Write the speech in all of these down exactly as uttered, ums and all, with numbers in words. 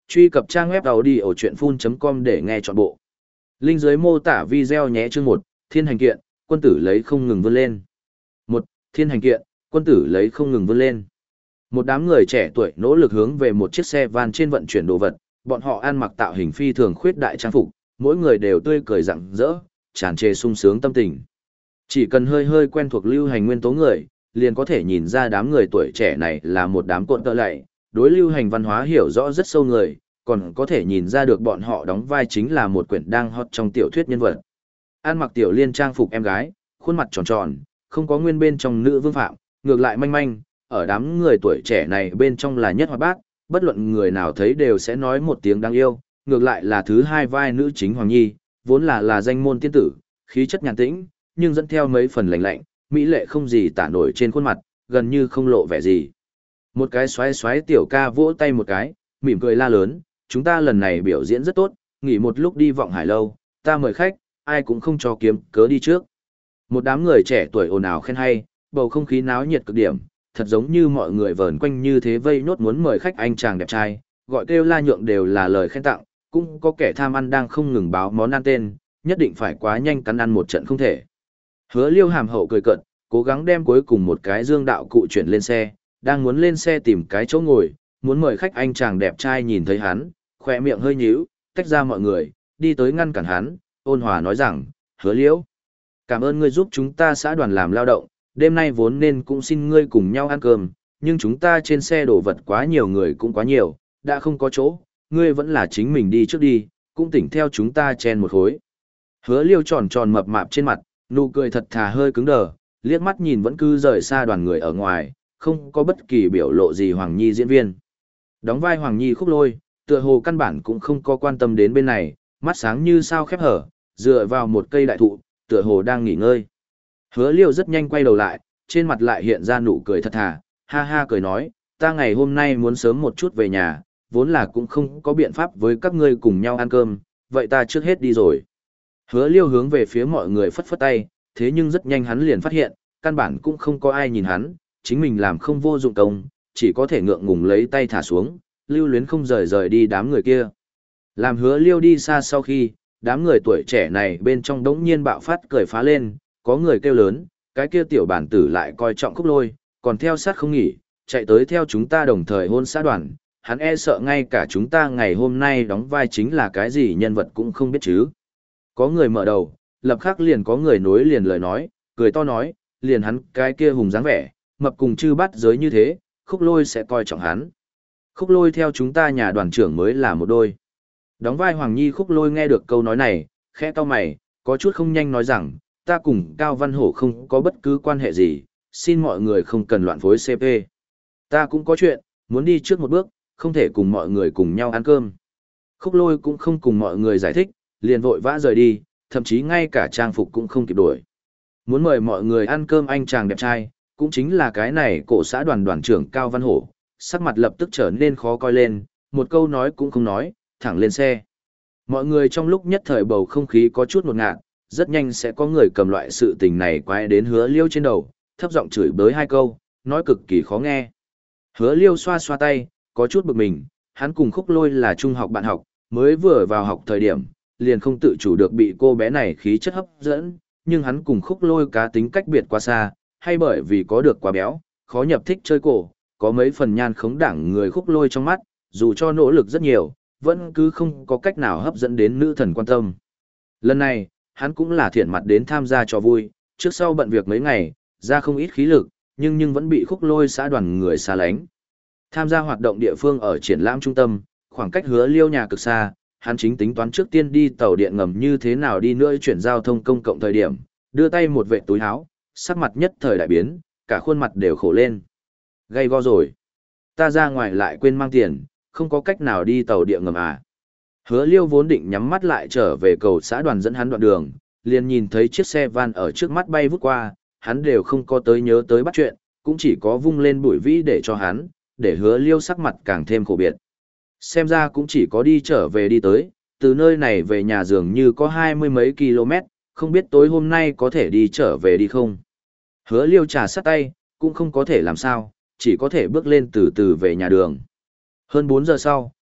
Truy cập trang web audiochuyenphun.com để nghe trọn bộ. Link dưới mô tả video nhé. Chương một, Thiên hành kiện, quân tử lấy không ngừng vươn lên. Một, Thiên hành kiện, quân tử lấy không ngừng vươn lên. Một đám người trẻ tuổi nỗ lực hướng về một chiếc xe van trên vận chuyển đồ vật, bọn họ ăn mặc tạo hình phi thường khuyết đại trang phục, mỗi người đều tươi cười rạng rỡ, tràn trề sung sướng tâm tình. Chỉ cần hơi hơi quen thuộc lưu hành nguyên tố người, liền có thể nhìn ra đám người tuổi trẻ này là một đám cộn tợ lạy, đối lưu hành văn hóa hiểu rõ rất sâu người, còn có thể nhìn ra được bọn họ đóng vai chính là một quyển đang hot trong tiểu thuyết nhân vật. An mặc tiểu liên trang phục em gái, khuôn mặt tròn tròn, không có nguyên bên trong nữ vương phạm, ngược lại manh manh, ở đám người tuổi trẻ này bên trong là nhất hoạt bát, bất luận người nào thấy đều sẽ nói một tiếng đáng yêu, ngược lại là thứ hai vai nữ chính Hoàng Nhi, vốn là là danh môn tiên tử, khí chất nhàn tĩnh, nhưng dẫn theo mấy phần lạnh lạnh, mỹ lệ không gì tả nổi trên khuôn mặt, gần như không lộ vẻ gì. Một cái xoáy xoáy tiểu ca vỗ tay một cái, mỉm cười la lớn, chúng ta lần này biểu diễn rất tốt, nghỉ một lúc đi vọng hải lâu, ta mời khách, ai cũng không cho kiếm cớ đi trước. Một đám người trẻ tuổi ồn ào khen hay, bầu không khí náo nhiệt cực điểm, thật giống như mọi người vờn quanh như thế vây nốt muốn mời khách anh chàng đẹp trai, gọi kêu la nhượng đều là lời khen tặng, cũng có kẻ tham ăn đang không ngừng báo món ăn tên, nhất định phải quá nhanh cắn ăn một trận không thể. Hứa Liêu hàm hậu cười cợt, cố gắng đem cuối cùng một cái dương đạo cụ chuyển lên xe, đang muốn lên xe tìm cái chỗ ngồi, muốn mời khách anh chàng đẹp trai nhìn thấy hắn, khỏe miệng hơi nhíu, tách ra mọi người, đi tới ngăn cản hắn, ôn hòa nói rằng, Hứa Liêu, cảm ơn ngươi giúp chúng ta xã đoàn làm lao động, đêm nay vốn nên cũng xin ngươi cùng nhau ăn cơm, nhưng chúng ta trên xe đổ vật quá nhiều người cũng quá nhiều, đã không có chỗ, ngươi vẫn là chính mình đi trước đi, cũng tỉnh theo chúng ta chen một khối. Hứa Liêu tròn tròn mập mạp trên mặt, nụ cười thật thà hơi cứng đờ, liếc mắt nhìn vẫn cứ rời xa đoàn người ở ngoài, không có bất kỳ biểu lộ gì Hoàng Nhi diễn viên. Đóng vai Hoàng Nhi Khúc Lôi, tựa hồ căn bản cũng không có quan tâm đến bên này, mắt sáng như sao khép hở, dựa vào một cây đại thụ, tựa hồ đang nghỉ ngơi. Hứa Liêu rất nhanh quay đầu lại, trên mặt lại hiện ra nụ cười thật thà, ha ha cười nói, ta ngày hôm nay muốn sớm một chút về nhà, vốn là cũng không có biện pháp với các ngươi cùng nhau ăn cơm, vậy ta trước hết đi rồi. Hứa Liêu hướng về phía mọi người phất phất tay, thế nhưng rất nhanh hắn liền phát hiện, căn bản cũng không có ai nhìn hắn, chính mình làm không vô dụng công, chỉ có thể ngượng ngùng lấy tay thả xuống, lưu luyến không rời rời đi đám người kia. Làm Hứa Liêu đi xa sau khi, đám người tuổi trẻ này bên trong đống nhiên bạo phát cười phá lên, có người kêu lớn, cái kia tiểu bản tử lại coi trọng Khúc Lôi, còn theo sát không nghỉ, chạy tới theo chúng ta đồng thời hôn xã đoàn, hắn e sợ ngay cả chúng ta ngày hôm nay đóng vai chính là cái gì nhân vật cũng không biết chứ. Có người mở đầu, lập khắc liền có người nối liền lời nói, cười to nói, liền hắn cái kia hùng dáng vẻ, mập cùng chư bắt giới như thế, Khúc Lôi sẽ coi trọng hắn. Khúc Lôi theo chúng ta nhà đoàn trưởng mới là một đôi. Đóng vai Hoàng Nhi Khúc Lôi nghe được câu nói này, khẽ cau mày, có chút không nhanh nói rằng, ta cùng Cao Văn Hổ không có bất cứ quan hệ gì, xin mọi người không cần loạn phối xê pê. Ta cũng có chuyện, muốn đi trước một bước, không thể cùng mọi người cùng nhau ăn cơm. Khúc Lôi cũng không cùng mọi người giải thích, liền vội vã rời đi, thậm chí ngay cả trang phục cũng không kịp đổi. Muốn mời mọi người ăn cơm anh chàng đẹp trai, cũng chính là cái này cổ xã đoàn đoàn trưởng Cao Văn Hổ, sắc mặt lập tức trở nên khó coi lên, một câu nói cũng không nói, thẳng lên xe. Mọi người trong lúc nhất thời bầu không khí có chút ngột ngạt, rất nhanh sẽ có người cầm loại sự tình này quay đến Hứa Liêu trên đầu, thấp giọng chửi bới hai câu, nói cực kỳ khó nghe. Hứa Liêu xoa xoa tay, có chút bực mình, hắn cùng Khúc Lôi là trung học bạn học, mới vừa vào học thời điểm, liền không tự chủ được bị cô bé này khí chất hấp dẫn, nhưng hắn cùng Khúc Lôi cá tính cách biệt quá xa, hay bởi vì có được quá béo, khó nhập thích chơi cổ, có mấy phần nhan khống đảng người Khúc Lôi trong mắt, dù cho nỗ lực rất nhiều, vẫn cứ không có cách nào hấp dẫn đến nữ thần quan tâm. Lần này, hắn cũng là thiện mặt đến tham gia cho vui, trước sau bận việc mấy ngày, ra không ít khí lực, nhưng nhưng vẫn bị Khúc Lôi xã đoàn người xa lánh. Tham gia hoạt động địa phương ở triển lãm trung tâm, khoảng cách Hứa Liêu nhà cực xa, hắn chính tính toán trước tiên đi tàu điện ngầm như thế nào đi nữa chuyển giao thông công cộng thời điểm, đưa tay một vệ túi áo, sắc mặt nhất thời đại biến, cả khuôn mặt đều khổ lên. Gay go rồi. Ta ra ngoài lại quên mang tiền, không có cách nào đi tàu điện ngầm à. Hứa Liêu vốn định nhắm mắt lại trở về cầu xã đoàn dẫn hắn đoạn đường, liền nhìn thấy chiếc xe van ở trước mắt bay vút qua, hắn đều không có tới nhớ tới bắt chuyện, cũng chỉ có vung lên bụi vĩ để cho hắn, để Hứa Liêu sắc mặt càng thêm khổ biệt. Xem ra cũng chỉ có đi trở về đi tới, từ nơi này về nhà dường như có hai mươi mấy km, không biết tối hôm nay có thể đi trở về đi không. Hứa Liêu trà sắt tay, cũng không có thể làm sao, chỉ có thể bước lên từ từ về nhà đường. Hơn bốn giờ sau,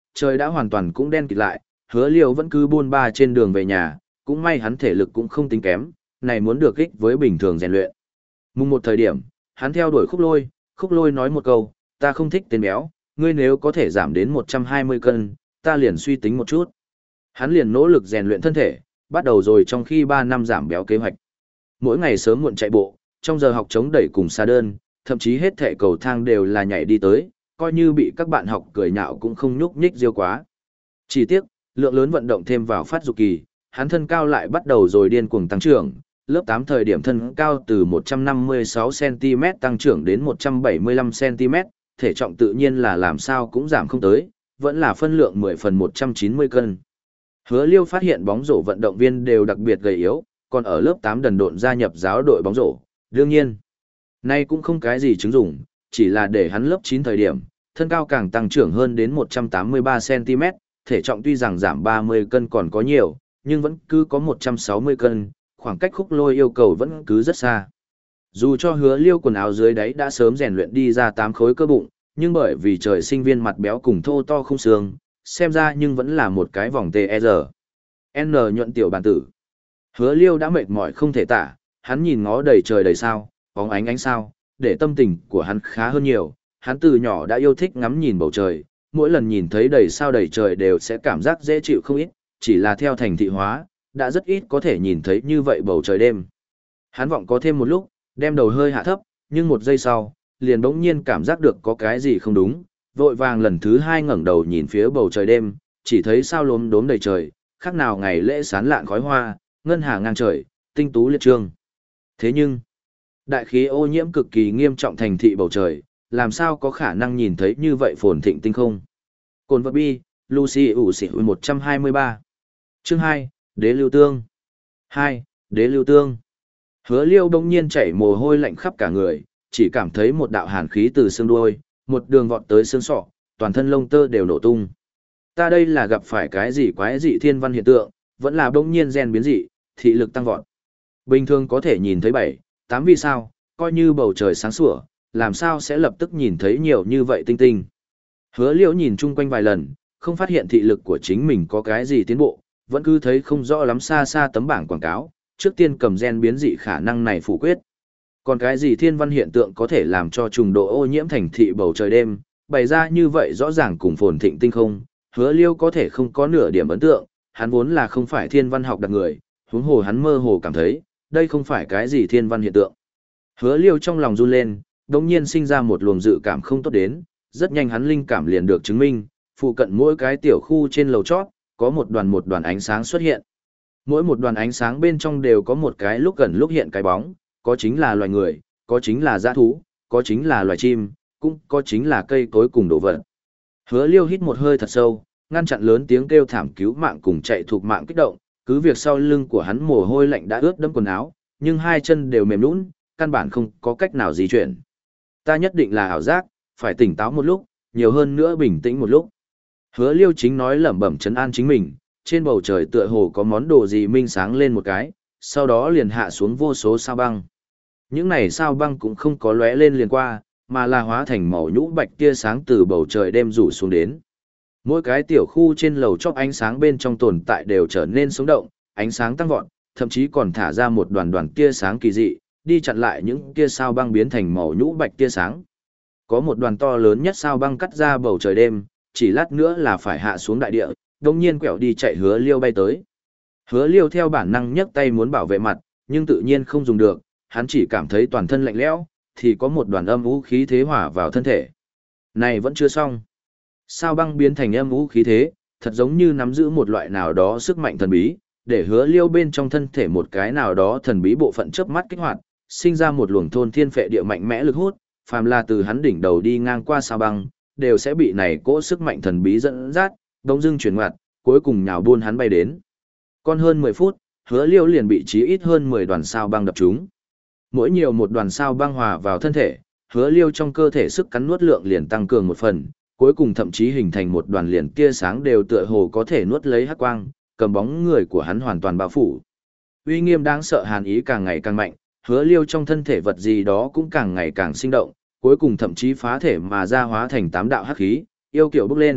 trời đã hoàn toàn cũng đen kịt lại, Hứa Liêu vẫn cứ buôn ba trên đường về nhà, cũng may hắn thể lực cũng không tính kém, này muốn được ích với bình thường rèn luyện. Mùng một thời điểm, hắn theo đuổi Khúc Lôi, Khúc Lôi nói một câu, ta không thích tên béo, ngươi nếu có thể giảm đến một trăm hai mươi cân, ta liền suy tính một chút. Hắn liền nỗ lực rèn luyện thân thể, bắt đầu rồi trong khi ba năm giảm béo kế hoạch. Mỗi ngày sớm muộn chạy bộ, trong giờ học chống đẩy cùng xa đơn, thậm chí hết thệ cầu thang đều là nhảy đi tới, coi như bị các bạn học cười nhạo cũng không nhúc nhích diêu quá. Chỉ tiếc, lượng lớn vận động thêm vào phát dục kỳ, hắn thân cao lại bắt đầu rồi điên cuồng tăng trưởng, lớp tám thời điểm thân cao từ một trăm năm mươi sáu xăng ti mét tăng trưởng đến một trăm bảy mươi lăm xăng ti mét, thể trọng tự nhiên là làm sao cũng giảm không tới, vẫn là phân lượng mười phần một trăm chín mươi cân. Hứa Liêu phát hiện bóng rổ vận động viên đều đặc biệt gầy yếu, còn ở lớp tám đần độn gia nhập giáo đội bóng rổ, đương nhiên. Nay cũng không cái gì chứng dụng, chỉ là để hắn lớp chín thời điểm, thân cao càng tăng trưởng hơn đến một trăm tám mươi ba xăng ti mét, thể trọng tuy rằng giảm ba mươi cân còn có nhiều, nhưng vẫn cứ có một trăm sáu mươi cân, khoảng cách Khúc Lôi yêu cầu vẫn cứ rất xa. Dù cho Hứa Liêu quần áo dưới đáy đã sớm rèn luyện đi ra tám khối cơ bụng, nhưng bởi vì trời sinh viên mặt béo cùng thô to không xương, xem ra nhưng vẫn là một cái vòng tê e rờ. N nhuận tiểu bản tử. Hứa Liêu đã mệt mỏi không thể tả, hắn nhìn ngó đầy trời đầy sao, bóng ánh ánh sao, để tâm tình của hắn khá hơn nhiều. Hắn từ nhỏ đã yêu thích ngắm nhìn bầu trời, mỗi lần nhìn thấy đầy sao đầy trời đều sẽ cảm giác dễ chịu không ít, chỉ là theo thành thị hóa, đã rất ít có thể nhìn thấy như vậy bầu trời đêm. Hắn vọng có thêm một lúc, đem đầu hơi hạ thấp, nhưng một giây sau, liền bỗng nhiên cảm giác được có cái gì không đúng, vội vàng lần thứ hai ngẩng đầu nhìn phía bầu trời đêm, chỉ thấy sao lốm đốm đầy trời, khác nào ngày lễ sán lạn khói hoa, ngân hà ngang trời, tinh tú liệt trương. Thế nhưng, đại khí ô nhiễm cực kỳ nghiêm trọng thành thị bầu trời, làm sao có khả năng nhìn thấy như vậy phồn thịnh tinh không. Cồn vật bi, Lucy ủ xỉ một trăm hai mươi ba. Chương hai, Đế Lưu Tương. hai. Đế Lưu Tương. Hứa Liêu bỗng nhiên chảy mồ hôi lạnh khắp cả người, chỉ cảm thấy một đạo hàn khí từ xương đuôi, một đường vọt tới xương sọ, toàn thân lông tơ đều nổ tung. Ta đây là gặp phải cái gì quái dị thiên văn hiện tượng, vẫn là bỗng nhiên gen biến dị, thị lực tăng vọt. Bình thường có thể nhìn thấy bảy, tám vì sao, coi như bầu trời sáng sủa, làm sao sẽ lập tức nhìn thấy nhiều như vậy tinh tinh. Hứa Liễu nhìn chung quanh vài lần, không phát hiện thị lực của chính mình có cái gì tiến bộ, vẫn cứ thấy không rõ lắm xa xa tấm bảng quảng cáo, trước tiên cầm gen biến dị khả năng này phủ quyết. Còn cái gì thiên văn hiện tượng có thể làm cho trùng độ ô nhiễm thành thị bầu trời đêm, bày ra như vậy rõ ràng cùng phồn thịnh tinh không, Hứa Liêu có thể không có nửa điểm ấn tượng, hắn vốn là không phải thiên văn học đặc người, huống hồ hắn mơ hồ cảm thấy, đây không phải cái gì thiên văn hiện tượng. Hứa Liêu trong lòng run lên, đột nhiên sinh ra một luồng dự cảm không tốt đến, rất nhanh hắn linh cảm liền được chứng minh, phụ cận mỗi cái tiểu khu trên lầu chót, có một đoàn một đoàn ánh sáng xuất hiện. Mỗi một đoàn ánh sáng bên trong đều có một cái lúc gần lúc hiện cái bóng, có chính là loài người, có chính là dã thú, có chính là loài chim, cũng có chính là cây cối cùng đồ vật. Hứa Liêu hít một hơi thật sâu, ngăn chặn lớn tiếng kêu thảm cứu mạng cùng chạy thuộc mạng kích động, cứ việc sau lưng của hắn mồ hôi lạnh đã ướt đẫm quần áo, nhưng hai chân đều mềm nhũn, căn bản không có cách nào di chuyển. Ta nhất định là ảo giác, phải tỉnh táo một lúc, nhiều hơn nữa bình tĩnh một lúc. Hứa Liêu chính nói lẩm bẩm trấn an chính mình, trên bầu trời tựa hồ có món đồ gì minh sáng lên một cái, sau đó liền hạ xuống vô số sao băng. Những này sao băng cũng không có lóe lên liền qua, mà là hóa thành màu nhũ bạch tia sáng từ bầu trời đem rủ xuống đến. Mỗi cái tiểu khu trên lầu chóp ánh sáng bên trong tồn tại đều trở nên sống động, ánh sáng tăng vọt, thậm chí còn thả ra một đoàn đoàn tia sáng kỳ dị, đi chặn lại những tia sao băng biến thành màu nhũ bạch tia sáng. Có một đoàn to lớn nhất sao băng cắt ra bầu trời đêm, chỉ lát nữa là phải hạ xuống đại địa, đồng nhiên quẹo đi chạy Hứa Liêu bay tới. Hứa Liêu theo bản năng nhấc tay muốn bảo vệ mặt, nhưng tự nhiên không dùng được, hắn chỉ cảm thấy toàn thân lạnh lẽo, thì có một đoàn âm u khí thế hỏa vào thân thể. Này vẫn chưa xong. Sao băng biến thành âm u khí thế, thật giống như nắm giữ một loại nào đó sức mạnh thần bí, để Hứa Liêu bên trong thân thể một cái nào đó thần bí bộ phận chớp mắt kích hoạt, sinh ra một luồng thôn thiên phệ địa mạnh mẽ lực hút, phàm là từ hắn đỉnh đầu đi ngang qua sao băng, đều sẽ bị này cỗ sức mạnh thần bí dẫn dắt, đông dưng chuyển ngoặt, cuối cùng nhào buôn hắn bay đến. Còn hơn mười phút, Hứa Liêu liền bị chí ít hơn mười đoàn sao băng đập trúng. Mỗi nhiều một đoàn sao băng hòa vào thân thể, Hứa Liêu trong cơ thể sức cắn nuốt lượng liền tăng cường một phần, cuối cùng thậm chí hình thành một đoàn liền tia sáng đều tựa hồ có thể nuốt lấy hắc quang, cầm bóng người của hắn hoàn toàn bao phủ. Uy nghiêm đáng sợ hàn ý càng ngày càng mạnh, Hứa Liêu trong thân thể vật gì đó cũng càng ngày càng sinh động, cuối cùng thậm chí phá thể mà ra hóa thành tám đạo hắc khí, yêu kiều bốc lên,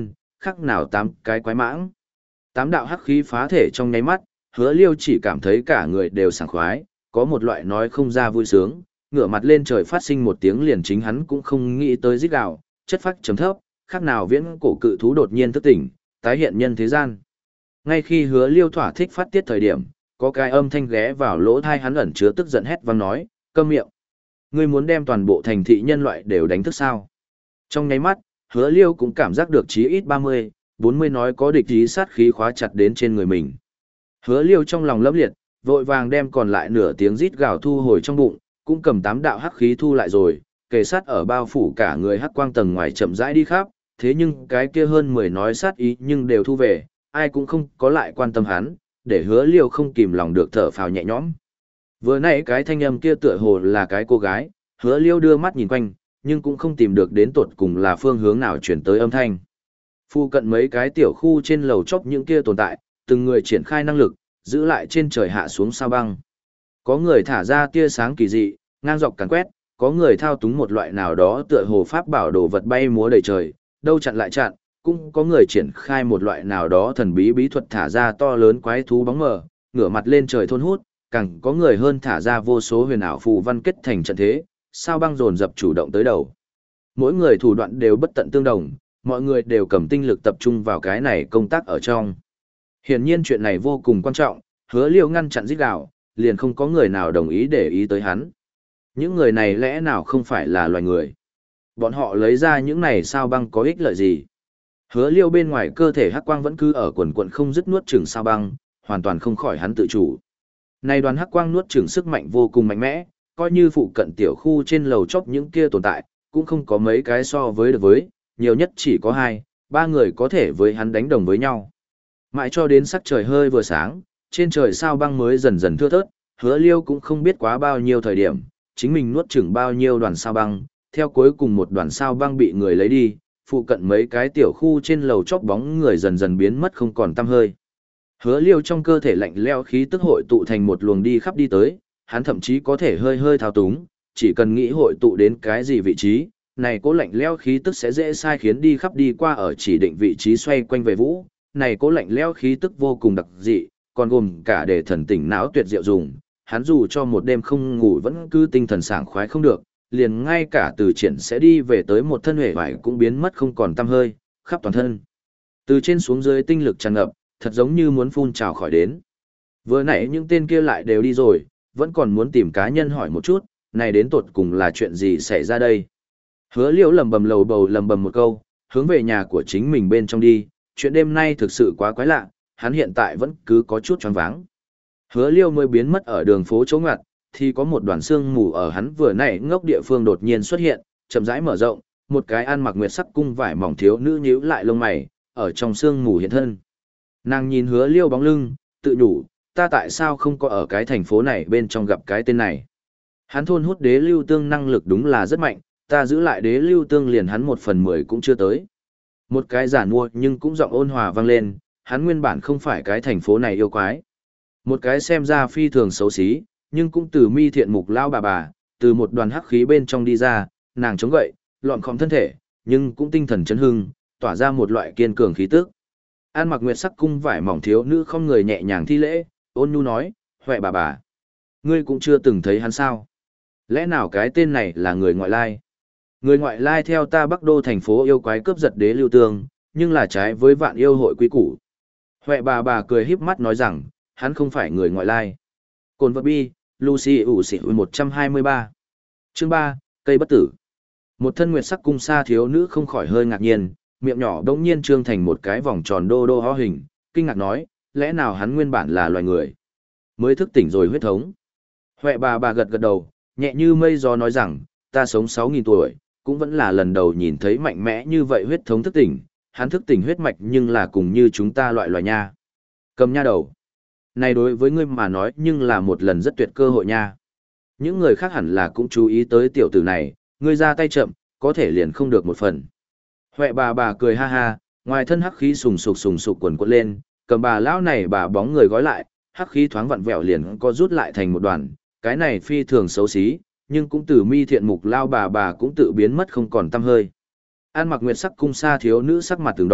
khác nào tám cái quái mãng. Tám đạo hắc khí phá thể trong nháy mắt, Hứa Liêu chỉ cảm thấy cả người đều sảng khoái, có một loại nói không ra vui sướng, ngửa mặt lên trời phát sinh một tiếng liền chính hắn cũng không nghĩ tới rít gào, chất phát chấm thấp, khác nào viễn cổ cự thú đột nhiên thức tỉnh, tái hiện nhân thế gian. Ngay khi Hứa Liêu thỏa thích phát tiết thời điểm, có cái âm thanh ghé vào lỗ tai hắn ẩn chứa tức giận hét vang nói, câm miệng. Ngươi muốn đem toàn bộ thành thị nhân loại đều đánh thức sao? Trong nháy mắt, Hứa Liêu cũng cảm giác được chí ít ba mươi, bốn mươi nói có địch ý sát khí khóa chặt đến trên người mình. Hứa Liêu trong lòng lẫm liệt, vội vàng đem còn lại nửa tiếng rít gào thu hồi trong bụng, cũng cầm tám đạo hắc khí thu lại rồi, kề sát ở bao phủ cả người hắc quang tầng ngoài chậm rãi đi khắp, thế nhưng cái kia hơn mười nói sát ý nhưng đều thu về, ai cũng không có lại quan tâm hắn, để Hứa Liêu không kìm lòng được thở phào nhẹ nhõm. Vừa nãy cái thanh âm kia tựa hồ là cái cô gái, Hứa Liêu đưa mắt nhìn quanh, nhưng cũng không tìm được đến tột cùng là phương hướng nào chuyển tới âm thanh. Phu cận mấy cái tiểu khu trên lầu chóp những kia tồn tại, từng người triển khai năng lực, giữ lại trên trời hạ xuống sao băng. Có người thả ra tia sáng kỳ dị, ngang dọc càn quét, có người thao túng một loại nào đó tựa hồ pháp bảo đồ vật bay múa đầy trời, đâu chặn lại chặn, cũng có người triển khai một loại nào đó thần bí bí thuật thả ra to lớn quái thú bóng mờ, ngửa mặt lên trời thôn hút, càng có người hơn thả ra vô số huyền ảo phù văn kết thành trận thế, sao băng dồn dập chủ động tới đầu. Mỗi người thủ đoạn đều bất tận tương đồng, mọi người đều cầm tinh lực tập trung vào cái này công tác ở trong. Hiển nhiên chuyện này vô cùng quan trọng, Hứa Liêu ngăn chặn rít gào, liền không có người nào đồng ý để ý tới hắn. Những người này lẽ nào không phải là loài người? Bọn họ lấy ra những này sao băng có ích lợi gì? Hứa Liêu bên ngoài cơ thể hắc quang vẫn cứ ở quần quần không dứt nuốt chửng sao băng, hoàn toàn không khỏi hắn tự chủ. Này đoàn hắc quang nuốt chửng sức mạnh vô cùng mạnh mẽ, coi như phụ cận tiểu khu trên lầu chóp những kia tồn tại, cũng không có mấy cái so với được với, nhiều nhất chỉ có hai, ba người có thể với hắn đánh đồng với nhau. Mãi cho đến sắc trời hơi vừa sáng, trên trời sao băng mới dần dần thưa thớt, Hứa Liêu cũng không biết quá bao nhiêu thời điểm, chính mình nuốt chửng bao nhiêu đoàn sao băng, theo cuối cùng một đoàn sao băng bị người lấy đi, phụ cận mấy cái tiểu khu trên lầu chóp bóng người dần dần biến mất không còn tăm hơi. Hứa Liêu trong cơ thể lạnh lẽo khí tức hội tụ thành một luồng đi khắp đi tới, hắn thậm chí có thể hơi hơi thao túng, chỉ cần nghĩ hội tụ đến cái gì vị trí, này cố lạnh lẽo khí tức sẽ dễ sai khiến đi khắp đi qua ở chỉ định vị trí xoay quanh về vũ, này cố lạnh lẽo khí tức vô cùng đặc dị, còn gồm cả để thần tỉnh não tuyệt diệu dùng, hắn dù cho một đêm không ngủ vẫn cứ tinh thần sảng khoái không được, liền ngay cả từ triển sẽ đi về tới một thân hề vải cũng biến mất không còn tăm hơi, khắp toàn thân. Từ trên xuống dưới tinh lực tràn ngập, thật giống như muốn phun trào khỏi đến. Vừa nãy những tên kia lại đều đi rồi, vẫn còn muốn tìm cá nhân hỏi một chút, này đến tột cùng là chuyện gì xảy ra đây. Hứa Liễu lầm bầm lầu bầu lầm bầm một câu, hướng về nhà của chính mình bên trong đi, chuyện đêm nay thực sự quá quái lạ, hắn hiện tại vẫn cứ có chút choáng váng. Hứa Liêu mới biến mất ở đường phố chỗ ngoặt, thì có một đoàn sương mù ở hắn vừa nãy ngốc địa phương đột nhiên xuất hiện, chậm rãi mở rộng, một cái ăn mặc nguyệt sắc cung vải mỏng thiếu nữ nhíu lại lông mày, ở trong sương mù hiện thân. Nàng nhìn Hứa Liêu bóng lưng, tự nhủ, ta tại sao không có ở cái thành phố này bên trong gặp cái tên này. Hắn thôn hút đế lưu tương năng lực đúng là rất mạnh, ta giữ lại đế lưu tương liền hắn một phần mười cũng chưa tới. Một cái giả mua nhưng cũng giọng ôn hòa vang lên, hắn nguyên bản không phải cái thành phố này yêu quái. Một cái xem ra phi thường xấu xí, nhưng cũng từ mi thiện mục lao bà bà, từ một đoàn hắc khí bên trong đi ra, nàng chống gậy, lọn khom thân thể, nhưng cũng tinh thần chấn hưng, tỏa ra một loại kiên cường khí tức. An mặc nguyệt sắc cung vải mỏng thiếu nữ không người nhẹ nhàng thi lễ, ôn nhu nói, huệ bà bà. Ngươi cũng chưa từng thấy hắn sao? Lẽ nào cái tên này là người ngoại lai? Người ngoại lai theo ta Bắc Đô thành phố yêu quái cướp giật đế lưu tương, nhưng là trái với vạn yêu hội quý củ. Huệ bà bà cười híp mắt nói rằng, hắn không phải người ngoại lai. Cồn vật bi, Lucy ủ xỉ một trăm hai mươi ba. Chương ba, cây bất tử. Một thân nguyệt sắc cung sa thiếu nữ không khỏi hơi ngạc nhiên, miệng nhỏ đống nhiên trương thành một cái vòng tròn đô đô ho hình, kinh ngạc nói, lẽ nào hắn nguyên bản là loài người? Mới thức tỉnh rồi huyết thống. Huệ bà bà gật gật đầu, nhẹ như mây gió nói rằng, ta sống sáu nghìn tuổi, cũng vẫn là lần đầu nhìn thấy mạnh mẽ như vậy huyết thống thức tỉnh, hắn thức tỉnh huyết mạch nhưng là cùng như chúng ta loại loài nha. Cầm nha đầu. Này đối với ngươi mà nói nhưng là một lần rất tuyệt cơ hội nha. Những người khác hẳn là cũng chú ý tới tiểu tử này, ngươi ra tay chậm, có thể liền không được một phần. Huệ bà bà cười ha ha, ngoài thân hắc khí sùng sục sùng sục quần quật lên, cầm bà lão này bà bóng người gói lại, hắc khí thoáng vặn vẹo liền co rút lại thành một đoàn, cái này phi thường xấu xí, nhưng cũng từ mi thiện mục lao bà bà cũng tự biến mất không còn tăm hơi. An mặc nguyệt sắc cung sa thiếu nữ sắc mặt từng đỏ,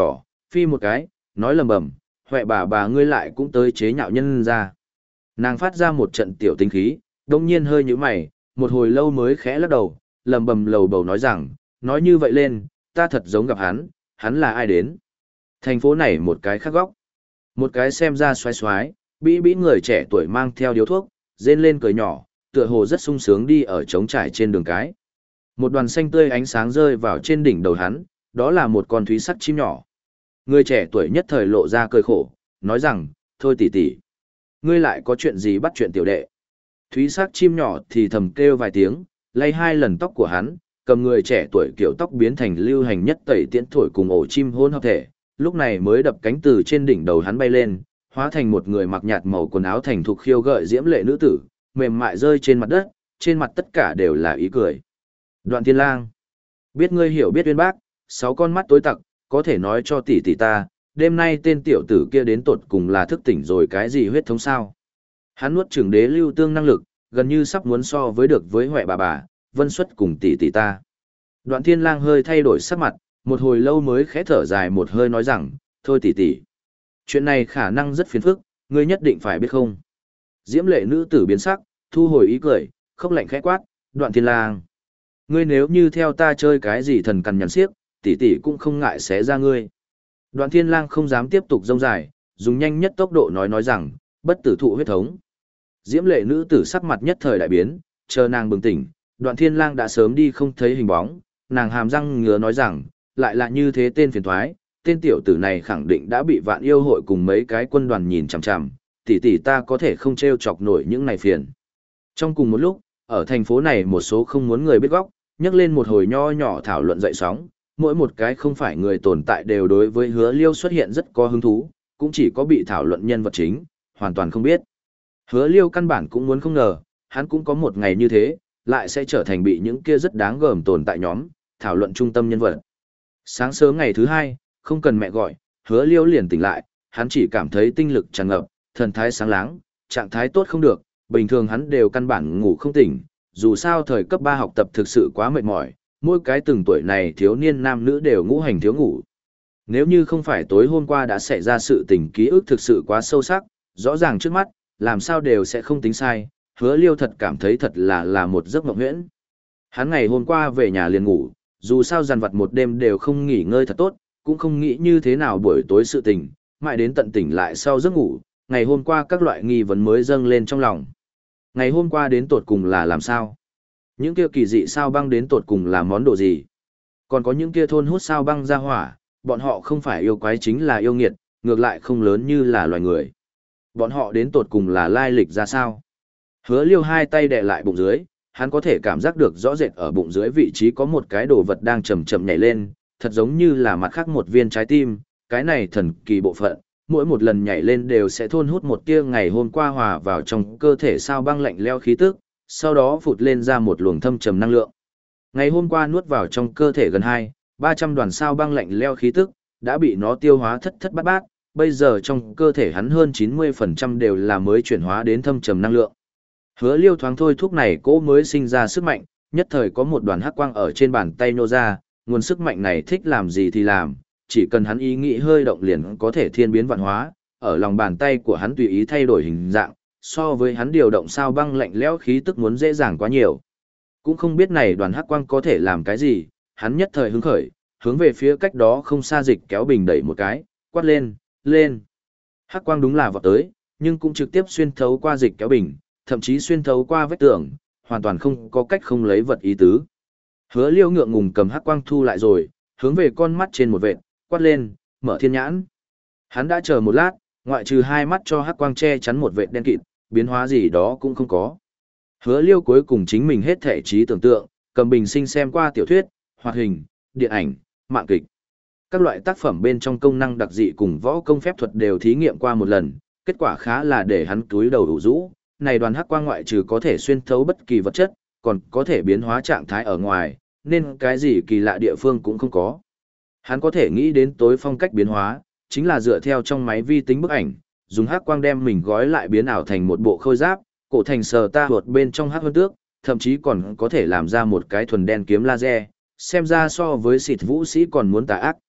phi một cái, nói lầm bầm, huệ bà bà ngươi lại cũng tới chế nhạo nhân ra. Nàng phát ra một trận tiểu tinh khí, đông nhiên hơi như mày, một hồi lâu mới khẽ lắc đầu, lầm bầm lầu bầu nói rằng, nói như vậy lên, ta thật giống gặp hắn, hắn là ai đến. Thành phố này một cái khác góc. Một cái xem ra xoái xoái, bĩ bĩ người trẻ tuổi mang theo điếu thuốc, rên lên cười nhỏ, tựa hồ rất sung sướng đi ở trống trải trên đường cái. Một đoàn xanh tươi ánh sáng rơi vào trên đỉnh đầu hắn, đó là một con thúy sắc chim nhỏ. Người trẻ tuổi nhất thời lộ ra cười khổ, nói rằng, thôi tỷ tỷ, ngươi lại có chuyện gì bắt chuyện tiểu đệ. Thúy sắc chim nhỏ thì thầm kêu vài tiếng, lay hai lần tóc của hắn, cầm người trẻ tuổi kiểu tóc biến thành lưu hành nhất tẩy tiễn thổi cùng ổ chim hôn hợp thể, lúc này mới đập cánh từ trên đỉnh đầu hắn bay lên, hóa thành một người mặc nhạt màu quần áo thành thục khiêu gợi diễm lệ nữ tử, mềm mại rơi trên mặt đất, trên mặt tất cả đều là ý cười. Đoạn Thiên Lang, biết ngươi hiểu biết uyên bác, sáu con mắt tối tặc, có thể nói cho tỷ tỷ ta, đêm nay tên tiểu tử kia đến tột cùng là thức tỉnh rồi cái gì huyết thống sao? Hắn nuốt chửng đế lưu tương năng lực, gần như sắp muốn so với được với Huệ bà bà, Vân Xuất cùng tỷ tỷ ta. Đoạn Thiên Lang hơi thay đổi sắc mặt, một hồi lâu mới khẽ thở dài một hơi nói rằng, thôi tỷ tỷ, chuyện này khả năng rất phiền phức, ngươi nhất định phải biết không? Diễm lệ nữ tử biến sắc, thu hồi ý cười, khóc lạnh khẽ quát, Đoạn Thiên Lang, ngươi nếu như theo ta chơi cái gì thần cằn nhằn xiếc, tỷ tỷ cũng không ngại xé ra ngươi. Đoạn Thiên Lang không dám tiếp tục rông dài, dùng nhanh nhất tốc độ nói nói rằng, bất tử thụ huyết thống. Diễm lệ nữ tử sắc mặt nhất thời đại biến, chờ nàng bừng tỉnh, Đoạn Thiên Lang đã sớm đi không thấy hình bóng, nàng hàm răng ngứa nói rằng, lại là như thế tên phiền toái, tên tiểu tử này khẳng định đã bị Vạn Yêu hội cùng mấy cái quân đoàn nhìn chằm chằm, tỷ tỷ ta có thể không trêu chọc nổi những này phiền. Trong cùng một lúc, ở thành phố này một số không muốn người biết góc, nhắc lên một hồi nho nhỏ thảo luận dậy sóng, mỗi một cái không phải người tồn tại đều đối với Hứa Liêu xuất hiện rất có hứng thú, cũng chỉ có bị thảo luận nhân vật chính, hoàn toàn không biết. Hứa Liêu căn bản cũng muốn không ngờ, hắn cũng có một ngày như thế, lại sẽ trở thành bị những kia rất đáng gờm tồn tại nhóm, thảo luận trung tâm nhân vật. Sáng sớm ngày thứ hai, không cần mẹ gọi, Hứa Liêu liền tỉnh lại, hắn chỉ cảm thấy tinh lực tràn ngập, thần thái sáng láng, trạng thái tốt không được, bình thường hắn đều căn bản ngủ không tỉnh, dù sao thời cấp ba học tập thực sự quá mệt mỏi, mỗi cái từng tuổi này thiếu niên nam nữ đều ngũ hành thiếu ngủ. Nếu như không phải tối hôm qua đã xảy ra sự tình ký ức thực sự quá sâu sắc, rõ ràng trước mắt, làm sao đều sẽ không tính sai, Hứa Liêu thật cảm thấy thật là là một giấc mộng huyễn. Hắn ngày hôm qua về nhà liền ngủ, dù sao dằn vặt một đêm đều không nghỉ ngơi thật tốt, cũng không nghĩ như thế nào buổi tối sự tình, mãi đến tận tỉnh lại sau giấc ngủ, ngày hôm qua các loại nghi vấn mới dâng lên trong lòng. Ngày hôm qua đến tột cùng là làm sao? Những kia kỳ dị sao băng đến tột cùng là món đồ gì? Còn có những kia thôn hút sao băng ra hỏa, bọn họ không phải yêu quái chính là yêu nghiệt, ngược lại không lớn như là loài người. Bọn họ đến tột cùng là lai lịch ra sao? Hứa Liêu hai tay đè lại bụng dưới, hắn có thể cảm giác được rõ rệt ở bụng dưới vị trí có một cái đồ vật đang chậm chậm nhảy lên, thật giống như là mặt khác một viên trái tim, cái này thần kỳ bộ phận, mỗi một lần nhảy lên đều sẽ thôn hút một tia ngày hôm qua hòa vào trong cơ thể sao băng lạnh leo khí tức, sau đó phụt lên ra một luồng thâm trầm năng lượng. Ngày hôm qua nuốt vào trong cơ thể gần hai, ba trăm đoàn sao băng lạnh leo khí tức, đã bị nó tiêu hóa thất thất bát bát, bây giờ trong cơ thể hắn hơn chín mươi phần trăm đều là mới chuyển hóa đến thâm trầm năng lượng. Hứa Liêu thoáng thôi thuốc này cỗ mới sinh ra sức mạnh, nhất thời có một đoàn hắc quang ở trên bàn tay nô ra, nguồn sức mạnh này thích làm gì thì làm, chỉ cần hắn ý nghĩ hơi động liền có thể thiên biến vạn hóa, ở lòng bàn tay của hắn tùy ý thay đổi hình dạng, so với hắn điều động sao băng lạnh lẽo khí tức muốn dễ dàng quá nhiều. Cũng không biết này đoàn hắc quang có thể làm cái gì, hắn nhất thời hứng khởi, hướng về phía cách đó không xa dịch kéo bình đẩy một cái, quát lên, lên. Hắc quang đúng là vọt tới, nhưng cũng trực tiếp xuyên thấu qua dịch kéo bình, thậm chí xuyên thấu qua vách tường, hoàn toàn không có cách không lấy vật ý tứ. Hứa Liêu ngượng ngùng cầm hắc quang thu lại rồi, hướng về con mắt trên một vệt, quát lên, mở thiên nhãn. Hắn đã chờ một lát, ngoại trừ hai mắt cho hắc quang che chắn một vệt đen kịt, biến hóa gì đó cũng không có. Hứa Liêu cuối cùng chính mình hết thể trí tưởng tượng, cầm bình sinh xem qua tiểu thuyết, hoạt hình, điện ảnh, mạng kịch. Các loại tác phẩm bên trong công năng đặc dị cùng võ công phép thuật đều thí nghiệm qua một lần, kết quả khá là để hắn túi đầu đủ rũ. Này đoàn hắc quang ngoại trừ có thể xuyên thấu bất kỳ vật chất, còn có thể biến hóa trạng thái ở ngoài, nên cái gì kỳ lạ địa phương cũng không có. Hắn có thể nghĩ đến tối phong cách biến hóa, chính là dựa theo trong máy vi tính bức ảnh, dùng hắc quang đem mình gói lại biến ảo thành một bộ khôi giáp, cổ thành sờ ta huột bên trong hắc vân tước, thậm chí còn có thể làm ra một cái thuần đen kiếm laser, xem ra so với xịt vũ sĩ còn muốn tà ác.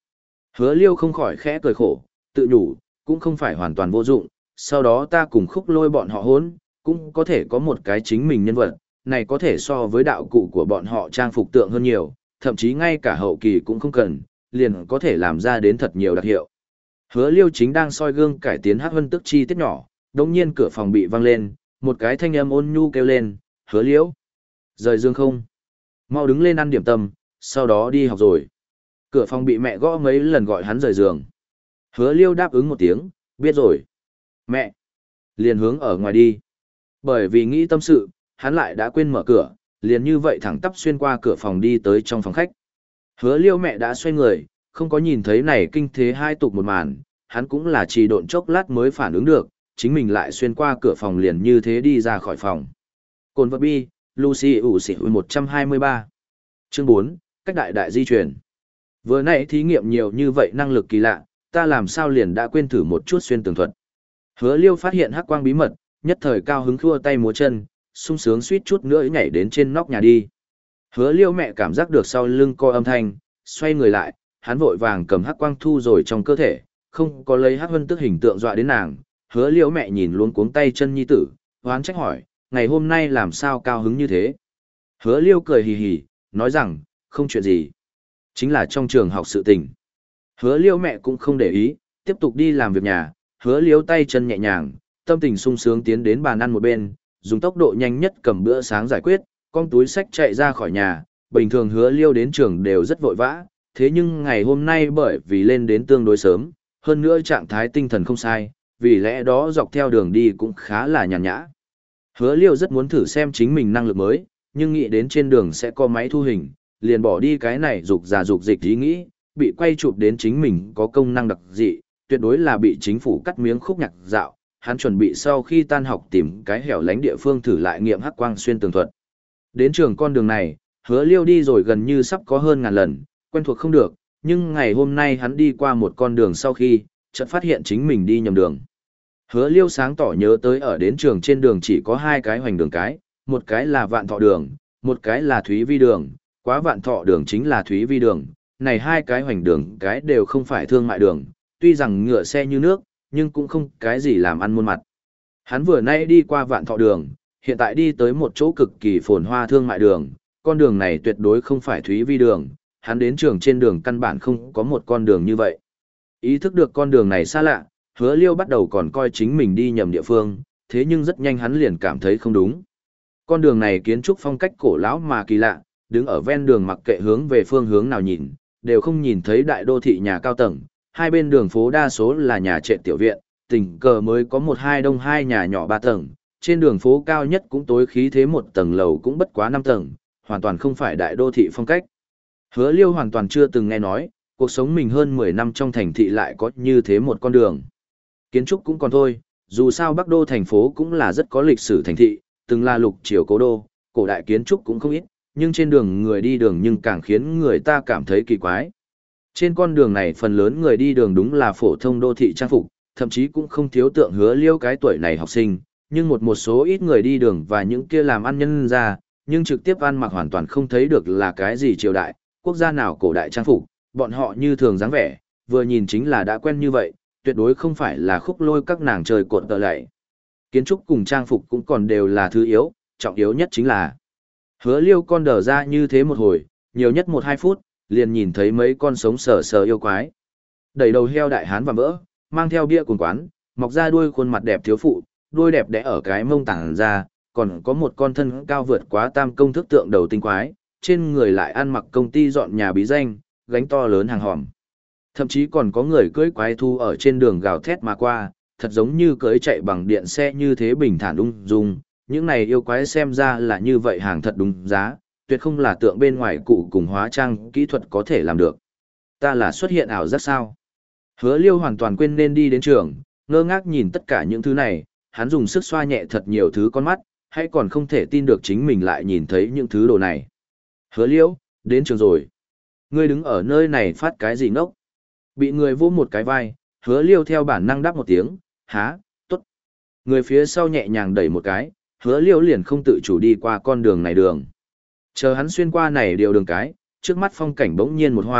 Hứa liêu không khỏi khẽ cười khổ, tự nhủ, cũng không phải hoàn toàn vô dụng, sau đó ta cùng khúc lôi bọn họ hốn, cũng có thể có một cái chính mình nhân vật, này có thể so với đạo cụ của bọn họ trang phục tượng hơn nhiều, thậm chí ngay cả hậu kỳ cũng không cần, liền có thể làm ra đến thật nhiều đặc hiệu. Hứa liêu chính đang soi gương cải tiến hắc vân tức chi tiết nhỏ, đồng nhiên cửa phòng bị văng lên, một cái thanh âm ôn nhu kêu lên, hứa liêu. Rời giường không? Mau đứng lên ăn điểm tâm, sau đó đi học rồi. Cửa phòng bị mẹ gõ mấy lần gọi hắn rời giường. Hứa liêu đáp ứng một tiếng, biết rồi. Mẹ. Liền hướng ở ngoài đi. Bởi vì nghĩ tâm sự, hắn lại đã quên mở cửa, liền như vậy thẳng tắp xuyên qua cửa phòng đi tới trong phòng khách. Hứa liêu mẹ đã xoay người, không có nhìn thấy này kinh thế hai tục một màn, hắn cũng là trì độn chốc lát mới phản ứng được, chính mình lại xuyên qua cửa phòng liền như thế đi ra khỏi phòng. Cồn vật bi, Lucy ủ xỉ một trăm hai mươi ba. Chương bốn, cách đại đại di chuyển. Vừa nãy thí nghiệm nhiều như vậy năng lực kỳ lạ, ta làm sao liền đã quên thử một chút xuyên tường thuật. Hứa liêu phát hiện hắc quang bí mật, nhất thời cao hứng khua tay múa chân, sung sướng suýt chút nữa nhảy đến trên nóc nhà đi. Hứa liêu mẹ cảm giác được sau lưng co âm thanh, xoay người lại, hắn vội vàng cầm hắc quang thu rồi trong cơ thể, không có lấy hắc vân tức hình tượng dọa đến nàng. Hứa liêu mẹ nhìn luống cuống tay chân nhi tử, hoán trách hỏi, ngày hôm nay làm sao cao hứng như thế? Hứa liêu cười hì hì, nói rằng, không chuyện gì. Chính là trong trường học sự tình. Hứa liêu mẹ cũng không để ý, tiếp tục đi làm việc nhà, hứa liêu tay chân nhẹ nhàng, tâm tình sung sướng tiến đến bàn ăn một bên, dùng tốc độ nhanh nhất cầm bữa sáng giải quyết, con túi sách chạy ra khỏi nhà, bình thường hứa liêu đến trường đều rất vội vã, thế nhưng ngày hôm nay bởi vì lên đến tương đối sớm, hơn nữa trạng thái tinh thần không sai, vì lẽ đó dọc theo đường đi cũng khá là nhàn nhã. Hứa liêu rất muốn thử xem chính mình năng lực mới, nhưng nghĩ đến trên đường sẽ có máy thu hình, liền bỏ đi cái này dục già dục dịch ý nghĩ, bị quay chụp đến chính mình có công năng đặc dị, tuyệt đối là bị chính phủ cắt miếng khúc nhạc dạo. Hắn chuẩn bị sau khi tan học tìm cái hẻo lánh địa phương thử lại nghiệm hắc quang xuyên tường thuật. Đến trường con đường này, hứa liêu đi rồi gần như sắp có hơn ngàn lần, quen thuộc không được, nhưng ngày hôm nay hắn đi qua một con đường sau khi, chợt phát hiện chính mình đi nhầm đường. Hứa liêu sáng tỏ nhớ tới ở đến trường trên đường chỉ có hai cái hoành đường cái, một cái là vạn thọ đường, một cái là thúy vi đường, quá vạn thọ đường chính là thúy vi đường, này hai cái hoành đường cái đều không phải thương mại đường, tuy rằng ngựa xe như nước, nhưng cũng không cái gì làm ăn muôn mặt. Hắn vừa nay đi qua vạn thọ đường, hiện tại đi tới một chỗ cực kỳ phồn hoa thương mại đường, con đường này tuyệt đối không phải thúy vi đường, hắn đến trường trên đường căn bản không có một con đường như vậy. Ý thức được con đường này xa lạ, hứa liêu bắt đầu còn coi chính mình đi nhầm địa phương, thế nhưng rất nhanh hắn liền cảm thấy không đúng. Con đường này kiến trúc phong cách cổ lão mà kỳ lạ, đứng ở ven đường mặc kệ hướng về phương hướng nào nhìn, đều không nhìn thấy đại đô thị nhà cao tầng, hai bên đường phố đa số là nhà trệt tiểu viện, tình cờ mới có một hai đông hai nhà nhỏ ba tầng, trên đường phố cao nhất cũng tối khí thế một tầng lầu cũng bất quá năm tầng, hoàn toàn không phải đại đô thị phong cách. Hứa liêu hoàn toàn chưa từng nghe nói, cuộc sống mình hơn mười năm trong thành thị lại có như thế một con đường. Kiến trúc cũng còn thôi, dù sao Bắc Đô thành phố cũng là rất có lịch sử thành thị, từng là lục triều cố đô, cổ đại kiến trúc cũng không ít, nhưng trên đường người đi đường nhưng càng khiến người ta cảm thấy kỳ quái. Trên con đường này phần lớn người đi đường đúng là phổ thông đô thị trang phục, thậm chí cũng không thiếu tượng hứa liêu cái tuổi này học sinh, nhưng một một số ít người đi đường và những kia làm ăn nhân ra, nhưng trực tiếp ăn mặc hoàn toàn không thấy được là cái gì triều đại, quốc gia nào cổ đại trang phục, bọn họ như thường dáng vẻ, vừa nhìn chính là đã quen như vậy, tuyệt đối không phải là khúc lôi các nàng trời cột tờ lạy. Kiến trúc cùng trang phục cũng còn đều là thứ yếu, trọng yếu nhất chính là hứa liêu con đờ ra như thế một hồi, nhiều nhất một hai phút, liền nhìn thấy mấy con sống sờ sờ yêu quái. Đẩy đầu heo đại hán và vỡ, mang theo bia cuồng quán, mọc ra đuôi khuôn mặt đẹp thiếu phụ, đuôi đẹp đẽ ở cái mông tảng ra, còn có một con thân cao vượt quá tam công thức tượng đầu tinh quái, trên người lại ăn mặc công ty dọn nhà bí danh, gánh to lớn hàng hòm. Thậm chí còn có người cưỡi quái thu ở trên đường gào thét mà qua, thật giống như cưỡi chạy bằng điện xe như thế bình thản ung dung. Những này yêu quái xem ra là như vậy hàng thật đúng giá, tuyệt không là tượng bên ngoài cụ cùng hóa trang kỹ thuật có thể làm được. Ta là xuất hiện ảo giác sao? Hứa liêu hoàn toàn quên nên đi đến trường, ngơ ngác nhìn tất cả những thứ này, hắn dùng sức xoa nhẹ thật nhiều thứ con mắt, hay còn không thể tin được chính mình lại nhìn thấy những thứ đồ này. Hứa liêu, đến trường rồi. Ngươi đứng ở nơi này phát cái gì ngốc? Bị người vỗ một cái vai, hứa liêu theo bản năng đáp một tiếng, há, tốt. Người phía sau nhẹ nhàng đẩy một cái, hứa liêu liền không tự chủ đi qua con đường này đường. Chờ hắn xuyên qua này điều đường cái, trước mắt phong cảnh bỗng nhiên một hoa,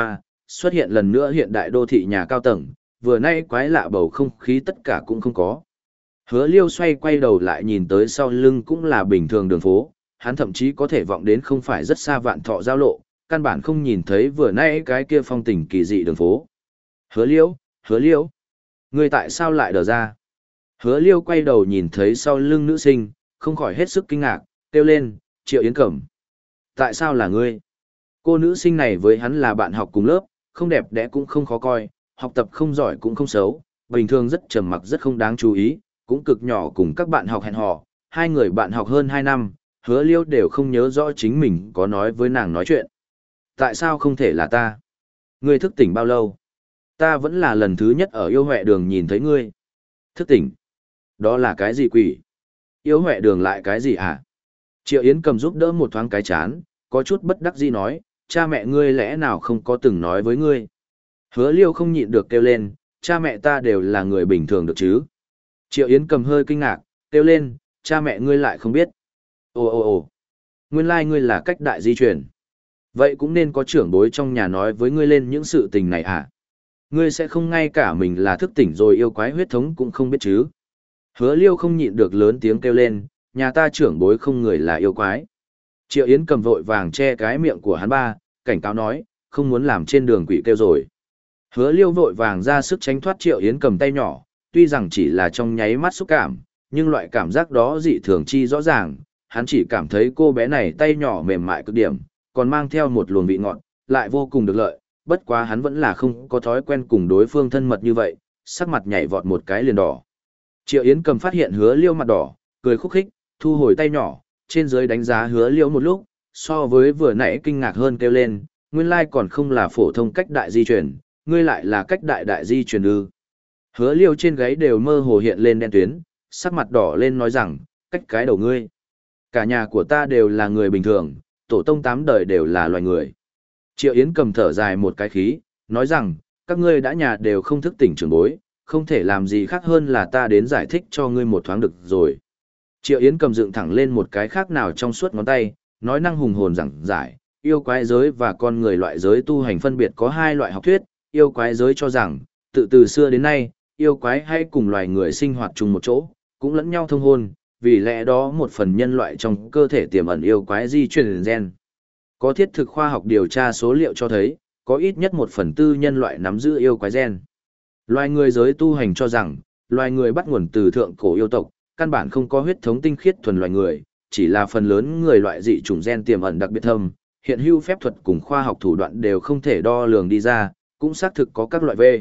xuất hiện lần nữa hiện đại đô thị nhà cao tầng, vừa nay quái lạ bầu không khí tất cả cũng không có. Hứa Liêu xoay quay đầu lại nhìn tới sau lưng cũng là bình thường đường phố, hắn thậm chí có thể vọng đến không phải rất xa Vạn Thọ giao lộ, căn bản không nhìn thấy vừa nay cái kia phong tình kỳ dị đường phố. Hứa Liêu, Hứa Liêu, ngươi tại sao lại đờ ra? Hứa Liêu quay đầu nhìn thấy sau lưng nữ sinh, không khỏi hết sức kinh ngạc, kêu lên, Triệu Yến Cẩm. Tại sao là ngươi? Cô nữ sinh này với hắn là bạn học cùng lớp, không đẹp đẽ cũng không khó coi, học tập không giỏi cũng không xấu, bình thường rất trầm mặc rất không đáng chú ý, cũng cực nhỏ cùng các bạn học hẹn hò, hai người bạn học hơn hai năm, Hứa Liêu đều không nhớ rõ chính mình có nói với nàng nói chuyện. Tại sao không thể là ta? Ngươi thức tỉnh bao lâu? Ta vẫn là lần thứ nhất ở yêu huệ đường nhìn thấy ngươi. Thức tỉnh? Đó là cái gì quỷ? Yêu huệ đường lại cái gì hả? Triệu Yến Cầm giúp đỡ một thoáng cái chán, có chút bất đắc dĩ nói, cha mẹ ngươi lẽ nào không có từng nói với ngươi? Hứa Liêu không nhịn được kêu lên, cha mẹ ta đều là người bình thường được chứ? Triệu Yến Cầm hơi kinh ngạc, kêu lên, cha mẹ ngươi lại không biết. Ồ ồ ồ, nguyên lai ngươi là cách đại di truyền. Vậy cũng nên có trưởng bối trong nhà nói với ngươi lên những sự tình này à? Ngươi sẽ không ngay cả mình là thức tỉnh rồi yêu quái huyết thống cũng không biết chứ? Hứa Liêu không nhịn được lớn tiếng kêu lên, nhà ta trưởng bối không người là yêu quái. Triệu Yến Cầm vội vàng che cái miệng của hắn ba, cảnh cáo nói, không muốn làm trên đường quỷ kêu rồi. Hứa Liêu vội vàng ra sức tránh thoát Triệu Yến Cầm tay nhỏ, tuy rằng chỉ là trong nháy mắt xúc cảm, nhưng loại cảm giác đó dị thường chi rõ ràng, hắn chỉ cảm thấy cô bé này tay nhỏ mềm mại cực điểm, còn mang theo một luồng vị ngọt, lại vô cùng được lợi, bất quá hắn vẫn là không có thói quen cùng đối phương thân mật như vậy, sắc mặt nhảy vọt một cái liền đỏ. Triệu Yến Cầm phát hiện Hứa Liêu mặt đỏ, cười khúc khích, thu hồi tay nhỏ, trên dưới đánh giá Hứa Liêu một lúc, so với vừa nãy kinh ngạc hơn kêu lên, nguyên lai còn không là phổ thông cách đại di truyền, ngươi lại là cách đại đại di truyền ư. Hứa Liêu trên gáy đều mơ hồ hiện lên đen tuyến, sắc mặt đỏ lên nói rằng, cách cái đầu ngươi. Cả nhà của ta đều là người bình thường, tổ tông tám đời đều là loài người. Triệu Yến Cầm thở dài một cái khí, nói rằng, các ngươi đã nhà đều không thức tỉnh trưởng bối, không thể làm gì khác hơn là ta đến giải thích cho ngươi một thoáng được rồi. Triệu Yến Cầm dựng thẳng lên một cái khác nào trong suốt ngón tay, nói năng hùng hồn rằng giải, yêu quái giới và con người loại giới tu hành phân biệt có hai loại học thuyết, yêu quái giới cho rằng, tự từ xưa đến nay, yêu quái hay cùng loài người sinh hoạt chung một chỗ, cũng lẫn nhau thông hôn, vì lẽ đó một phần nhân loại trong cơ thể tiềm ẩn yêu quái di truyền gen. Có thiết thực khoa học điều tra số liệu cho thấy, có ít nhất một phần tư nhân loại nắm giữ yêu quái gen. Loài người giới tu hành cho rằng, loài người bắt nguồn từ thượng cổ yêu tộc, căn bản không có huyết thống tinh khiết thuần loài người, chỉ là phần lớn người loại dị chủng gen tiềm ẩn đặc biệt thâm, hiện hữu phép thuật cùng khoa học thủ đoạn đều không thể đo lường đi ra, cũng xác thực có các loại V.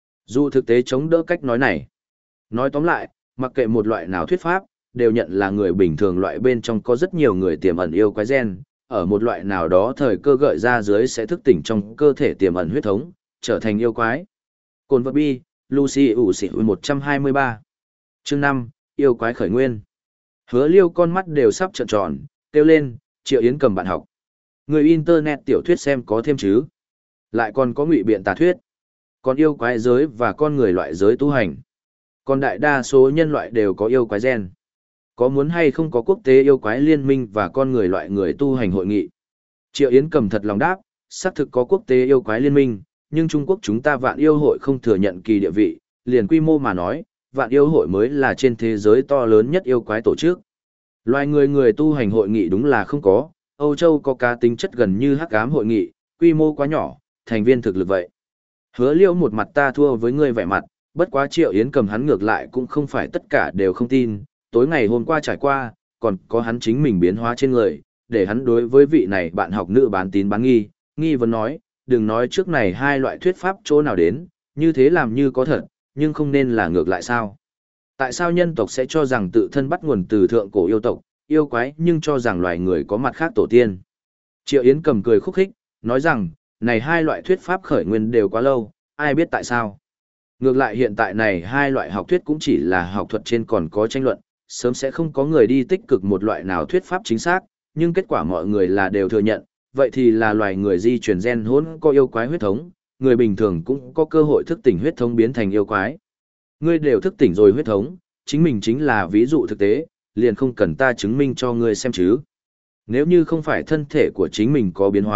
Dù thực tế chống đỡ cách nói này. Nói tóm lại, mặc kệ một loại nào thuyết pháp, đều nhận là người bình thường loại bên trong có rất nhiều người tiềm ẩn yêu quái gen, ở một loại nào đó thời cơ gợi ra dưới sẽ thức tỉnh trong cơ thể tiềm ẩn huyết thống, trở thành yêu quái. Cồn vật bi, Lucy ủ xỉ một trăm hai mươi ba. Chương năm, yêu quái khởi nguyên. Hứa Liêu con mắt đều sắp trợn tròn, kêu lên, Triệu Yến Cầm bạn học. Người internet tiểu thuyết xem có thêm chứ? Lại còn có ngụy biện tà thuyết. Còn yêu quái giới và con người loại giới tu hành. Còn đại đa số nhân loại đều có yêu quái gen. Có muốn hay không có quốc tế yêu quái liên minh và con người loại người tu hành hội nghị? Triệu Yến Cầm thật lòng đáp, xác thực có quốc tế yêu quái liên minh, nhưng Trung Quốc chúng ta vạn yêu hội không thừa nhận kỳ địa vị, liền quy mô mà nói, vạn yêu hội mới là trên thế giới to lớn nhất yêu quái tổ chức. Loài người người tu hành hội nghị đúng là không có, Âu Châu có cá tính chất gần như hắc ám hội nghị, quy mô quá nhỏ, thành viên thực lực vậy. Hứa Liêu một mặt ta thua với người vẻ mặt, bất quá Triệu Yến Cầm hắn ngược lại cũng không phải tất cả đều không tin, tối ngày hôm qua trải qua, còn có hắn chính mình biến hóa trên người, để hắn đối với vị này bạn học nữ bán tín bán nghi, nghi vấn nói, đừng nói trước này hai loại thuyết pháp chỗ nào đến, như thế làm như có thật, nhưng không nên là ngược lại sao. Tại sao nhân tộc sẽ cho rằng tự thân bắt nguồn từ thượng cổ yêu tộc, yêu quái nhưng cho rằng loài người có mặt khác tổ tiên. Triệu Yến Cầm cười khúc khích, nói rằng, này hai loại thuyết pháp khởi nguyên đều quá lâu, ai biết tại sao. Ngược lại hiện tại này hai loại học thuyết cũng chỉ là học thuật trên còn có tranh luận, sớm sẽ không có người đi tích cực một loại nào thuyết pháp chính xác, nhưng kết quả mọi người là đều thừa nhận, vậy thì là loài người di truyền gen hỗn có yêu quái huyết thống, người bình thường cũng có cơ hội thức tỉnh huyết thống biến thành yêu quái. Ngươi đều thức tỉnh rồi huyết thống, chính mình chính là ví dụ thực tế, liền không cần ta chứng minh cho ngươi xem chứ. Nếu như không phải thân thể của chính mình có biến hóa,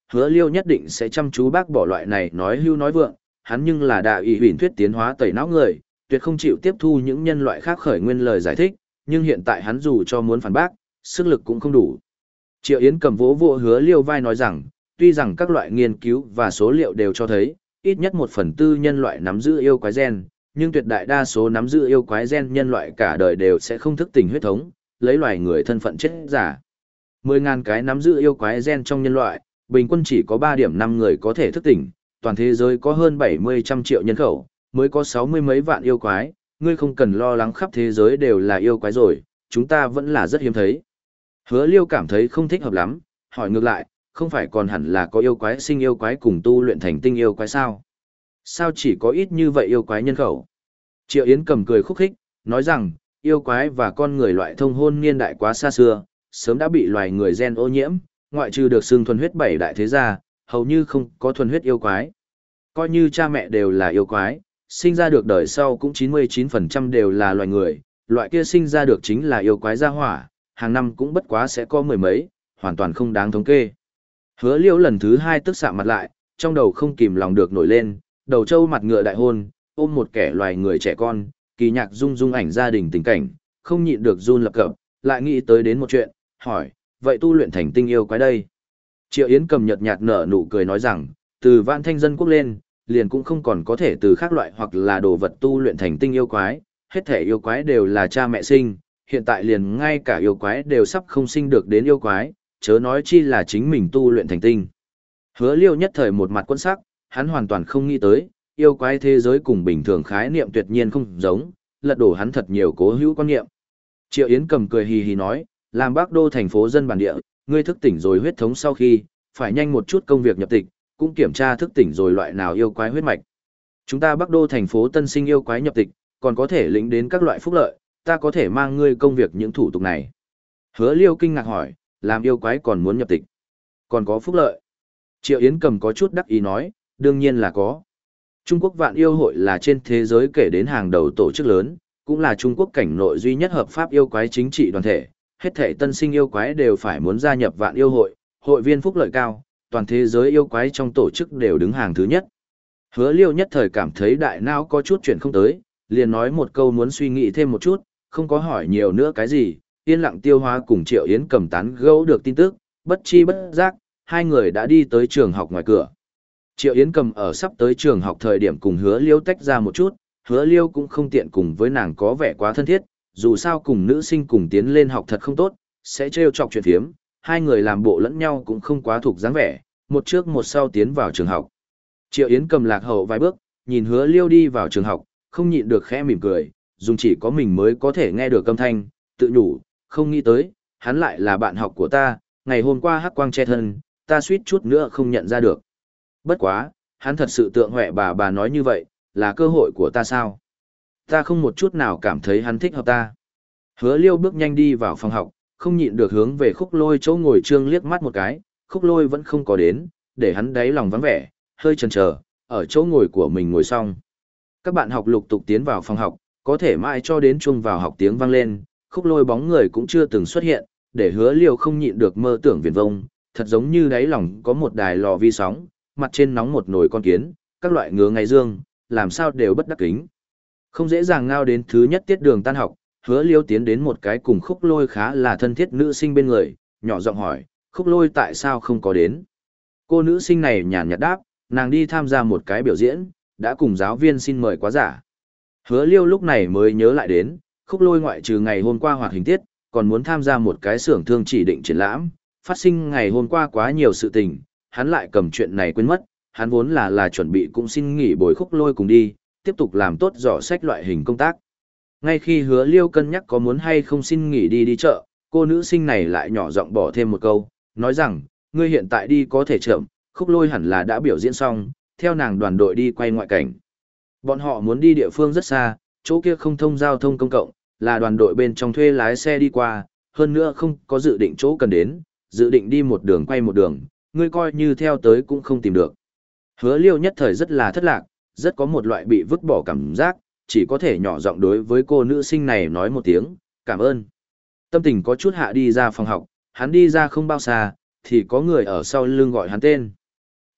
Hứa Liêu nhất định sẽ chăm chú bác bỏ loại này nói hưu nói vượng, hắn nhưng là đạo ý huyền thuyết tiến hóa tẩy não người, tuyệt không chịu tiếp thu những nhân loại khác khởi nguyên lời giải thích, nhưng hiện tại hắn dù cho muốn phản bác, sức lực cũng không đủ. Triệu Yến cầm vỗ vỗ Hứa Liêu vai nói rằng, tuy rằng các loại nghiên cứu và số liệu đều cho thấy, ít nhất một phần tư nhân loại nắm giữ yêu quái gen, nhưng tuyệt đại đa số nắm giữ yêu quái gen nhân loại cả đời đều sẽ không thức tỉnh huyết thống, lấy loài người thân phận chết giả. mười ngàn cái nắm giữ yêu quái gen trong nhân loại, bình quân chỉ có ba điểm năm người có thể thức tỉnh, toàn thế giới có hơn bảy mươi trăm triệu nhân khẩu, mới có sáu mươi mấy vạn yêu quái, ngươi không cần lo lắng khắp thế giới đều là yêu quái rồi, chúng ta vẫn là rất hiếm thấy. Hứa Liêu cảm thấy không thích hợp lắm, hỏi ngược lại, không phải còn hẳn là có yêu quái sinh yêu quái cùng tu luyện thành tinh yêu quái sao? Sao chỉ có ít như vậy yêu quái nhân khẩu? Triệu Yến cầm cười khúc khích, nói rằng, yêu quái và con người loại thông hôn niên đại quá xa xưa, sớm đã bị loài người gen ô nhiễm, ngoại trừ được xưng thuần huyết bảy đại thế gia, hầu như không có thuần huyết yêu quái. Coi như cha mẹ đều là yêu quái, sinh ra được đời sau cũng chín mươi chín phần trăm đều là loài người, loại kia sinh ra được chính là yêu quái gia hỏa, hàng năm cũng bất quá sẽ có mười mấy, hoàn toàn không đáng thống kê. Hứa Liêu lần thứ hai tức sạm mặt lại, trong đầu không kìm lòng được nổi lên, đầu trâu mặt ngựa đại hôn, ôm một kẻ loài người trẻ con, kỳ nhạc rung rung ảnh gia đình tình cảnh, không nhịn được run lập cập, lại nghĩ tới đến một chuyện, hỏi, vậy tu luyện thành tinh yêu quái đây? Triệu Yến cầm nhợt nhạt nở nụ cười nói rằng, từ vạn thanh dân quốc lên, liền cũng không còn có thể từ khác loại hoặc là đồ vật tu luyện thành tinh yêu quái, hết thể yêu quái đều là cha mẹ sinh, hiện tại liền ngay cả yêu quái đều sắp không sinh được đến yêu quái, chớ nói chi là chính mình tu luyện thành tinh. Hứa Liêu nhất thời một mặt quân sắc, hắn hoàn toàn không nghĩ tới, yêu quái thế giới cùng bình thường khái niệm tuyệt nhiên không giống, lật đổ hắn thật nhiều cố hữu quan niệm. Triệu Yến cầm cười hì hì nói, làm Bắc Đô thành phố dân bản địa, ngươi thức tỉnh rồi huyết thống sau khi, phải nhanh một chút công việc nhập tịch, cũng kiểm tra thức tỉnh rồi loại nào yêu quái huyết mạch. Chúng ta Bắc Đô thành phố tân sinh yêu quái nhập tịch, còn có thể lĩnh đến các loại phúc lợi, ta có thể mang ngươi công việc những thủ tục này. Hứa Liêu kinh ngạc hỏi, làm yêu quái còn muốn nhập tịch, còn có phúc lợi. Triệu Yến cầm có chút đắc ý nói, đương nhiên là có. Trung Quốc Vạn Yêu Hội là trên thế giới kể đến hàng đầu tổ chức lớn, cũng là Trung Quốc cảnh nội duy nhất hợp pháp yêu quái chính trị đoàn thể. Hết thể tân sinh yêu quái đều phải muốn gia nhập Vạn Yêu Hội, hội viên phúc lợi cao, toàn thế giới yêu quái trong tổ chức đều đứng hàng thứ nhất. Hứa Liêu nhất thời cảm thấy đại não có chút chuyện không tới, liền nói một câu muốn suy nghĩ thêm một chút, không có hỏi nhiều nữa cái gì, yên lặng tiêu hóa cùng Triệu Yến cầm tán gẫu được tin tức, bất chi bất giác, hai người đã đi tới trường học ngoài cửa. Triệu Yến cầm ở sắp tới trường học thời điểm cùng Hứa Liêu tách ra một chút, Hứa Liêu cũng không tiện cùng với nàng có vẻ quá thân thiết, dù sao cùng nữ sinh cùng tiến lên học thật không tốt, sẽ trêu chọc chuyện phiếm, hai người làm bộ lẫn nhau cũng không quá thuộc dáng vẻ, một trước một sau tiến vào trường học. Triệu Yến cầm lạc hậu vài bước, nhìn Hứa Liêu đi vào trường học, không nhịn được khẽ mỉm cười, dùng chỉ có mình mới có thể nghe được âm thanh, tự nhủ, không nghĩ tới, hắn lại là bạn học của ta, ngày hôm qua hắc quang che thân, ta suýt chút nữa không nhận ra được. Bất quá, hắn thật sự tượng huệ bà bà nói như vậy, là cơ hội của ta sao? Ta không một chút nào cảm thấy hắn thích hợp ta. Hứa Liêu bước nhanh đi vào phòng học, không nhịn được hướng về Khúc Lôi chỗ ngồi trương liếc mắt một cái, Khúc Lôi vẫn không có đến, để hắn đáy lòng vắng vẻ, hơi chần chờ, ở chỗ ngồi của mình ngồi xong. Các bạn học lục tục tiến vào phòng học, có thể mãi cho đến chuông vào học tiếng vang lên, Khúc Lôi bóng người cũng chưa từng xuất hiện, để Hứa Liêu không nhịn được mơ tưởng viển vông, thật giống như đáy lòng có một đài lò vi sóng, mặt trên nóng một nồi con kiến, các loại ngứa ngày dương, làm sao đều bất đắc kính. Không dễ dàng ngao đến thứ nhất tiết đường tan học, Hứa Liêu tiến đến một cái cùng Khúc Lôi khá là thân thiết nữ sinh bên người, nhỏ giọng hỏi, Khúc Lôi tại sao không có đến? Cô nữ sinh này nhàn nhạt đáp, nàng đi tham gia một cái biểu diễn, đã cùng giáo viên xin mời quá giả. Hứa Liêu lúc này mới nhớ lại đến, Khúc Lôi ngoại trừ ngày hôm qua hoạt hình tiết, còn muốn tham gia một cái xưởng thương chỉ định triển lãm, phát sinh ngày hôm qua quá nhiều sự tình, hắn lại cầm chuyện này quên mất, hắn vốn là là chuẩn bị cũng xin nghỉ bồi Khúc Lôi cùng đi, tiếp tục làm tốt dò sách loại hình công tác. Ngay khi Hứa Liêu cân nhắc có muốn hay không xin nghỉ đi đi chợ, cô nữ sinh này lại nhỏ giọng bỏ thêm một câu, nói rằng, ngươi hiện tại đi có thể chậm, Khúc Lôi hẳn là đã biểu diễn xong, theo nàng đoàn đội đi quay ngoại cảnh. Bọn họ muốn đi địa phương rất xa, chỗ kia không thông giao thông công cộng, là đoàn đội bên trong thuê lái xe đi qua, hơn nữa không có dự định chỗ cần đến, dự định đi một đường quay một đường, ngươi coi như theo tới cũng không tìm được. Hứa Liêu nhất thời rất là thất lạc, rất có một loại bị vứt bỏ cảm giác, chỉ có thể nhỏ giọng đối với cô nữ sinh này nói một tiếng, cảm ơn. Tâm tình có chút hạ đi ra phòng học, hắn đi ra không bao xa, thì có người ở sau lưng gọi hắn tên.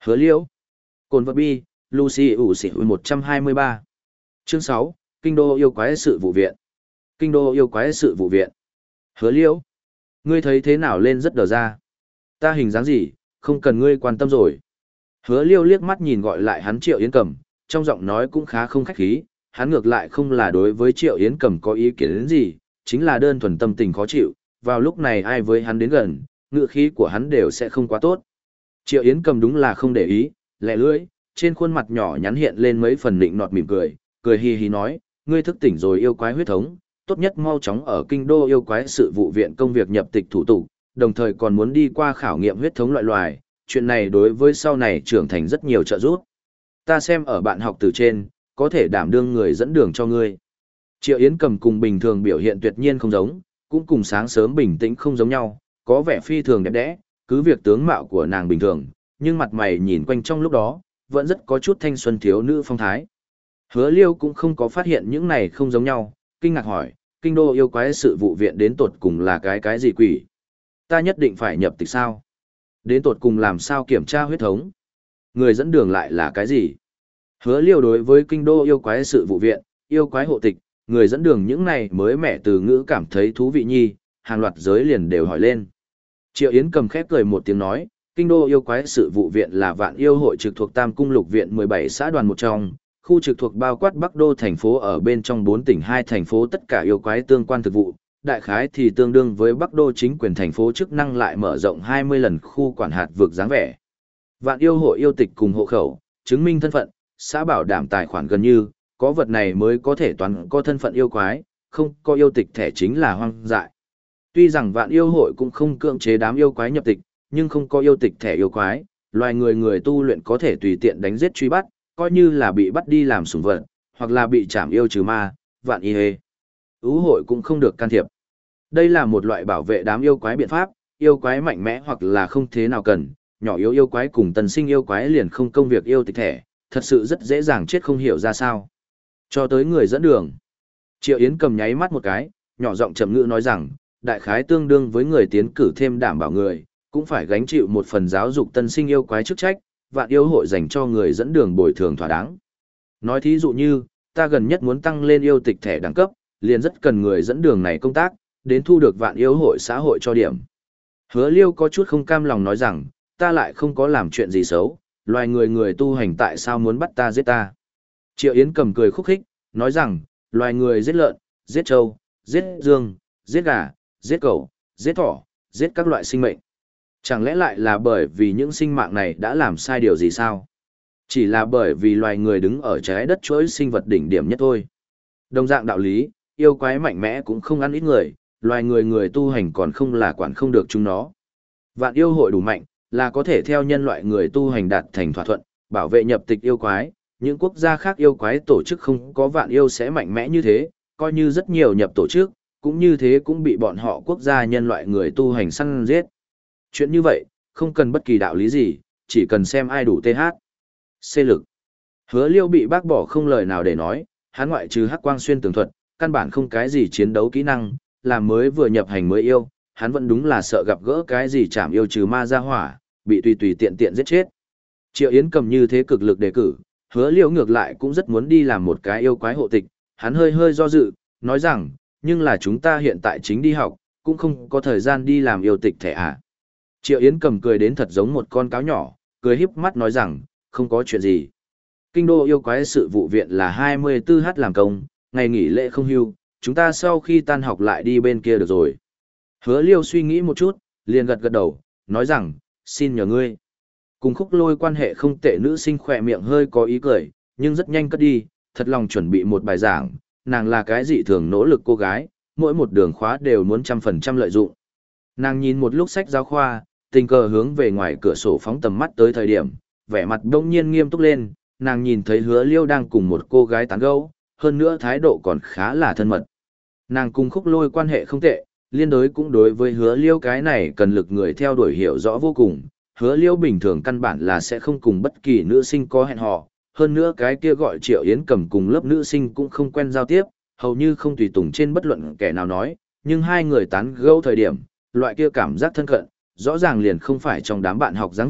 Hứa Liễu. Cồn vật bi, Lucy ủ xỉ một trăm hai mươi ba. Chương sáu, Kinh đô yêu quái sự vụ viện. Kinh đô yêu quái sự vụ viện. Hứa Liễu. Ngươi thấy thế nào lên rất đờ ra. Ta hình dáng gì, không cần ngươi quan tâm rồi. Hứa Liêu liếc mắt nhìn gọi lại hắn Triệu Yến Cầm, trong giọng nói cũng khá không khách khí, hắn ngược lại không là đối với Triệu Yến Cầm có ý kiến đến gì, chính là đơn thuần tâm tình khó chịu, vào lúc này ai với hắn đến gần, ngựa khí của hắn đều sẽ không quá tốt. Triệu Yến Cầm đúng là không để ý, lẹ lưỡi, trên khuôn mặt nhỏ nhắn hiện lên mấy phần nịnh nọt mỉm cười, cười hi hi nói, ngươi thức tỉnh rồi yêu quái huyết thống, tốt nhất mau chóng ở kinh đô yêu quái sự vụ viện công việc nhập tịch thủ tục, đồng thời còn muốn đi qua khảo nghiệm huyết thống loại loài, chuyện này đối với sau này trưởng thành rất nhiều trợ giúp. Ta xem ở bạn học từ trên, có thể đảm đương người dẫn đường cho ngươi. Triệu Yến Cầm cùng bình thường biểu hiện tuyệt nhiên không giống, cũng cùng sáng sớm bình tĩnh không giống nhau, có vẻ phi thường đẹp đẽ, cứ việc tướng mạo của nàng bình thường, nhưng mặt mày nhìn quanh trong lúc đó, vẫn rất có chút thanh xuân thiếu nữ phong thái. Hứa Liêu cũng không có phát hiện những này không giống nhau, kinh ngạc hỏi, kinh đô yêu quái sự vụ viện đến tột cùng là cái cái gì quỷ? Ta nhất định phải nhập tịch sao? Đến tột cùng làm sao kiểm tra huyết thống? Người dẫn đường lại là cái gì? Hứa Liêu đối với kinh đô yêu quái sự vụ viện, yêu quái hộ tịch, người dẫn đường những này mới mẻ từ ngữ cảm thấy thú vị nhi, hàng loạt giới liền đều hỏi lên. Triệu Yến Cầm khép cười một tiếng nói, kinh đô yêu quái sự vụ viện là vạn yêu hội trực thuộc Tam Cung Lục Viện mười bảy xã đoàn một trong, khu trực thuộc bao quát Bắc Đô thành phố ở bên trong bốn tỉnh hai thành phố tất cả yêu quái tương quan thực vụ, đại khái thì tương đương với Bắc Đô chính quyền thành phố chức năng lại mở rộng hai mươi lần khu quản hạt vực dáng vẻ. Vạn yêu hội yêu tịch cùng hộ khẩu, chứng minh thân phận, xã bảo đảm tài khoản gần như, có vật này mới có thể toán có thân phận yêu quái, không có yêu tịch thẻ chính là hoang dại. Tuy rằng vạn yêu hội cũng không cưỡng chế đám yêu quái nhập tịch, nhưng không có yêu tịch thẻ yêu quái, loài người người tu luyện có thể tùy tiện đánh giết truy bắt, coi như là bị bắt đi làm sủng vật, hoặc là bị trảm yêu trừ ma, vạn y hê. Ú hội cũng không được can thiệp. Đây là một loại bảo vệ đám yêu quái biện pháp, yêu quái mạnh mẽ hoặc là không thế nào cần, nhỏ yếu yêu quái cùng tần sinh yêu quái liền không công việc yêu tịch thẻ, thật sự rất dễ dàng chết không hiểu ra sao. Cho tới người dẫn đường. Triệu Yến Cầm nháy mắt một cái, nhỏ giọng trầm ngữ nói rằng, đại khái tương đương với người tiến cử thêm đảm bảo người, cũng phải gánh chịu một phần giáo dục tân sinh yêu quái chức trách, vạn yêu hội dành cho người dẫn đường bồi thường thỏa đáng. Nói thí dụ như, ta gần nhất muốn tăng lên yêu tịch thẻ đẳng cấp, liền rất cần người dẫn đường này công tác, đến thu được vạn yêu hội xã hội cho điểm. Hứa Liêu có chút không cam lòng nói rằng, ta lại không có làm chuyện gì xấu, loài người người tu hành tại sao muốn bắt ta giết ta. Triệu Yến Cầm cười khúc khích, nói rằng, loài người giết lợn, giết trâu, giết dương, giết gà, giết cẩu, giết thỏ, giết các loại sinh mệnh. Chẳng lẽ lại là bởi vì những sinh mạng này đã làm sai điều gì sao? Chỉ là bởi vì loài người đứng ở trái đất chuỗi sinh vật đỉnh điểm nhất thôi. Đồng dạng đạo lý, yêu quái mạnh mẽ cũng không ăn ít người, loài người người tu hành còn không là quản không được chúng nó. Vạn yêu hội đủ mạnh, là có thể theo nhân loại người tu hành đạt thành thỏa thuận, bảo vệ nhập tịch yêu quái, những quốc gia khác yêu quái tổ chức không có vạn yêu sẽ mạnh mẽ như thế, coi như rất nhiều nhập tổ chức, cũng như thế cũng bị bọn họ quốc gia nhân loại người tu hành săn giết. Chuyện như vậy, không cần bất kỳ đạo lý gì, chỉ cần xem ai đủ tê hát. C lực. Hứa Liêu bị bác bỏ không lời nào để nói, hắn ngoại trừ hắc quang xuyên tường thuật, căn bản không cái gì chiến đấu kỹ năng, làm mới vừa nhập hành mới yêu, hắn vẫn đúng là sợ gặp gỡ cái gì chảm yêu trừ ma ra hỏa, bị tùy tùy tiện tiện giết chết. Triệu Yến Cầm như thế cực lực đề cử, Hứa Liêu ngược lại cũng rất muốn đi làm một cái yêu quái hộ tịch, hắn hơi hơi do dự, nói rằng, nhưng là chúng ta hiện tại chính đi học, cũng không có thời gian đi làm yêu tịch thẻ à. Triệu Yến Cầm cười đến thật giống một con cáo nhỏ, cười híp mắt nói rằng, không có chuyện gì. Kinh đô yêu quái sự vụ viện là hai mươi tư h làm công, ngày nghỉ lễ không hưu, chúng ta sau khi tan học lại đi bên kia được rồi. Hứa Liêu suy nghĩ một chút, liền gật gật đầu, nói rằng, xin nhờ ngươi. Cùng Khúc Lôi quan hệ không tệ nữ sinh khỏe miệng hơi có ý cười, nhưng rất nhanh cất đi, thật lòng chuẩn bị một bài giảng, nàng là cái dị thường nỗ lực cô gái, mỗi một đường khóa đều muốn trăm phần trăm lợi dụng. Nàng nhìn một lúc sách giáo khoa, tình cờ hướng về ngoài cửa sổ phóng tầm mắt tới thời điểm, vẻ mặt đông nhiên nghiêm túc lên, nàng nhìn thấy Hứa Liêu đang cùng một cô gái tán gẫu, hơn nữa thái độ còn khá là thân mật. Nàng cùng Khúc Lôi quan hệ không tệ, liên đối cũng đối với Hứa Liêu cái này cần lực người theo đuổi hiểu rõ vô cùng. Hứa Liêu bình thường căn bản là sẽ không cùng bất kỳ nữ sinh có hẹn hò, hơn nữa cái kia gọi Triệu Yến Cầm cùng lớp nữ sinh cũng không quen giao tiếp, hầu như không tùy tùng trên bất luận kẻ nào nói, nhưng hai người tán gẫu thời điểm, loại kia cảm giác thân cận, rõ ràng liền không phải trong đám bạn học dáng vẻ,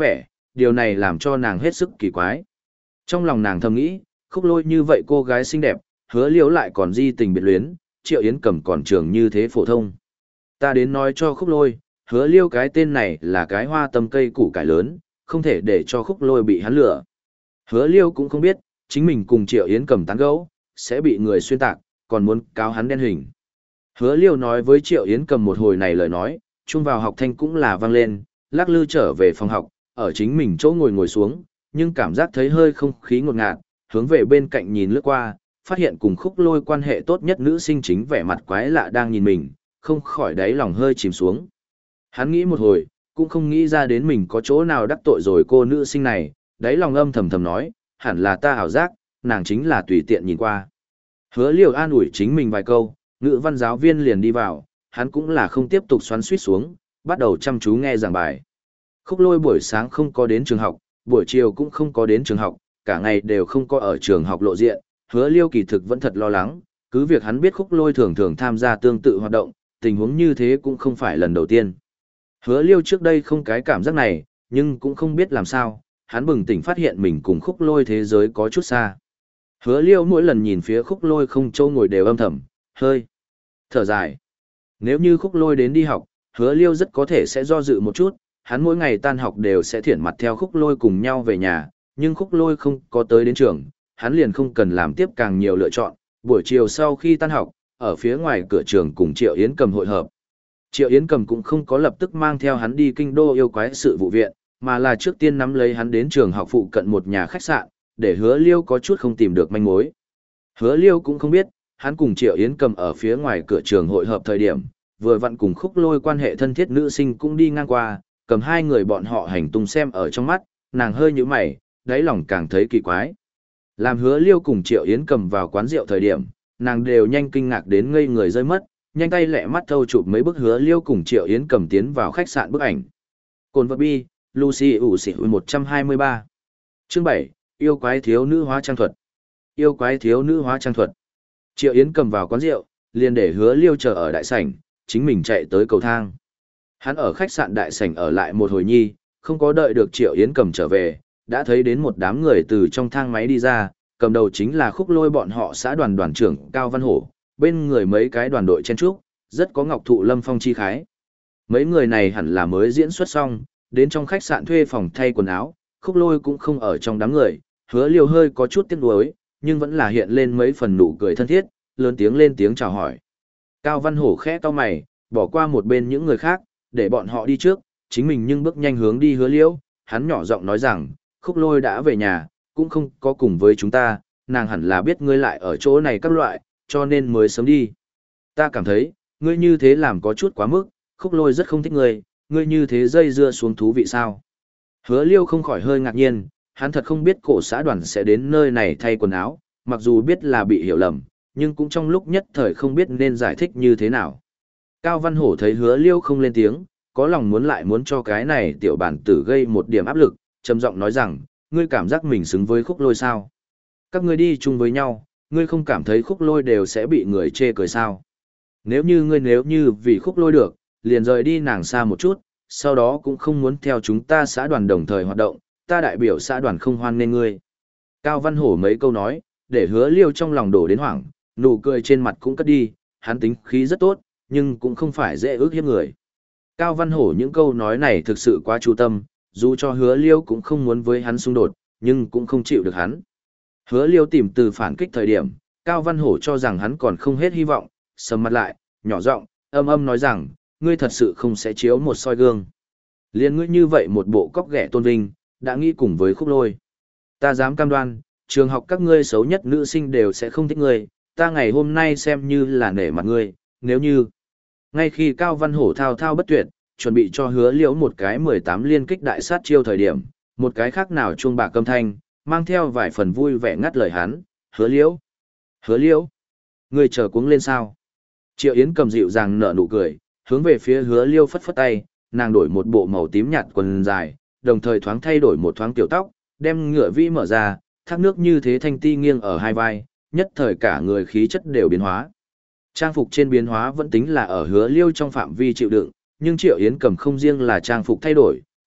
điều này làm cho nàng hết sức kỳ quái. Trong lòng nàng thầm nghĩ, Khúc Lôi như vậy cô gái xinh đẹp, Hứa Liễu lại còn di tình biệt luyến, Triệu Yến Cầm còn trường như thế phổ thông. Ta đến nói cho Khúc Lôi, Hứa Liêu cái tên này là cái hoa tâm cây củ cải lớn, không thể để cho Khúc Lôi bị hắn lừa. Hứa Liêu cũng không biết, chính mình cùng Triệu Yến Cầm tán gẫu, sẽ bị người xuyên tạc, còn muốn cáo hắn đen hình. Hứa Liêu nói với Triệu Yến Cầm một hồi này lời nói, chung vào học thanh cũng là vang lên, lắc lư trở về phòng học, ở chính mình chỗ ngồi ngồi xuống, nhưng cảm giác thấy hơi không khí ngột ngạt, hướng về bên cạnh nhìn lướt qua, phát hiện cùng Khúc Lôi quan hệ tốt nhất nữ sinh chính vẻ mặt quái lạ đang nhìn mình, không khỏi đáy lòng hơi chìm xuống. Hắn nghĩ một hồi, cũng không nghĩ ra đến mình có chỗ nào đắc tội rồi cô nữ sinh này, đáy lòng âm thầm thầm nói, hẳn là ta ảo giác, nàng chính là tùy tiện nhìn qua. Hứa Liêu an ủi chính mình vài câu, ngữ văn giáo viên liền đi vào, hắn cũng là không tiếp tục xoắn suýt xuống, bắt đầu chăm chú nghe giảng bài. Khúc Lôi buổi sáng không có đến trường học, buổi chiều cũng không có đến trường học, cả ngày đều không có ở trường học lộ diện, Hứa Liêu kỳ thực vẫn thật lo lắng, cứ việc hắn biết Khúc Lôi thường thường tham gia tương tự hoạt động, tình huống như thế cũng không phải lần đầu tiên. Hứa Liêu trước đây không cái cảm giác này, nhưng cũng không biết làm sao, hắn bừng tỉnh phát hiện mình cùng Khúc Lôi thế giới có chút xa. Hứa Liêu mỗi lần nhìn phía Khúc Lôi không châu ngồi đều âm thầm, hơi thở dài. Nếu như Khúc Lôi đến đi học, Hứa Liêu rất có thể sẽ do dự một chút, hắn mỗi ngày tan học đều sẽ thiển mặt theo Khúc Lôi cùng nhau về nhà, nhưng Khúc Lôi không có tới đến trường, hắn liền không cần làm tiếp càng nhiều lựa chọn, buổi chiều sau khi tan học, ở phía ngoài cửa trường cùng Triệu Yến Cầm hội hợp. Triệu Yến Cầm cũng không có lập tức mang theo hắn đi kinh đô yêu quái sự vụ viện, mà là trước tiên nắm lấy hắn đến trường học phụ cận một nhà khách sạn, để Hứa Liêu có chút không tìm được manh mối. Hứa Liêu cũng không biết, hắn cùng Triệu Yến Cầm ở phía ngoài cửa trường hội hợp thời điểm, vừa vặn cùng Khúc Lôi quan hệ thân thiết nữ sinh cũng đi ngang qua, cầm hai người bọn họ hành tung xem ở trong mắt, nàng hơi nhíu mày, đáy lòng càng thấy kỳ quái. Làm Hứa Liêu cùng Triệu Yến Cầm vào quán rượu thời điểm, nàng đều nhanh kinh ngạc đến ngây người rơi mất, nhanh tay lẹ mắt thâu chụp mấy bức Hứa Liêu cùng Triệu Yến Cầm tiến vào khách sạn bức ảnh. Cồn vật bi, Lucy ủ xỉ một trăm hai mươi ba. Chương bảy, yêu quái thiếu nữ hóa trang thuật. Yêu quái thiếu nữ hóa trang thuật. Triệu Yến Cầm vào quán rượu, liền để Hứa Liêu chờ ở đại sảnh, chính mình chạy tới cầu thang. Hắn ở khách sạn đại sảnh ở lại một hồi nhi, không có đợi được Triệu Yến Cầm trở về, đã thấy đến một đám người từ trong thang máy đi ra, cầm đầu chính là Khúc Lôi bọn họ xã đoàn đoàn trưởng Cao Văn Hổ, bên người mấy cái đoàn đội chen trúc, rất có ngọc thụ lâm phong chi khái. Mấy người này hẳn là mới diễn xuất xong, đến trong khách sạn thuê phòng thay quần áo, Khúc Lôi cũng không ở trong đám người, Hứa Liêu hơi có chút tiếc nuối, nhưng vẫn là hiện lên mấy phần nụ cười thân thiết, lớn tiếng lên tiếng chào hỏi. Cao Văn Hổ khẽ cau mày, bỏ qua một bên những người khác, để bọn họ đi trước, chính mình nhưng bước nhanh hướng đi Hứa Liêu, hắn nhỏ giọng nói rằng, Khúc Lôi đã về nhà, cũng không có cùng với chúng ta, nàng hẳn là biết ngươi lại ở chỗ này các loại, cho nên mới sớm đi. Ta cảm thấy, ngươi như thế làm có chút quá mức, Khúc Lôi rất không thích ngươi, ngươi như thế dây dưa xuống thú vị sao. Hứa Liêu không khỏi hơi ngạc nhiên, hắn thật không biết cổ xã đoàn sẽ đến nơi này thay quần áo, mặc dù biết là bị hiểu lầm, nhưng cũng trong lúc nhất thời không biết nên giải thích như thế nào. Cao Văn Hổ thấy Hứa Liêu không lên tiếng, có lòng muốn lại muốn cho cái này tiểu bản tử gây một điểm áp lực, trầm giọng nói rằng, ngươi cảm giác mình xứng với Khúc Lôi sao? Các ngươi đi chung với nhau, ngươi không cảm thấy Khúc Lôi đều sẽ bị người chê cười sao? Nếu như ngươi nếu như vì Khúc Lôi được, liền rời đi nàng xa một chút, sau đó cũng không muốn theo chúng ta xã đoàn đồng thời hoạt động, ta đại biểu xã đoàn không hoan nên ngươi. Cao Văn Hổ mấy câu nói, để Hứa Liêu trong lòng đổ đến hoảng, nụ cười trên mặt cũng cất đi, hắn tính khí rất tốt, nhưng cũng không phải dễ ước hiếp người. Cao Văn Hổ những câu nói này thực sự quá chú tâm, dù cho Hứa Liêu cũng không muốn với hắn xung đột, nhưng cũng không chịu được hắn. Hứa Liêu tìm từ phản kích thời điểm, Cao Văn Hổ cho rằng hắn còn không hết hy vọng, sầm mặt lại, nhỏ giọng, âm âm nói rằng, ngươi thật sự không sẽ chiếu một soi gương. Liên ngươi như vậy một bộ cóc ghẻ tôn vinh, đã nghĩ cùng với Khúc Lôi. Ta dám cam đoan, trường học các ngươi xấu nhất nữ sinh đều sẽ không thích ngươi, ta ngày hôm nay xem như là nể mặt ngươi, nếu như. Ngay khi Cao Văn Hổ thao thao bất tuyệt, chuẩn bị cho Hứa Liễu một cái mười tám liên kích đại sát chiêu thời điểm, một cái khác nào chuông bạc âm thanh, mang theo vài phần vui vẻ ngắt lời hắn, Hứa Liễu, Hứa Liễu, ngươi chờ cuống lên sao? Triệu Yến cầm dịu dàng nở nụ cười, hướng về phía Hứa Liêu phất phất tay, nàng đổi một bộ màu tím nhạt quần dài, đồng thời thoáng thay đổi một thoáng tiểu tóc, đem ngựa vĩ mở ra, thác nước như thế thanh ti nghiêng ở hai vai, nhất thời cả người khí chất đều biến hóa. Trang phục trên biến hóa vẫn tính là ở Hứa Liêu trong phạm vi chịu đựng, nhưng Triệu Yến cầm không riêng là trang phục thay đổi,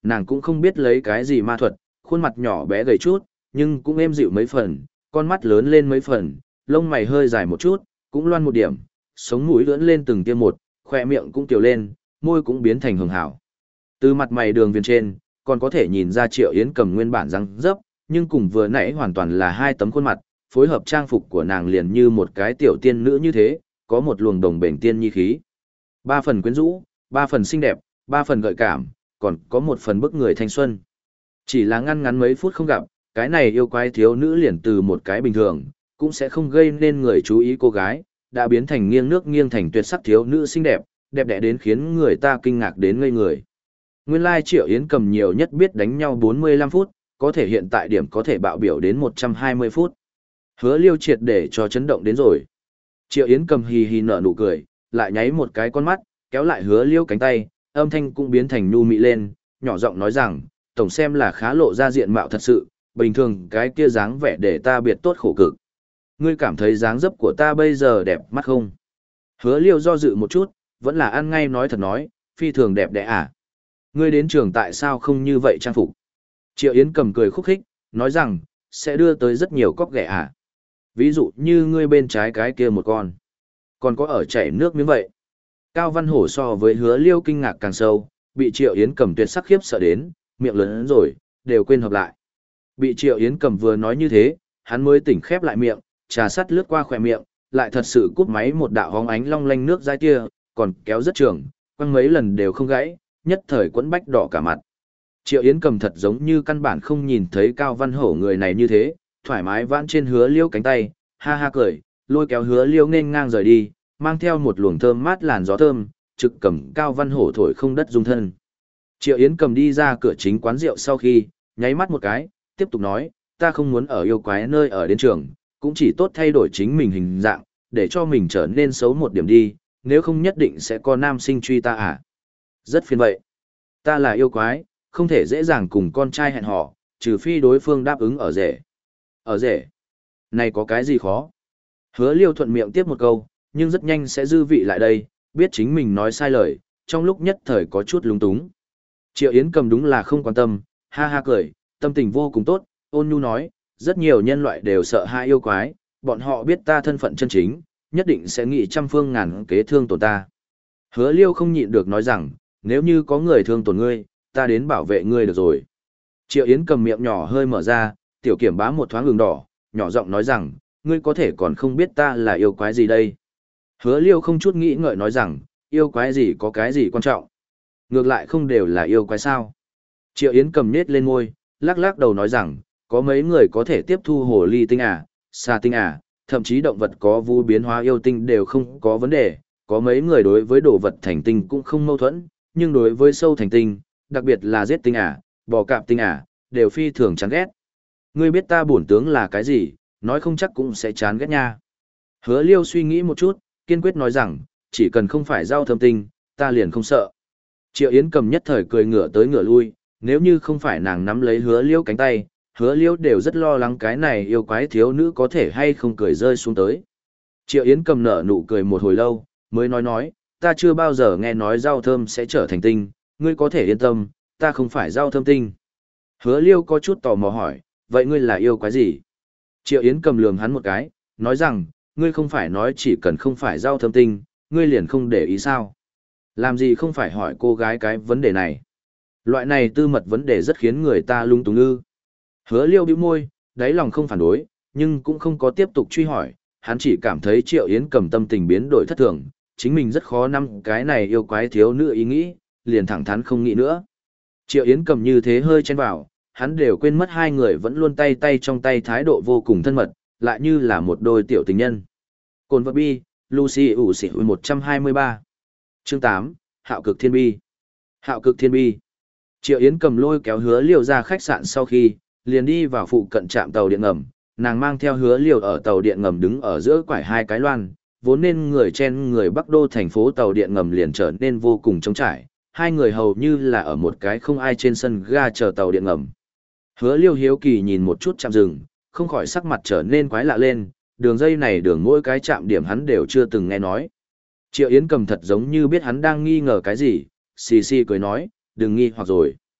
nàng cũng không biết lấy cái gì ma thuật, khuôn mặt nhỏ bé gầy chút, nhưng cũng êm dịu mấy phần, con mắt lớn lên mấy phần, lông mày hơi dài một chút, cũng loan một điểm, sống mũi lưỡn lên từng tiêm một, khoe miệng cũng tiểu lên, môi cũng biến thành hường hảo. Từ mặt mày đường viền trên, còn có thể nhìn ra Triệu Yến Cầm nguyên bản răng dấp, nhưng cùng vừa nãy hoàn toàn là hai tấm khuôn mặt, phối hợp trang phục của nàng liền như một cái tiểu tiên nữ như thế, có một luồng đồng bền tiên nhi khí. Ba phần quyến rũ, ba phần xinh đẹp, ba phần gợi cảm, còn có một phần bức người thanh xuân. Chỉ là ngăn ngắn mấy phút không gặp, cái này yêu quái thiếu nữ liền từ một cái bình thường, cũng sẽ không gây nên người chú ý cô gái, đã biến thành nghiêng nước nghiêng thành tuyệt sắc thiếu nữ xinh đẹp, đẹp đẽ đến khiến người ta kinh ngạc đến ngây người. Nguyên lai Triệu Yến Cầm nhiều nhất biết đánh nhau bốn mươi lăm phút, có thể hiện tại điểm có thể bạo biểu đến một trăm hai mươi phút. Hứa Liêu triệt để cho chấn động đến rồi. Triệu Yến Cầm hì hì nở nụ cười, lại nháy một cái con mắt, kéo lại Hứa Liêu cánh tay, âm thanh cũng biến thành nhu mị lên, nhỏ giọng nói rằng, tổng xem là khá lộ ra diện mạo thật sự, bình thường cái kia dáng vẻ để ta biệt tốt khổ cực. Ngươi cảm thấy dáng dấp của ta bây giờ đẹp mắt không? Hứa Liêu do dự một chút, vẫn là ăn ngay nói thật nói, phi thường đẹp đẽ à? Ngươi đến trường tại sao không như vậy trang phục? Triệu Yến Cầm cười khúc khích, nói rằng, sẽ đưa tới rất nhiều cóc ghẻ à? Ví dụ như ngươi bên trái cái kia một con. Còn có ở chảy nước miếng vậy. Cao Văn Hổ so với Hứa Liêu kinh ngạc càng sâu, bị Triệu Yến Cầm tuyệt sắc khiếp sợ đến, miệng lớn rồi, đều quên hợp lại. Bị Triệu Yến Cầm vừa nói như thế, hắn mới tỉnh khép lại miệng, trà sắt lướt qua khỏe miệng, lại thật sự cút máy một đạo hóng ánh long lanh nước dãi kia, còn kéo rất trường, quăng mấy lần đều không gãy, nhất thời quẫn bách đỏ cả mặt. Triệu Yến Cầm thật giống như căn bản không nhìn thấy Cao Văn Hổ người này như thế, thoải mái vãn trên Hứa Liêu cánh tay, ha ha cười, lôi kéo Hứa Liêu nên ngang rời đi, mang theo một luồng thơm mát làn gió thơm, trực cầm Cao Văn Hổ thổi không đất dung thân. Triệu Yến Cầm đi ra cửa chính quán rượu sau khi, nháy mắt một cái, tiếp tục nói, ta không muốn ở yêu quái nơi ở đến trường, cũng chỉ tốt thay đổi chính mình hình dạng, để cho mình trở nên xấu một điểm đi, nếu không nhất định sẽ có nam sinh truy ta à. Rất phiền vậy. Ta là yêu quái, không thể dễ dàng cùng con trai hẹn hò, trừ phi đối phương đáp ứng ở rể. Ở rể? Này có cái gì khó? Hứa Liêu thuận miệng tiếp một câu, nhưng rất nhanh sẽ dư vị lại đây, biết chính mình nói sai lời, trong lúc nhất thời có chút lúng túng. Triệu Yến Cầm đúng là không quan tâm, ha ha cười, tâm tình vô cùng tốt, ôn nhu nói, rất nhiều nhân loại đều sợ hai yêu quái, bọn họ biết ta thân phận chân chính, nhất định sẽ nghĩ trăm phương ngàn kế thương tổn ta. Hứa Liêu không nhịn được nói rằng, nếu như có người thương tổn ngươi, ta đến bảo vệ ngươi được rồi. Triệu Yến Cầm miệng nhỏ hơi mở ra, tiểu kiểm bá một thoáng đường đỏ, nhỏ giọng nói rằng, ngươi có thể còn không biết ta là yêu quái gì đây. Hứa Liêu không chút nghĩ ngợi nói rằng, yêu quái gì có cái gì quan trọng. Ngược lại không đều là yêu quái sao. Triệu Yến Cầm nết lên môi, lắc lắc đầu nói rằng, có mấy người có thể tiếp thu hồ ly tinh à, sa tinh à, thậm chí động vật có vu biến hóa yêu tinh đều không có vấn đề, có mấy người đối với đồ vật thành tinh cũng không mâu thuẫn, nhưng đối với sâu thành tinh, đặc biệt là giết tinh à, bò cạp tinh à, đều phi thường chán ghét. Ngươi biết ta bổn tướng là cái gì, nói không chắc cũng sẽ chán ghét nha. Hứa Liêu suy nghĩ một chút, kiên quyết nói rằng, chỉ cần không phải rau thơm tinh, ta liền không sợ. Triệu Yến Cầm nhất thời cười ngửa tới ngửa lui, nếu như không phải nàng nắm lấy Hứa Liêu cánh tay, Hứa Liêu đều rất lo lắng cái này yêu quái thiếu nữ có thể hay không cười rơi xuống tới. Triệu Yến Cầm nở nụ cười một hồi lâu, mới nói nói, ta chưa bao giờ nghe nói rau thơm sẽ trở thành tinh, ngươi có thể yên tâm, ta không phải rau thơm tinh. Hứa Liêu có chút tò mò hỏi, vậy ngươi là yêu quái gì? Triệu Yến Cầm lườm hắn một cái, nói rằng, ngươi không phải nói chỉ cần không phải rau thơm tinh, ngươi liền không để ý sao? Làm gì không phải hỏi cô gái cái vấn đề này? Loại này tư mật vấn đề rất khiến người ta lung túng ư. Hứa Liêu bĩu môi, đáy lòng không phản đối, nhưng cũng không có tiếp tục truy hỏi, hắn chỉ cảm thấy Triệu Yến Cầm tâm tình biến đổi thất thường, chính mình rất khó nắm cái này yêu quái thiếu nữ ý nghĩ, liền thẳng thắn không nghĩ nữa. Triệu Yến Cầm như thế hơi chen vào, hắn đều quên mất hai người vẫn luôn tay tay trong tay thái độ vô cùng thân mật, lại như là một đôi tiểu tình nhân. Cồn vật bi, Lucy ủ xỉ một trăm hai mươi ba. Chương tám, Hạo cực thiên bi. Hạo cực thiên bi. Triệu Yến Cầm lôi kéo Hứa Liêu ra khách sạn sau khi, liền đi vào phụ cận trạm tàu điện ngầm, nàng mang theo Hứa Liêu ở tàu điện ngầm đứng ở giữa quải hai cái loan, vốn nên người chen người Bắc Đô thành phố tàu điện ngầm liền trở nên vô cùng trống trải, hai người hầu như là ở một cái không ai trên sân ga chờ tàu điện ngầm. Hứa Liêu hiếu kỳ nhìn một chút trạm dừng, không khỏi sắc mặt trở nên quái lạ lên, đường dây này đường mỗi cái trạm điểm hắn đều chưa từng nghe nói. Triệu Yến Cầm thật giống như biết hắn đang nghi ngờ cái gì, xì xì cười nói, đừng nghi hoặc rồi.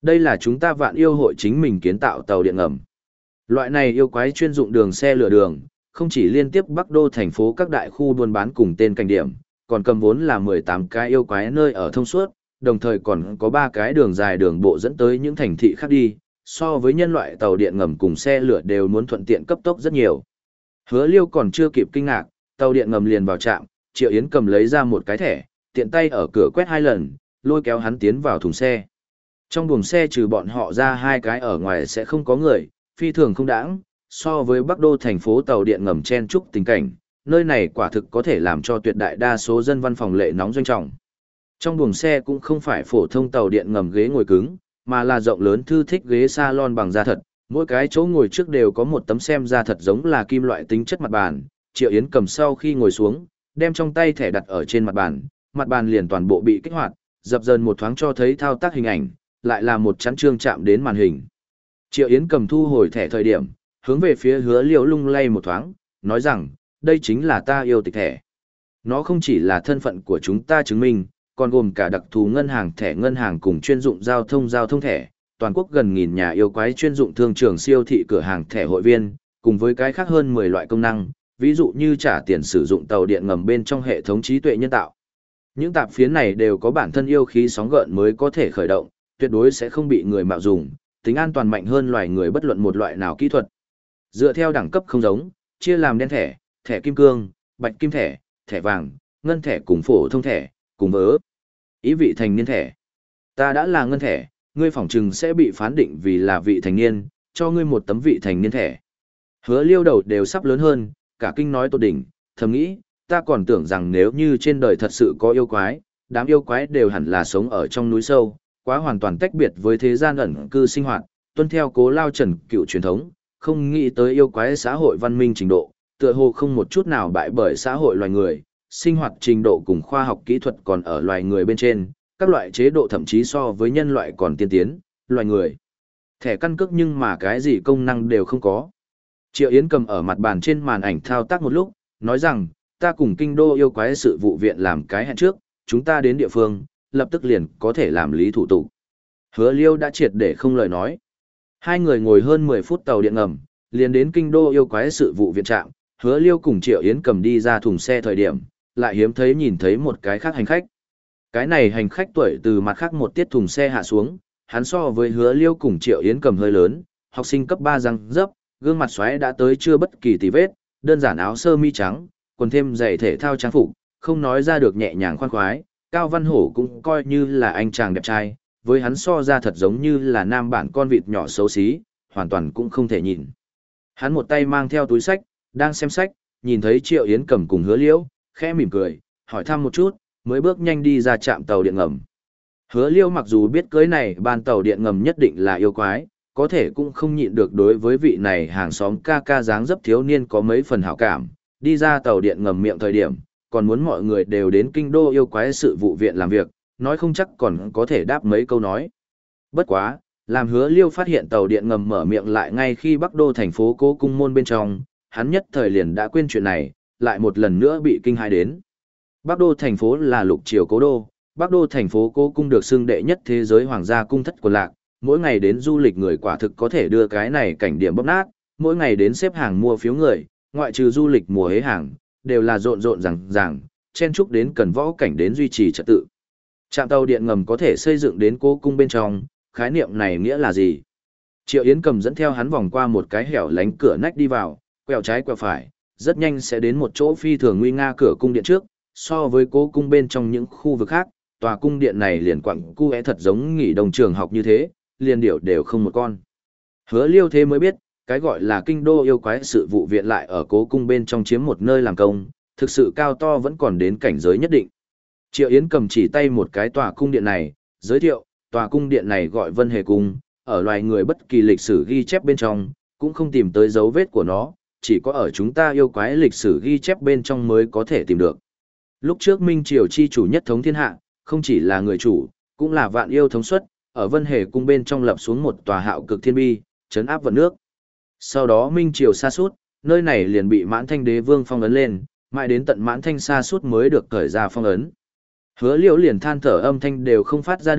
Đây là chúng ta Vạn Yêu hội chính mình kiến tạo tàu điện ngầm. Loại này yêu quái chuyên dụng đường xe lửa đường, không chỉ liên tiếp Bắc Đô thành phố các đại khu buôn bán cùng tên cảnh điểm, còn cầm vốn là mười tám cái yêu quái nơi ở thông suốt, đồng thời còn có ba cái đường dài đường bộ dẫn tới những thành thị khác đi, so với nhân loại tàu điện ngầm cùng xe lửa đều muốn thuận tiện cấp tốc rất nhiều. Hứa Liêu còn chưa kịp kinh ngạc, tàu điện ngầm liền vào trạm, Triệu Yến cầm lấy ra một cái thẻ, tiện tay ở cửa quét hai lần, lôi kéo hắn tiến vào thùng xe. Trong buồng xe trừ bọn họ ra hai cái ở ngoài sẽ không có người, phi thường không đãng, so với Bắc Đô thành phố tàu điện ngầm chen chúc tình cảnh, nơi này quả thực có thể làm cho tuyệt đại đa số dân văn phòng lệ nóng doanh trọng. Trong buồng xe cũng không phải phổ thông tàu điện ngầm ghế ngồi cứng, mà là rộng lớn thư thích ghế salon bằng da thật, mỗi cái chỗ ngồi trước đều có một tấm xem da thật giống là kim loại tính chất mặt bàn. Triệu Yến cầm sau khi ngồi xuống, đem trong tay thẻ đặt ở trên mặt bàn, mặt bàn liền toàn bộ bị kích hoạt, dập dờn một thoáng cho thấy thao tác hình ảnh, lại là một chắn trương chạm đến màn hình. Triệu Yến cầm thu hồi thẻ thời điểm, hướng về phía Hứa Liêu lung lay một thoáng, nói rằng, đây chính là ta yêu tịch thẻ. Nó không chỉ là thân phận của chúng ta chứng minh, còn gồm cả đặc thù ngân hàng thẻ ngân hàng cùng chuyên dụng giao thông giao thông thẻ, toàn quốc gần nghìn nhà yêu quái chuyên dụng thương trường siêu thị cửa hàng thẻ hội viên, cùng với cái khác hơn mười loại công năng, ví dụ như trả tiền sử dụng tàu điện ngầm bên trong hệ thống trí tuệ nhân tạo. Những tạp phiến này đều có bản thân yêu khí sóng gợn mới có thể khởi động, tuyệt đối sẽ không bị người mạo dùng, tính an toàn mạnh hơn loài người bất luận một loại nào kỹ thuật. Dựa theo đẳng cấp không giống, chia làm đen thẻ, thẻ kim cương, bạch kim thẻ, thẻ vàng, ngân thẻ cùng phổ thông thẻ, cùng với ý vị thành niên thẻ. Ta đã là ngân thẻ, ngươi phỏng chừng sẽ bị phán định vì là vị thành niên, cho ngươi một tấm vị thành niên thẻ. Hứa Liêu đầu đều sắp lớn hơn, cả kinh nói tột đỉnh, thầm nghĩ, ta còn tưởng rằng nếu như trên đời thật sự có yêu quái, đám yêu quái đều hẳn là sống ở trong núi sâu, quá hoàn toàn tách biệt với thế gian ẩn cư sinh hoạt, tuân theo Cố Lao Trần cựu truyền thống, không nghĩ tới yêu quái xã hội văn minh trình độ, tựa hồ không một chút nào bại bởi xã hội loài người, sinh hoạt trình độ cùng khoa học kỹ thuật còn ở loài người bên trên, các loại chế độ thậm chí so với nhân loại còn tiên tiến, loài người. Thẻ căn cước nhưng mà cái gì công năng đều không có. Triệu Yến cầm ở mặt bàn trên màn ảnh thao tác một lúc, nói rằng, ta cùng kinh đô yêu quái sự vụ viện làm cái hẹn trước, chúng ta đến địa phương, lập tức liền có thể làm lý thủ tục. Hứa Liêu đã triệt để không lời nói. Hai người ngồi hơn mười phút tàu điện ngầm, liền đến kinh đô yêu quái sự vụ viện trạm. Hứa Liêu cùng Triệu Yến cầm đi ra thùng xe thời điểm, lại hiếm thấy nhìn thấy một cái khác hành khách. Cái này hành khách tuổi từ mặt khác một tiết thùng xe hạ xuống, hắn so với Hứa Liêu cùng Triệu Yến cầm hơi lớn, học sinh cấp ba răng dấp, gương mặt xoáy đã tới chưa bất kỳ tì vết, đơn giản áo sơ mi trắng, quần thêm giày thể thao trang phục, không nói ra được nhẹ nhàng khoan khoái. Cao Văn Hổ cũng coi như là anh chàng đẹp trai, với hắn so ra thật giống như là nam bản con vịt nhỏ xấu xí, hoàn toàn cũng không thể nhìn. Hắn một tay mang theo túi sách, đang xem sách, nhìn thấy Triệu Yến cầm cùng Hứa Liêu, khẽ mỉm cười, hỏi thăm một chút, mới bước nhanh đi ra trạm tàu điện ngầm. Hứa Liêu mặc dù biết cưới này ban tàu điện ngầm nhất định là yêu quái, có thể cũng không nhịn được đối với vị này hàng xóm ca ca dáng dấp thiếu niên có mấy phần hảo cảm, đi ra tàu điện ngầm miệng thời điểm, còn muốn mọi người đều đến kinh đô yêu quái sự vụ viện làm việc, nói không chắc còn có thể đáp mấy câu nói. Bất quá, làm Hứa Liêu phát hiện tàu điện ngầm mở miệng lại ngay khi Bắc Đô thành phố Cố Cung môn bên trong, hắn nhất thời liền đã quên chuyện này, lại một lần nữa bị kinh hãi đến. Bắc Đô thành phố là lục triều cố đô, Bắc Đô thành phố Cố Cung được xưng đệ nhất thế giới hoàng gia cung thất quần lạc, mỗi ngày đến du lịch người quả thực có thể đưa cái này cảnh điểm bóp nát, mỗi ngày đến xếp hàng mua phiếu người, ngoại trừ du lịch mùa hế hàng, đều là rộn rộn ràng ràng, chen chúc đến cần võ cảnh đến duy trì trật tự. Trạm tàu điện ngầm có thể xây dựng đến Cố Cung bên trong, khái niệm này nghĩa là gì? Triệu Yến cầm dẫn theo hắn vòng qua một cái hẻo lánh cửa nách đi vào, quẹo trái quẹo phải, rất nhanh sẽ đến một chỗ phi thường nguy nga cửa cung điện trước, so với Cố Cung bên trong những khu vực khác, tòa cung điện này liền quặng cu é thật giống nghỉ đồng trường học như thế, liền điểu đều không một con. Hứa Liêu thế mới biết, cái gọi là kinh đô yêu quái sự vụ viện lại ở Cố Cung bên trong chiếm một nơi làm công, thực sự cao to vẫn còn đến cảnh giới nhất định. Triệu Yến cầm chỉ tay một cái tòa cung điện này, giới thiệu, tòa cung điện này gọi Vân Hề Cung, ở loài người bất kỳ lịch sử ghi chép bên trong, cũng không tìm tới dấu vết của nó, chỉ có ở chúng ta yêu quái lịch sử ghi chép bên trong mới có thể tìm được. Lúc trước Minh Triều chi chủ nhất thống thiên hạ, không chỉ là người chủ, cũng là vạn yêu thống suất, ở Vân Hề Cung bên trong lập xuống một tòa hạo cực thiên bi, trấn áp vận nước. Sau đó Minh Triều sa sút, nơi này liền bị Mãn Thanh Đế Vương phong ấn lên, mãi đến tận Mãn Thanh sa sút mới được cởi ra phong ấn. Hứa Liễu liền than thở âm thanh đều không phát ra được,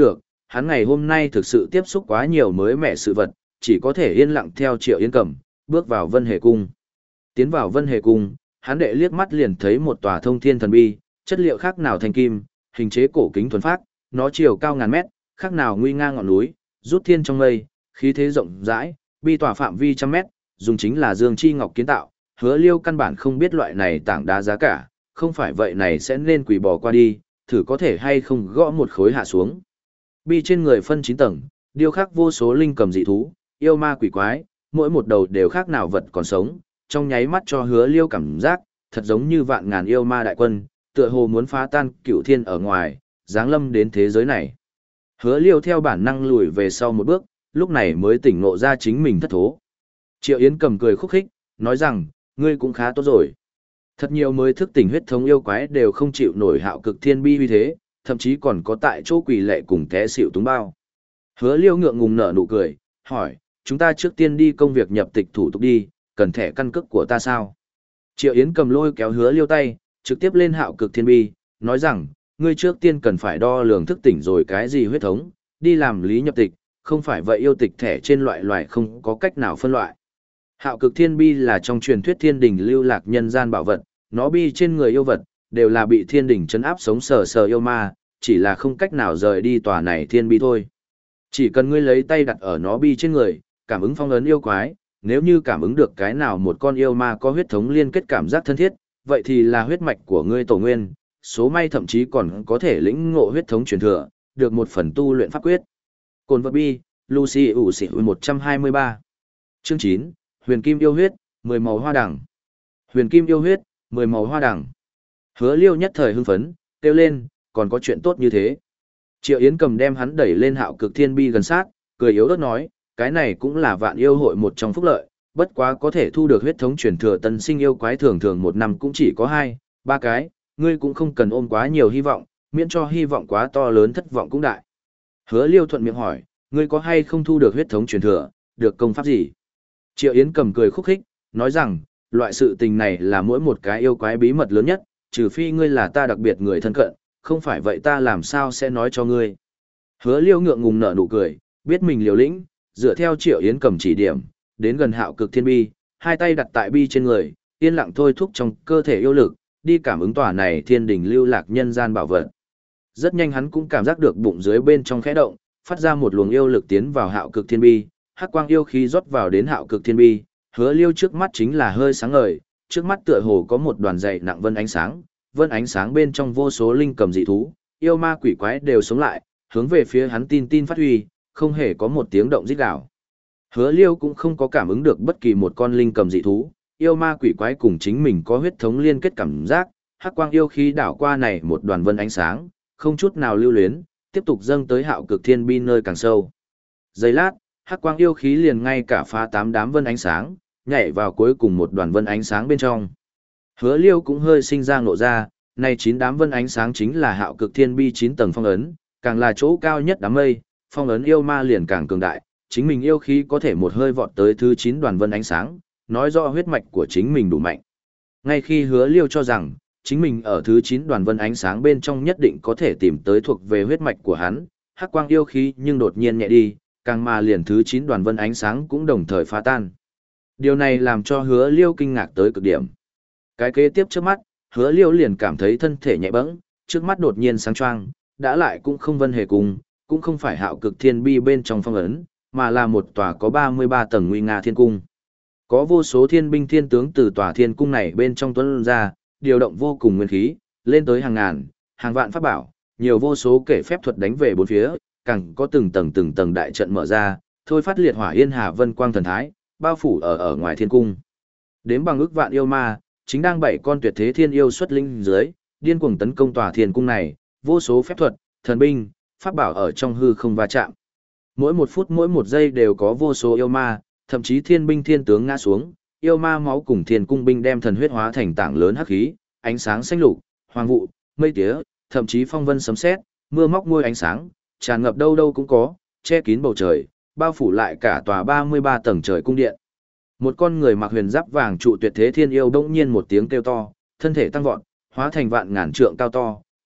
hắn ngày hôm nay thực sự tiếp xúc quá nhiều mới mẻ sự vật, chỉ có thể yên lặng theo Triệu Yến Cẩm, bước vào Vân Hề Cung. Tiến vào Vân Hề Cung, hắn đệ liếc mắt liền thấy một tòa thông thiên thần bi, chất liệu khác nào thành kim, hình chế cổ kính thuần phác, nó chiều cao ngàn mét, khác nào nguy ngang ngọn núi, rút thiên trong mây, khí thế rộng rãi, bi tòa phạm vi trăm mét, dùng chính là dương chi ngọc kiến tạo, Hứa Liêu căn bản không biết loại này tảng đá giá cả, không phải vậy này sẽ nên quỳ bò qua đi, thử có thể hay không gõ một khối hạ xuống. Bi trên người phân chín tầng, điêu khắc vô số linh cầm dị thú, yêu ma quỷ quái, mỗi một đầu đều khác nào vật còn sống, trong nháy mắt cho Hứa Liêu cảm giác, thật giống như vạn ngàn yêu ma đại quân, tựa hồ muốn phá tan cửu thiên ở ngoài, giáng lâm đến thế giới này. Hứa Liêu theo bản năng lùi về sau một bước, lúc này mới tỉnh ngộ ra chính mình thất thố. Triệu Yến Cầm cười khúc khích, nói rằng, ngươi cũng khá tốt rồi. Thật nhiều mới thức tỉnh huyết thống yêu quái đều không chịu nổi Hạo Cực Thiên Bi uy thế, thậm chí còn có tại chỗ quỳ lệ cùng té xỉu túng bao. Hứa Liêu ngượng ngùng nở nụ cười, hỏi, chúng ta trước tiên đi công việc nhập tịch thủ tục đi, cần thẻ căn cước của ta sao? Triệu Yến Cầm lôi kéo Hứa Liêu tay, trực tiếp lên Hạo Cực Thiên Bi, nói rằng, ngươi trước tiên cần phải đo lường thức tỉnh rồi cái gì huyết thống, đi làm lý nhập tịch, không phải vậy yêu tịch thẻ trên loại loại không có cách nào phân loại. Hạo Cực Thiên Bi là trong truyền thuyết thiên đình lưu lạc nhân gian bảo vật, nó bi trên người yêu vật, đều là bị thiên đình trấn áp sống sờ sờ yêu ma, chỉ là không cách nào rời đi tòa này thiên bi thôi. Chỉ cần ngươi lấy tay đặt ở nó bi trên người, cảm ứng phong ấn yêu quái, nếu như cảm ứng được cái nào một con yêu ma có huyết thống liên kết cảm giác thân thiết, vậy thì là huyết mạch của ngươi tổ nguyên, số may thậm chí còn có thể lĩnh ngộ huyết thống truyền thừa, được một phần tu luyện pháp quyết. Cồn vật bi, Lucy ủ xỉ một trăm hai mươi ba. Chương chín, Huyền Kim yêu huyết, mười màu hoa đằng. Huyền Kim yêu huyết, mười màu hoa đằng. Hứa Liêu nhất thời hưng phấn, kêu lên, còn có chuyện tốt như thế. Triệu Yến Cầm đem hắn đẩy lên Hạo Cực Thiên Bi gần sát, cười yếu ớt nói, cái này cũng là vạn yêu hội một trong phúc lợi, bất quá có thể thu được huyết thống truyền thừa tân sinh yêu quái thường thường một năm cũng chỉ có hai, ba cái, ngươi cũng không cần ôm quá nhiều hy vọng, miễn cho hy vọng quá to lớn thất vọng cũng đại. Hứa Liêu thuận miệng hỏi, ngươi có hay không thu được huyết thống truyền thừa, được công pháp gì? Triệu Yến Cầm cười khúc khích, nói rằng, loại sự tình này là mỗi một cái yêu quái bí mật lớn nhất, trừ phi ngươi là ta đặc biệt người thân cận, không phải vậy ta làm sao sẽ nói cho ngươi. Hứa Liêu ngượng ngùng nở nụ cười, biết mình liều lĩnh, dựa theo Triệu Yến Cầm chỉ điểm, đến gần Hạo Cực Thiên Bi, hai tay đặt tại bi trên người, yên lặng thôi thúc trong cơ thể yêu lực, đi cảm ứng tòa này thiên đình lưu lạc nhân gian bảo vật. Rất nhanh hắn cũng cảm giác được bụng dưới bên trong khẽ động, phát ra một luồng yêu lực tiến vào Hạo Cực Thiên Bi, hắc quang yêu khí rót vào đến Hạo Cực Thiên Bi, Hứa Liêu trước mắt chính là hơi sáng ngời, trước mắt tựa hồ có một đoàn dày nặng vân ánh sáng, vân ánh sáng bên trong vô số linh cầm dị thú, yêu ma quỷ quái đều sống lại, hướng về phía hắn tin tin phát huy, không hề có một tiếng động rít gào. Hứa Liêu cũng không có cảm ứng được bất kỳ một con linh cầm dị thú, yêu ma quỷ quái cùng chính mình có huyết thống liên kết cảm giác, hắc quang yêu khí đảo qua này một đoàn vân ánh sáng, không chút nào lưu luyến, tiếp tục dâng tới Hạo Cực Thiên Bi nơi càng sâu. Giây lát, hắc quang yêu khí liền ngay cả phá tám đám vân ánh sáng, nhảy vào cuối cùng một đoàn vân ánh sáng bên trong. Hứa Liêu cũng hơi sinh ra ngộ ra, này chín đám vân ánh sáng chính là Hạo Cực Thiên Bi chín tầng phong ấn, càng là chỗ cao nhất đám mây, phong ấn yêu ma liền càng cường đại, chính mình yêu khí có thể một hơi vọt tới thứ chín đoàn vân ánh sáng, nói rõ huyết mạch của chính mình đủ mạnh. Ngay khi Hứa Liêu cho rằng, chính mình ở thứ chín đoàn vân ánh sáng bên trong nhất định có thể tìm tới thuộc về huyết mạch của hắn, hắc quang yêu khí nhưng đột nhiên nhẹ đi, càng mà liền thứ chín đoàn vân ánh sáng cũng đồng thời phá tan. Điều này làm cho Hứa Liêu kinh ngạc tới cực điểm. Cái kế tiếp trước mắt, Hứa Liêu liền cảm thấy thân thể nhẹ bẫng, trước mắt đột nhiên sáng choang, đã lại cũng không Vân Hề Cung, cũng không phải Hạo Cực Thiên Bi bên trong phong ấn, mà là một tòa có ba mươi ba tầng nguy nga thiên cung. Có vô số thiên binh thiên tướng từ tòa thiên cung này bên trong tuấn ra, điều động vô cùng nguyên khí, lên tới hàng ngàn, hàng vạn pháp bảo, nhiều vô số kể phép thuật đánh về bốn phía, càng có từng tầng từng tầng đại trận mở ra, thôi phát liệt hỏa yên hà vân quang thần thái, bao phủ ở ở ngoài thiên cung. Đếm bằng ước vạn yêu ma, chính đang bảy con tuyệt thế thiên yêu xuất linh dưới, điên cuồng tấn công tòa thiên cung này, vô số phép thuật, thần binh, pháp bảo ở trong hư không va chạm. Mỗi một phút mỗi một giây đều có vô số yêu ma, thậm chí thiên binh thiên tướng ngã xuống, yêu ma máu cùng thiên cung binh đem thần huyết hóa thành tảng lớn hắc khí, ánh sáng xanh lục, hoàng vụ, mây tía, thậm chí phong vân sấm sét, mưa móc môi ánh sáng, tràn ngập đâu đâu cũng có, che kín bầu trời, bao phủ lại cả tòa ba mươi ba tầng trời cung điện. Một con người mặc huyền giáp vàng trụ tuyệt thế thiên yêu bỗng nhiên một tiếng kêu to, thân thể tăng vọt, hóa thành vạn ngàn trượng cao to,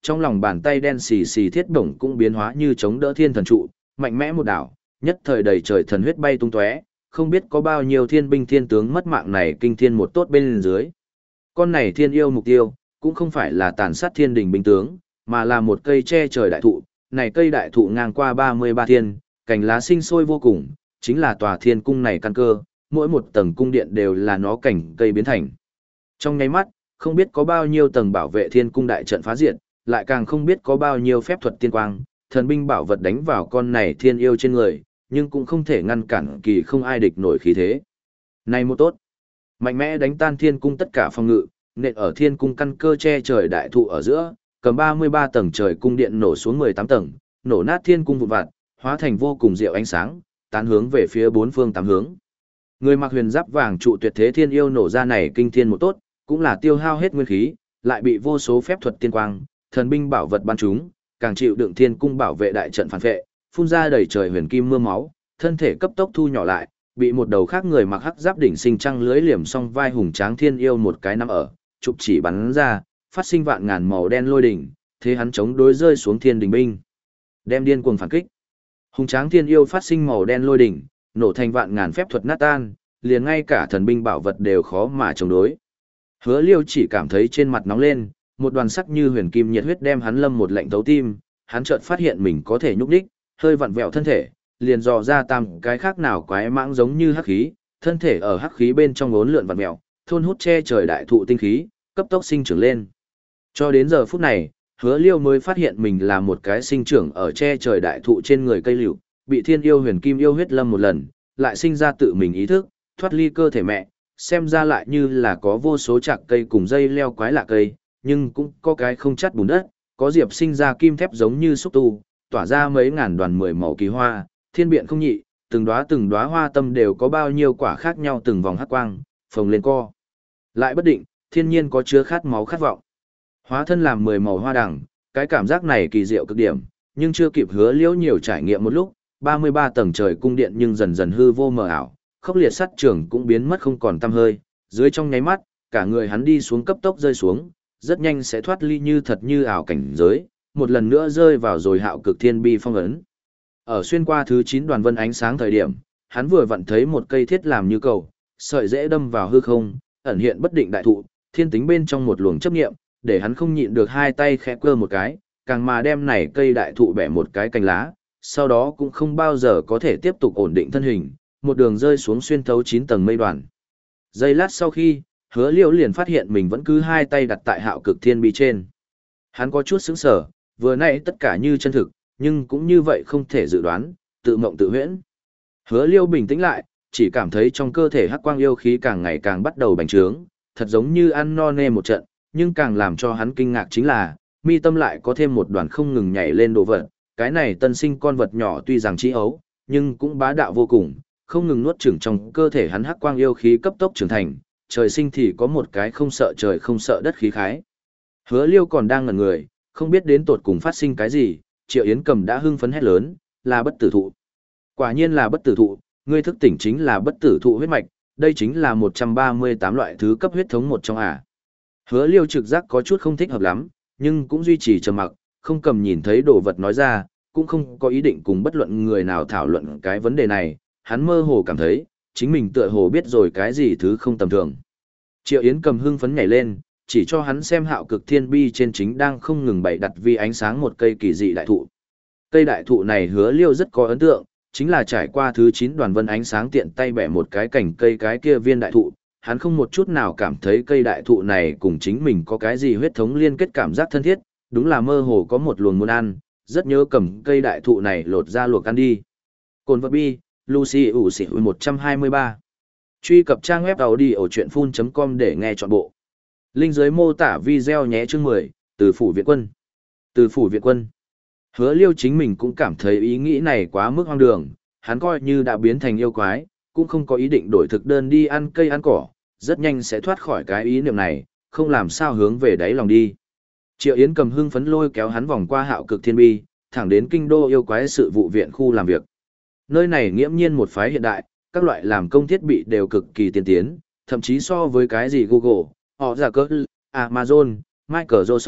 trong lòng bàn tay đen xì xì thiết bổng cũng biến hóa như chống đỡ thiên thần trụ, mạnh mẽ một đảo, nhất thời đầy trời thần huyết bay tung tóe, không biết có bao nhiêu thiên binh thiên tướng mất mạng này kinh thiên một tốt bên dưới. Con này thiên yêu mục tiêu, cũng không phải là tàn sát thiên đình binh tướng, mà là một cây che trời đại thụ, này cây đại thụ ngang qua ba mươi ba thiên, cành lá sinh sôi vô cùng, chính là tòa thiên cung này căn cơ, mỗi một tầng cung điện đều là nó cảnh cây biến thành. Trong nháy mắt, không biết có bao nhiêu tầng bảo vệ thiên cung đại trận phá diệt, lại càng không biết có bao nhiêu phép thuật tiên quang, thần binh bảo vật đánh vào con này thiên yêu trên người, nhưng cũng không thể ngăn cản kỳ không ai địch nổi khí thế. Này một tốt, mạnh mẽ đánh tan thiên cung tất cả phòng ngự, nện ở thiên cung căn cơ che trời đại thụ ở giữa, cầm ba mươi ba tầng trời cung điện nổ xuống mười tám tầng, nổ nát thiên cung vụn vặt, hóa thành vô cùng diệu ánh sáng, tán hướng về phía bốn phương tám hướng. Người mặc huyền giáp vàng trụ tuyệt thế thiên yêu nổ ra này kinh thiên một tốt, cũng là tiêu hao hết nguyên khí, lại bị vô số phép thuật tiên quang, thần binh bảo vật ban chúng, càng chịu đựng thiên cung bảo vệ đại trận phản vệ, phun ra đầy trời huyền kim mưa máu, thân thể cấp tốc thu nhỏ lại, bị một đầu khác người mặc hắc giáp đỉnh sinh trăng lưới liềm song vai hùng tráng thiên yêu một cái nắm ở, trục chỉ bắn ra, phát sinh vạn ngàn màu đen lôi đỉnh, thế hắn chống đối rơi xuống thiên đình binh, đem điên cuồng phản kích. Hùng tráng thiên yêu phát sinh màu đen lôi đỉnh, nổ thành vạn ngàn phép thuật nát tan, liền ngay cả thần binh bảo vật đều khó mà chống đối. Hứa Liêu chỉ cảm thấy trên mặt nóng lên, một đoàn sắc như huyền kim nhiệt huyết đem hắn lâm một lạnh thấu tim, hắn chợt phát hiện mình có thể nhúc nhích, hơi vặn vẹo thân thể, liền dò ra tam cái khác nào quái mãng giống như hắc khí, thân thể ở hắc khí bên trong uốn lượn vặn vẹo, thôn hút che trời đại thụ tinh khí, cấp tốc sinh trưởng lên. Cho đến giờ phút này, Hứa Liêu mới phát hiện mình là một cái sinh trưởng ở che trời đại thụ trên người cây liễu, bị thiên yêu huyền kim yêu huyết lâm một lần, lại sinh ra tự mình ý thức, thoát ly cơ thể mẹ, xem ra lại như là có vô số chạc cây cùng dây leo quái lạ cây, nhưng cũng có cái không chắt bùn đất, có diệp sinh ra kim thép giống như xúc tu, tỏa ra mấy ngàn đoàn mười màu kỳ hoa, thiên biện không nhị, từng đóa từng đóa hoa tâm đều có bao nhiêu quả khác nhau từng vòng hắc quang, phồng lên co. Lại bất định, thiên nhiên có chứa khát máu khát vọng. Hóa thân làm mười màu hoa đằng, cái cảm giác này kỳ diệu cực điểm, nhưng chưa kịp Hứa Liễu nhiều trải nghiệm một lúc, ba mươi ba tầng trời cung điện nhưng dần dần hư vô mờ ảo, khốc liệt sắt trường cũng biến mất không còn tăm hơi, dưới trong nháy mắt, cả người hắn đi xuống cấp tốc rơi xuống, rất nhanh sẽ thoát ly như thật như ảo cảnh giới, một lần nữa rơi vào rồi hạo cực thiên bi phong ấn. Ở xuyên qua thứ chín đoàn vân ánh sáng thời điểm, hắn vừa vặn thấy một cây thiết làm như cầu, sợi dễ đâm vào hư không, ẩn hiện bất định đại thụ, thiên tính bên trong một luồng chấp niệm, để hắn không nhịn được hai tay khẽ cơ một cái, càng mà đem này cây đại thụ bẻ một cái cành lá, sau đó cũng không bao giờ có thể tiếp tục ổn định thân hình, một đường rơi xuống xuyên thấu chín tầng mây đoàn. Giây lát sau khi, Hứa Liễu liền phát hiện mình vẫn cứ hai tay đặt tại hạo cực thiên bi trên. Hắn có chút sững sờ, vừa nãy tất cả như chân thực, nhưng cũng như vậy không thể dự đoán, tự mộng tự huyễn. Hứa Liễu bình tĩnh lại, chỉ cảm thấy trong cơ thể hắc quang yêu khí càng ngày càng bắt đầu bành trướng, thật giống như ăn no nê một trận, nhưng càng làm cho hắn kinh ngạc chính là, mi tâm lại có thêm một đoàn không ngừng nhảy lên đồ vật, cái này tân sinh con vật nhỏ tuy rằng trí ấu, nhưng cũng bá đạo vô cùng, không ngừng nuốt chửng trong cơ thể hắn hắc quang yêu khí cấp tốc trưởng thành, trời sinh thì có một cái không sợ trời không sợ đất khí khái. Hứa Liêu còn đang ngẩn người, không biết đến tột cùng phát sinh cái gì, Triệu Yến Cầm đã hưng phấn hét lớn, là bất tử thụ. Quả nhiên là bất tử thụ, ngươi thức tỉnh chính là bất tử thụ huyết mạch, đây chính là một trăm ba mươi tám loại thứ cấp huyết thống một trong à. Hứa Liêu trực giác có chút không thích hợp lắm, nhưng cũng duy trì trầm mặc, không cầm nhìn thấy đồ vật nói ra, cũng không có ý định cùng bất luận người nào thảo luận cái vấn đề này, hắn mơ hồ cảm thấy, chính mình tựa hồ biết rồi cái gì thứ không tầm thường. Triệu Yến Cầm hưng phấn nhảy lên, chỉ cho hắn xem hạo cực thiên bi trên chính đang không ngừng bày đặt vi ánh sáng một cây kỳ dị đại thụ. Cây đại thụ này Hứa Liêu rất có ấn tượng, chính là trải qua thứ chín đoàn vân ánh sáng tiện tay bẻ một cái cành cây cái kia viên đại thụ, hắn không một chút nào cảm thấy cây đại thụ này cùng chính mình có cái gì huyết thống liên kết cảm giác thân thiết, đúng là mơ hồ có một luồng muốn ăn, rất nhớ cầm cây đại thụ này lột ra luộc ăn đi. Cồn vật bi, Lucy ủ xỉ một trăm hai mươi ba. Truy cập trang web audiochuyenphun chấm com để nghe trọn bộ. Link dưới mô tả video nhé chương mười, từ phủ viện quân. Từ phủ viện quân. Hứa Liêu chính mình cũng cảm thấy ý nghĩ này quá mức hoang đường, hắn coi như đã biến thành yêu quái, cũng không có ý định đổi thực đơn đi ăn cây ăn cỏ, rất nhanh sẽ thoát khỏi cái ý niệm này, không làm sao hướng về đáy lòng đi. Triệu Yến Cầm hưng phấn lôi kéo hắn vòng qua hạo cực thiên bi, thẳng đến kinh đô yêu quái sự vụ viện khu làm việc. Nơi này nghiễm nhiên một phái hiện đại, các loại làm công thiết bị đều cực kỳ tiên tiến, thậm chí so với cái gì Google, họ giả cỡ, Amazon, Microsoft,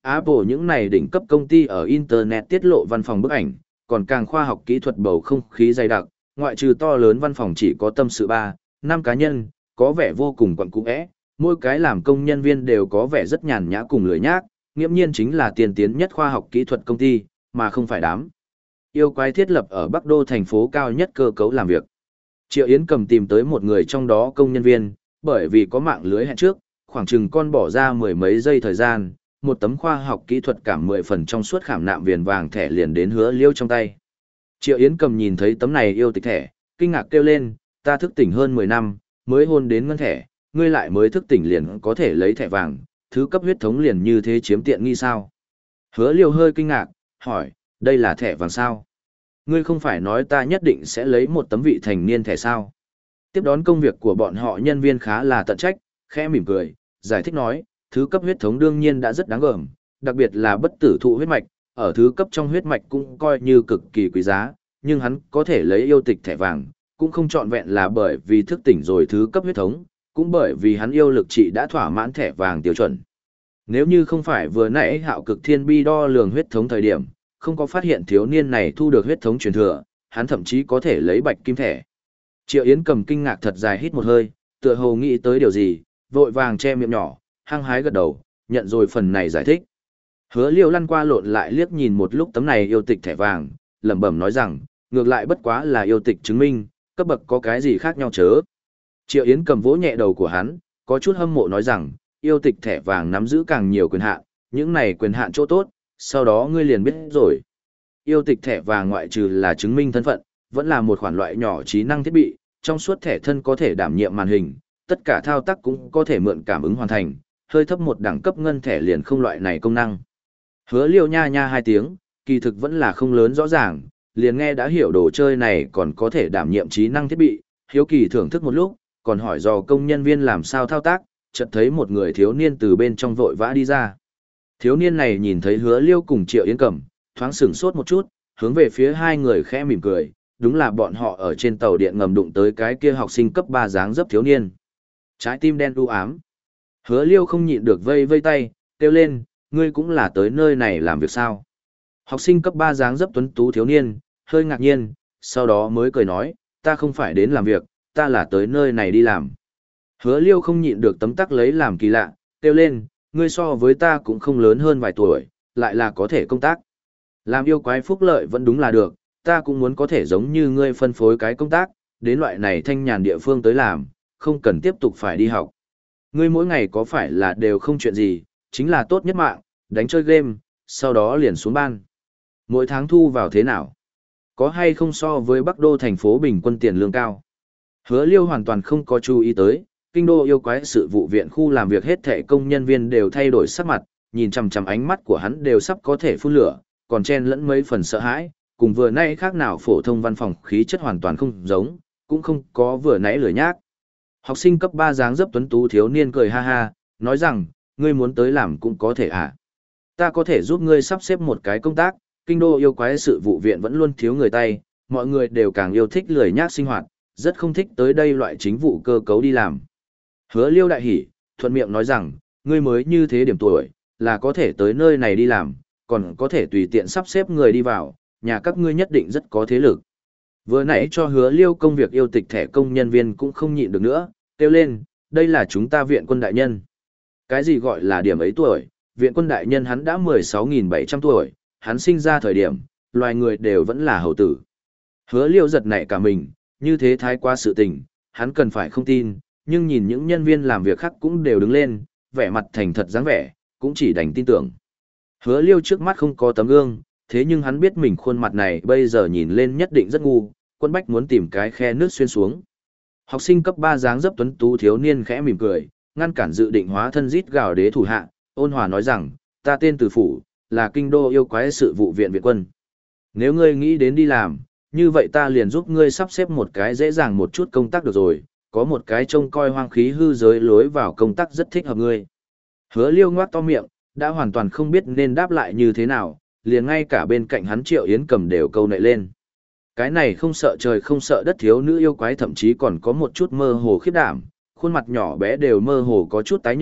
Apple những này đỉnh cấp công ty ở Internet tiết lộ văn phòng bức ảnh, còn càng khoa học kỹ thuật bầu không khí dày đặc, ngoại trừ to lớn văn phòng chỉ có tâm sự ba, năm cá nhân, có vẻ vô cùng quặn cũ é, mỗi cái làm công nhân viên đều có vẻ rất nhàn nhã cùng lười nhác, nghiễm nhiên chính là tiên tiến nhất khoa học kỹ thuật công ty, mà không phải đám. Yêu quái thiết lập ở Bắc Đô thành phố cao nhất cơ cấu làm việc. Triệu Yến cầm tìm tới một người trong đó công nhân viên, bởi vì có mạng lưới hẹn trước, khoảng chừng con bỏ ra mười mấy giây thời gian, một tấm khoa học kỹ thuật cảm mười phần trong suốt khảm nạm viền vàng thẻ liền đến Hứa Liêu trong tay. Triệu Yến cầm nhìn thấy tấm này yêu tịch thẻ, kinh ngạc kêu lên, ta thức tỉnh hơn mười năm, mới hôn đến ngân thẻ, ngươi lại mới thức tỉnh liền có thể lấy thẻ vàng, thứ cấp huyết thống liền như thế chiếm tiện nghi sao? Hứa Liêu hơi kinh ngạc, hỏi, đây là thẻ vàng sao? Ngươi không phải nói ta nhất định sẽ lấy một tấm vị thành niên thẻ sao? Tiếp đón công việc của bọn họ nhân viên khá là tận trách, khẽ mỉm cười, giải thích nói, thứ cấp huyết thống đương nhiên đã rất đáng gờm, đặc biệt là bất tử thụ huyết mạch, ở thứ cấp trong huyết mạch cũng coi như cực kỳ quý giá, nhưng hắn có thể lấy yêu tịch thẻ vàng, cũng không trọn vẹn là bởi vì thức tỉnh rồi thứ cấp huyết thống, cũng bởi vì hắn yêu lực trị đã thỏa mãn thẻ vàng tiêu chuẩn. Nếu như không phải vừa nãy Hạo Cực Thiên Bi đo lường huyết thống thời điểm, không có phát hiện thiếu niên này thu được huyết thống truyền thừa, hắn thậm chí có thể lấy bạch kim thẻ. Triệu Yến cầm kinh ngạc thật dài hít một hơi, tựa hồ nghĩ tới điều gì, vội vàng che miệng nhỏ, hăng hái gật đầu, nhận rồi phần này giải thích. Hứa Liêu lăn qua lộn lại liếc nhìn một lúc tấm này yêu tịch thẻ vàng, lẩm bẩm nói rằng, ngược lại bất quá là yêu tịch chứng minh, cấp bậc có cái gì khác nhau chớ. Triệu Yến cầm vỗ nhẹ đầu của hắn, có chút hâm mộ nói rằng, yêu tịch thẻ vàng nắm giữ càng nhiều quyền hạn, những này quyền hạn chỗ tốt, sau đó ngươi liền biết rồi. Yêu tịch thẻ vàng ngoại trừ là chứng minh thân phận, vẫn là một khoản loại nhỏ trí năng thiết bị, trong suốt thẻ thân có thể đảm nhiệm màn hình, tất cả thao tác cũng có thể mượn cảm ứng hoàn thành, hơi thấp một đẳng cấp ngân thẻ liền không loại này công năng. Hứa Liêu nha nha hai tiếng, kỳ thực vẫn là không lớn rõ ràng, liền nghe đã hiểu đồ chơi này còn có thể đảm nhiệm trí năng thiết bị, hiếu kỳ thưởng thức một lúc, còn hỏi dò công nhân viên làm sao thao tác, chợt thấy một người thiếu niên từ bên trong vội vã đi ra. Thiếu niên này nhìn thấy Hứa Liêu cùng Triệu Yến Cẩm, thoáng sửng sốt một chút, hướng về phía hai người khẽ mỉm cười, đúng là bọn họ ở trên tàu điện ngầm đụng tới cái kia học sinh cấp ba dáng dấp thiếu niên. Trái tim đen u ám. Hứa Liêu không nhịn được vây vây tay, kêu lên, ngươi cũng là tới nơi này làm việc sao? Học sinh cấp ba dáng dấp tuấn tú thiếu niên, hơi ngạc nhiên, sau đó mới cười nói, ta không phải đến làm việc, ta là tới nơi này đi làm. Hứa Liêu không nhịn được tấm tắc lấy làm kỳ lạ, kêu lên, ngươi so với ta cũng không lớn hơn vài tuổi, lại là có thể công tác. Làm yêu quái phúc lợi vẫn đúng là được, ta cũng muốn có thể giống như ngươi phân phối cái công tác, đến loại này thanh nhàn địa phương tới làm, không cần tiếp tục phải đi học. Ngươi mỗi ngày có phải là đều không chuyện gì, chính là tốt nhất mạng, đánh chơi game, sau đó liền xuống ban. Mỗi tháng thu vào thế nào? Có hay không so với Bắc Đô thành phố bình quân tiền lương cao? Hứa Liêu hoàn toàn không có chú ý tới, kinh đô yêu quái sự vụ viện khu làm việc hết thảy công nhân viên đều thay đổi sắc mặt, nhìn chằm chằm ánh mắt của hắn đều sắp có thể phun lửa, còn chen lẫn mấy phần sợ hãi, cùng vừa nãy khác nào phổ thông văn phòng khí chất hoàn toàn không giống, cũng không có vừa nãy lười nhác. Học sinh cấp ba dáng dấp tuấn tú thiếu niên cười ha ha, nói rằng, ngươi muốn tới làm cũng có thể à. Ta có thể giúp ngươi sắp xếp một cái công tác, kinh đô yêu quái sự vụ viện vẫn luôn thiếu người tay, mọi người đều càng yêu thích lười nhác sinh hoạt, rất không thích tới đây loại chính vụ cơ cấu đi làm. Hứa Liêu đại hỉ, thuận miệng nói rằng, ngươi mới như thế điểm tuổi, là có thể tới nơi này đi làm, còn có thể tùy tiện sắp xếp người đi vào, nhà các ngươi nhất định rất có thế lực. Vừa nãy cho Hứa Liêu công việc yêu tịch thẻ công nhân viên cũng không nhịn được nữa, kêu lên, đây là chúng ta viện quân đại nhân. Cái gì gọi là điểm ấy tuổi, viện quân đại nhân hắn đã mười sáu nghìn bảy trăm tuổi, hắn sinh ra thời điểm, loài người đều vẫn là hầu tử. Hứa Liêu giật nảy cả mình, như thế thái quá sự tình, hắn cần phải không tin, nhưng nhìn những nhân viên làm việc khác cũng đều đứng lên, vẻ mặt thành thật dáng vẻ, cũng chỉ đành tin tưởng. Hứa Liêu trước mắt không có tấm gương, thế nhưng hắn biết mình khuôn mặt này bây giờ nhìn lên nhất định rất ngu, Quân Bách muốn tìm cái khe nước xuyên xuống. Học sinh cấp ba dáng dấp tuấn tú thiếu niên khẽ mỉm cười, ngăn cản dự định hóa thân rít gào đế thủ hạ, ôn hòa nói rằng, ta tên Từ Phủ, là kinh đô yêu quái sự vụ viện viện quân. Nếu ngươi nghĩ đến đi làm, như vậy ta liền giúp ngươi sắp xếp một cái dễ dàng một chút công tác được rồi, có một cái trông coi hoang khí hư giới lối vào công tác rất thích hợp ngươi. Hứa Liêu ngoác to miệng, đã hoàn toàn không biết nên đáp lại như thế nào, liền ngay cả bên cạnh hắn Triệu Yến Cầm đều câu nệ lên. Cái này không sợ trời không sợ đất thiếu nữ yêu quái thậm chí còn có một chút mơ hồ khiếp đảm, khuôn mặt nhỏ bé đều mơ hồ có chút tái nhợt,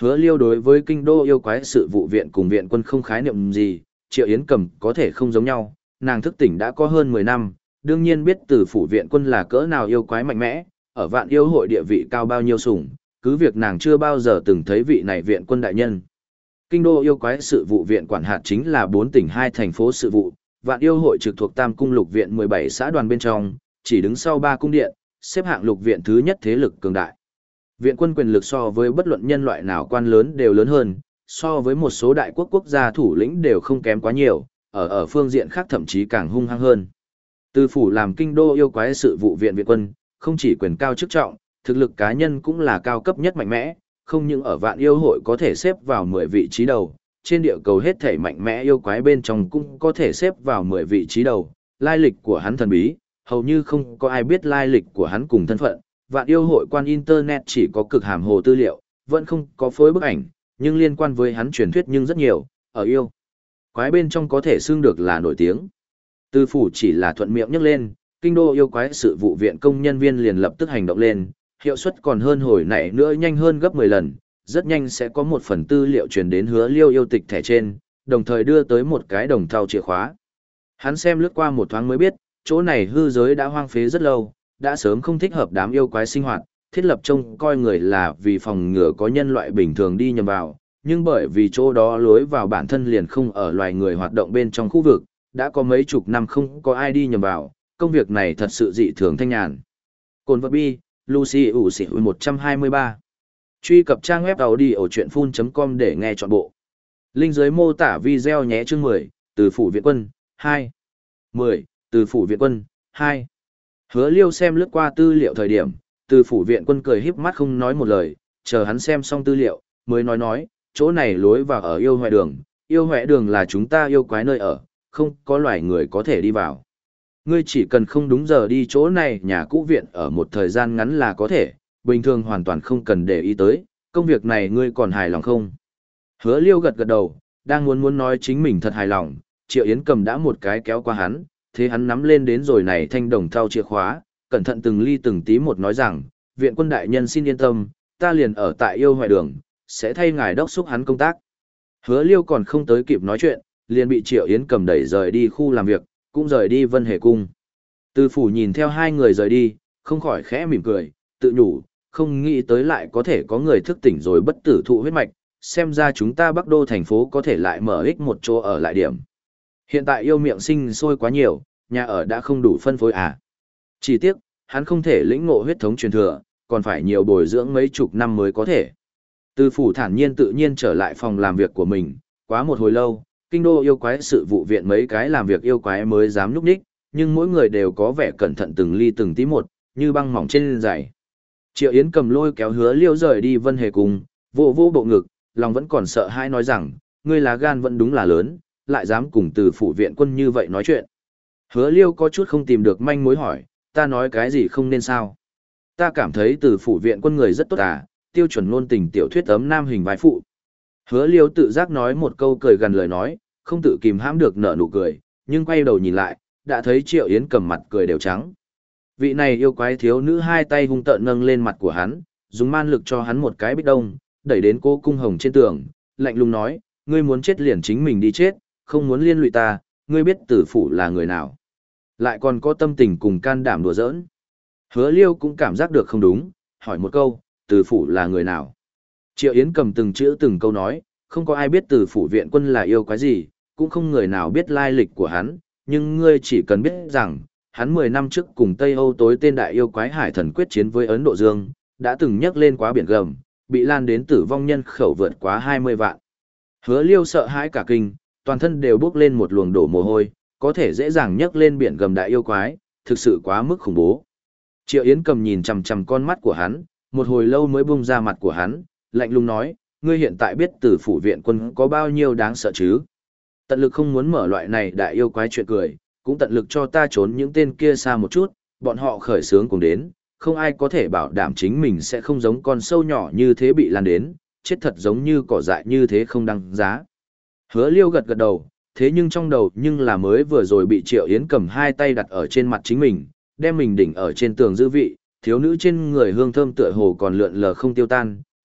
Hứa Liêu đối với kinh đô yêu quái sự vụ viện cùng viện quân không khái niệm gì, Triệu Yến Cầm có thể không giống nhau, nàng thức tỉnh đã có hơn mười năm, đương nhiên biết từ phủ viện quân là cỡ nào yêu quái mạnh mẽ, ở vạn yêu hội địa vị cao bao nhiêu sủng, cứ việc nàng chưa bao giờ từng thấy vị này viện quân đại nhân. Kinh đô yêu quái sự vụ viện quản hạt chính là bốn tỉnh hai thành phố sự vụ, vạn yêu hội trực thuộc Tam cung lục viện mười bảy xã đoàn bên trong, chỉ đứng sau ba cung điện, xếp hạng lục viện thứ nhất thế lực cường đại. Viện quân quyền lực so với bất luận nhân loại nào quan lớn đều lớn hơn, so với một số đại quốc quốc gia thủ lĩnh đều không kém quá nhiều, ở ở phương diện khác thậm chí càng hung hăng hơn. Từ phủ làm kinh đô yêu quái sự vụ viện viện quân, không chỉ quyền cao chức trọng, thực lực cá nhân cũng là cao cấp nhất mạnh mẽ, không những ở vạn yêu hội có thể xếp vào mười vị trí đầu, trên địa cầu hết thể mạnh mẽ yêu quái bên trong cũng có thể xếp vào mười vị trí đầu, lai lịch của hắn thần bí, hầu như không có ai biết lai lịch của hắn cùng thân phận, vạn yêu hội quan internet chỉ có cực hàm hồ tư liệu, vẫn không có phối bức ảnh, nhưng liên quan với hắn truyền thuyết nhưng rất nhiều, ở yêu quái bên trong có thể xưng được là nổi tiếng. Từ phủ chỉ là thuận miệng nhắc lên, kinh đô yêu quái sự vụ viện công nhân viên liền lập tức hành động lên, hiệu suất còn hơn hồi nãy nữa nhanh hơn gấp mười lần, rất nhanh sẽ có một phần tư liệu truyền đến Hứa Liêu yêu tịch thẻ trên, đồng thời đưa tới một cái đồng thau chìa khóa. Hắn xem lướt qua một thoáng mới biết, chỗ này hư giới đã hoang phế rất lâu, đã sớm không thích hợp đám yêu quái sinh hoạt, thiết lập trông coi người là vì phòng ngừa có nhân loại bình thường đi nhầm vào, nhưng bởi vì chỗ đó lối vào bản thân liền không ở loài người hoạt động bên trong khu vực, đã có mấy chục năm không có ai đi nhầm vào, công việc này thật sự dị thường thanh nhàn. Cồn vật bi, Lucy ủ xỉ một trăm hai mươi ba. Truy cập trang web audiochuyenphun chấm com để nghe trọn bộ. Link dưới mô tả video nhé. Chương mười, từ phủ viện quân, hai. mười, từ phủ viện quân, hai. Hứa Liêu xem lướt qua tư liệu thời điểm, từ phủ viện quân cười híp mắt không nói một lời, chờ hắn xem xong tư liệu, mới nói nói, chỗ này lối vào ở yêu hoẹ đường, yêu hoẹ đường là chúng ta yêu quái nơi ở, không có loài người có thể đi vào. Ngươi chỉ cần không đúng giờ đi chỗ này nhà cũ viện ở một thời gian ngắn là có thể, bình thường hoàn toàn không cần để ý tới, công việc này ngươi còn hài lòng không? Hứa Liêu gật gật đầu, đang muốn muốn nói chính mình thật hài lòng, Triệu Yến Cầm đã một cái kéo qua hắn, thế hắn nắm lên đến rồi này thanh đồng thau chìa khóa, cẩn thận từng ly từng tí một nói rằng, viện quân đại nhân xin yên tâm, ta liền ở tại yêu hoại đường, sẽ thay ngài đốc xúc hắn công tác. Hứa Liêu còn không tới kịp nói chuyện, liền bị Triệu Yến Cầm đẩy rời đi khu làm việc, cũng rời đi Vân Hề Cung. Từ phủ nhìn theo hai người rời đi, không khỏi khẽ mỉm cười, tự nhủ, không nghĩ tới lại có thể có người thức tỉnh rồi bất tử thụ huyết mạch, xem ra chúng ta Bắc Đô thành phố có thể lại mở ích một chỗ ở lại điểm. Hiện tại yêu miệng sinh sôi quá nhiều, nhà ở đã không đủ phân phối à. Chỉ tiếc, hắn không thể lĩnh ngộ huyết thống truyền thừa, còn phải nhiều bồi dưỡng mấy chục năm mới có thể. Từ phủ thản nhiên tự nhiên trở lại phòng làm việc của mình, quá một hồi lâu, kinh đô yêu quái sự vụ viện mấy cái làm việc yêu quái mới dám núp đích, nhưng mỗi người đều có vẻ cẩn thận từng ly từng tí một, như băng mỏng trên giày. Triệu Yến Cầm lôi kéo Hứa Liêu rời đi Vân Hề Cung, vô vô bộ ngực, lòng vẫn còn sợ hãi nói rằng, ngươi lá gan vẫn đúng là lớn, lại dám cùng từ phủ viện quân như vậy nói chuyện. Hứa Liêu có chút không tìm được manh mối hỏi, ta nói cái gì không nên sao? Ta cảm thấy từ phủ viện quân người rất tốt à, tiêu chuẩn ngôn tình tiểu thuyết ấm nam hình vai phụ. Hứa Liêu tự giác nói một câu cười gần lời nói, không tự kìm hãm được nở nụ cười, nhưng quay đầu nhìn lại, đã thấy Triệu Yến Cầm mặt cười đều trắng. Vị này yêu quái thiếu nữ hai tay hung tợn nâng lên mặt của hắn, dùng man lực cho hắn một cái bích đông, đẩy đến cô cung hồng trên tường, lạnh lùng nói, ngươi muốn chết liền chính mình đi chết, không muốn liên lụy ta, ngươi biết tử phủ là người nào. Lại còn có tâm tình cùng can đảm đùa giỡn. Hứa Liêu cũng cảm giác được không đúng, hỏi một câu, tử phủ là người nào. Triệu Yến Cầm từng chữ từng câu nói, không có ai biết tử phủ viện quân là yêu quái gì, cũng không người nào biết lai lịch của hắn, nhưng ngươi chỉ cần biết rằng, hắn mười năm trước cùng Tây Âu tối tên đại yêu quái hải thần quyết chiến với Ấn Độ Dương, đã từng nhấc lên quá biển gầm, bị lan đến tử vong nhân khẩu vượt quá hai mươi vạn. Hứa Liêu sợ hãi cả kinh, toàn thân đều bốc lên một luồng đổ mồ hôi, có thể dễ dàng nhấc lên biển gầm đại yêu quái, thực sự quá mức khủng bố. Triệu Yến Cầm nhìn chằm chằm con mắt của hắn, một hồi lâu mới bung ra mặt của hắn, lạnh lùng nói, ngươi hiện tại biết tử phủ viện quân có bao nhiêu đáng sợ chứ? Tận lực không muốn mở loại này đại yêu quái chuyện cười, cũng tận lực cho ta trốn những tên kia xa một chút, bọn họ khởi sướng cùng đến, không ai có thể bảo đảm chính mình sẽ không giống con sâu nhỏ như thế bị lan đến, chết thật giống như cỏ dại như thế không đăng giá. Hứa Liêu gật gật đầu, thế nhưng trong đầu nhưng là mới vừa rồi bị Triệu Yến Cầm hai tay đặt ở trên mặt chính mình, đem mình đỉnh ở trên tường dư vị, thiếu nữ trên người hương thơm tựa hồ còn lượn lờ không tiêu tan,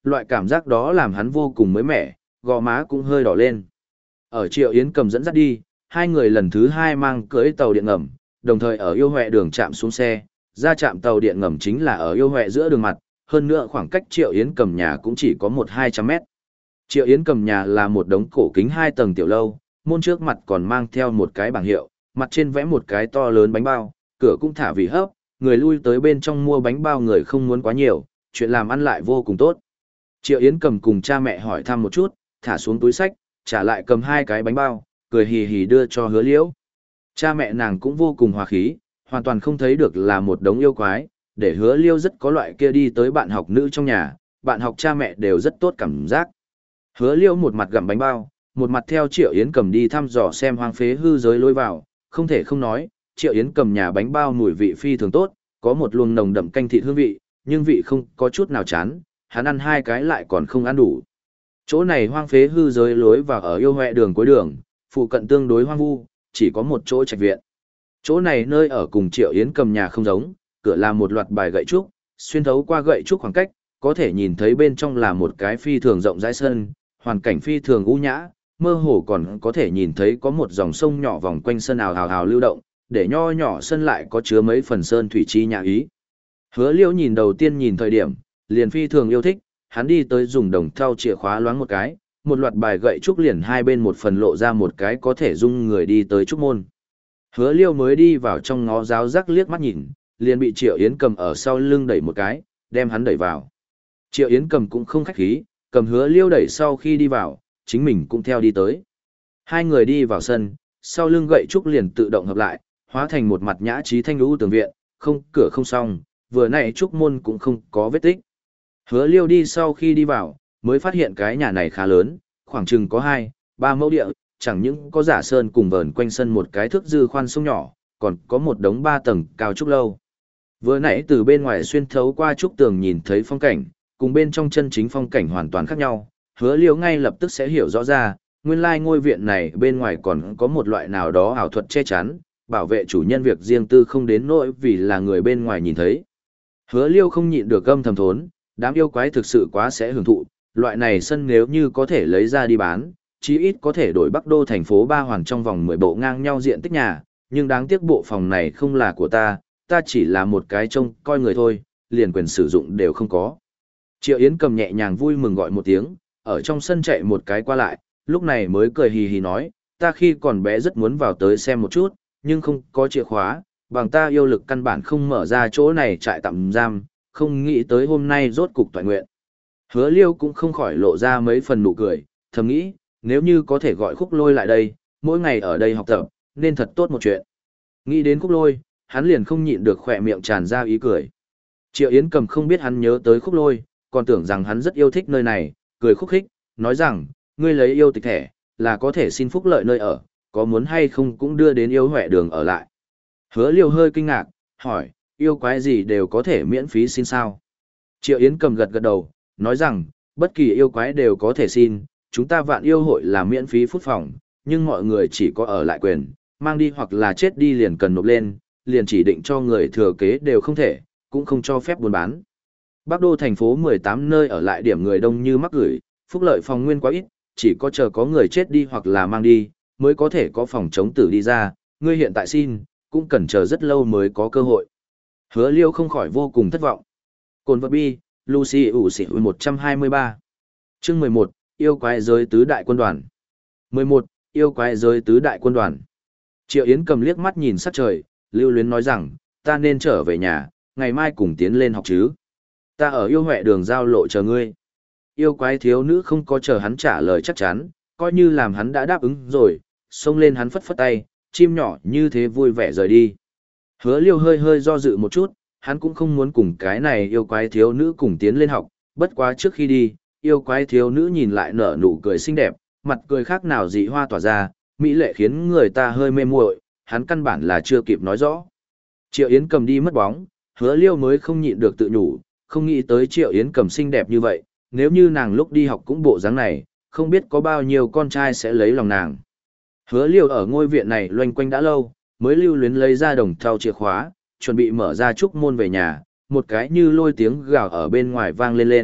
Loại cảm giác đó làm hắn vô cùng mới mẻ, gò má cũng hơi đỏ lên. Ở Triệu Yến Cầm dẫn dắt đi, hai người lần thứ hai mang cưới tàu điện ngầm, đồng thời ở yêu huệ đường chạm xuống xe, ra trạm tàu điện ngầm chính là ở yêu huệ giữa đường mặt, hơn nữa khoảng cách Triệu Yến Cầm nhà cũng chỉ có một hai trăm mét. Triệu Yến Cầm nhà là một đống cổ kính hai tầng tiểu lâu, môn trước mặt còn mang theo một cái bảng hiệu, mặt trên vẽ một cái to lớn bánh bao, cửa cũng thả vị hấp, người lui tới bên trong mua bánh bao người không muốn quá nhiều, chuyện làm ăn lại vô cùng tốt. Triệu Yến Cầm cùng cha mẹ hỏi thăm một chút, thả xuống túi sách, trả lại cầm hai cái bánh bao, cười hì hì đưa cho Hứa Liễu. Cha mẹ nàng cũng vô cùng hòa khí, hoàn toàn không thấy được là một đống yêu quái, để Hứa Liễu rất có loại kia đi tới bạn học nữ trong nhà, bạn học cha mẹ đều rất tốt cảm giác. Hứa Liễu một mặt gặm bánh bao, một mặt theo Triệu Yến Cầm đi thăm dò xem hoang phế hư giới lối vào, không thể không nói, Triệu Yến Cầm nhà bánh bao mùi vị phi thường tốt, có một luồng nồng đậm canh thịt hương vị, nhưng vị không có chút nào chán, hắn ăn hai cái lại còn không ăn đủ. Chỗ này hoang phế hư giới lối vào ở yêu hoẹ đường cuối đường, phụ cận tương đối hoang vu, chỉ có một chỗ trạch viện. Chỗ này nơi ở cùng Triệu Yến Cầm nhà không giống, cửa là một loạt bài gậy trúc, xuyên thấu qua gậy trúc khoảng cách, có thể nhìn thấy bên trong là một cái phi thường rộng rãi sân, hoàn cảnh phi thường u nhã, mơ hồ còn có thể nhìn thấy có một dòng sông nhỏ vòng quanh sân ào hào hào lưu động, để nho nhỏ sân lại có chứa mấy phần sơn thủy chi nhã ý. Hứa Liễu nhìn đầu tiên nhìn thời điểm, liền phi thường yêu thích, hắn đi tới dùng đồng thau chìa khóa loáng một cái, một loạt bài gậy trúc liền hai bên một phần lộ ra một cái có thể dung người đi tới trúc môn. Hứa Liêu mới đi vào trong ngó giáo giác liếc mắt nhìn, liền bị Triệu Yến Cầm ở sau lưng đẩy một cái, đem hắn đẩy vào. Triệu Yến Cầm cũng không khách khí, cầm Hứa Liêu đẩy sau khi đi vào, chính mình cũng theo đi tới. Hai người đi vào sân, sau lưng gậy trúc liền tự động hợp lại, hóa thành một mặt nhã trí thanh lũ tường viện, không cửa không song, vừa nãy trúc môn cũng không có vết tích. Hứa Liêu đi sau khi đi vào, mới phát hiện cái nhà này khá lớn, khoảng chừng có hai, ba mẫu địa, chẳng những có giả sơn cùng vờn quanh sân một cái thước dư khoan sông nhỏ, còn có một đống ba tầng cao trúc lâu. Vừa nãy từ bên ngoài xuyên thấu qua trúc tường nhìn thấy phong cảnh, cùng bên trong chân chính phong cảnh hoàn toàn khác nhau, Hứa Liêu ngay lập tức sẽ hiểu rõ ra, nguyên lai ngôi viện này bên ngoài còn có một loại nào đó ảo thuật che chắn, bảo vệ chủ nhân việc riêng tư không đến nỗi vì là người bên ngoài nhìn thấy. Hứa Liêu không nhịn được gâm thầm thốn, đám yêu quái thực sự quá sẽ hưởng thụ, loại này sân nếu như có thể lấy ra đi bán, chí ít có thể đổi Bắc Đô thành phố Ba Hoàn trong vòng mười bộ ngang nhau diện tích nhà, nhưng đáng tiếc bộ phòng này không là của ta, ta chỉ là một cái trông coi người thôi, liền quyền sử dụng đều không có. Triệu Yến Cầm nhẹ nhàng vui mừng gọi một tiếng, ở trong sân chạy một cái qua lại, lúc này mới cười hì hì nói, ta khi còn bé rất muốn vào tới xem một chút, nhưng không có chìa khóa, bằng ta yêu lực căn bản không mở ra chỗ này trại tạm giam, không nghĩ tới hôm nay rốt cục toại nguyện. Hứa Liêu cũng không khỏi lộ ra mấy phần nụ cười, thầm nghĩ, nếu như có thể gọi Khúc Lôi lại đây, mỗi ngày ở đây học tập, nên thật tốt một chuyện. Nghĩ đến Khúc Lôi, hắn liền không nhịn được khỏe miệng tràn ra ý cười. Triệu Yến Cầm không biết hắn nhớ tới Khúc Lôi, còn tưởng rằng hắn rất yêu thích nơi này, cười khúc khích, nói rằng, ngươi lấy yêu tịch thẻ, là có thể xin phúc lợi nơi ở, có muốn hay không cũng đưa đến yêu huệ đường ở lại. Hứa Liêu hơi kinh ngạc, hỏi, yêu quái gì đều có thể miễn phí xin sao? Triệu Yến Cầm gật gật đầu, nói rằng, bất kỳ yêu quái đều có thể xin, chúng ta vạn yêu hội là miễn phí phút phòng, nhưng mọi người chỉ có ở lại quyền, mang đi hoặc là chết đi liền cần nộp lên, liền chỉ định cho người thừa kế đều không thể, cũng không cho phép buôn bán. Bắc Đô thành phố mười tám nơi ở lại điểm người đông như mắc gửi, phúc lợi phòng nguyên quá ít, chỉ có chờ có người chết đi hoặc là mang đi, mới có thể có phòng chống tử đi ra, ngươi hiện tại xin, cũng cần chờ rất lâu mới có cơ hội. Hứa Liêu không khỏi vô cùng thất vọng. Cồn vật bi, Lucy ủ xỉ một trăm hai mươi ba. Chương mười một, yêu quái giới tứ đại quân đoàn. mười một, yêu quái giới tứ đại quân đoàn. Triệu Yến Cầm liếc mắt nhìn sát trời, lưu luyến nói rằng, ta nên trở về nhà, ngày mai cùng tiến lên học chứ. Ta ở yêu huệ đường giao lộ chờ ngươi. Yêu quái thiếu nữ không có chờ hắn trả lời chắc chắn, coi như làm hắn đã đáp ứng rồi, xông lên hắn phất phất tay, chim nhỏ như thế vui vẻ rời đi. Hứa Liêu hơi hơi do dự một chút, hắn cũng không muốn cùng cái này yêu quái thiếu nữ cùng tiến lên học, bất quá trước khi đi, yêu quái thiếu nữ nhìn lại nở nụ cười xinh đẹp, mặt cười khác nào dị hoa tỏa ra, mỹ lệ khiến người ta hơi mê muội, hắn căn bản là chưa kịp nói rõ. Triệu Yến Cầm đi mất bóng, Hứa Liêu mới không nhịn được tự nhủ, không nghĩ tới Triệu Yến Cầm xinh đẹp như vậy, nếu như nàng lúc đi học cũng bộ dáng này, không biết có bao nhiêu con trai sẽ lấy lòng nàng. Hứa Liêu ở ngôi viện này loanh quanh đã lâu, mới lưu luyến lấy ra đồng thau chìa khóa, chuẩn bị mở ra trúc môn về nhà, một cái như lôi tiếng gào ở bên ngoài vang lên lên,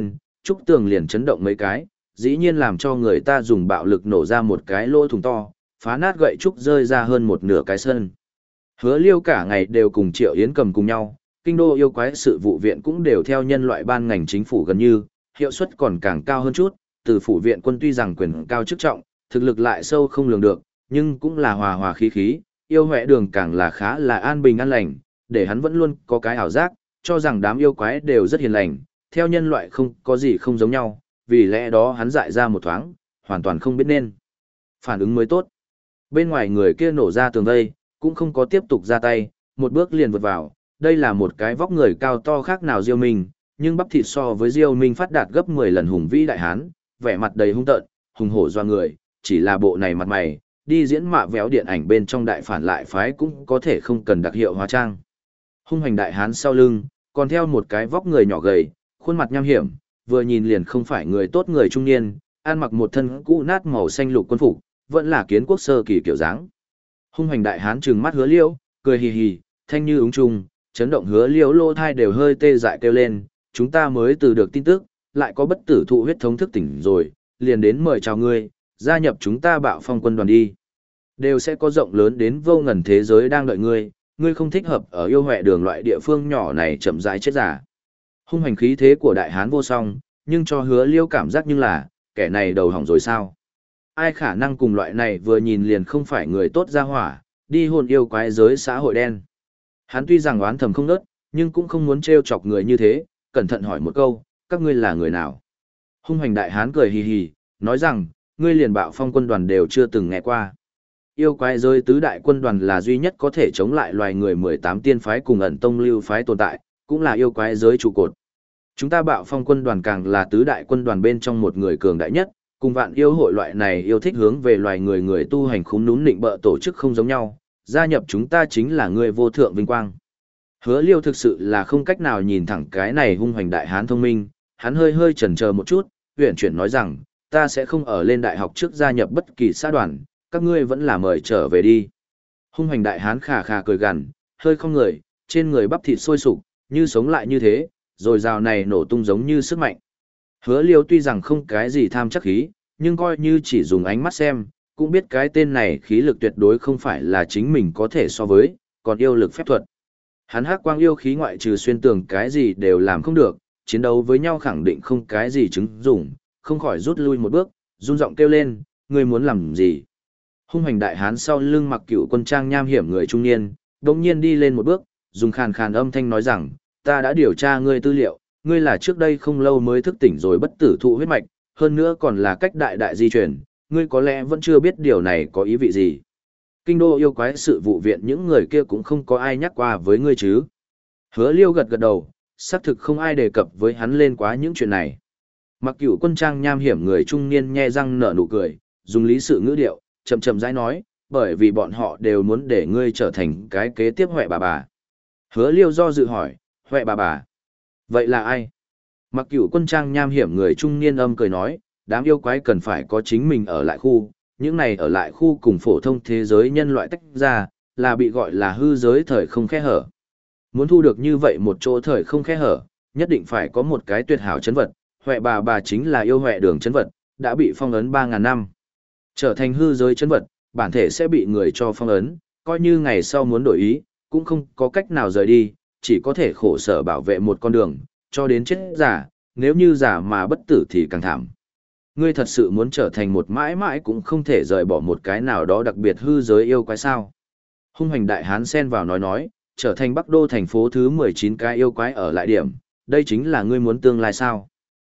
trúc tường liền chấn động mấy cái, dĩ nhiên làm cho người ta dùng bạo lực nổ ra một cái lỗ thủng to, phá nát gậy trúc rơi ra hơn một nửa cái sân. Hứa Liêu cả ngày đều cùng Triệu Yến cầm cùng nhau, kinh đô yêu quái sự vụ viện cũng đều theo nhân loại ban ngành chính phủ gần như, hiệu suất còn càng cao hơn chút, từ phủ viện quân tuy rằng quyền cao chức trọng, thực lực lại sâu không lường được, nhưng cũng là hòa hòa khí khí, yêu huệ đường càng là khá là an bình an lành, để hắn vẫn luôn có cái ảo giác, cho rằng đám yêu quái đều rất hiền lành, theo nhân loại không có gì không giống nhau, vì lẽ đó hắn dại ra một thoáng, hoàn toàn không biết nên phản ứng mới tốt. Bên ngoài người kia nổ ra tường vây, cũng không có tiếp tục ra tay, một bước liền vượt vào, đây là một cái vóc người cao to khác nào Diêu Minh, nhưng bắp thịt so với Diêu Minh phát đạt gấp mười lần hùng vĩ đại hán, vẻ mặt đầy hung tợn, hùng hổ doa người, chỉ là bộ này mặt mày, đi diễn mạ véo điện ảnh bên trong đại phản lại phái cũng có thể không cần đặc hiệu hóa trang. Hung hành đại hán sau lưng, còn theo một cái vóc người nhỏ gầy, khuôn mặt nham hiểm, vừa nhìn liền không phải người tốt người trung niên, ăn mặc một thân cũ nát màu xanh lục quân phục, vẫn là kiến quốc sơ kỳ kiểu dáng. Hung hành đại hán trừng mắt Hứa Liêu, cười hì hì, thanh như úng trùng, chấn động Hứa Liêu lô thai đều hơi tê dại kêu lên, chúng ta mới từ được tin tức, lại có bất tử thụ huyết thống thức tỉnh rồi, liền đến mời chào ngươi, gia nhập chúng ta Bạo Phong quân đoàn đi. Đều sẽ có rộng lớn đến vô ngần thế giới đang đợi ngươi, ngươi không thích hợp ở yêu huệ đường loại địa phương nhỏ này chậm rãi chết giả. Hung hành khí thế của đại hán vô song, nhưng cho Hứa Liêu cảm giác như là, kẻ này đầu hỏng rồi sao? Ai khả năng cùng loại này vừa nhìn liền không phải người tốt ra hỏa, đi hồn yêu quái giới xã hội đen. Hắn tuy rằng oán thầm không nớt, nhưng cũng không muốn trêu chọc người như thế, cẩn thận hỏi một câu, các ngươi là người nào? Hung hành đại hán cười hì hì, nói rằng, ngươi liền Bạo Phong quân đoàn đều chưa từng nghe qua. Yêu quái giới tứ đại quân đoàn là duy nhất có thể chống lại loài người mười tám tiên phái cùng ẩn tông lưu phái tồn tại, cũng là yêu quái giới trụ cột. Chúng ta Bạo Phong quân đoàn càng là tứ đại quân đoàn bên trong một người cường đại nhất, cùng vạn yêu hội loại này yêu thích hướng về loài người người tu hành khúm núm nịnh bợ tổ chức không giống nhau, gia nhập chúng ta chính là người vô thượng vinh quang. Hứa Liêu thực sự là không cách nào nhìn thẳng cái này hung hoành đại hán thông minh, hắn hơi hơi chần chờ một chút, uyển chuyển nói rằng, ta sẽ không ở lên đại học trước gia nhập bất kỳ xã đoàn, các ngươi vẫn là mời trở về đi. Hung hoành đại hán khà khà cười gằn, hơi không người, trên người bắp thịt sôi sục, như sống lại như thế, rồi rào này nổ tung giống như sức mạnh. Hứa Liêu tuy rằng không cái gì tham chắc khí, nhưng coi như chỉ dùng ánh mắt xem, cũng biết cái tên này khí lực tuyệt đối không phải là chính mình có thể so với, còn yêu lực phép thuật. Hắn hắc quang yêu khí ngoại trừ xuyên tường cái gì đều làm không được, chiến đấu với nhau khẳng định không cái gì chứng dụng, không khỏi rút lui một bước, run giọng kêu lên, ngươi muốn làm gì? Hung hành đại hán sau lưng mặc cựu quân trang nham hiểm người trung niên, đột nhiên đi lên một bước, dùng khàn khàn âm thanh nói rằng, ta đã điều tra ngươi tư liệu, ngươi là trước đây không lâu mới thức tỉnh rồi bất tử thụ huyết mạch, hơn nữa còn là cách đại đại di chuyển, ngươi có lẽ vẫn chưa biết điều này có ý vị gì. Kinh đô yêu quái sự vụ viện những người kia cũng không có ai nhắc qua với ngươi chứ. Hứa Liêu gật gật đầu, xác thực không ai đề cập với hắn lên quá những chuyện này. Mặc cửu quân trang nham hiểm người trung niên nhe răng nở nụ cười, dùng lý sự ngữ điệu, chậm chậm rãi nói, bởi vì bọn họ đều muốn để ngươi trở thành cái kế tiếp Huệ bà bà. Hứa Liêu do dự hỏi, Huệ bà bà, vậy là ai? Mặc cửu quân trang nham hiểm người trung niên âm cười nói, đám yêu quái cần phải có chính mình ở lại khu, những này ở lại khu cùng phổ thông thế giới nhân loại tách ra, là bị gọi là hư giới thời không khe hở. Muốn thu được như vậy một chỗ thời không khe hở, nhất định phải có một cái tuyệt hảo chấn vật, Huệ bà bà chính là yêu huệ đường chấn vật, đã bị phong ấn ba ngàn năm. Trở thành hư giới chấn vật, bản thể sẽ bị người cho phong ấn, coi như ngày sau muốn đổi ý, cũng không có cách nào rời đi, chỉ có thể khổ sở bảo vệ một con đường, cho đến chết giả, nếu như giả mà bất tử thì càng thảm. Ngươi thật sự muốn trở thành một mãi mãi cũng không thể rời bỏ một cái nào đó đặc biệt hư giới yêu quái sao. Hung hành đại hán xen vào nói nói, trở thành Bắc Đô thành phố thứ mười chín cái yêu quái ở lại điểm, đây chính là ngươi muốn tương lai sao.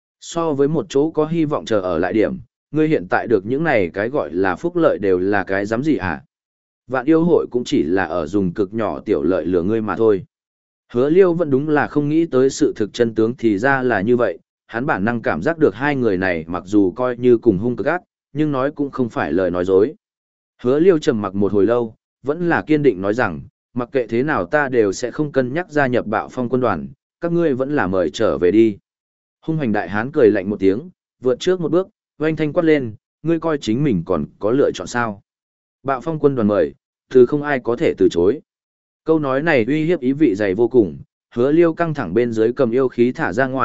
So với một chỗ có hy vọng chờ ở lại điểm, ngươi hiện tại được những này cái gọi là phúc lợi đều là cái dám gì hả? Vạn yêu hội cũng chỉ là ở dùng cực nhỏ tiểu lợi lừa ngươi mà thôi. Hứa Liêu vẫn đúng là không nghĩ tới sự thực chân tướng thì ra là như vậy, hắn bản năng cảm giác được hai người này mặc dù coi như cùng hung cực ác, nhưng nói cũng không phải lời nói dối. Hứa Liêu trầm mặc một hồi lâu, vẫn là kiên định nói rằng, mặc kệ thế nào ta đều sẽ không cân nhắc gia nhập Bạo Phong quân đoàn, các ngươi vẫn là mời trở về đi. Hung hành đại hán cười lạnh một tiếng, vượt trước một bước, oanh thanh quát lên, ngươi coi chính mình còn có lựa chọn sao. Bạo Phong quân đoàn mời, từ không ai có thể từ chối. Câu nói này uy hiếp ý vị dày vô cùng, Hứa Liêu căng thẳng bên dưới cầm yêu khí thả ra ngoài,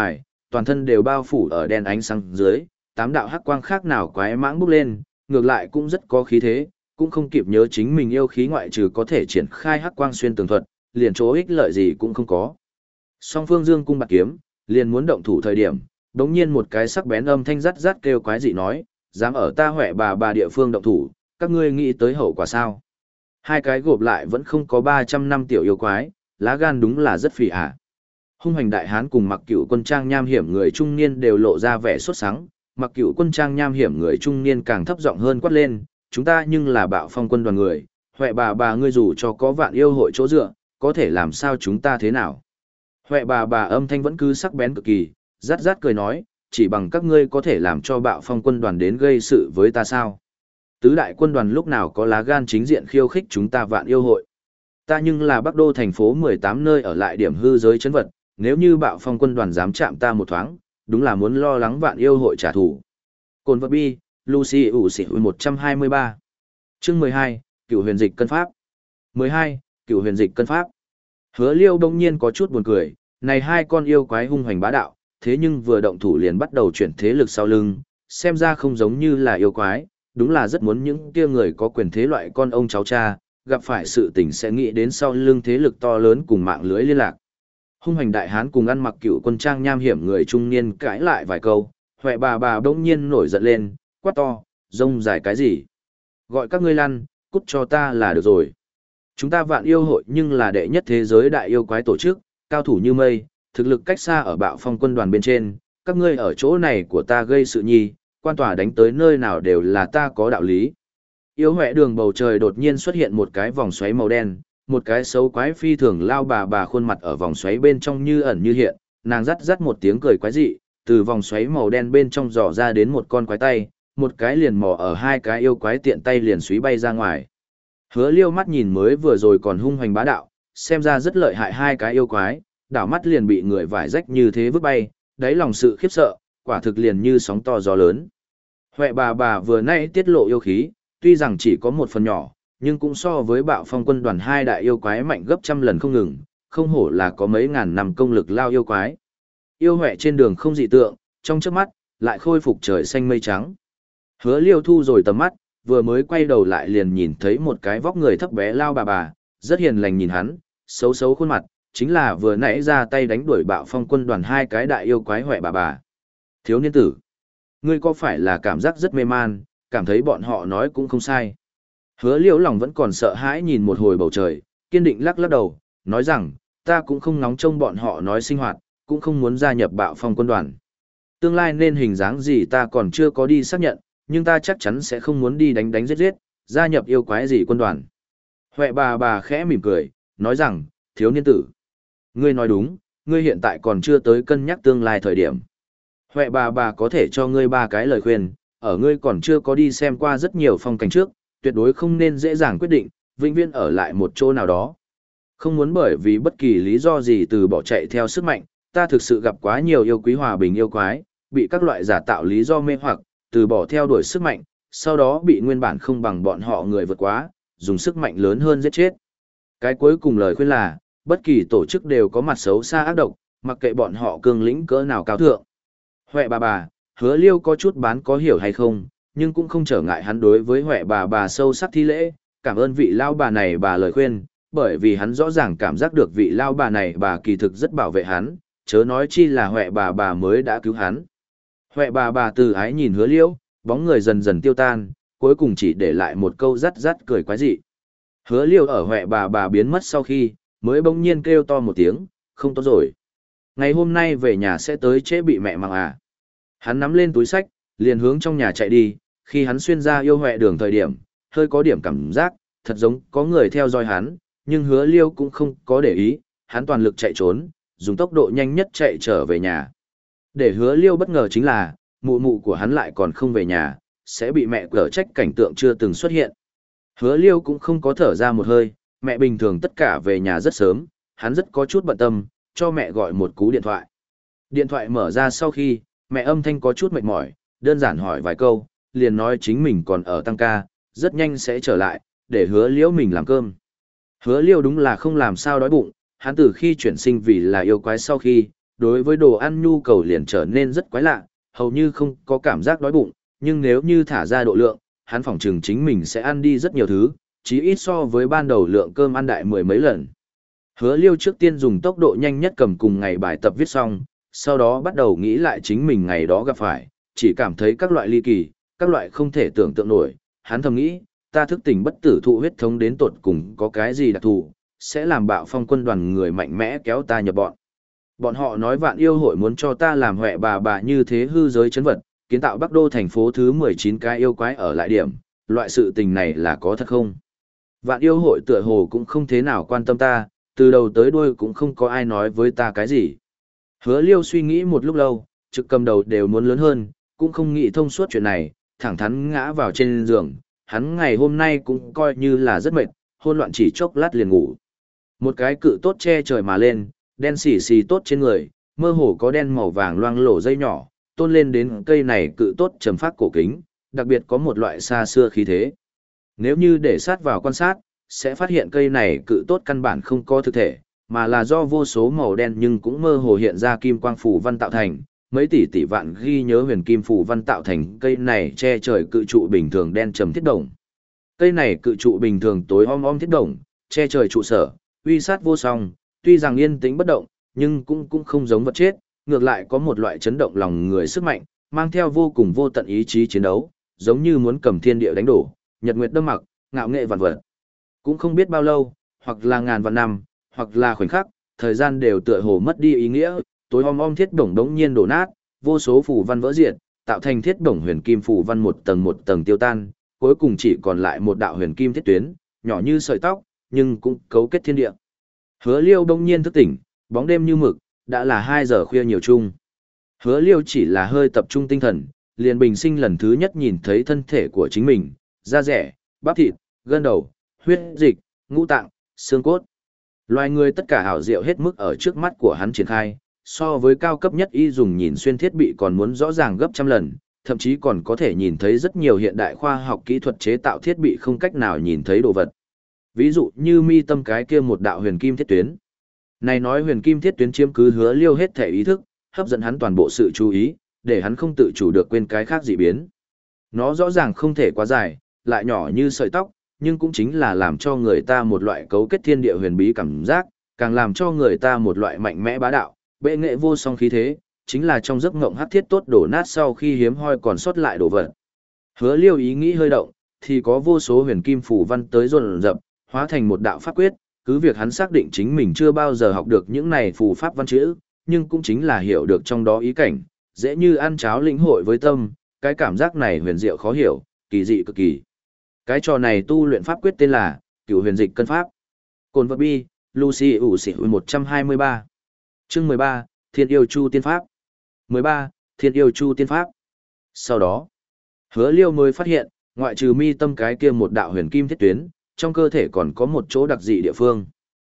toàn thân đều bao phủ ở đen ánh sáng dưới, tám đạo hắc quang khác nào quái mãng bốc lên, ngược lại cũng rất có khí thế, cũng không kịp nhớ chính mình yêu khí ngoại trừ có thể triển khai hắc quang xuyên tường thuật, liền chỗ ích lợi gì cũng không có. Song phương dương cung bạc kiếm, liền muốn động thủ thời điểm, đống nhiên một cái sắc bén âm thanh rắt rắt kêu quái dị nói, dám ở ta Huệ bà bà địa phương động thủ, các ngươi nghĩ tới hậu quả sao? Hai cái gộp lại vẫn không có ba trăm năm tiểu yêu quái, lá gan đúng là rất phì ả. Hung hành đại hán cùng Mặc Cửu Quân trang nham hiểm người trung niên đều lộ ra vẻ sốt sắng, Mặc Cửu Quân trang nham hiểm người trung niên càng thấp giọng hơn quát lên, chúng ta nhưng là Bạo Phong quân đoàn người, Huệ bà bà ngươi dù cho có vạn yêu hội chỗ dựa, có thể làm sao chúng ta thế nào? Huệ bà bà âm thanh vẫn cứ sắc bén cực kỳ, rát rát cười nói, chỉ bằng các ngươi có thể làm cho Bạo Phong quân đoàn đến gây sự với ta sao? Tứ đại quân đoàn lúc nào có lá gan chính diện khiêu khích chúng ta vạn yêu hội? Ta nhưng là Bắc Đô thành phố mười tám nơi ở lại điểm hư giới chấn vật, nếu như Bạo Phong quân đoàn dám chạm ta một thoáng, đúng là muốn lo lắng vạn yêu hội trả thù. Cồn vật bi, Lucy ủ xỉ một trăm hai mươi ba. Chương mười hai, Cửu huyền dịch cân pháp. mười hai, Cửu huyền dịch cân pháp. Hứa Liêu đông nhiên có chút buồn cười, này hai con yêu quái hung hoành bá đạo, thế nhưng vừa động thủ liền bắt đầu chuyển thế lực sau lưng, xem ra không giống như là yêu quái, đúng là rất muốn những kia người có quyền thế loại con ông cháu cha, gặp phải sự tình sẽ nghĩ đến sau lưng thế lực to lớn cùng mạng lưới liên lạc. Hung hành đại hán cùng ăn Mặc Cửu Quân trang nham hiểm người trung niên cãi lại vài câu, Huệ bà bà đông nhiên nổi giận lên, quát to, rông dài cái gì? Gọi các ngươi lăn, cút cho ta là được rồi. Chúng ta vạn yêu hội nhưng là đệ nhất thế giới đại yêu quái tổ chức, cao thủ như mây, thực lực cách xa ở Bạo Phong quân đoàn bên trên, các ngươi ở chỗ này của ta gây sự nhi, quan tòa đánh tới nơi nào đều là ta có đạo lý. Yêu Huệ đường bầu trời đột nhiên xuất hiện một cái vòng xoáy màu đen, một cái xấu quái phi thường lao bà bà khuôn mặt ở vòng xoáy bên trong như ẩn như hiện, nàng rắt rắt một tiếng cười quái dị, từ vòng xoáy màu đen bên trong dò ra đến một con quái tay, một cái liền mò ở hai cái yêu quái tiện tay liền suý bay ra ngoài. Hứa Liêu mắt nhìn mới vừa rồi còn hung hoành bá đạo, xem ra rất lợi hại hai cái yêu quái, đảo mắt liền bị người vải rách như thế vứt bay, đáy lòng sự khiếp sợ, quả thực liền như sóng to gió lớn. Huệ bà bà vừa nãy tiết lộ yêu khí, tuy rằng chỉ có một phần nhỏ, nhưng cũng so với Bạo Phong quân đoàn hai đại yêu quái mạnh gấp trăm lần không ngừng, không hổ là có mấy ngàn năm công lực lao yêu quái. Yêu Huệ trên đường không dị tượng, trong chớp mắt lại khôi phục trời xanh mây trắng. Hứa Liêu thu rồi tầm mắt, vừa mới quay đầu lại liền nhìn thấy một cái vóc người thấp bé lao bà bà, rất hiền lành nhìn hắn, xấu xấu khuôn mặt, chính là vừa nãy ra tay đánh đuổi Bạo Phong quân đoàn hai cái đại yêu quái Huệ bà bà. Thiếu niên tử, ngươi có phải là cảm giác rất mê man, cảm thấy bọn họ nói cũng không sai? Hứa Liêu lòng vẫn còn sợ hãi nhìn một hồi bầu trời, kiên định lắc lắc đầu, nói rằng, ta cũng không nóng trông bọn họ nói sinh hoạt, cũng không muốn gia nhập Bạo Phong quân đoàn. Tương lai nên hình dáng gì ta còn chưa có đi xác nhận, nhưng ta chắc chắn sẽ không muốn đi đánh đánh giết giết, gia nhập yêu quái gì quân đoàn. Huệ bà bà khẽ mỉm cười, nói rằng, thiếu niên tử, ngươi nói đúng, ngươi hiện tại còn chưa tới cân nhắc tương lai thời điểm. Huệ bà bà có thể cho ngươi ba cái lời khuyên, ở ngươi còn chưa có đi xem qua rất nhiều phong cảnh trước, tuyệt đối không nên dễ dàng quyết định, vĩnh viễn ở lại một chỗ nào đó. Không muốn bởi vì bất kỳ lý do gì từ bỏ chạy theo sức mạnh, ta thực sự gặp quá nhiều yêu quý hòa bình yêu quái, bị các loại giả tạo lý do mê hoặc, từ bỏ theo đuổi sức mạnh, sau đó bị nguyên bản không bằng bọn họ người vượt quá, dùng sức mạnh lớn hơn giết chết. Cái cuối cùng lời khuyên là, bất kỳ tổ chức đều có mặt xấu xa ác độc, mặc kệ bọn họ cường lĩnh cỡ nào cao thượng. Huệ bà bà, Hứa Liêu có chút bán có hiểu hay không, nhưng cũng không trở ngại hắn đối với Huệ bà bà sâu sắc thi lễ, cảm ơn vị lao bà này bà lời khuyên, bởi vì hắn rõ ràng cảm giác được vị lao bà này bà kỳ thực rất bảo vệ hắn, chớ nói chi là Huệ bà bà mới đã cứu hắn. Huệ bà bà từ ái nhìn Hứa Liêu, bóng người dần dần tiêu tan, cuối cùng chỉ để lại một câu rắt rắt cười quái dị. Hứa Liêu ở Huệ bà bà biến mất sau khi, mới bỗng nhiên kêu to một tiếng, không tốt rồi. Ngày hôm nay về nhà sẽ tới trễ bị mẹ mang à. Hắn nắm lên túi sách, liền hướng trong nhà chạy đi, khi hắn xuyên ra yêu Huệ đường thời điểm, hơi có điểm cảm giác, thật giống có người theo dõi hắn, nhưng Hứa Liêu cũng không có để ý, hắn toàn lực chạy trốn, dùng tốc độ nhanh nhất chạy trở về nhà. Để Hứa Liêu bất ngờ chính là, mụ mụ của hắn lại còn không về nhà, sẽ bị mẹ cở trách cảnh tượng chưa từng xuất hiện. Hứa Liêu cũng không có thở ra một hơi, mẹ bình thường tất cả về nhà rất sớm, hắn rất có chút bận tâm, cho mẹ gọi một cú điện thoại. Điện thoại mở ra sau khi, mẹ âm thanh có chút mệt mỏi, đơn giản hỏi vài câu, liền nói chính mình còn ở tăng ca, rất nhanh sẽ trở lại, để Hứa Liêu mình làm cơm. Hứa Liêu đúng là không làm sao đói bụng, hắn từ khi chuyển sinh vì là yêu quái sau khi, đối với đồ ăn nhu cầu liền trở nên rất quái lạ, hầu như không có cảm giác đói bụng, nhưng nếu như thả ra độ lượng, hắn phỏng chừng chính mình sẽ ăn đi rất nhiều thứ, chí ít so với ban đầu lượng cơm ăn đại mười mấy lần. Hứa Liêu trước tiên dùng tốc độ nhanh nhất cầm cùng ngày bài tập viết xong, sau đó bắt đầu nghĩ lại chính mình ngày đó gặp phải, chỉ cảm thấy các loại ly kỳ, các loại không thể tưởng tượng nổi, hắn thầm nghĩ, ta thức tỉnh bất tử thụ huyết thống đến tột cùng có cái gì đặc thù, sẽ làm Bạo Phong quân đoàn người mạnh mẽ kéo ta nhập bọn. Bọn họ nói Vạn Yêu hội muốn cho ta làm huệ bà bà như thế hư giới chấn vật, kiến tạo Bắc Đô thành phố thứ mười chín cái yêu quái ở lại điểm, loại sự tình này là có thật không? Vạn Yêu hội tựa hồ cũng không thế nào quan tâm ta, từ đầu tới đuôi cũng không có ai nói với ta cái gì. Hứa Liêu suy nghĩ một lúc lâu, trực cầm đầu đều muốn lớn hơn, cũng không nghĩ thông suốt chuyện này, thẳng thắn ngã vào trên giường, hắn ngày hôm nay cũng coi như là rất mệt, hôn loạn chỉ chốc lát liền ngủ. Một cái cự tốt che trời mà lên, đen xì xì tốt trên người, mơ hồ có đen màu vàng loang lổ dây nhỏ, tôn lên đến cây này cự tốt trầm phát cổ kính, đặc biệt có một loại xa xưa khí thế. Nếu như để sát vào quan sát, sẽ phát hiện cây này cự tốt căn bản không có thực thể, mà là do vô số màu đen nhưng cũng mơ hồ hiện ra kim quang phù văn tạo thành, mấy tỷ tỷ vạn ghi nhớ huyền kim phù văn tạo thành cây này che trời cự trụ bình thường đen trầm thiết đồng. Cây này cự trụ bình thường tối om om thiết đồng, che trời trụ sở, uy sát vô song, tuy rằng yên tĩnh bất động, nhưng cũng cũng không giống vật chết, ngược lại có một loại chấn động lòng người sức mạnh, mang theo vô cùng vô tận ý chí chiến đấu, giống như muốn cầm thiên địa đánh đổ, nhật nguyệt đâm mặc, ngạo nghệ vạn vật. Cũng không biết bao lâu, hoặc là ngàn vạn năm, hoặc là khoảnh khắc, thời gian đều tựa hồ mất đi ý nghĩa, tối om om thiết đồng đống nhiên đổ nát, vô số phù văn vỡ diệt, tạo thành thiết đồng huyền kim phù văn một tầng một tầng tiêu tan, cuối cùng chỉ còn lại một đạo huyền kim thiết tuyến, nhỏ như sợi tóc, nhưng cũng cấu kết thiên địa. Hứa Liêu đống nhiên thức tỉnh, bóng đêm như mực, đã là hai giờ khuya nhiều chung. Hứa Liêu chỉ là hơi tập trung tinh thần, liền bình sinh lần thứ nhất nhìn thấy thân thể của chính mình, da rẻ, bắp thịt, gân đầu, huyết dịch, ngũ tạng, xương cốt. Loài người tất cả hảo diệu hết mức ở trước mắt của hắn triển khai, so với cao cấp nhất y dùng nhìn xuyên thiết bị còn muốn rõ ràng gấp trăm lần, thậm chí còn có thể nhìn thấy rất nhiều hiện đại khoa học kỹ thuật chế tạo thiết bị không cách nào nhìn thấy đồ vật. Ví dụ như mi tâm cái kia một đạo huyền kim thiết tuyến. Này nói huyền kim thiết tuyến chiếm cứ Hứa Liêu hết thể ý thức, hấp dẫn hắn toàn bộ sự chú ý, để hắn không tự chủ được quên cái khác dị biến. Nó rõ ràng không thể quá dài, lại nhỏ như sợi tóc, nhưng cũng chính là làm cho người ta một loại cấu kết thiên địa huyền bí cảm giác, càng làm cho người ta một loại mạnh mẽ bá đạo, bệ nghệ vô song khí thế, chính là trong giấc ngộng hắc thiết tốt đổ nát sau khi hiếm hoi còn sót lại đồ vật. Hứa Liêu ý nghĩ hơi động, thì có vô số huyền kim phủ văn tới dồn dập, hóa thành một đạo pháp quyết, cứ việc hắn xác định chính mình chưa bao giờ học được những này phù pháp văn chữ, nhưng cũng chính là hiểu được trong đó ý cảnh, dễ như ăn cháo lĩnh hội với tâm, cái cảm giác này huyền diệu khó hiểu, kỳ dị cực kỳ. Cái trò này tu luyện pháp quyết tên là Cửu Huyền Dịch Cân Pháp. Cồn vật bi, Lucy ủ xỉ một trăm hai mươi ba. Chương mười ba, Thiên Yêu Chu Tiên Pháp. mười ba, Thiên Yêu Chu Tiên Pháp. Sau đó, Hứa Liêu mới phát hiện, ngoại trừ mi tâm cái kia một đạo huyền kim thiết tuyến, trong cơ thể còn có một chỗ đặc dị địa phương.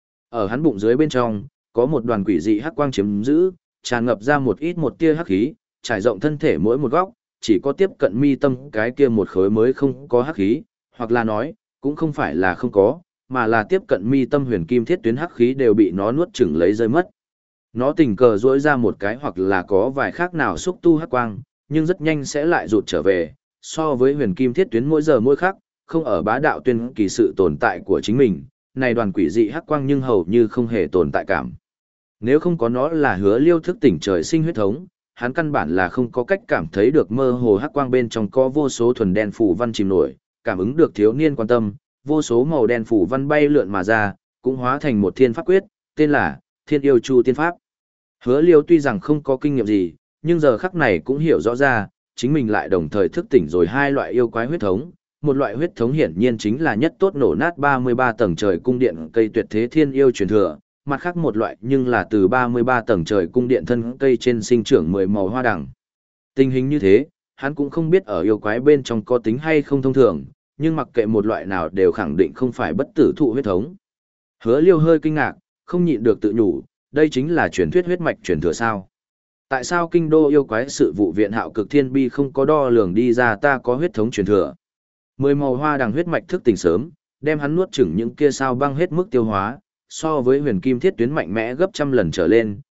Ở hắn bụng dưới bên trong, có một đoàn quỷ dị hắc quang chiếm giữ, tràn ngập ra một ít một tia hắc khí, trải rộng thân thể mỗi một góc, chỉ có tiếp cận mi tâm cái kia một khối mới không có hắc khí, hoặc là nói, cũng không phải là không có, mà là tiếp cận mi tâm huyền kim thiết tuyến hắc khí đều bị nó nuốt chửng lấy rơi mất. Nó tình cờ duỗi ra một cái hoặc là có vài khác nào xúc tu hắc quang, nhưng rất nhanh sẽ lại rụt trở về, so với huyền kim thiết tuyến mỗi giờ mỗi khắc, không ở bá đạo tuyên kỳ sự tồn tại của chính mình, này đoàn quỷ dị hắc quang nhưng hầu như không hề tồn tại cảm. Nếu không có nó là Hứa Liêu thức tỉnh trời sinh huyết thống, hắn căn bản là không có cách cảm thấy được mơ hồ hắc quang bên trong có vô số thuần đen phù văn chìm nổi, cảm ứng được thiếu niên quan tâm, vô số màu đen phù văn bay lượn mà ra, cũng hóa thành một thiên pháp quyết, tên là Thiên Yêu Chu Tiên Pháp. Hứa Liêu tuy rằng không có kinh nghiệm gì, nhưng giờ khắc này cũng hiểu rõ ra, chính mình lại đồng thời thức tỉnh rồi hai loại yêu quái huyết thống. Một loại huyết thống hiển nhiên chính là nhất tốt nổ nát ba mươi ba tầng trời cung điện cây tuyệt thế thiên yêu truyền thừa, mặt khác một loại nhưng là từ ba mươi ba tầng trời cung điện thân cây trên sinh trưởng mười màu hoa đằng. Tình hình như thế, hắn cũng không biết ở yêu quái bên trong có tính hay không thông thường, nhưng mặc kệ một loại nào đều khẳng định không phải bất tử thụ huyết thống. Hứa Liêu hơi kinh ngạc, không nhịn được tự nhủ, đây chính là truyền thuyết huyết mạch truyền thừa sao? Tại sao kinh đô yêu quái sự vụ viện Hạo Cực Thiên Bi không có đo lường đi ra ta có huyết thống truyền thừa? Mười màu hoa đằng huyết mạch thức tỉnh sớm, đem hắn nuốt chửng những kia sao băng hết mức tiêu hóa, so với huyền kim thiết tuyến mạnh mẽ gấp trăm lần trở lên,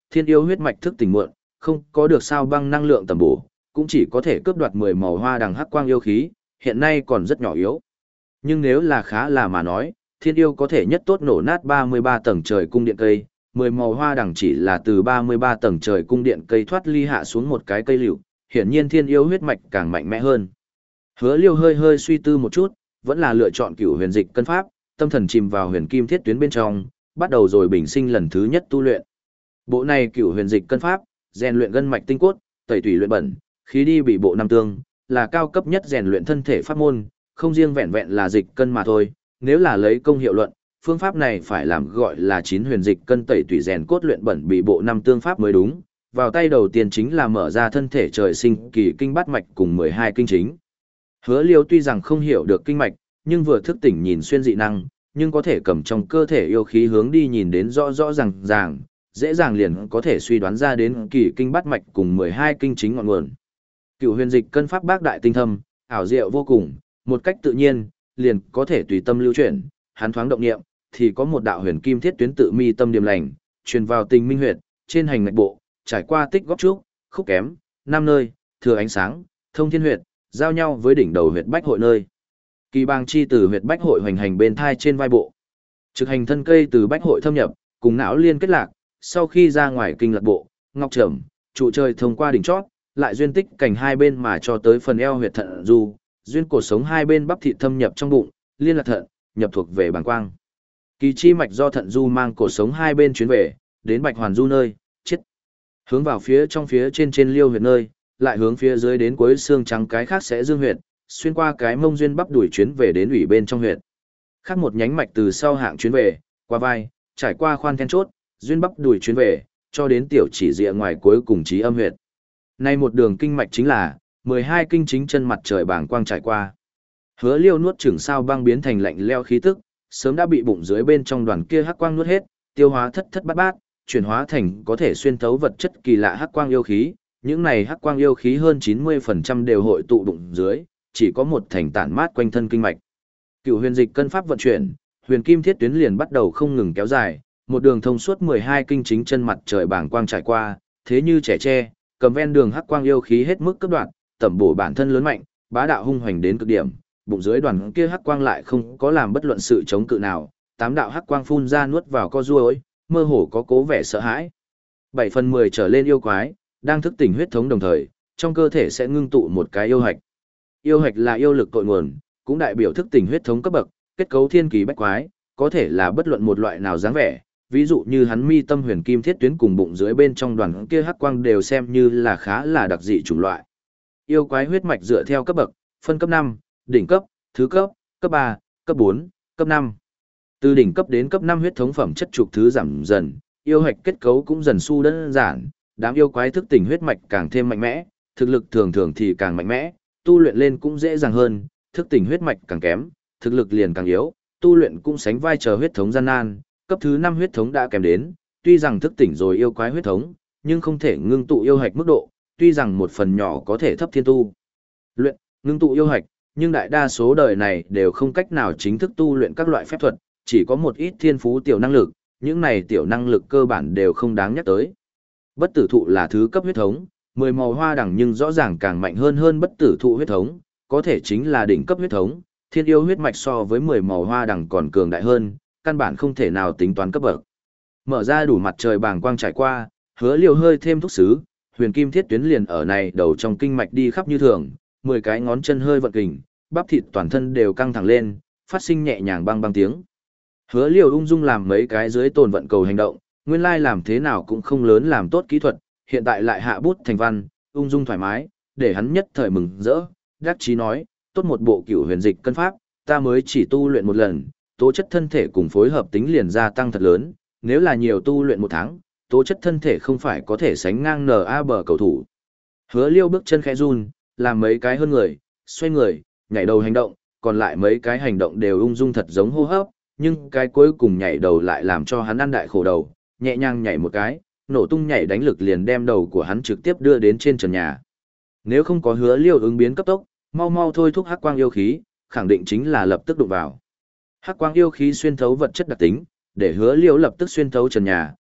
thiên yêu huyết mạch thức tỉnh muộn, không có được sao băng năng lượng tầm bổ, cũng chỉ có thể cướp đoạt mười màu hoa đằng hắc quang yêu khí, hiện nay còn rất nhỏ yếu. Nhưng nếu là khá là mà nói, thiên yêu có thể nhất tốt nổ nát ba mươi ba tầng trời cung điện cây, mười màu hoa đằng chỉ là từ ba mươi ba tầng trời cung điện cây thoát ly hạ xuống một cái cây liễu, hiển nhiên thiên yêu huyết mạch càng mạnh mẽ hơn. Hứa Liêu hơi hơi suy tư một chút, vẫn là lựa chọn cửu huyền dịch cân pháp, tâm thần chìm vào huyền kim thiết tuyến bên trong, bắt đầu rồi bình sinh lần thứ nhất tu luyện. Bộ này cửu huyền dịch cân pháp, rèn luyện gân mạch tinh cốt, tẩy tủy luyện bẩn, khí đi bị bộ năm tương, là cao cấp nhất rèn luyện thân thể pháp môn, không riêng vẹn vẹn là dịch cân mà thôi, nếu là lấy công hiệu luận, phương pháp này phải làm gọi là chín huyền dịch cân tẩy tủy rèn cốt luyện bẩn bị bộ năm tương pháp mới đúng. Vào tay đầu tiên chính là mở ra thân thể trời sinh kỳ kinh bát mạch cùng mười hai kinh chính. Hứa Liêu tuy rằng không hiểu được kinh mạch, nhưng vừa thức tỉnh nhìn xuyên dị năng, nhưng có thể cầm trong cơ thể yêu khí hướng đi nhìn đến rõ rõ ràng ràng, dễ dàng liền có thể suy đoán ra đến kỳ kinh bát mạch cùng mười hai kinh chính ngọn nguồn. Cựu huyền dịch cân pháp bác đại tinh thâm, ảo diệu vô cùng, một cách tự nhiên, liền có thể tùy tâm lưu chuyển, hắn thoáng động niệm, thì có một đạo huyền kim thiết tuyến tự mi tâm điểm lành, truyền vào tình minh huyệt, trên hành mạch bộ, trải qua tích góp trúc, khúc kém, năm nơi, thừa ánh sáng, thông thiên huyệt, giao nhau với đỉnh đầu huyệt bách hội nơi. Kỳ bang chi từ huyệt bách hội hoành hành bên thai trên vai bộ. Trực hành thân cây từ bách hội thâm nhập, cùng não liên kết lạc, sau khi ra ngoài kinh lạc bộ, ngọc trầm, trụ trời thông qua đỉnh chót, lại duyên tích cảnh hai bên mà cho tới phần eo huyệt thận du, duyên cổ sống hai bên bắp thịt thâm nhập trong bụng, liên lạc thận, nhập thuộc về bàng quang. Kỳ chi mạch do thận du mang cổ sống hai bên chuyến về, đến bạch hoàn du nơi, chết. Hướng vào phía trong phía trên trên liêu huyệt nơi, lại hướng phía dưới đến cuối xương trắng cái khác sẽ dương huyệt, xuyên qua cái mông duyên bắp đuổi chuyến về đến ủy bên trong huyệt. Khác một nhánh mạch từ sau hạng chuyến về, qua vai, trải qua khoan then chốt, duyên bắp đuổi chuyến về, cho đến tiểu chỉ rìa ngoài cuối cùng trí âm huyệt. Nay một đường kinh mạch chính là mười hai kinh chính chân mặt trời bảng quang trải qua. Hứa Liêu nuốt chửng sao băng biến thành lạnh leo khí tức, sớm đã bị bụng dưới bên trong đoàn kia hắc quang nuốt hết, tiêu hóa thất thất bát bát, chuyển hóa thành có thể xuyên thấu vật chất kỳ lạ hắc quang yêu khí. Những này hắc quang yêu khí hơn chín mươi phần trăm đều hội tụ bụng dưới, chỉ có một thành tản mát quanh thân kinh mạch. Cựu huyền dịch cân pháp vận chuyển, huyền kim thiết tuyến liền bắt đầu không ngừng kéo dài, một đường thông suốt mười hai kinh chính chân mặt trời bảng quang trải qua, thế như trẻ tre, cầm ven đường hắc quang yêu khí hết mức cấp đoạn, tẩm bổ bản thân lớn mạnh, bá đạo hung hoành đến cực điểm, bụng dưới đoàn kia hắc quang lại không có làm bất luận sự chống cự nào, tám đạo hắc quang phun ra nuốt vào co ruôi, mơ hồ có cố vẻ sợ hãi. bảy phần mười trở lên yêu quái, đang thức tỉnh huyết thống đồng thời, trong cơ thể sẽ ngưng tụ một cái yêu hạch. Yêu hạch là yêu lực cội nguồn, cũng đại biểu thức tỉnh huyết thống cấp bậc, kết cấu thiên kỳ bách quái, có thể là bất luận một loại nào dáng vẻ, ví dụ như hắn mi tâm huyền kim thiết tuyến cùng bụng dưới bên trong đoàn kia hắc quang đều xem như là khá là đặc dị chủng loại. Yêu quái huyết mạch dựa theo cấp bậc, phân cấp năm, đỉnh cấp, thứ cấp, cấp ba, cấp bốn, cấp năm. Từ đỉnh cấp đến cấp năm huyết thống phẩm chất trục thứ giảm dần, yêu hạch kết cấu cũng dần su đơn giản, đám yêu quái thức tỉnh huyết mạch càng thêm mạnh mẽ, thực lực thường thường thì càng mạnh mẽ, tu luyện lên cũng dễ dàng hơn, thức tỉnh huyết mạch càng kém, thực lực liền càng yếu, tu luyện cũng sánh vai trò huyết thống gian nan, cấp thứ năm huyết thống đã kèm đến, tuy rằng thức tỉnh rồi yêu quái huyết thống, nhưng không thể ngưng tụ yêu hạch mức độ, tuy rằng một phần nhỏ có thể thấp thiên tu luyện, ngưng tụ yêu hạch, nhưng đại đa số đời này đều không cách nào chính thức tu luyện các loại phép thuật, chỉ có một ít thiên phú tiểu năng lực, những này tiểu năng lực cơ bản đều không đáng nhắc tới. Bất tử thụ là thứ cấp huyết thống, mười màu hoa đằng nhưng rõ ràng càng mạnh hơn hơn bất tử thụ huyết thống, có thể chính là đỉnh cấp huyết thống, thiên yêu huyết mạch so với mười màu hoa đằng còn cường đại hơn, căn bản không thể nào tính toán cấp bậc. Mở ra đủ mặt trời bàng quang trải qua, Hứa Liêu hơi thêm thúc xứ, huyền kim thiết tuyến liền ở này đầu trong kinh mạch đi khắp như thường, mười cái ngón chân hơi vận kình, bắp thịt toàn thân đều căng thẳng lên, phát sinh nhẹ nhàng băng băng tiếng. Hứa Liêu ung dung làm mấy cái dưới tồn vận cầu hành động, nguyên lai làm thế nào cũng không lớn làm tốt kỹ thuật, hiện tại lại hạ bút thành văn, ung dung thoải mái, để hắn nhất thời mừng rỡ, đắc chí nói, tốt một bộ cửu huyền dịch cân pháp, ta mới chỉ tu luyện một lần, tố chất thân thể cùng phối hợp tính liền gia tăng thật lớn, nếu là nhiều tu luyện một tháng, tố chất thân thể không phải có thể sánh ngang en a bờ cầu thủ. Hứa Liêu bước chân khẽ run, làm mấy cái hơn người, xoay người, nhảy đầu hành động, còn lại mấy cái hành động đều ung dung thật giống hô hấp, nhưng cái cuối cùng nhảy đầu lại làm cho hắn ăn đại khổ đầu, nhẹ nhàng nhảy một cái, nổ tung nhảy đánh lực liền đem đầu của hắn trực tiếp đưa đến trên trần nhà. Nếu không có Hứa Liêu ứng biến cấp tốc, mau mau thôi thúc hắc quang yêu khí, khẳng định chính là lập tức đụng vào. Hắc quang yêu khí xuyên thấu vật chất đặc tính, để Hứa Liêu lập tức xuyên thấu trần nhà,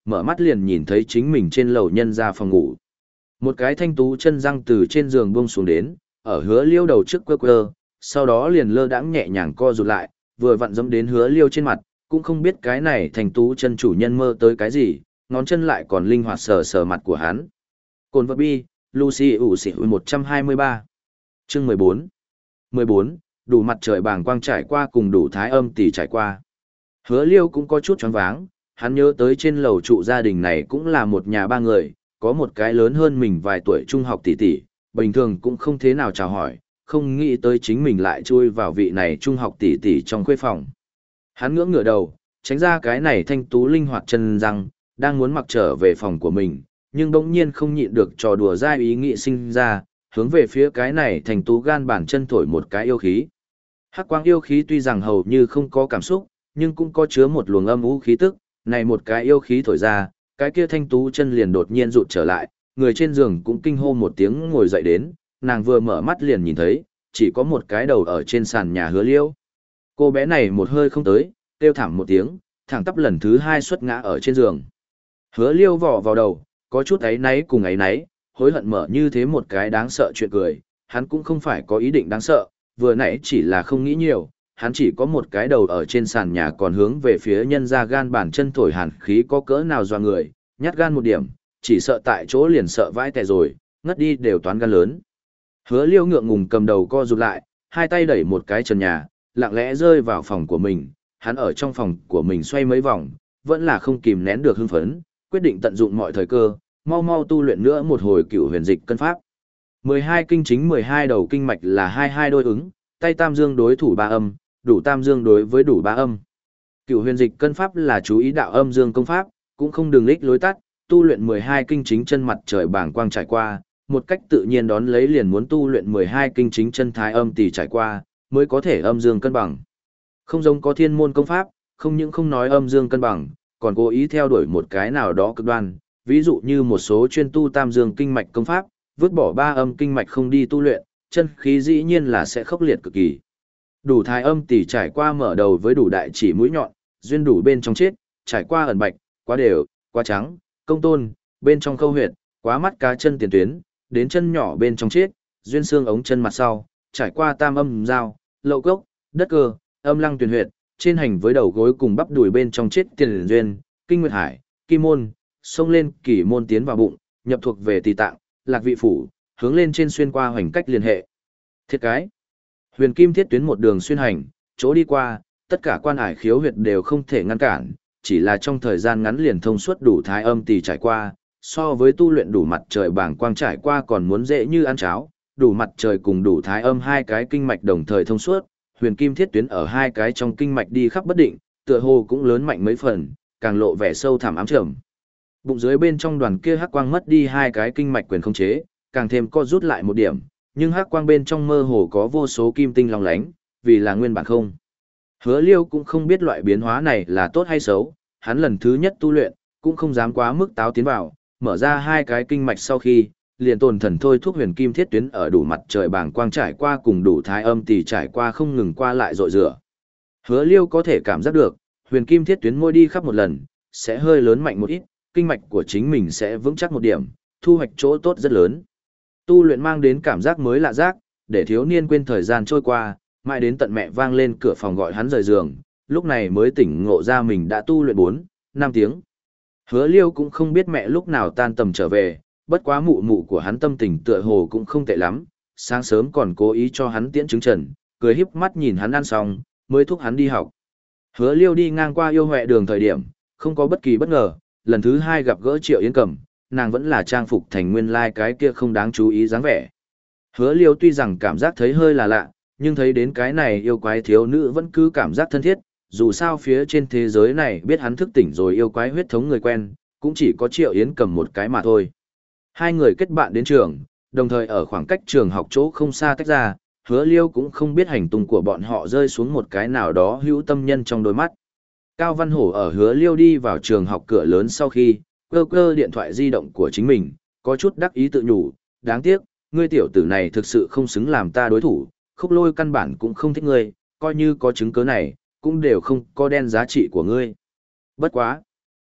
mở mắt liền nhìn thấy chính mình trên lầu nhân ra phòng ngủ. Một cái thanh tú chân răng từ trên giường buông xuống đến, ở hứa liêu đầu trước quơ quơ, sau đó liền lơ đãng nhẹ nhàng co rụt lại, vừa vặn dẫm đến hứa liêu trên mặt, cũng không biết cái này thanh tú chân chủ nhân mơ tới cái gì, ngón chân lại còn linh hoạt sờ sờ mặt của hắn. Cồn vật bi, Lucy ủ xỉ một trăm hai mươi ba. Chương mười bốn. mười bốn, đủ mặt trời bàng quang trải qua cùng đủ thái âm tỷ trải qua. Hứa liêu cũng có chút choáng váng, hắn nhớ tới trên lầu trụ gia đình này cũng là một nhà ba người, có một cái lớn hơn mình vài tuổi trung học tỷ tỷ, bình thường cũng không thế nào chào hỏi, không nghĩ tới chính mình lại chui vào vị này trung học tỷ tỷ trong khuê phòng. Hắn ngưỡng ngửa đầu, tránh ra cái này thanh tú linh hoạt chân răng, đang muốn mặc trở về phòng của mình, nhưng bỗng nhiên không nhịn được trò đùa dai ý nghĩ sinh ra, hướng về phía cái này thanh tú gan bản chân thổi một cái yêu khí. Hắc quang yêu khí tuy rằng hầu như không có cảm xúc, nhưng cũng có chứa một luồng âm u khí tức, này một cái yêu khí thổi ra, cái kia thanh tú chân liền đột nhiên rụt trở lại, người trên giường cũng kinh hô một tiếng ngồi dậy đến, nàng vừa mở mắt liền nhìn thấy, chỉ có một cái đầu ở trên sàn nhà hứa liêu. Cô bé này một hơi không tới, kêu thảm một tiếng, thẳng tắp lần thứ hai xuất ngã ở trên giường. Hứa liêu vỏ vào đầu, có chút áy náy cùng áy náy, hối hận mở như thế một cái đáng sợ chuyện cười, hắn cũng không phải có ý định đáng sợ, vừa nãy chỉ là không nghĩ nhiều, hắn chỉ có một cái đầu ở trên sàn nhà còn hướng về phía nhân ra gan bản chân thổi hàn khí có cỡ nào doa người, nhát gan một điểm, chỉ sợ tại chỗ liền sợ vãi tè rồi, ngất đi đều toán gan lớn. Hứa liêu ngượng ngùng cầm đầu co rụt lại, hai tay đẩy một cái trần nhà, lặng lẽ rơi vào phòng của mình, hắn ở trong phòng của mình xoay mấy vòng, vẫn là không kìm nén được hưng phấn, quyết định tận dụng mọi thời cơ, mau mau tu luyện nữa một hồi cựu huyền dịch cân pháp. mười hai kinh chính mười hai đầu kinh mạch là hai hai đôi ứng, tay tam dương đối thủ ba âm, đủ tam dương đối với đủ ba âm. Cựu huyền dịch cân pháp là chú ý đạo âm dương công pháp, cũng không đường lích lối tắt, tu luyện mười hai kinh chính chân mặt trời bảng quang trải qua, một cách tự nhiên đón lấy liền muốn tu luyện mười hai kinh chính chân thái âm tỷ trải qua, mới có thể âm dương cân bằng. Không giống có thiên môn công pháp, không những không nói âm dương cân bằng, còn cố ý theo đuổi một cái nào đó cực đoan, ví dụ như một số chuyên tu tam dương kinh mạch công pháp, vứt bỏ ba âm kinh mạch không đi tu luyện, chân khí dĩ nhiên là sẽ khốc liệt cực kỳ. Đủ thái âm tỷ trải qua mở đầu với đủ đại chỉ mũi nhọn, duyên đủ bên trong chết, trải qua ẩn bạch, quá đều, quá trắng, công tôn, bên trong khâu huyệt, quá mắt cá chân tiền tuyến, đến chân nhỏ bên trong chết, duyên xương ống chân mặt sau, trải qua tam âm giao, lậu gốc, đất cơ, âm lăng tuyển huyệt, trên hành với đầu gối cùng bắp đùi bên trong chết tiền duyên, kinh nguyệt hải, kim môn, xông lên kỷ môn tiến vào bụng, nhập thuộc về tỳ tạng, lạc vị phủ, hướng lên trên xuyên qua hoành cách liên hệ. Thiết cái, huyền kim thiết tuyến một đường xuyên hành, chỗ đi qua, tất cả quan hải khiếu huyệt đều không thể ngăn cản, chỉ là trong thời gian ngắn liền thông suốt đủ thái âm tỳ trải qua, so với tu luyện đủ mặt trời bảng quang trải qua còn muốn dễ như ăn cháo, đủ mặt trời cùng đủ thái âm hai cái kinh mạch đồng thời thông suốt, huyền kim thiết tuyến ở hai cái trong kinh mạch đi khắp bất định, tựa hồ cũng lớn mạnh mấy phần, càng lộ vẻ sâu thẳm ám trầm. Bụng dưới bên trong đoàn kia hắc quang mất đi hai cái kinh mạch quyền không chế, càng thêm co rút lại một điểm, nhưng hắc quang bên trong mơ hồ có vô số kim tinh long lánh, vì là nguyên bản không. Hứa Liêu cũng không biết loại biến hóa này là tốt hay xấu, hắn lần thứ nhất tu luyện, cũng không dám quá mức táo tiến vào, mở ra hai cái kinh mạch sau khi, liền tồn thần thôi thúc huyền kim thiết tuyến ở đủ mặt trời bảng quang trải qua cùng đủ thái âm tỳ trải qua không ngừng qua lại rội rửa. Hứa Liêu có thể cảm giác được, huyền kim thiết tuyến môi đi khắp một lần, sẽ hơi lớn mạnh một ít, kinh mạch của chính mình sẽ vững chắc một điểm, thu hoạch chỗ tốt rất lớn. Tu luyện mang đến cảm giác mới lạ giác, để thiếu niên quên thời gian trôi qua, mãi đến tận mẹ vang lên cửa phòng gọi hắn rời giường, lúc này mới tỉnh ngộ ra mình đã tu luyện bốn, năm tiếng. Hứa Liêu cũng không biết mẹ lúc nào tan tầm trở về, bất quá mụ mụ của hắn tâm tình tựa hồ cũng không tệ lắm, sáng sớm còn cố ý cho hắn tiễn trứng trần, cười híp mắt nhìn hắn ăn xong, mới thúc hắn đi học. Hứa Liêu đi ngang qua yêu huệ đường thời điểm, không có bất kỳ bất ngờ, lần thứ hai gặp gỡ Triệu Yến Cẩm, nàng vẫn là trang phục thành nguyên lai like cái kia không đáng chú ý dáng vẻ. Hứa Liêu tuy rằng cảm giác thấy hơi là lạ, nhưng thấy đến cái này yêu quái thiếu nữ vẫn cứ cảm giác thân thiết, dù sao phía trên thế giới này biết hắn thức tỉnh rồi yêu quái huyết thống người quen, cũng chỉ có Triệu Yến Cẩm một cái mà thôi. Hai người kết bạn đến trường, đồng thời ở khoảng cách trường học chỗ không xa tách ra, Hứa Liêu cũng không biết hành tung của bọn họ rơi xuống một cái nào đó hữu tâm nhân trong đôi mắt. Cao Văn Hổ ở Hứa Liêu đi vào trường học cửa lớn sau khi, cơ cơ điện thoại di động của chính mình, có chút đắc ý tự nhủ, đáng tiếc, ngươi tiểu tử này thực sự không xứng làm ta đối thủ, Khúc Lôi căn bản cũng không thích ngươi, coi như có chứng cứ này, cũng đều không có đen giá trị của ngươi. Bất quá.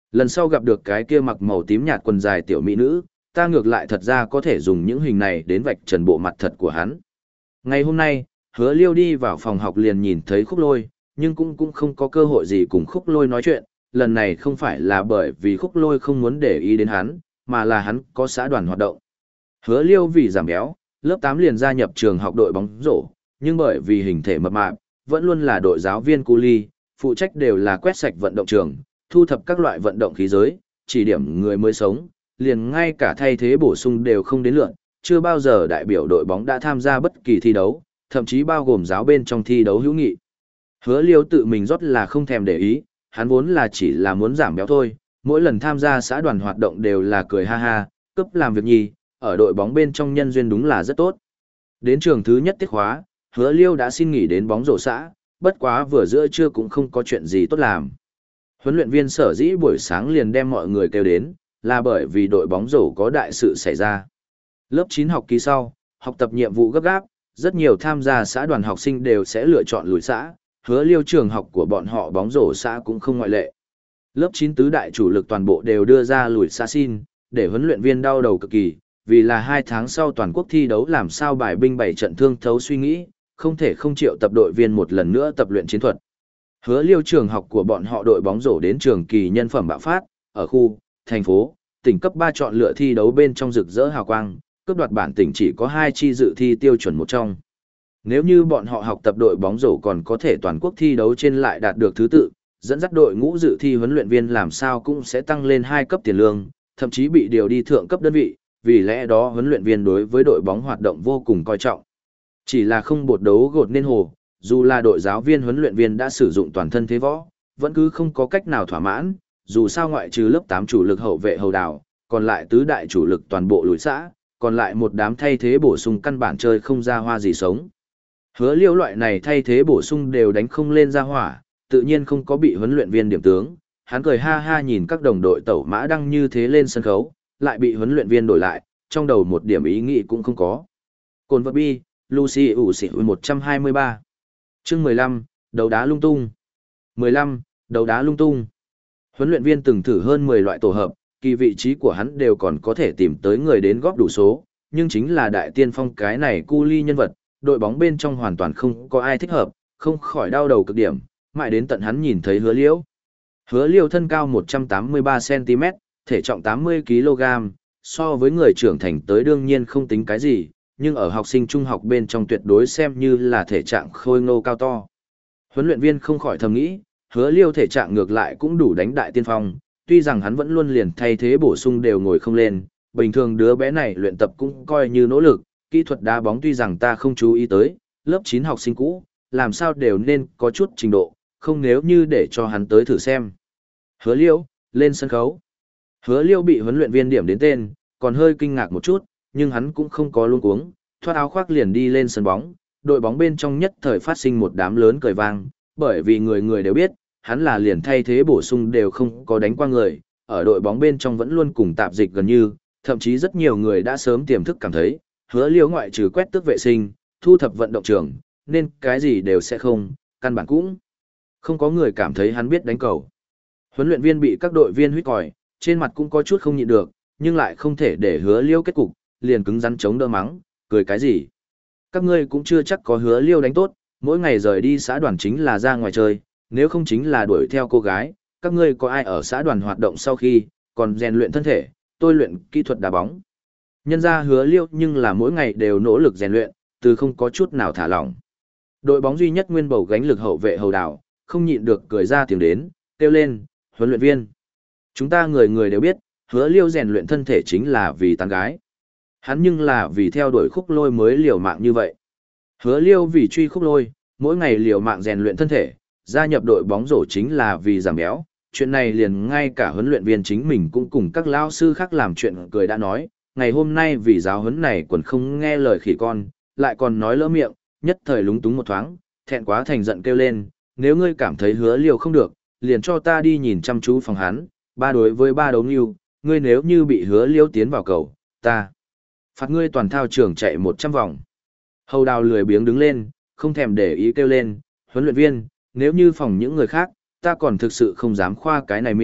Lần sau gặp được cái kia mặc màu tím nhạt quần dài tiểu mỹ nữ, ta ngược lại thật ra có thể dùng những hình này đến vạch trần bộ mặt thật của hắn. Ngày hôm nay, Hứa Liêu đi vào phòng học liền nhìn thấy Khúc Lôi, nhưng cũng cũng không có cơ hội gì cùng Khúc Lôi nói chuyện, lần này không phải là bởi vì Khúc Lôi không muốn để ý đến hắn, mà là hắn có xã đoàn hoạt động. Hứa Liêu vì giảm béo, lớp tám liền gia nhập trường học đội bóng rổ, nhưng bởi vì hình thể mập mạp, vẫn luôn là đội giáo viên cu ly, phụ trách đều là quét sạch vận động trường, thu thập các loại vận động khí giới, chỉ điểm người mới sống, liền ngay cả thay thế bổ sung đều không đến lượt, chưa bao giờ đại biểu đội bóng đã tham gia bất kỳ thi đấu, thậm chí bao gồm giáo bên trong thi đấu hữu nghị. Hứa Liêu tự mình rót là không thèm để ý, hắn vốn là chỉ là muốn giảm béo thôi, mỗi lần tham gia xã đoàn hoạt động đều là cười ha ha, cấp làm việc nhì, ở đội bóng bên trong nhân duyên đúng là rất tốt. Đến trường thứ nhất tiết khóa, Hứa Liêu đã xin nghỉ đến bóng rổ xã, bất quá vừa giữa trưa cũng không có chuyện gì tốt làm. Huấn luyện viên sở dĩ buổi sáng liền đem mọi người kêu đến, là bởi vì đội bóng rổ có đại sự xảy ra. Lớp chín học kỳ sau, học tập nhiệm vụ gấp gáp, rất nhiều tham gia xã đoàn học sinh đều sẽ lựa chọn lùi xã, Hứa Liêu trường học của bọn họ bóng rổ xã cũng không ngoại lệ. Lớp chín tứ đại chủ lực toàn bộ đều đưa ra lùi xã xin, để huấn luyện viên đau đầu cực kỳ, vì là hai tháng sau toàn quốc thi đấu làm sao bài binh bảy trận thương thấu suy nghĩ, không thể không chịu tập đội viên một lần nữa tập luyện chiến thuật. Hứa Liêu trường học của bọn họ đội bóng rổ đến trường kỳ nhân phẩm bạo phát, ở khu, thành phố, tỉnh cấp ba chọn lựa thi đấu bên trong rực rỡ hào quang, cướp đoạt bản tỉnh chỉ có hai chi dự thi tiêu chuẩn một trong. Nếu như bọn họ học tập đội bóng rổ còn có thể toàn quốc thi đấu trên lại đạt được thứ tự, dẫn dắt đội ngũ dự thi huấn luyện viên làm sao cũng sẽ tăng lên hai cấp tiền lương, thậm chí bị điều đi thượng cấp đơn vị, vì lẽ đó huấn luyện viên đối với đội bóng hoạt động vô cùng coi trọng. Chỉ là không bột đấu gột nên hồ, dù là đội giáo viên huấn luyện viên đã sử dụng toàn thân thế võ, vẫn cứ không có cách nào thỏa mãn, dù sao ngoại trừ lớp tám chủ lực hậu vệ hầu đào, còn lại tứ đại chủ lực toàn bộ lùi xã, còn lại một đám thay thế bổ sung căn bản chơi không ra hoa gì sống. Hứa Liêu loại này thay thế bổ sung đều đánh không lên ra hỏa, tự nhiên không có bị huấn luyện viên điểm tướng, hắn cười ha ha nhìn các đồng đội tẩu mã đăng như thế lên sân khấu, lại bị huấn luyện viên đổi lại, trong đầu một điểm ý nghĩ cũng không có. Cồn vật bi, Lucy ủ xỉ một trăm hai mươi ba. Chương mười lăm, đấu đá lung tung. mười lăm, đấu đá lung tung. Huấn luyện viên từng thử hơn mười loại tổ hợp, kỳ vị trí của hắn đều còn có thể tìm tới người đến góp đủ số, nhưng chính là đại tiên phong cái này cu ly nhân vật, đội bóng bên trong hoàn toàn không có ai thích hợp, không khỏi đau đầu cực điểm, mãi đến tận hắn nhìn thấy Hứa Liễu. Hứa Liễu thân cao một trăm tám mươi ba xăng ti mét, thể trọng tám mươi ki lô gam, so với người trưởng thành tới đương nhiên không tính cái gì, nhưng ở học sinh trung học bên trong tuyệt đối xem như là thể trạng khôi ngô cao to. Huấn luyện viên không khỏi thầm nghĩ, Hứa Liêu thể trạng ngược lại cũng đủ đánh đại tiên phong, tuy rằng hắn vẫn luôn liền thay thế bổ sung đều ngồi không lên, bình thường đứa bé này luyện tập cũng coi như nỗ lực, kỹ thuật đá bóng tuy rằng ta không chú ý tới, lớp chín học sinh cũ, làm sao đều nên có chút trình độ, không nếu như để cho hắn tới thử xem. Hứa Liêu, lên sân khấu. Hứa Liêu bị huấn luyện viên điểm đến tên, còn hơi kinh ngạc một chút, nhưng hắn cũng không có luống cuống, thoát áo khoác liền đi lên sân bóng, đội bóng bên trong nhất thời phát sinh một đám lớn cười vang, bởi vì người người đều biết, hắn là liền thay thế bổ sung đều không có đánh qua người, ở đội bóng bên trong vẫn luôn cùng tạp dịch gần như, thậm chí rất nhiều người đã sớm tiềm thức cảm thấy, Hứa Liêu ngoại trừ quét tước vệ sinh, thu thập vận động trường, nên cái gì đều sẽ không, căn bản cũng không có người cảm thấy hắn biết đánh cầu. Huấn luyện viên bị các đội viên huýt còi, trên mặt cũng có chút không nhịn được, nhưng lại không thể để Hứa Liêu kết cục, liền cứng rắn chống đỡ mắng, cười cái gì. Các ngươi cũng chưa chắc có Hứa Liêu đánh tốt, mỗi ngày rời đi xã đoàn chính là ra ngoài chơi, nếu không chính là đuổi theo cô gái, các ngươi có ai ở xã đoàn hoạt động sau khi, còn rèn luyện thân thể, tôi luyện kỹ thuật đá bóng. Nhân ra Hứa Liêu nhưng là mỗi ngày đều nỗ lực rèn luyện, từ không có chút nào thả lỏng. Đội bóng duy nhất nguyên bầu gánh lực hậu vệ hầu đảo, không nhịn được cười ra tiếng đến, kêu lên, huấn luyện viên. Chúng ta người người đều biết, Hứa Liêu rèn luyện thân thể chính là vì tán gái. Hắn nhưng là vì theo đuổi Khúc Lôi mới liều mạng như vậy. Hứa Liêu vì truy Khúc Lôi, mỗi ngày liều mạng rèn luyện thân thể, gia nhập đội bóng rổ chính là vì giảm béo. Chuyện này liền ngay cả huấn luyện viên chính mình cũng cùng các lao sư khác làm chuyện cười đã nói, ngày hôm nay vì giáo huấn này quần không nghe lời khỉ con, lại còn nói lỡ miệng, nhất thời lúng túng một thoáng, thẹn quá thành giận kêu lên, nếu ngươi cảm thấy Hứa Liêu không được, liền cho ta đi nhìn chăm chú phòng hắn, ba đối với ba đấu nghiêu, ngươi nếu như bị Hứa Liêu tiến vào cầu, ta phạt ngươi toàn thao trường chạy một trăm vòng. Hầu Đào lười biếng đứng lên, không thèm để ý kêu lên, huấn luyện viên, nếu như phòng những người khác, ta còn thực sự không dám khoa cái này miệng,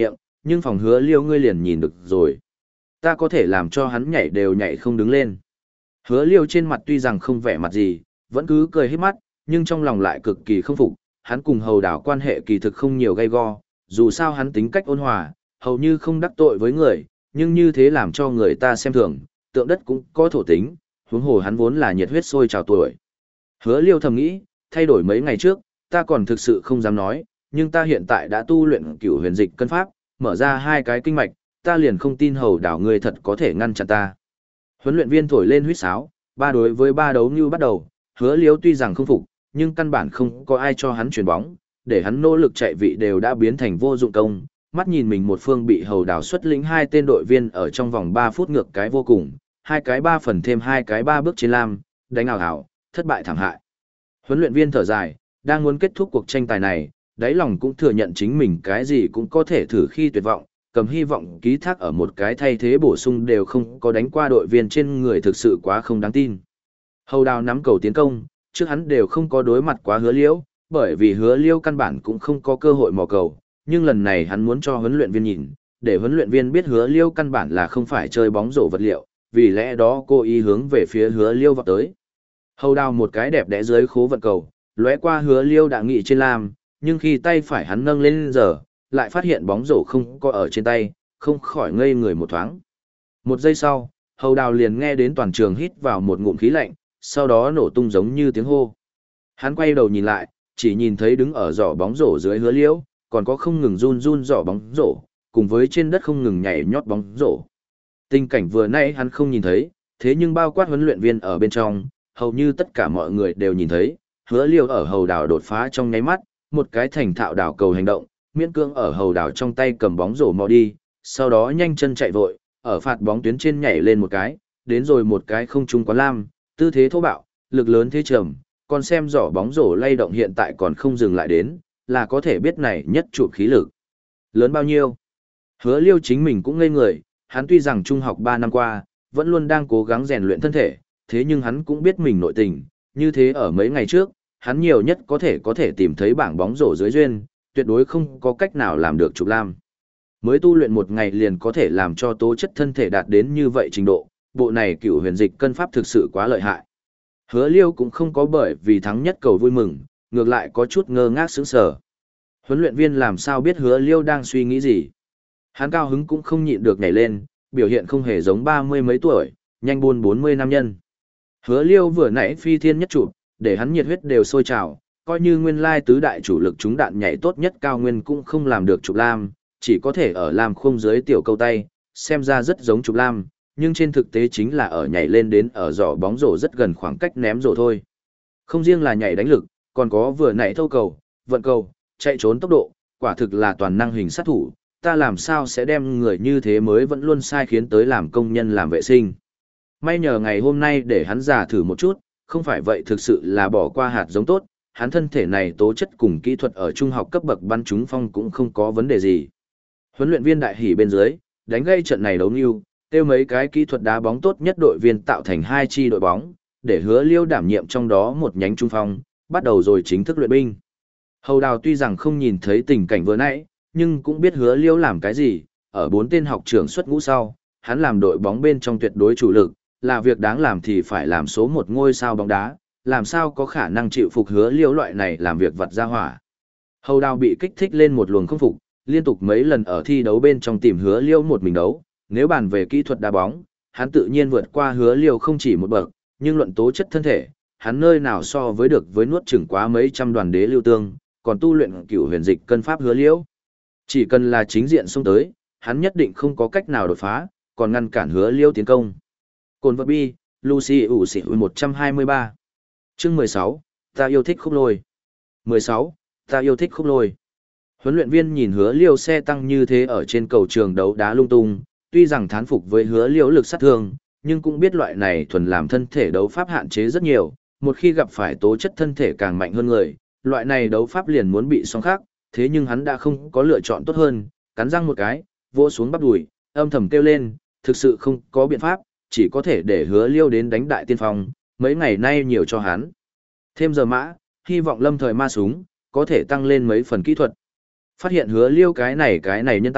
nhưng phòng hứa liêu ngươi liền nhìn được rồi. Ta có thể làm cho hắn nhảy đều nhảy không đứng lên. Hứa liêu trên mặt tuy rằng không vẻ mặt gì, vẫn cứ cười hết mắt, nhưng trong lòng lại cực kỳ không phục, hắn cùng hầu đảo quan hệ kỳ thực không nhiều gay go, dù sao hắn tính cách ôn hòa, hầu như không đắc tội với người, nhưng như thế làm cho người ta xem thường, tượng đất cũng có thổ tính, huống hồ hắn vốn là nhiệt huyết sôi trào tuổi. Hứa liêu thầm nghĩ, thay đổi mấy ngày trước, ta còn thực sự không dám nói, nhưng ta hiện tại đã tu luyện cửu huyền dịch cân pháp, mở ra hai cái kinh mạch, ta liền không tin hầu đảo ngươi thật có thể ngăn chặn ta. Huấn luyện viên thổi lên huýt sáo, ba đối với ba đấu như bắt đầu, hứa liêu tuy rằng không phục, nhưng căn bản không có ai cho hắn chuyền bóng, để hắn nỗ lực chạy vị đều đã biến thành vô dụng công, mắt nhìn mình một phương bị hầu đảo xuất lĩnh hai tên đội viên ở trong vòng ba phút ngược cái vô cùng, hai cái ba phần thêm hai cái ba bước trên lam, đánh ảo ảo, thất bại thảm hại. Huấn luyện viên thở dài, đang muốn kết thúc cuộc tranh tài này, đáy lòng cũng thừa nhận chính mình cái gì cũng có thể thử khi tuyệt vọng, cầm hy vọng ký thác ở một cái thay thế bổ sung đều không có đánh qua đội viên trên người thực sự quá không đáng tin. Hầu đào nắm cầu tiến công, trước hắn đều không có đối mặt quá hứa liễu, bởi vì hứa liễu căn bản cũng không có cơ hội mò cầu, nhưng lần này hắn muốn cho huấn luyện viên nhìn, để huấn luyện viên biết hứa liễu căn bản là không phải chơi bóng rổ vật liệu, vì lẽ đó cô ý hướng về phía hứa liễu vọt tới. Hầu đào một cái đẹp đẽ dưới khố vận cầu, lóe qua hứa liễu đã nghị trên lam, nhưng khi tay phải hắn nâng lên giờ, lại phát hiện bóng rổ không có ở trên tay, không khỏi ngây người một thoáng. Một giây sau, hầu đào liền nghe đến toàn trường hít vào một ngụm khí lạnh, sau đó nổ tung giống như tiếng hô. Hắn quay đầu nhìn lại, chỉ nhìn thấy đứng ở giỏ bóng rổ dưới hứa liễu, còn có không ngừng run run giỏ bóng rổ, cùng với trên đất không ngừng nhảy nhót bóng rổ. Tình cảnh vừa nãy hắn không nhìn thấy, thế nhưng bao quát huấn luyện viên ở bên trong, hầu như tất cả mọi người đều nhìn thấy, hứa liễu ở hầu đào đột phá trong nháy mắt, một cái thành thạo đảo cầu hành động, miễn cưỡng ở hầu đảo trong tay cầm bóng rổ mò đi, sau đó nhanh chân chạy vội, ở phạt bóng tuyến trên nhảy lên một cái, đến rồi một cái không trung quán lam, tư thế thô bạo, lực lớn thế trầm, còn xem giỏ bóng rổ lay động hiện tại còn không dừng lại đến, là có thể biết này nhất chụp khí lực. Lớn bao nhiêu? Hứa liêu chính mình cũng ngây người, hắn tuy rằng trung học ba năm qua, vẫn luôn đang cố gắng rèn luyện thân thể, thế nhưng hắn cũng biết mình nội tình, như thế ở mấy ngày trước, hắn nhiều nhất có thể có thể tìm thấy bảng bóng rổ dưới duyên, tuyệt đối không có cách nào làm được chụp lam. Mới tu luyện một ngày liền có thể làm cho tố chất thân thể đạt đến như vậy trình độ, bộ này cửu huyền dịch cân pháp thực sự quá lợi hại. Hứa liêu cũng không có bởi vì thắng nhất cầu vui mừng, ngược lại có chút ngơ ngác sững sờ. Huấn luyện viên làm sao biết hứa liêu đang suy nghĩ gì. Hắn cao hứng cũng không nhịn được nhảy lên, biểu hiện không hề giống ba mươi mấy tuổi, nhanh buôn bốn mươi nam nhân. Hứa liêu vừa nãy phi thiên nhất chụp, để hắn nhiệt huyết đều sôi trào, coi như nguyên lai tứ đại chủ lực chúng đạn nhảy tốt nhất cao nguyên cũng không làm được chụp lam, chỉ có thể ở làm khung dưới tiểu câu tay, xem ra rất giống chụp lam, nhưng trên thực tế chính là ở nhảy lên đến ở giỏ bóng rổ rất gần khoảng cách ném rổ thôi. Không riêng là nhảy đánh lực, còn có vừa nãy thâu cầu, vận cầu, chạy trốn tốc độ, quả thực là toàn năng hình sát thủ, ta làm sao sẽ đem người như thế mới vẫn luôn sai khiến tới làm công nhân làm vệ sinh. May nhờ ngày hôm nay để hắn giả thử một chút, không phải vậy thực sự là bỏ qua hạt giống tốt, hắn thân thể này tố chất cùng kỹ thuật ở trung học cấp bậc bắn trúng phong cũng không có vấn đề gì. Huấn luyện viên đại hỉ bên dưới, đánh gây trận này đấu nhưu, tiêu mấy cái kỹ thuật đá bóng tốt nhất đội viên tạo thành hai chi đội bóng, để hứa liêu đảm nhiệm trong đó một nhánh trung phong, bắt đầu rồi chính thức luyện binh. Hầu đào tuy rằng không nhìn thấy tình cảnh vừa nãy, nhưng cũng biết hứa liêu làm cái gì, ở bốn tên học trưởng xuất ngũ sau, hắn làm đội bóng bên trong tuyệt đối chủ lực, là việc đáng làm thì phải làm số một ngôi sao bóng đá, làm sao có khả năng chịu phục hứa liêu loại này làm việc vật ra hỏa. Hầu đào bị kích thích lên một luồng không phục, liên tục mấy lần ở thi đấu bên trong tìm hứa liêu một mình đấu, nếu bàn về kỹ thuật đá bóng, hắn tự nhiên vượt qua hứa liêu không chỉ một bậc, nhưng luận tố chất thân thể, hắn nơi nào so với được với nuốt chửng quá mấy trăm đoàn đế lưu tương, còn tu luyện cửu huyền dịch cân pháp hứa liêu. Chỉ cần là chính diện xông tới, hắn nhất định không có cách nào đột phá, còn ngăn cản hứa liêu tiến công. Cồn vật bi, Lucy ủ xỉ một trăm hai mươi ba. Chương mười sáu, ta yêu thích khúc lôi. mười sáu, ta yêu thích khúc lôi. Huấn luyện viên nhìn hứa liêu xe tăng như thế ở trên cầu trường đấu đá lung tung, tuy rằng thán phục với hứa liêu lực sát thương, nhưng cũng biết loại này thuần làm thân thể đấu pháp hạn chế rất nhiều, một khi gặp phải tố chất thân thể càng mạnh hơn người, loại này đấu pháp liền muốn bị song khác, thế nhưng hắn đã không có lựa chọn tốt hơn, cắn răng một cái, vỗ xuống bắp đùi, âm thầm kêu lên, thực sự không có biện pháp, chỉ có thể để hứa liêu đến đánh đại tiên phong, mấy ngày nay nhiều cho hắn. Thêm giờ mã, hy vọng lâm thời ma súng, có thể tăng lên mấy phần kỹ thuật. Phát hiện hứa liêu cái này cái này nhân tài,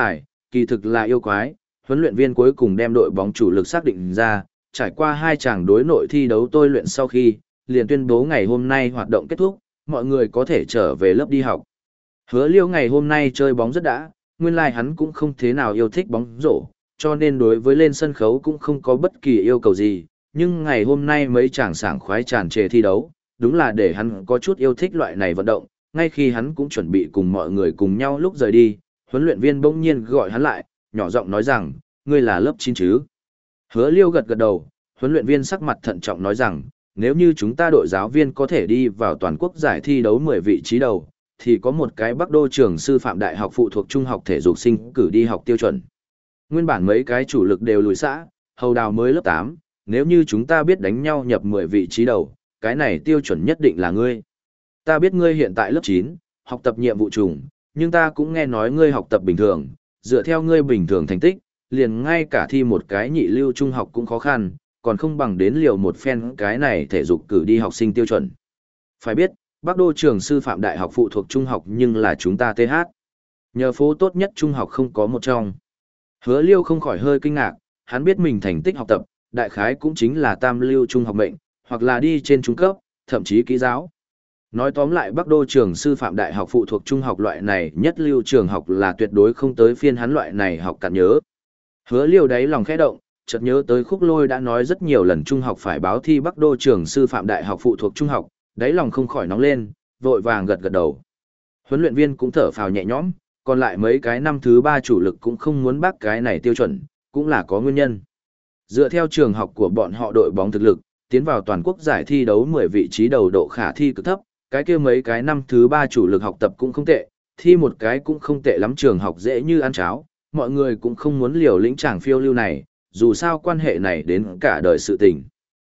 kỳ thực là yêu quái, huấn luyện viên cuối cùng đem đội bóng chủ lực xác định ra, trải qua hai chàng đối nội thi đấu tôi luyện sau khi, liền tuyên bố ngày hôm nay hoạt động kết thúc, mọi người có thể trở về lớp đi học. Hứa Liêu ngày hôm nay chơi bóng rất đã, nguyên lai like hắn cũng không thế nào yêu thích bóng rổ, cho nên đối với lên sân khấu cũng không có bất kỳ yêu cầu gì, nhưng ngày hôm nay mấy chàng sảng khoái tràn trề thi đấu, đúng là để hắn có chút yêu thích loại này vận động, ngay khi hắn cũng chuẩn bị cùng mọi người cùng nhau lúc rời đi, huấn luyện viên bỗng nhiên gọi hắn lại, nhỏ giọng nói rằng, ngươi là lớp chín chứ? Hứa Liêu gật gật đầu, huấn luyện viên sắc mặt thận trọng nói rằng, nếu như chúng ta đội giáo viên có thể đi vào toàn quốc giải thi đấu mười vị trí đầu, thì có một cái Bắc Đô trường sư phạm đại học phụ thuộc trung học thể dục sinh cử đi học tiêu chuẩn. Nguyên bản mấy cái chủ lực đều lùi xã, hầu đào mới lớp tám, nếu như chúng ta biết đánh nhau nhập mười vị trí đầu, cái này tiêu chuẩn nhất định là ngươi. Ta biết ngươi hiện tại lớp chín, học tập nhiệm vụ trùng, nhưng ta cũng nghe nói ngươi học tập bình thường, dựa theo ngươi bình thường thành tích, liền ngay cả thi một cái nhị lưu trung học cũng khó khăn, còn không bằng đến liều một phen cái này thể dục cử đi học sinh tiêu chuẩn. Phải biết, Bắc Đô trường sư phạm đại học phụ thuộc trung học nhưng là chúng ta tê hát. Nhờ phố tốt nhất trung học không có một trong. Hứa Liêu không khỏi hơi kinh ngạc, hắn biết mình thành tích học tập, đại khái cũng chính là tam lưu trung học mệnh, hoặc là đi trên trung cấp, thậm chí kỹ giáo. Nói tóm lại Bắc Đô trường sư phạm đại học phụ thuộc trung học loại này nhất lưu trường học là tuyệt đối không tới phiên hắn loại này học cạn nhớ. Hứa Liêu đáy lòng khẽ động, chợt nhớ tới Khúc Lôi đã nói rất nhiều lần trung học phải báo thi Bắc Đô trường sư phạm đại học phụ thuộc trung học, đáy lòng không khỏi nóng lên, vội vàng gật gật đầu. Huấn luyện viên cũng thở phào nhẹ nhõm, còn lại mấy cái năm thứ ba chủ lực cũng không muốn bác cái này tiêu chuẩn, cũng là có nguyên nhân. Dựa theo trường học của bọn họ đội bóng thực lực, tiến vào toàn quốc giải thi đấu mười vị trí đầu độ khả thi cực thấp, cái kia mấy cái năm thứ ba chủ lực học tập cũng không tệ, thi một cái cũng không tệ lắm, trường học dễ như ăn cháo, mọi người cũng không muốn liều lĩnh chàng phiêu lưu này, dù sao quan hệ này đến cả đời sự tình.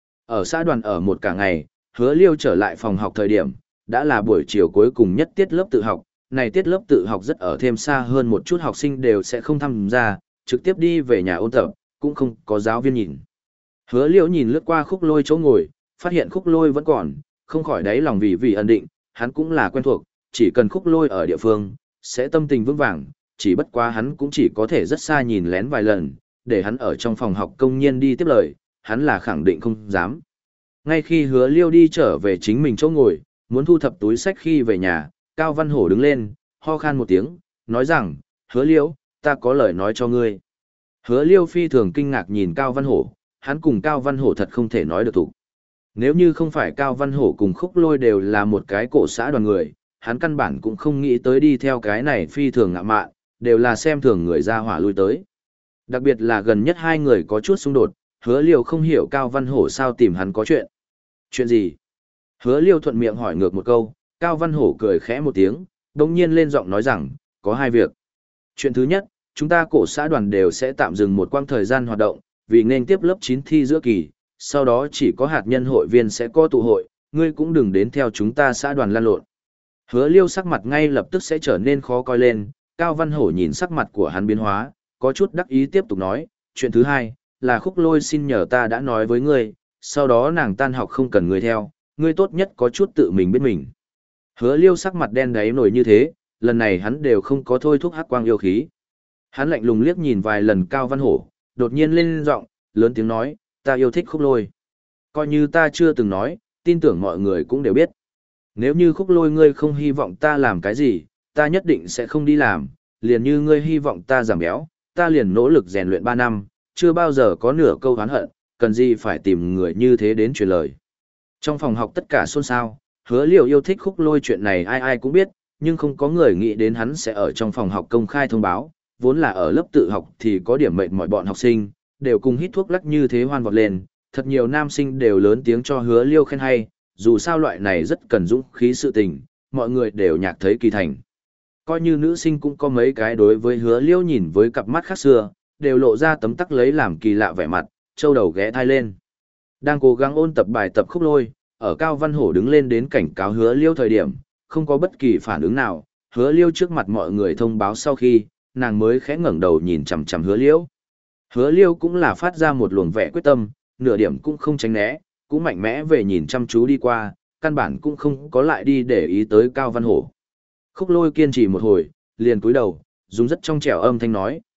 Ở xã đoàn ở một cả ngày, Hứa Liêu trở lại phòng học thời điểm, đã là buổi chiều cuối cùng nhất tiết lớp tự học, này tiết lớp tự học rất ở thêm xa hơn một chút, học sinh đều sẽ không tham gia, trực tiếp đi về nhà ôn tập, cũng không có giáo viên nhìn. Hứa Liêu nhìn lướt qua Khúc Lôi chỗ ngồi, phát hiện Khúc Lôi vẫn còn, không khỏi đáy lòng vì vì ẩn định, hắn cũng là quen thuộc, chỉ cần Khúc Lôi ở địa phương, sẽ tâm tình vững vàng, chỉ bất quá hắn cũng chỉ có thể rất xa nhìn lén vài lần, để hắn ở trong phòng học công nhiên đi tiếp lời, hắn là khẳng định không dám. Ngay khi Hứa Liêu đi trở về chính mình chỗ ngồi, muốn thu thập túi sách khi về nhà, Cao Văn Hổ đứng lên, ho khan một tiếng, nói rằng, Hứa Liêu, ta có lời nói cho ngươi. Hứa Liêu phi thường kinh ngạc nhìn Cao Văn Hổ, hắn cùng Cao Văn Hổ thật không thể nói được thủ. Nếu như không phải Cao Văn Hổ cùng Khúc Lôi đều là một cái cổ xã đoàn người, hắn căn bản cũng không nghĩ tới đi theo cái này phi thường ngạ mạn, đều là xem thường người ra hỏa lui tới. Đặc biệt là gần nhất hai người có chút xung đột, Hứa Liêu không hiểu Cao Văn Hổ sao tìm hắn có chuyện. Chuyện gì? Hứa Liêu thuận miệng hỏi ngược một câu, Cao Văn Hổ cười khẽ một tiếng, đồng nhiên lên giọng nói rằng, có hai việc. Chuyện thứ nhất, chúng ta cổ xã đoàn đều sẽ tạm dừng một quãng thời gian hoạt động, vì nên tiếp lớp chín thi giữa kỳ, sau đó chỉ có hạt nhân hội viên sẽ có tụ hội, ngươi cũng đừng đến theo chúng ta xã đoàn lan lộn. Hứa Liêu sắc mặt ngay lập tức sẽ trở nên khó coi lên, Cao Văn Hổ nhìn sắc mặt của hắn biến hóa, có chút đắc ý tiếp tục nói, chuyện thứ hai, là Khúc Lôi xin nhờ ta đã nói với ngươi, sau đó nàng tan học không cần ngươi theo, ngươi tốt nhất có chút tự mình biết mình. Hứa Liêu sắc mặt đen đáy nổi như thế, lần này hắn đều không có thôi thúc hắc quang yêu khí. Hắn lạnh lùng liếc nhìn vài lần Cao Văn Hổ, đột nhiên lên giọng, lớn tiếng nói, ta yêu thích Khúc Lôi. Coi như ta chưa từng nói, tin tưởng mọi người cũng đều biết. Nếu như Khúc Lôi ngươi không hy vọng ta làm cái gì, ta nhất định sẽ không đi làm, liền như ngươi hy vọng ta giảm béo, ta liền nỗ lực rèn luyện ba năm, chưa bao giờ có nửa câu oán hận, cần gì phải tìm người như thế đến truyền lời. Trong phòng học tất cả xôn xao, Hứa Liêu yêu thích Khúc Lôi chuyện này ai ai cũng biết, nhưng không có người nghĩ đến hắn sẽ ở trong phòng học công khai thông báo, vốn là ở lớp tự học thì có điểm mệt mỏi, bọn học sinh đều cùng hít thuốc lắc như thế hoan vọt lên, thật nhiều nam sinh đều lớn tiếng cho Hứa Liêu khen hay, dù sao loại này rất cần dũng khí sự tình, mọi người đều nhạc thấy kỳ thành. Coi như nữ sinh cũng có mấy cái đối với Hứa Liêu nhìn với cặp mắt khác xưa, đều lộ ra tấm tắc lấy làm kỳ lạ vẻ mặt, châu đầu ghé thai lên. Đang cố gắng ôn tập bài tập Khúc Lôi, ở Cao Văn Hổ đứng lên đến cảnh cáo Hứa Liêu thời điểm, không có bất kỳ phản ứng nào, Hứa Liêu trước mặt mọi người thông báo sau khi, nàng mới khẽ ngẩng đầu nhìn chằm chằm Hứa Liêu. Hứa Liêu cũng là phát ra một luồng vẻ quyết tâm, nửa điểm cũng không tránh né, cũng mạnh mẽ về nhìn chăm chú đi qua, căn bản cũng không có lại đi để ý tới Cao Văn Hổ. Khúc Lôi kiên trì một hồi, liền cúi đầu, dùng rất trong trẻo âm thanh nói,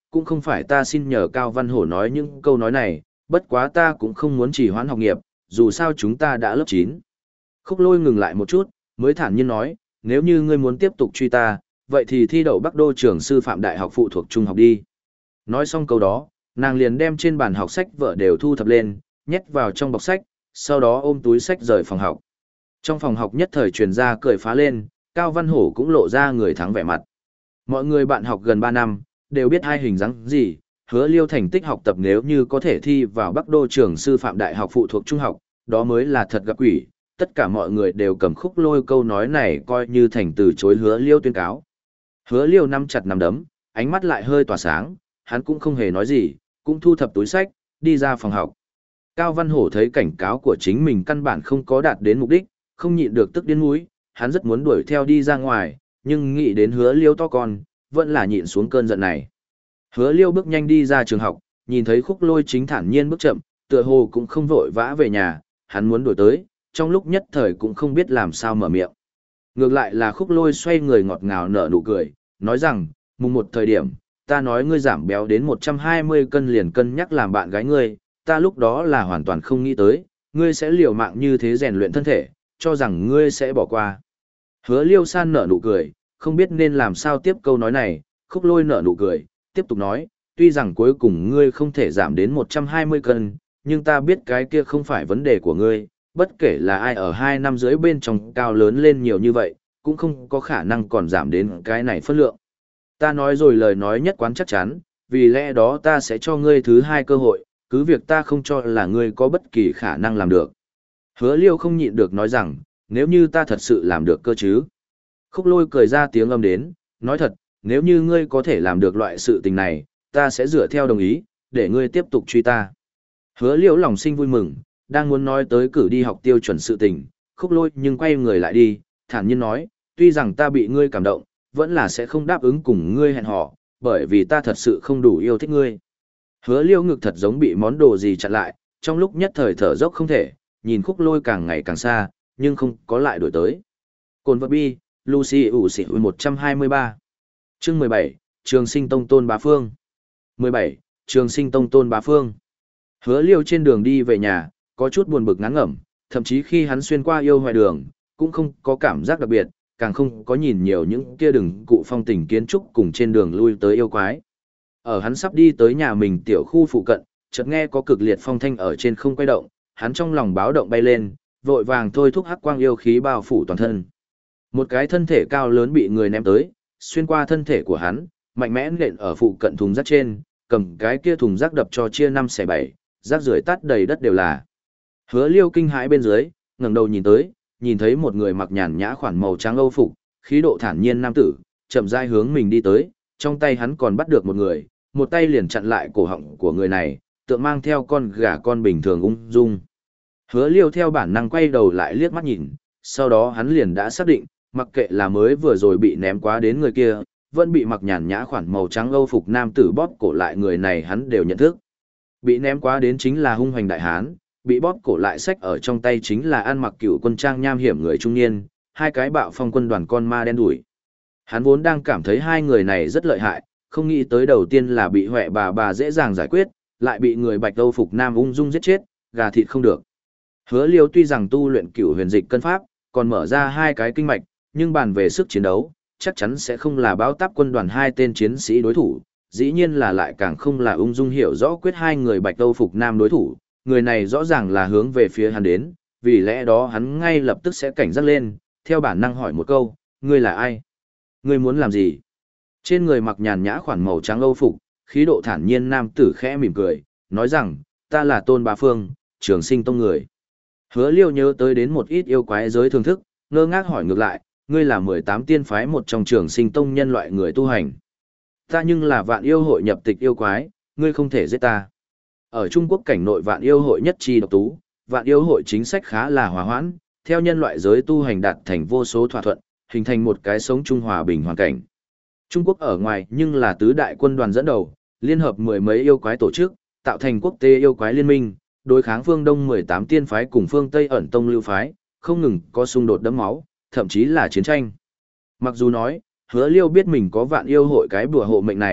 cũng không phải ta xin nhờ Cao Văn Hổ nói những câu nói này, bất quá ta cũng không muốn trì hoãn học nghiệp, dù sao chúng ta đã lớp chín. Khúc Lôi ngừng lại một chút, mới thản nhiên nói, nếu như ngươi muốn tiếp tục truy ta, vậy thì thi đậu Bắc Đô trường sư phạm đại học phụ thuộc trung học đi. Nói xong câu đó, nàng liền đem trên bàn học sách vở đều thu thập lên, nhét vào trong bọc sách, sau đó ôm túi sách rời phòng học. Trong phòng học nhất thời truyền ra cười phá lên, Cao Văn Hổ cũng lộ ra người thắng vẻ mặt. Mọi người bạn học gần ba năm, đều biết hai hình dáng gì, Hứa Liêu thành tích học tập nếu như có thể thi vào Bắc Đô trường sư phạm đại học phụ thuộc trung học, đó mới là thật gặp quỷ. Tất cả mọi người đều cầm Khúc Lôi câu nói này coi như thành từ chối Hứa Liêu tuyên cáo. Hứa Liêu nắm chặt nắm đấm, ánh mắt lại hơi tỏa sáng, hắn cũng không hề nói gì, cũng thu thập túi sách, đi ra phòng học. Cao Văn Hổ thấy cảnh cáo của chính mình căn bản không có đạt đến mục đích, không nhịn được tức điên mũi, hắn rất muốn đuổi theo đi ra ngoài, nhưng nghĩ đến Hứa Liêu to con, vẫn là nhịn xuống cơn giận này. Hứa Liêu bước nhanh đi ra trường học, nhìn thấy Khúc Lôi chính thản nhiên bước chậm, tựa hồ cũng không vội vã về nhà, hắn muốn đuổi tới, trong lúc nhất thời cũng không biết làm sao mở miệng. Ngược lại là Khúc Lôi xoay người ngọt ngào nở nụ cười, nói rằng, mùng một thời điểm, ta nói ngươi giảm béo đến một trăm hai mươi cân liền cân nhắc làm bạn gái ngươi, ta lúc đó là hoàn toàn không nghĩ tới, ngươi sẽ liều mạng như thế rèn luyện thân thể, cho rằng ngươi sẽ bỏ qua. Hứa Liêu san nở nụ cười, không biết nên làm sao tiếp câu nói này, Khúc Lôi nở nụ cười, tiếp tục nói, tuy rằng cuối cùng ngươi không thể giảm đến một trăm hai mươi cân, nhưng ta biết cái kia không phải vấn đề của ngươi, bất kể là ai ở hai năm dưới bên trong cao lớn lên nhiều như vậy, cũng không có khả năng còn giảm đến cái này phân lượng. Ta nói rồi lời nói nhất quán chắc chắn, vì lẽ đó ta sẽ cho ngươi thứ hai cơ hội, cứ việc ta không cho là ngươi có bất kỳ khả năng làm được. Hứa Liêu không nhịn được nói rằng, nếu như ta thật sự làm được cơ chứ. Khúc Lôi cười ra tiếng âm đến, nói thật, nếu như ngươi có thể làm được loại sự tình này, ta sẽ dựa theo đồng ý, để ngươi tiếp tục truy ta. Hứa Liêu lòng sinh vui mừng, đang muốn nói tới cử đi học tiêu chuẩn sự tình, Khúc Lôi nhưng quay người lại đi, thản nhiên nói, tuy rằng ta bị ngươi cảm động, vẫn là sẽ không đáp ứng cùng ngươi hẹn hò, bởi vì ta thật sự không đủ yêu thích ngươi. Hứa Liêu ngực thật giống bị món đồ gì chặn lại, trong lúc nhất thời thở dốc không thể, nhìn Khúc Lôi càng ngày càng xa, nhưng không có lại đổi tới. Cồn vật bi, Lucy ủ xỉ một trăm hai mươi ba. Chương mười bảy, Trường Sinh Tông Tôn Bá Phương. mười bảy, Trường Sinh Tông Tôn Bá Phương. Hứa Liêu trên đường đi về nhà, có chút buồn bực ngán ngẩm, thậm chí khi hắn xuyên qua yêu hoài đường, cũng không có cảm giác đặc biệt, càng không có nhìn nhiều những kia đừng cụ phong tình kiến trúc cùng trên đường lui tới yêu quái. Ở hắn sắp đi tới nhà mình tiểu khu phụ cận, chợt nghe có cực liệt phong thanh ở trên không quay động, hắn trong lòng báo động bay lên, vội vàng thôi thúc hắc quang yêu khí bao phủ toàn thân. Một cái thân thể cao lớn bị người ném tới, xuyên qua thân thể của hắn, mạnh mẽ nện ở phụ cận thùng rác trên, cầm cái kia thùng rác đập cho chia năm xẻ bảy, rác rưởi tát đầy đất đều là. Hứa Liêu kinh hãi bên dưới, ngẩng đầu nhìn tới, nhìn thấy một người mặc nhàn nhã khoản màu trắng âu phục, khí độ thản nhiên nam tử, chậm rãi hướng mình đi tới, trong tay hắn còn bắt được một người, một tay liền chặn lại cổ họng của người này, tựa mang theo con gà con bình thường ung dung. Hứa Liêu theo bản năng quay đầu lại liếc mắt nhìn, sau đó hắn liền đã xác định, mặc kệ là mới vừa rồi bị ném quá đến người kia, vẫn bị mặc nhàn nhã khoản màu trắng âu phục nam tử bóp cổ lại người này hắn đều nhận thức. Bị ném quá đến chính là hung hoành đại hán, bị bóp cổ lại sách ở trong tay chính là ăn mặc cựu quân trang nham hiểm người trung niên, hai cái bạo phong quân đoàn con ma đen đuổi. Hắn vốn đang cảm thấy hai người này rất lợi hại, không nghĩ tới đầu tiên là bị huệ bà bà dễ dàng giải quyết, lại bị người bạch âu phục nam ung dung giết chết, gà thịt không được. Hứa Liêu tuy rằng tu luyện cựu huyền dịch cân pháp, còn mở ra hai cái kinh mạch, nhưng bàn về sức chiến đấu, chắc chắn sẽ không là báo táp quân đoàn hai tên chiến sĩ đối thủ, dĩ nhiên là lại càng không là ung dung hiểu rõ quyết hai người bạch âu phục nam đối thủ, người này rõ ràng là hướng về phía hắn đến, vì lẽ đó hắn ngay lập tức sẽ cảnh giác lên, theo bản năng hỏi một câu, ngươi là ai? Ngươi muốn làm gì? Trên người mặc nhàn nhã khoản màu trắng âu phục, khí độ thản nhiên nam tử khẽ mỉm cười, nói rằng, ta là Tôn Bá Phương, Trường Sinh Tông người. Hứa Liêu nhớ tới đến một ít yêu quái giới thường thức, ngơ ngác hỏi ngược lại, ngươi là mười tám tiên phái một trong Trường Sinh Tông nhân loại người tu hành. Ta nhưng là vạn yêu hội nhập tịch yêu quái, ngươi không thể giết ta. Ở Trung Quốc cảnh nội vạn yêu hội nhất chi độc tú, vạn yêu hội chính sách khá là hòa hoãn, theo nhân loại giới tu hành đạt thành vô số thỏa thuận, hình thành một cái sống chung hòa bình hoàn cảnh. Trung Quốc ở ngoài nhưng là tứ đại quân đoàn dẫn đầu, liên hợp mười mấy yêu quái tổ chức, tạo thành quốc tế yêu quái liên minh, đối kháng phương Đông mười tám tiên phái cùng phương Tây ẩn tông lưu phái, không ngừng có xung đột đẫm máu, thậm chí là chiến tranh. Mặc dù nói, Hứa Liêu biết mình có vạn yêu hội cái bùa hộ mệnh này,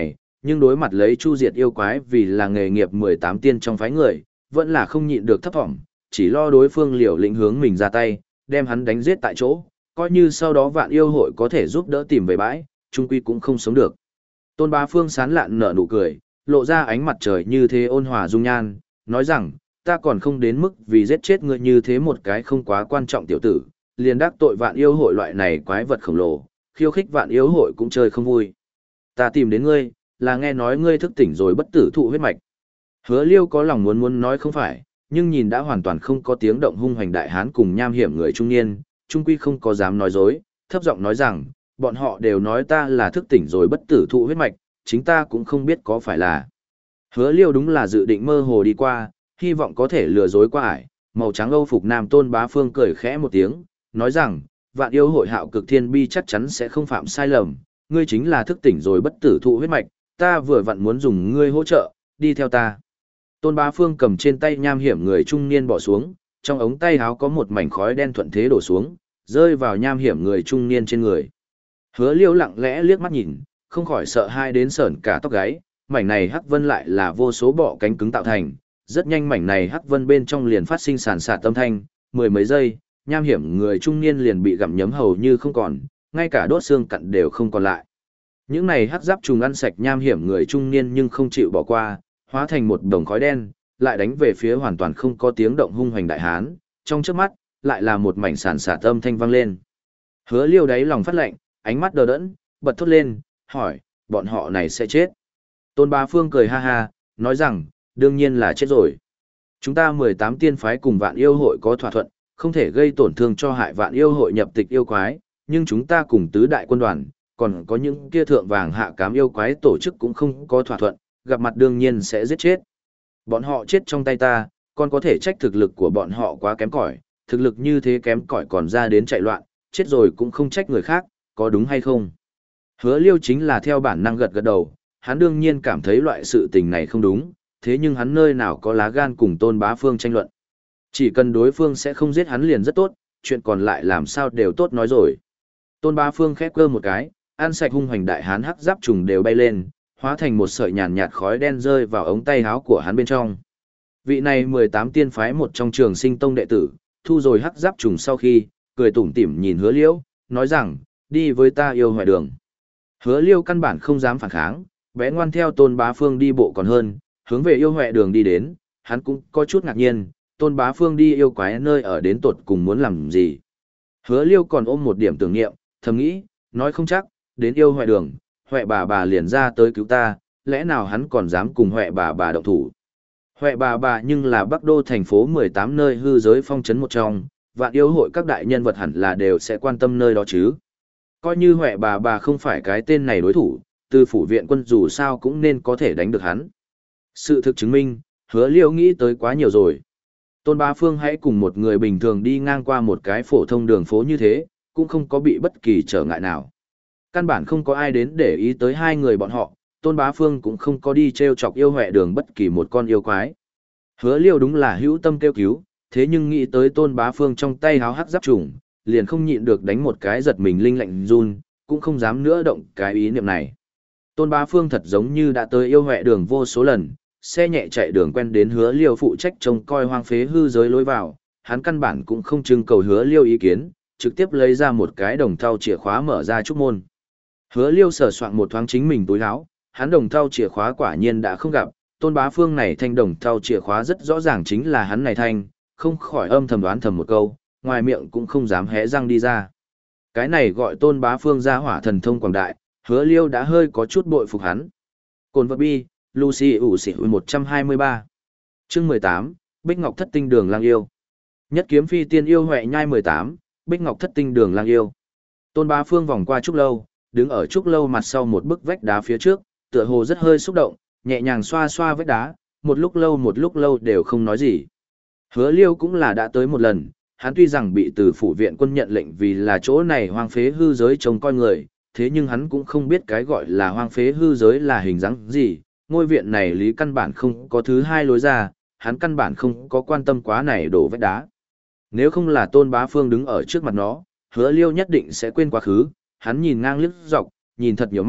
nhưng đối mặt lấy chu diệt yêu quái vì là nghề nghiệp mười tám tiên trong phái người, vẫn là không nhịn được thấp thỏm, chỉ lo đối phương liều lĩnh hướng mình ra tay, đem hắn đánh giết tại chỗ, coi như sau đó vạn yêu hội có thể giúp đỡ tìm về bãi, trung quy cũng không sống được. Tôn Bá Phương sán lạn nở nụ cười, lộ ra ánh mặt trời như thế ôn hòa dung nhan, nói rằng, ta còn không đến mức vì giết chết ngươi như thế một cái không quá quan trọng tiểu tử, liền đắc tội vạn yêu hội loại này quái vật khổng lồ, khiêu khích vạn yêu hội cũng chơi không vui. Ta tìm đến ngươi, là nghe nói ngươi thức tỉnh rồi bất tử thụ huyết mạch. Hứa Liêu có lòng muốn muốn nói không phải, nhưng nhìn đã hoàn toàn không có tiếng động hung hoành đại hán cùng nham hiểm người trung niên, trung quy không có dám nói dối, thấp giọng nói rằng, bọn họ đều nói ta là thức tỉnh rồi bất tử thụ huyết mạch, chính ta cũng không biết có phải là. Hứa Liêu đúng là dự định mơ hồ đi qua, hy vọng có thể lừa dối qua ải, màu trắng Âu phục nam Tôn Bá Phương cười khẽ một tiếng, nói rằng, vạn yêu hội hạo cực thiên bi chắc chắn sẽ không phạm sai lầm, ngươi chính là thức tỉnh rồi bất tử thụ huyết mạch, ta vừa vặn muốn dùng ngươi hỗ trợ, đi theo ta. Tôn Bá Phương cầm trên tay nham hiểm người trung niên bỏ xuống, trong ống tay áo có một mảnh khói đen thuận thế đổ xuống, rơi vào nham hiểm người trung niên trên người. Hứa Liêu lặng lẽ liếc mắt nhìn, không khỏi sợ hai đến sởn cả tóc gáy, mảnh này hắc vân lại là vô số bọ cánh cứng tạo thành, rất nhanh mảnh này hắc vân bên trong liền phát sinh sàn sạt âm thanh, mười mấy giây, nham hiểm người trung niên liền bị gặm nhấm hầu như không còn, ngay cả đốt xương cặn đều không còn lại. Những này hắc giáp trùng ăn sạch nham hiểm người trung niên nhưng không chịu bỏ qua, hóa thành một đồng khói đen, lại đánh về phía hoàn toàn không có tiếng động hung hoành đại hán, trong chớp mắt, lại là một mảnh sàn sạt âm thanh vang lên. Hứa Liêu đáy lòng phát lạnh, ánh mắt đờ đẫn, bật thốt lên, hỏi, bọn họ này sẽ chết. Tôn Bá Phương cười ha ha, nói rằng, đương nhiên là chết rồi. Chúng ta mười tám tiên phái cùng vạn yêu hội có thỏa thuận, không thể gây tổn thương cho hại vạn yêu hội nhập tịch yêu quái, nhưng chúng ta cùng tứ đại quân đoàn, còn có những kia thượng vàng hạ cám yêu quái tổ chức cũng không có thỏa thuận, gặp mặt đương nhiên sẽ giết chết. Bọn họ chết trong tay ta, còn có thể trách thực lực của bọn họ quá kém cỏi, thực lực như thế kém cỏi còn ra đến chạy loạn, chết rồi cũng không trách người khác, có đúng hay không? Hứa Liêu chính là theo bản năng gật gật đầu, hắn đương nhiên cảm thấy loại sự tình này không đúng, thế nhưng hắn nơi nào có lá gan cùng Tôn Bá Phương tranh luận. Chỉ cần đối phương sẽ không giết hắn liền rất tốt, chuyện còn lại làm sao đều tốt nói rồi. Tôn Bá Phương khép cơ một cái, ăn sạch hung hoành đại hán hắc giáp trùng đều bay lên, hóa thành một sợi nhàn nhạt khói đen rơi vào ống tay áo của hắn bên trong. Vị này mười tám tiên phái một trong Trường Sinh Tông đệ tử, thu rồi hắc giáp trùng sau khi, cười tủm tỉm nhìn Hứa Liêu, nói rằng, đi với ta yêu hoại đường. Hứa Liêu căn bản không dám phản kháng, bé ngoan theo Tôn Bá Phương đi bộ còn hơn, hướng về yêu hoại đường đi đến, hắn cũng có chút ngạc nhiên, Tôn Bá Phương đi yêu quái nơi ở đến tột cùng muốn làm gì. Hứa Liêu còn ôm một điểm tưởng niệm, thầm nghĩ, nói không chắc, đến yêu hoại đường, Huệ bà bà liền ra tới cứu ta, lẽ nào hắn còn dám cùng Huệ bà bà động thủ. Huệ bà bà nhưng là Bắc Đô thành phố mười tám nơi hư giới phong trấn một trong, vạn yêu hội các đại nhân vật hẳn là đều sẽ quan tâm nơi đó chứ. Coi như Huệ bà bà không phải cái tên này đối thủ, từ phủ viện quân dù sao cũng nên có thể đánh được hắn. Sự thực chứng minh, Hứa Liêu nghĩ tới quá nhiều rồi. Tôn Bá Phương hãy cùng một người bình thường đi ngang qua một cái phổ thông đường phố như thế, cũng không có bị bất kỳ trở ngại nào. Căn bản không có ai đến để ý tới hai người bọn họ, Tôn Bá Phương cũng không có đi treo chọc yêu hoẹ đường bất kỳ một con yêu quái. Hứa Liêu đúng là hữu tâm kêu cứu, thế nhưng nghĩ tới Tôn Bá Phương trong tay háo hắc giáp trùng, liền không nhịn được đánh một cái giật mình linh lạnh run, cũng không dám nữa động cái ý niệm này. Tôn Bá Phương thật giống như đã tới yêu hoẹ đường vô số lần, xe nhẹ chạy đường quen đến Hứa Liêu phụ trách trông coi hoang phế hư giới lối vào, hắn căn bản cũng không trưng cầu Hứa Liêu ý kiến, trực tiếp lấy ra một cái đồng thau chìa khóa mở ra trúc môn. Hứa Liêu sờ soạn một thoáng chính mình túi áo, hắn đồng thau chìa khóa quả nhiên đã không gặp, Tôn Bá Phương này thanh đồng thau chìa khóa rất rõ ràng chính là hắn này thanh, không khỏi âm thầm đoán thầm một câu, ngoài miệng cũng không dám hé răng đi ra. Cái này gọi Tôn Bá Phương ra hỏa thần thông quảng đại, Hứa Liêu đã hơi có chút bội phục hắn. Cồn vật bi, Lucy ủ xỉ một trăm hai mươi ba. Chương mười tám, Bích Ngọc Thất Tinh Đường Lang Yêu. Nhất kiếm phi tiên yêu huệ nhai mười tám, Bích Ngọc Thất Tinh Đường Lang Yêu. Tôn Bá Phương vòng qua trúc lâu, đứng ở trúc lâu mặt sau một bức vách đá phía trước, tựa hồ rất hơi xúc động, nhẹ nhàng xoa xoa vách đá, một lúc lâu một lúc lâu đều không nói gì. Hứa Liêu cũng là đã tới một lần, hắn tuy rằng bị từ phủ viện quân nhận lệnh vì là chỗ này hoang phế hư giới trông coi người, thế nhưng hắn cũng không biết cái gọi là hoang phế hư giới là hình dáng gì, ngôi viện này lý căn bản không có thứ hai lối ra, hắn căn bản không có quan tâm quá này đổ vách đá. Nếu không là Tôn Bá Phương đứng ở trước mặt nó, Hứa Liêu nhất định sẽ quên quá khứ, hắn nhìn ngang liếc dọc, nhìn thật nhiều mắt,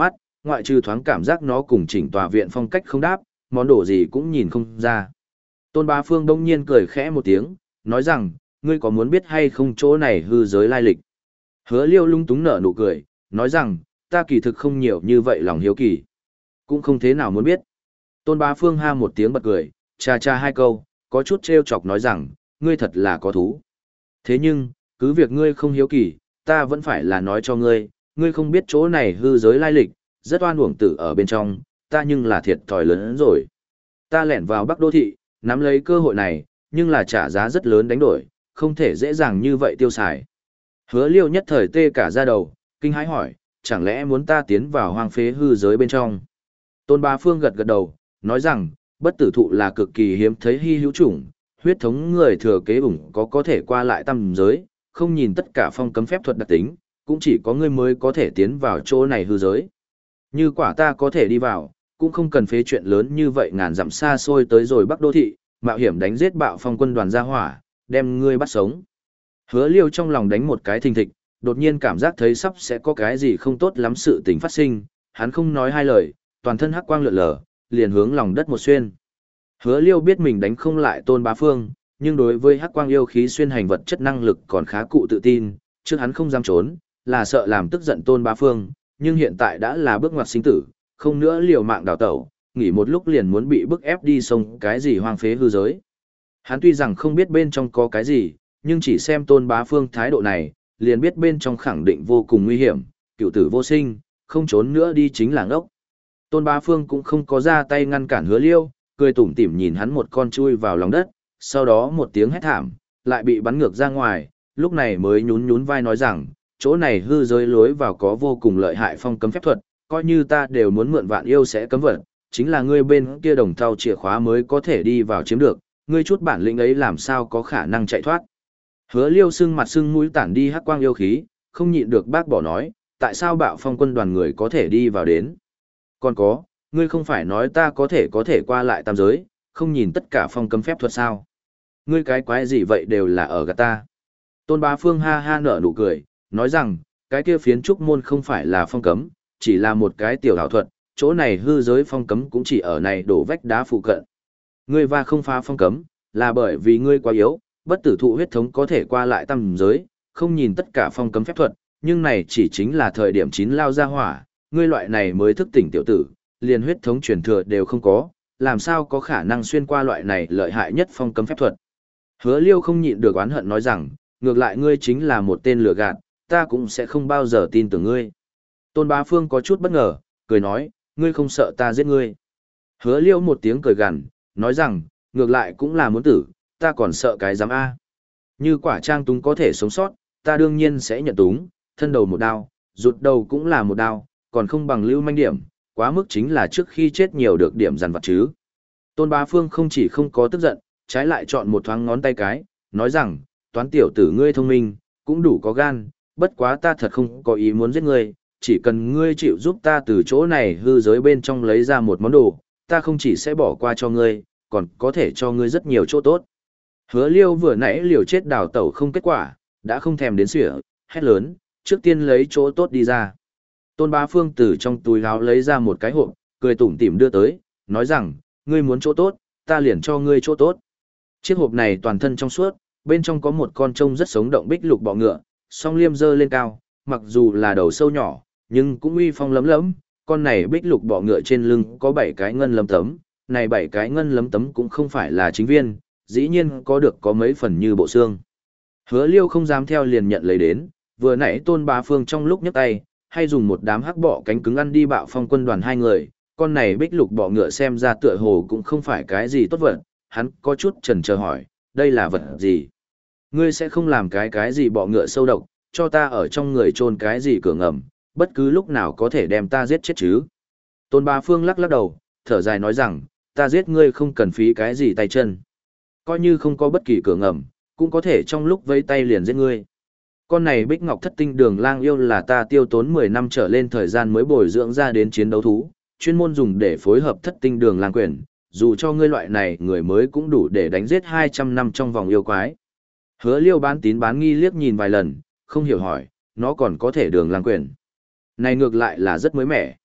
ngoại trừ thoáng cảm giác nó cùng chỉnh tòa viện phong cách không đáp, món đồ gì cũng nhìn không ra. Tôn Bá Phương đông nhiên cười khẽ một tiếng, nói rằng, ngươi có muốn biết hay không chỗ này hư giới lai lịch? Hứa Liêu lung túng nở nụ cười, nói rằng, ta kỳ thực không nhiều như vậy lòng hiếu kỳ. Cũng không thế nào muốn biết. Tôn Bá Phương ha một tiếng bật cười, cha cha hai câu, có chút trêu chọc nói rằng, ngươi thật là có thú. Thế nhưng, cứ việc ngươi không hiếu kỳ, ta vẫn phải là nói cho ngươi, ngươi không biết chỗ này hư giới lai lịch, rất oan uổng tử ở bên trong, ta nhưng là thiệt thòi lớn hơn rồi. Ta lẻn vào Bắc Đô Thị, nắm lấy cơ hội này, nhưng là trả giá rất lớn đánh đổi, không thể dễ dàng như vậy tiêu xài. Hứa Liêu nhất thời tê cả da đầu, kinh hãi hỏi, chẳng lẽ muốn ta tiến vào hoang phế hư giới bên trong? Tôn Bá Phương gật gật đầu, nói rằng, bất tử thụ là cực kỳ hiếm thấy hy hữu chủng, huyết thống người thừa kế ủng có có thể qua lại tam giới, không nhìn tất cả phong cấm phép thuật đặc tính, cũng chỉ có ngươi mới có thể tiến vào chỗ này hư giới. Như quả ta có thể đi vào, cũng không cần phế chuyện lớn như vậy ngàn dặm xa xôi tới rồi Bắc Đô Thị, mạo hiểm đánh giết bạo phong quân đoàn gia hỏa, đem ngươi bắt sống. Hứa Liêu trong lòng đánh một cái thình thịch, đột nhiên cảm giác thấy sắp sẽ có cái gì không tốt lắm sự tình phát sinh, hắn không nói hai lời, toàn thân hắc quang lượn lờ, liền hướng lòng đất một xuyên. Hứa Liêu biết mình đánh không lại Tôn Bá Phương, nhưng đối với hắc quang yêu khí xuyên hành vật chất năng lực còn khá cụ tự tin, trước hắn không dám trốn, là sợ làm tức giận Tôn Bá Phương, nhưng hiện tại đã là bước ngoặt sinh tử, không nữa liều mạng đào tẩu, nghỉ một lúc liền muốn bị bức ép đi sông cái gì hoang phế hư giới. Hắn tuy rằng không biết bên trong có cái gì, nhưng chỉ xem Tôn Bá Phương thái độ này, liền biết bên trong khẳng định vô cùng nguy hiểm, cựu tử vô sinh, không trốn nữa đi chính là ngốc. Tôn Bá Phương cũng không có ra tay ngăn cản Hứa Liêu, cười tủm tỉm nhìn hắn một con chui vào lòng đất, sau đó một tiếng hét thảm, lại bị bắn ngược ra ngoài, lúc này mới nhún nhún vai nói rằng, chỗ này hư giới lối vào có vô cùng lợi hại phong cấm phép thuật, coi như ta đều muốn mượn vạn yêu sẽ cấm vật, chính là ngươi bên kia đồng thau chìa khóa mới có thể đi vào chiếm được, ngươi chút bản lĩnh ấy làm sao có khả năng chạy thoát. Hứa Liêu sưng mặt sưng mũi tản đi hắc quang yêu khí, không nhịn được bác bỏ nói, tại sao bạo phong quân đoàn người có thể đi vào đến. Còn có, ngươi không phải nói ta có thể có thể qua lại tam giới, không nhìn tất cả phong cấm phép thuật sao. Ngươi cái quái gì vậy đều là ở gạt ta. Tôn Bá Phương ha ha nở nụ cười, nói rằng, cái kia phiến trúc môn không phải là phong cấm, chỉ là một cái tiểu ảo thuật, chỗ này hư giới phong cấm cũng chỉ ở này đổ vách đá phụ cận. Ngươi va không phá phong cấm, là bởi vì ngươi quá yếu, bất tử thụ huyết thống có thể qua lại tam giới, không nhìn tất cả phong cấm phép thuật, nhưng này chỉ chính là thời điểm chín lao ra hỏa, ngươi loại này mới thức tỉnh tiểu tử, liền huyết thống truyền thừa đều không có, làm sao có khả năng xuyên qua loại này lợi hại nhất phong cấm phép thuật. Hứa Liêu không nhịn được oán hận nói rằng, ngược lại ngươi chính là một tên lừa gạt, ta cũng sẽ không bao giờ tin tưởng ngươi. Tôn Bá Phương có chút bất ngờ, cười nói, ngươi không sợ ta giết ngươi. Hứa Liêu một tiếng cười gằn, nói rằng, ngược lại cũng là muốn tử, ta còn sợ cái giám A. Như quả trang túng có thể sống sót, ta đương nhiên sẽ nhận túng, thân đầu một đao, rụt đầu cũng là một đao, còn không bằng lưu manh điểm, quá mức chính là trước khi chết nhiều được điểm dằn vặt chứ. Tôn Bá Phương không chỉ không có tức giận, trái lại chọn một thoáng ngón tay cái, nói rằng, toán tiểu tử ngươi thông minh, cũng đủ có gan, bất quá ta thật không có ý muốn giết ngươi, chỉ cần ngươi chịu giúp ta từ chỗ này hư giới bên trong lấy ra một món đồ, ta không chỉ sẽ bỏ qua cho ngươi, còn có thể cho ngươi rất nhiều chỗ tốt. Hứa Liêu vừa nãy liều chết đào tẩu không kết quả, đã không thèm đến sỉa, hét lớn, trước tiên lấy chỗ tốt đi ra. Tôn Bá Phương từ trong túi áo lấy ra một cái hộp, cười tủm tỉm đưa tới, nói rằng, ngươi muốn chỗ tốt, ta liền cho ngươi chỗ tốt. Chiếc hộp này toàn thân trong suốt, bên trong có một con trông rất sống động bích lục bọ ngựa, song liêm dơ lên cao, mặc dù là đầu sâu nhỏ, nhưng cũng uy phong lấm lấm. Con này bích lục bọ ngựa trên lưng có bảy cái ngân lấm tấm, này bảy cái ngân lấm tấm cũng không phải là chính viên, dĩ nhiên có được có mấy phần như bộ xương. Hứa Liêu không dám theo liền nhận lấy đến, vừa nãy Tôn Bá Phương trong lúc nhấc tay, hay dùng một đám hắc bọ cánh cứng ăn đi bạo phong quân đoàn hai người, con này bích lục bọ ngựa xem ra tựa hồ cũng không phải cái gì tốt vật, hắn có chút chần chờ hỏi, đây là vật gì? Ngươi sẽ không làm cái cái gì bọ ngựa sâu độc, cho ta ở trong người chôn cái gì cửa ngầm, bất cứ lúc nào có thể đem ta giết chết chứ? Tôn Bá Phương lắc lắc đầu, thở dài nói rằng, ta giết ngươi không cần phí cái gì tay chân. Coi như không có bất kỳ cửa ngầm, cũng có thể trong lúc vẫy tay liền giết ngươi. Con này bích ngọc thất tinh đường lang yêu là ta tiêu tốn mười năm trở lên thời gian mới bồi dưỡng ra đến chiến đấu thú, chuyên môn dùng để phối hợp thất tinh đường lang quyền, dù cho ngươi loại này người mới cũng đủ để đánh giết hai trăm năm trong vòng yêu quái. Hứa Liêu bán tín bán nghi liếc nhìn vài lần, không hiểu hỏi, nó còn có thể đường lang quyền. Này ngược lại là rất mới mẻ.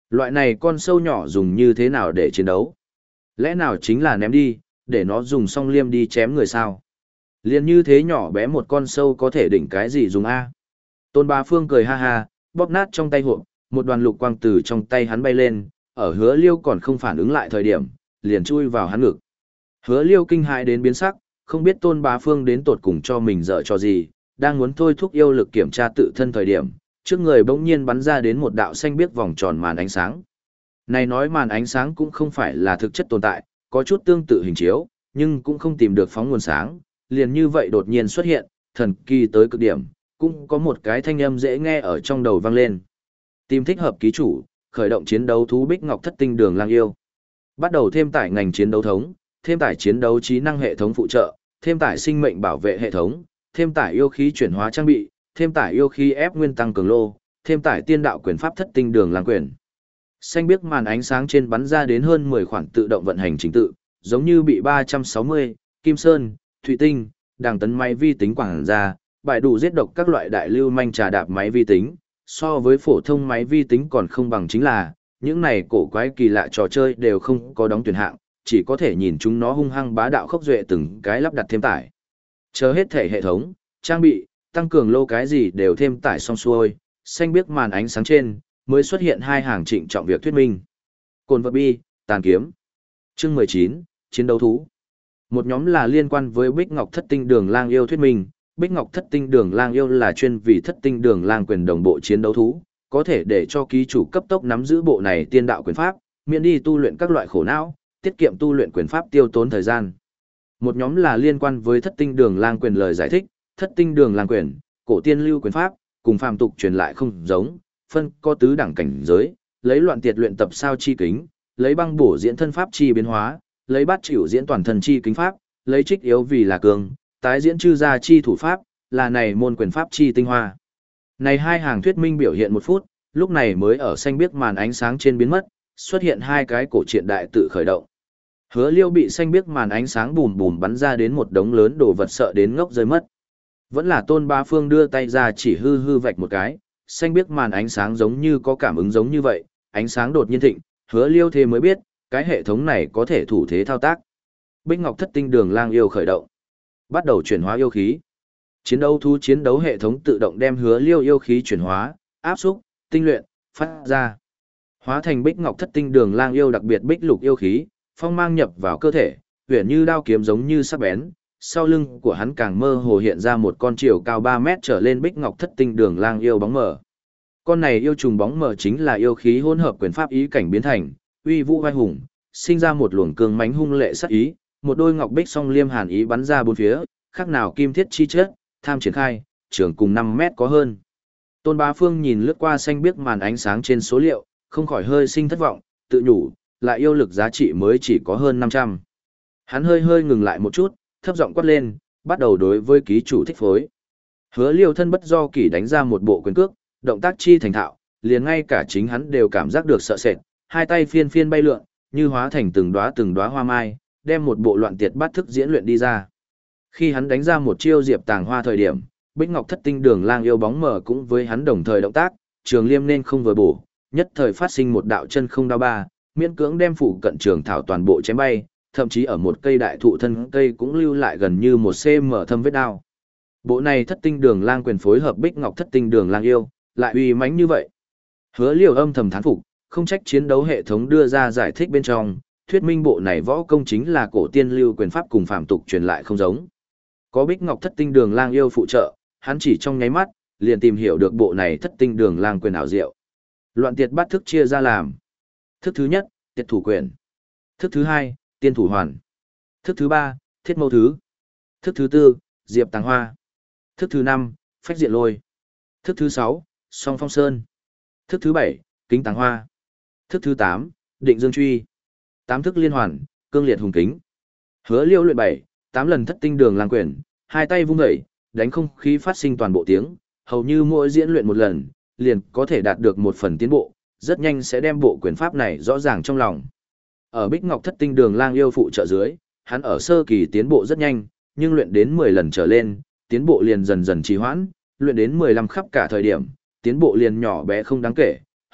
Loại này con sâu nhỏ dùng như thế nào để chiến đấu? Lẽ nào chính là ném đi, để nó dùng song liêm đi chém người sao? Liền như thế nhỏ bé một con sâu có thể đỉnh cái gì dùng A? Tôn Bá Phương cười ha ha, bóp nát trong tay hộp, một đoàn lục quang từ trong tay hắn bay lên, ở Hứa Liêu còn không phản ứng lại thời điểm, liền chui vào hắn ngực. Hứa Liêu kinh hãi đến biến sắc, không biết Tôn Bá Phương đến tột cùng cho mình dở cho gì, đang muốn thôi thúc yêu lực kiểm tra tự thân thời điểm, trước người bỗng nhiên bắn ra đến một đạo xanh biếc vòng tròn màn ánh sáng. Này nói màn ánh sáng cũng không phải là thực chất tồn tại, có chút tương tự hình chiếu, nhưng cũng không tìm được phóng nguồn sáng, liền như vậy đột nhiên xuất hiện, thần kỳ tới cực điểm, cũng có một cái thanh âm dễ nghe ở trong đầu vang lên. Tìm thích hợp ký chủ, khởi động chiến đấu thú Bích Ngọc Thất Tinh Đường Lang Yêu. Bắt đầu thêm tải ngành chiến đấu thống, thêm tải chiến đấu trí năng hệ thống phụ trợ, thêm tải sinh mệnh bảo vệ hệ thống, thêm tải yêu khí chuyển hóa trang bị, thêm tải yêu khí ép nguyên tăng cường lô, thêm tải tiên đạo quyền pháp Thất Tinh Đường Lang quyền. Xanh biếc màn ánh sáng trên bắn ra đến hơn mười khoản tự động vận hành trình tự, giống như bị ba trăm sáu mươi, Kim Sơn, Thủy Tinh, đàng tấn máy vi tính quảng ra, bài đủ giết độc các loại đại lưu manh trà đạp máy vi tính, so với phổ thông máy vi tính còn không bằng chính là, những này cổ quái kỳ lạ trò chơi đều không có đóng tuyển hạng, chỉ có thể nhìn chúng nó hung hăng bá đạo khốc duệ từng cái lắp đặt thêm tải. Chờ hết thể hệ thống, trang bị, tăng cường lô cái gì đều thêm tải xong xuôi, xanh biếc màn ánh sáng trên, mới xuất hiện hai hàng trịnh trọng việc thuyết minh. Cồn vật bi, tàn kiếm. Chương mười chín, chiến đấu thú. Một nhóm là liên quan với Bích Ngọc Thất Tinh Đường Lang Yêu thuyết minh. Bích Ngọc Thất Tinh Đường Lang Yêu là chuyên vì Thất Tinh Đường Lang quyền đồng bộ chiến đấu thú, có thể để cho ký chủ cấp tốc nắm giữ bộ này tiên đạo quyền pháp, miễn đi tu luyện các loại khổ não, tiết kiệm tu luyện quyền pháp tiêu tốn thời gian. Một nhóm là liên quan với Thất Tinh Đường Lang quyền lời giải thích, Thất Tinh Đường Lang quyền, cổ tiên lưu quyền pháp, cùng phàm tục truyền lại không giống, phân có tứ đẳng cảnh giới, lấy loạn tiệt luyện tập sao chi kính, lấy băng bổ diễn thân pháp chi biến hóa, lấy bát chịu diễn toàn thân chi kính pháp, lấy trích yếu vì là cường, tái diễn chư gia chi thủ pháp, là này môn quyền pháp chi tinh hoa. Này hai hàng thuyết minh biểu hiện một phút, lúc này mới ở xanh biếc màn ánh sáng trên biến mất, xuất hiện hai cái cổ truyện đại tự khởi động. Hứa Liêu bị xanh biếc màn ánh sáng bùm bùm bắn ra đến một đống lớn đồ vật sợ đến ngốc rơi mất. Vẫn là Tôn Bá Phương đưa tay ra chỉ hư hư vạch một cái, xanh biếc màn ánh sáng giống như có cảm ứng giống như vậy, ánh sáng đột nhiên thịnh, Hứa Liêu thế mới biết, cái hệ thống này có thể thủ thế thao tác. Bích Ngọc Thất Tinh Đường Lang Yêu khởi động, bắt đầu chuyển hóa yêu khí. Chiến đấu thú chiến đấu hệ thống tự động đem Hứa Liêu yêu khí chuyển hóa, áp xúc, tinh luyện, phát ra. Hóa thành Bích Ngọc Thất Tinh Đường Lang Yêu đặc biệt bích lục yêu khí, phong mang nhập vào cơ thể, huyền như đao kiếm giống như sắc bén. Sau lưng của hắn càng mơ hồ hiện ra một con chiều cao ba mét trở lên Bích Ngọc Thất Tinh Đường Lang Yêu bóng mờ. Con này yêu trùng bóng mờ chính là yêu khí hỗn hợp quyền pháp ý cảnh biến thành, uy vũ vai hùng, sinh ra một luồng cường mãnh hung lệ sát ý, một đôi ngọc bích song liêm hàn ý bắn ra bốn phía, khác nào kim thiết chi chất, tham triển khai, trường cùng năm mét có hơn. Tôn Bá Phương nhìn lướt qua xanh biếc màn ánh sáng trên số liệu, không khỏi hơi sinh thất vọng, tự nhủ, lại yêu lực giá trị mới chỉ có hơn năm trăm. Hắn hơi hơi ngừng lại một chút, thấp giọng quát lên, bắt đầu đối với ký chủ thích phối. Hứa Liêu thân bất do kỷ đánh ra một bộ quyền cước, động tác chi thành thạo, liền ngay cả chính hắn đều cảm giác được sợ sệt, hai tay phiên phiên bay lượn, như hóa thành từng đóa từng đóa hoa mai, đem một bộ loạn tiệt bát thức diễn luyện đi ra. Khi hắn đánh ra một chiêu diệp tàng hoa thời điểm, Bích Ngọc Thất Tinh Đường Lang Yêu bóng mờ cũng với hắn đồng thời động tác, trường liêm nên không vừa bổ, nhất thời phát sinh một đạo chân không đao ba, miễn cưỡng đem phụ cận trường thảo toàn bộ chém bay, thậm chí ở một cây đại thụ thân cây cũng lưu lại gần như một cm thâm vết đao. Bộ này Thất Tinh Đường Lang quyền phối hợp Bích Ngọc Thất Tinh Đường Lang Yêu, lại uy mãnh như vậy. Hứa Liêu âm thầm thán phục, không trách chiến đấu hệ thống đưa ra giải thích bên trong, thuyết minh bộ này võ công chính là cổ tiên lưu quyền pháp cùng phạm tục truyền lại không giống. Có Bích Ngọc Thất Tinh Đường Lang Yêu phụ trợ, hắn chỉ trong nháy mắt, liền tìm hiểu được bộ này Thất Tinh Đường Lang quyền ảo diệu. Loạn tiệt bát thức chia ra làm: thức thứ nhất, tiệt thủ quyền; thức thứ hai, tiên thủ hoàn; thức thứ ba, thiết mâu thứ; thức thứ tư, diệp tàng hoa; thức thứ năm, phách diện lôi; thức thứ sáu, song phong sơn; thức thứ bảy, kính tàng hoa; thức thứ tám, định dương truy; tám thức liên hoàn, cương liệt hùng kính. Hứa Liêu luyện bảy, tám lần Thất Tinh Đường Lang quyền, hai tay vung dậy, đánh không khí phát sinh toàn bộ tiếng, hầu như mỗi diễn luyện một lần, liền có thể đạt được một phần tiến bộ, rất nhanh sẽ đem bộ quyền pháp này rõ ràng trong lòng. Ở Bích Ngọc Thất Tinh Đường Lang Yêu phụ trợ dưới, hắn ở sơ kỳ tiến bộ rất nhanh, nhưng luyện đến mười lần trở lên, tiến bộ liền dần dần trì hoãn, luyện đến mười lăm khắp cả thời điểm, tiến bộ liền nhỏ bé không đáng kể,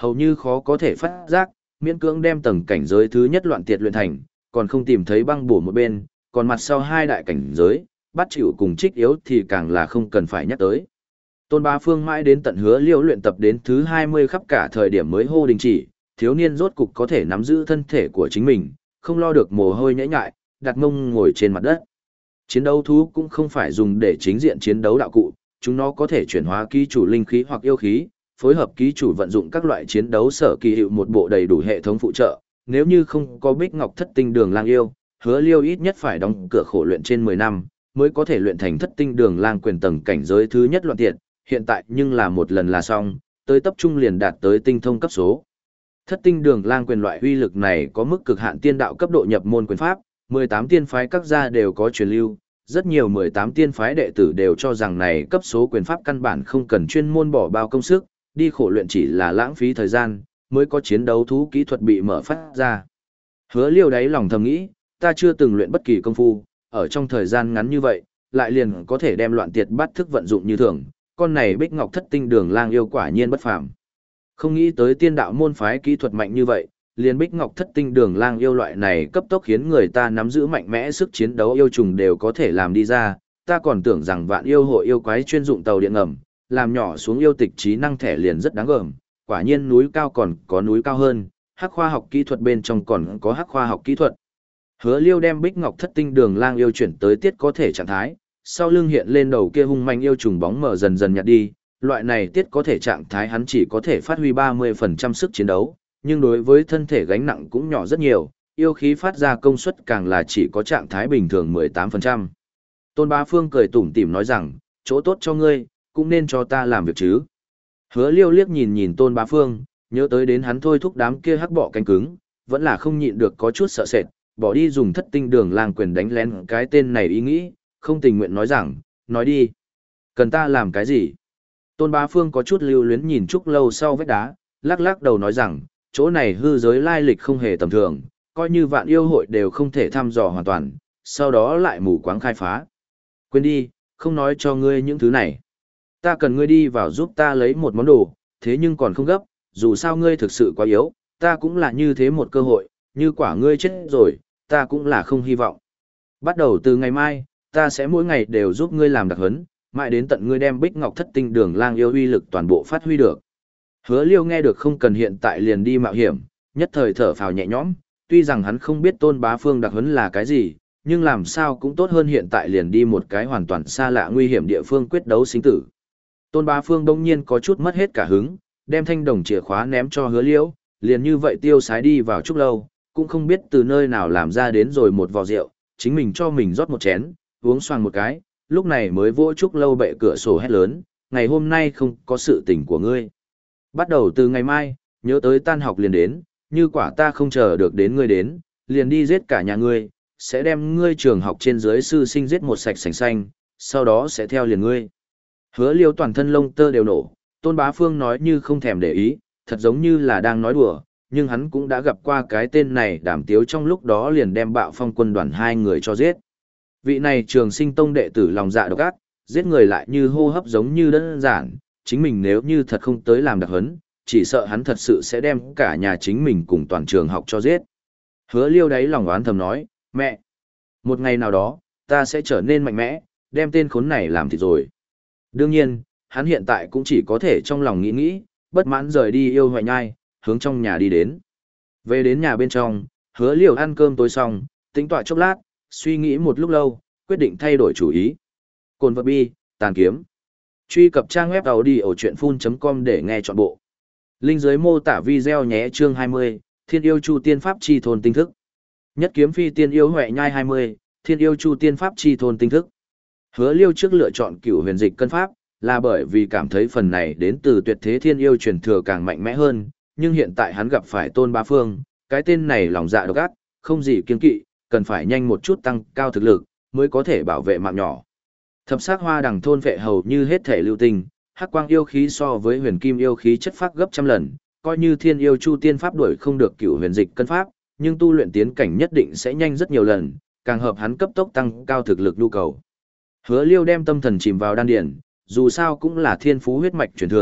hầu như khó có thể phát giác, miễn cưỡng đem tầng cảnh giới thứ nhất loạn tiệt luyện thành, còn không tìm thấy băng bổ một bên, còn mặt sau hai đại cảnh giới, bắt chịu cùng trích yếu thì càng là không cần phải nhắc tới. Tôn Bá Phương mãi đến tận Hứa Liêu luyện tập đến thứ hai mươi khắp cả thời điểm mới hô đình chỉ, thiếu niên rốt cục có thể nắm giữ thân thể của chính mình, không lo được mồ hôi nhễ nhại, đặt mông ngồi trên mặt đất. Chiến đấu thú cũng không phải dùng để chính diện chiến đấu đạo cụ, chúng nó có thể chuyển hóa ký chủ linh khí hoặc yêu khí, phối hợp ký chủ vận dụng các loại chiến đấu sở kỳ hiệu một bộ đầy đủ hệ thống phụ trợ. Nếu như không có Bích Ngọc Thất Tinh Đường Lang yêu, Hứa Liêu ít nhất phải đóng cửa khổ luyện trên mười năm, mới có thể luyện thành Thất Tinh Đường Lang quyền tầng cảnh giới thứ nhất loạn tiệt, hiện tại nhưng là một lần là xong, tới tập trung liền đạt tới tinh thông cấp số. Thất Tinh Đường Lang quyền loại uy lực này có mức cực hạn tiên đạo cấp độ nhập môn quyền pháp, mười tám tiên phái các gia đều có truyền lưu, rất nhiều mười tám tiên phái đệ tử đều cho rằng này cấp số quyền pháp căn bản không cần chuyên môn bỏ bao công sức, đi khổ luyện chỉ là lãng phí thời gian, mới có chiến đấu thú kỹ thuật bị mở phát ra. Hứa Liêu đáy lòng thầm nghĩ, ta chưa từng luyện bất kỳ công phu, ở trong thời gian ngắn như vậy, lại liền có thể đem loạn tiệt bắt thức vận dụng như thường, con này Bích Ngọc Thất Tinh Đường Lang yêu quả nhiên bất phàm. Không nghĩ tới tiên đạo môn phái kỹ thuật mạnh như vậy, liền Bích Ngọc Thất Tinh Đường Lang yêu loại này cấp tốc khiến người ta nắm giữ mạnh mẽ sức chiến đấu yêu trùng đều có thể làm đi ra, ta còn tưởng rằng vạn yêu hội yêu quái chuyên dụng tàu điện ngầm, làm nhỏ xuống yêu tịch trí năng thẻ liền rất đáng gờm, quả nhiên núi cao còn có núi cao hơn, hắc khoa học kỹ thuật bên trong còn có hắc khoa học kỹ thuật. Hứa Liêu đem Bích Ngọc Thất Tinh Đường Lang yêu chuyển tới tiết có thể trạng thái, sau lưng hiện lên đầu kia hung manh yêu trùng bóng mờ dần dần nhạt đi, loại này tiết có thể trạng thái hắn chỉ có thể phát huy ba mươi phần trăm sức chiến đấu, nhưng đối với thân thể gánh nặng cũng nhỏ rất nhiều, yêu khí phát ra công suất càng là chỉ có trạng thái bình thường mười tám phần trăm. Tôn Bá Phương cười tủm tỉm nói rằng, chỗ tốt cho ngươi, cũng nên cho ta làm việc chứ. Hứa Liêu liếc nhìn nhìn Tôn Bá Phương, nhớ tới đến hắn thôi thúc đám kia hắc bọ cánh cứng, vẫn là không nhịn được có chút sợ sệt, bỏ đi dùng Thất Tinh Đường Lang quyền đánh lén cái tên này ý nghĩ, không tình nguyện nói rằng, nói đi. Cần ta làm cái gì? Tôn Bá Phương có chút lưu luyến nhìn Trúc Lâu sau vách đá, lắc lắc đầu nói rằng, chỗ này hư giới lai lịch không hề tầm thường, coi như vạn yêu hội đều không thể thăm dò hoàn toàn, sau đó lại mù quáng khai phá. Quên đi, không nói cho ngươi những thứ này. Ta cần ngươi đi vào giúp ta lấy một món đồ, thế nhưng còn không gấp, dù sao ngươi thực sự quá yếu, ta cũng là như thế một cơ hội, như quả ngươi chết rồi, ta cũng là không hy vọng. Bắt đầu từ ngày mai, ta sẽ mỗi ngày đều giúp ngươi làm đặc huấn, mãi đến tận ngươi đem Bích Ngọc Thất Tinh Đường Lang yêu uy lực toàn bộ phát huy được. Hứa Liêu nghe được không cần hiện tại liền đi mạo hiểm, nhất thời thở phào nhẹ nhõm, tuy rằng hắn không biết Tôn Bá Phương đặc huấn là cái gì, nhưng làm sao cũng tốt hơn hiện tại liền đi một cái hoàn toàn xa lạ nguy hiểm địa phương quyết đấu sinh tử. Tôn Bá Phương đông nhiên có chút mất hết cả hứng, đem thanh đồng chìa khóa ném cho Hứa Liêu, liền như vậy tiêu sái đi vào Trúc Lâu, cũng không biết từ nơi nào làm ra đến rồi một vò rượu, chính mình cho mình rót một chén, uống xoàng một cái, lúc này mới vỗ Trúc Lâu bệ cửa sổ hét lớn, ngày hôm nay không có sự tình của ngươi. Bắt đầu từ ngày mai, nhớ tới tan học liền đến, như quả ta không chờ được đến ngươi đến, liền đi giết cả nhà ngươi, sẽ đem ngươi trường học trên dưới sư sinh giết một sạch sành xanh, sau đó sẽ theo liền ngươi. Hứa Liêu toàn thân lông tơ đều nổ, Tôn Bá Phương nói như không thèm để ý, thật giống như là đang nói đùa, nhưng hắn cũng đã gặp qua cái tên này đảm tiếu trong lúc đó liền đem Bạo Phong quân đoàn hai người cho giết. Vị này trường sinh tông đệ tử lòng dạ độc ác, giết người lại như hô hấp giống như đơn giản, chính mình nếu như thật không tới làm đặc huấn, chỉ sợ hắn thật sự sẽ đem cả nhà chính mình cùng toàn trường học cho giết. Hứa Liêu đáy lòng oán thầm nói, mẹ, một ngày nào đó, ta sẽ trở nên mạnh mẽ, đem tên khốn này làm thịt rồi. Đương nhiên, hắn hiện tại cũng chỉ có thể trong lòng nghĩ nghĩ, bất mãn rời đi yêu hoại nhai, hướng trong nhà đi đến. Về đến nhà bên trong, Hứa Liêu ăn cơm tối xong, tính tọa chốc lát, suy nghĩ một lúc lâu, quyết định thay đổi chủ ý. Cồn vật bi, tàn kiếm. Truy cập trang web audiochuyenphun chấm com để nghe trọn bộ. Link dưới mô tả video nhé. Chương hai mươi, Thiên yêu chu tiên pháp chi thôn tinh thức. Nhất kiếm phi tiên yêu huệ nhai hai mươi, Thiên yêu chu tiên pháp chi thôn tinh thức. Hứa Liêu trước lựa chọn Cửu Huyền Dịch cân pháp, là bởi vì cảm thấy phần này đến từ tuyệt thế thiên yêu truyền thừa càng mạnh mẽ hơn, nhưng hiện tại hắn gặp phải Tôn Bá Phương, cái tên này lòng dạ độc ác, không gì kiêng kỵ, cần phải nhanh một chút tăng cao thực lực, mới có thể bảo vệ mạng nhỏ. Thập sắc hoa đằng thôn vệ hầu như hết thể lưu tình, hắc quang yêu khí so với huyền kim yêu khí chất phát gấp trăm lần, coi như thiên yêu chu tiên pháp đuổi không được Cửu Huyền Dịch cân pháp, nhưng tu luyện tiến cảnh nhất định sẽ nhanh rất nhiều lần, càng hợp hắn cấp tốc tăng cao thực lực nhu cầu. Hứa Liêu đem tâm thần chìm vào đan điền, dù sao cũng là thiên phú huyết mạch truyền thừa,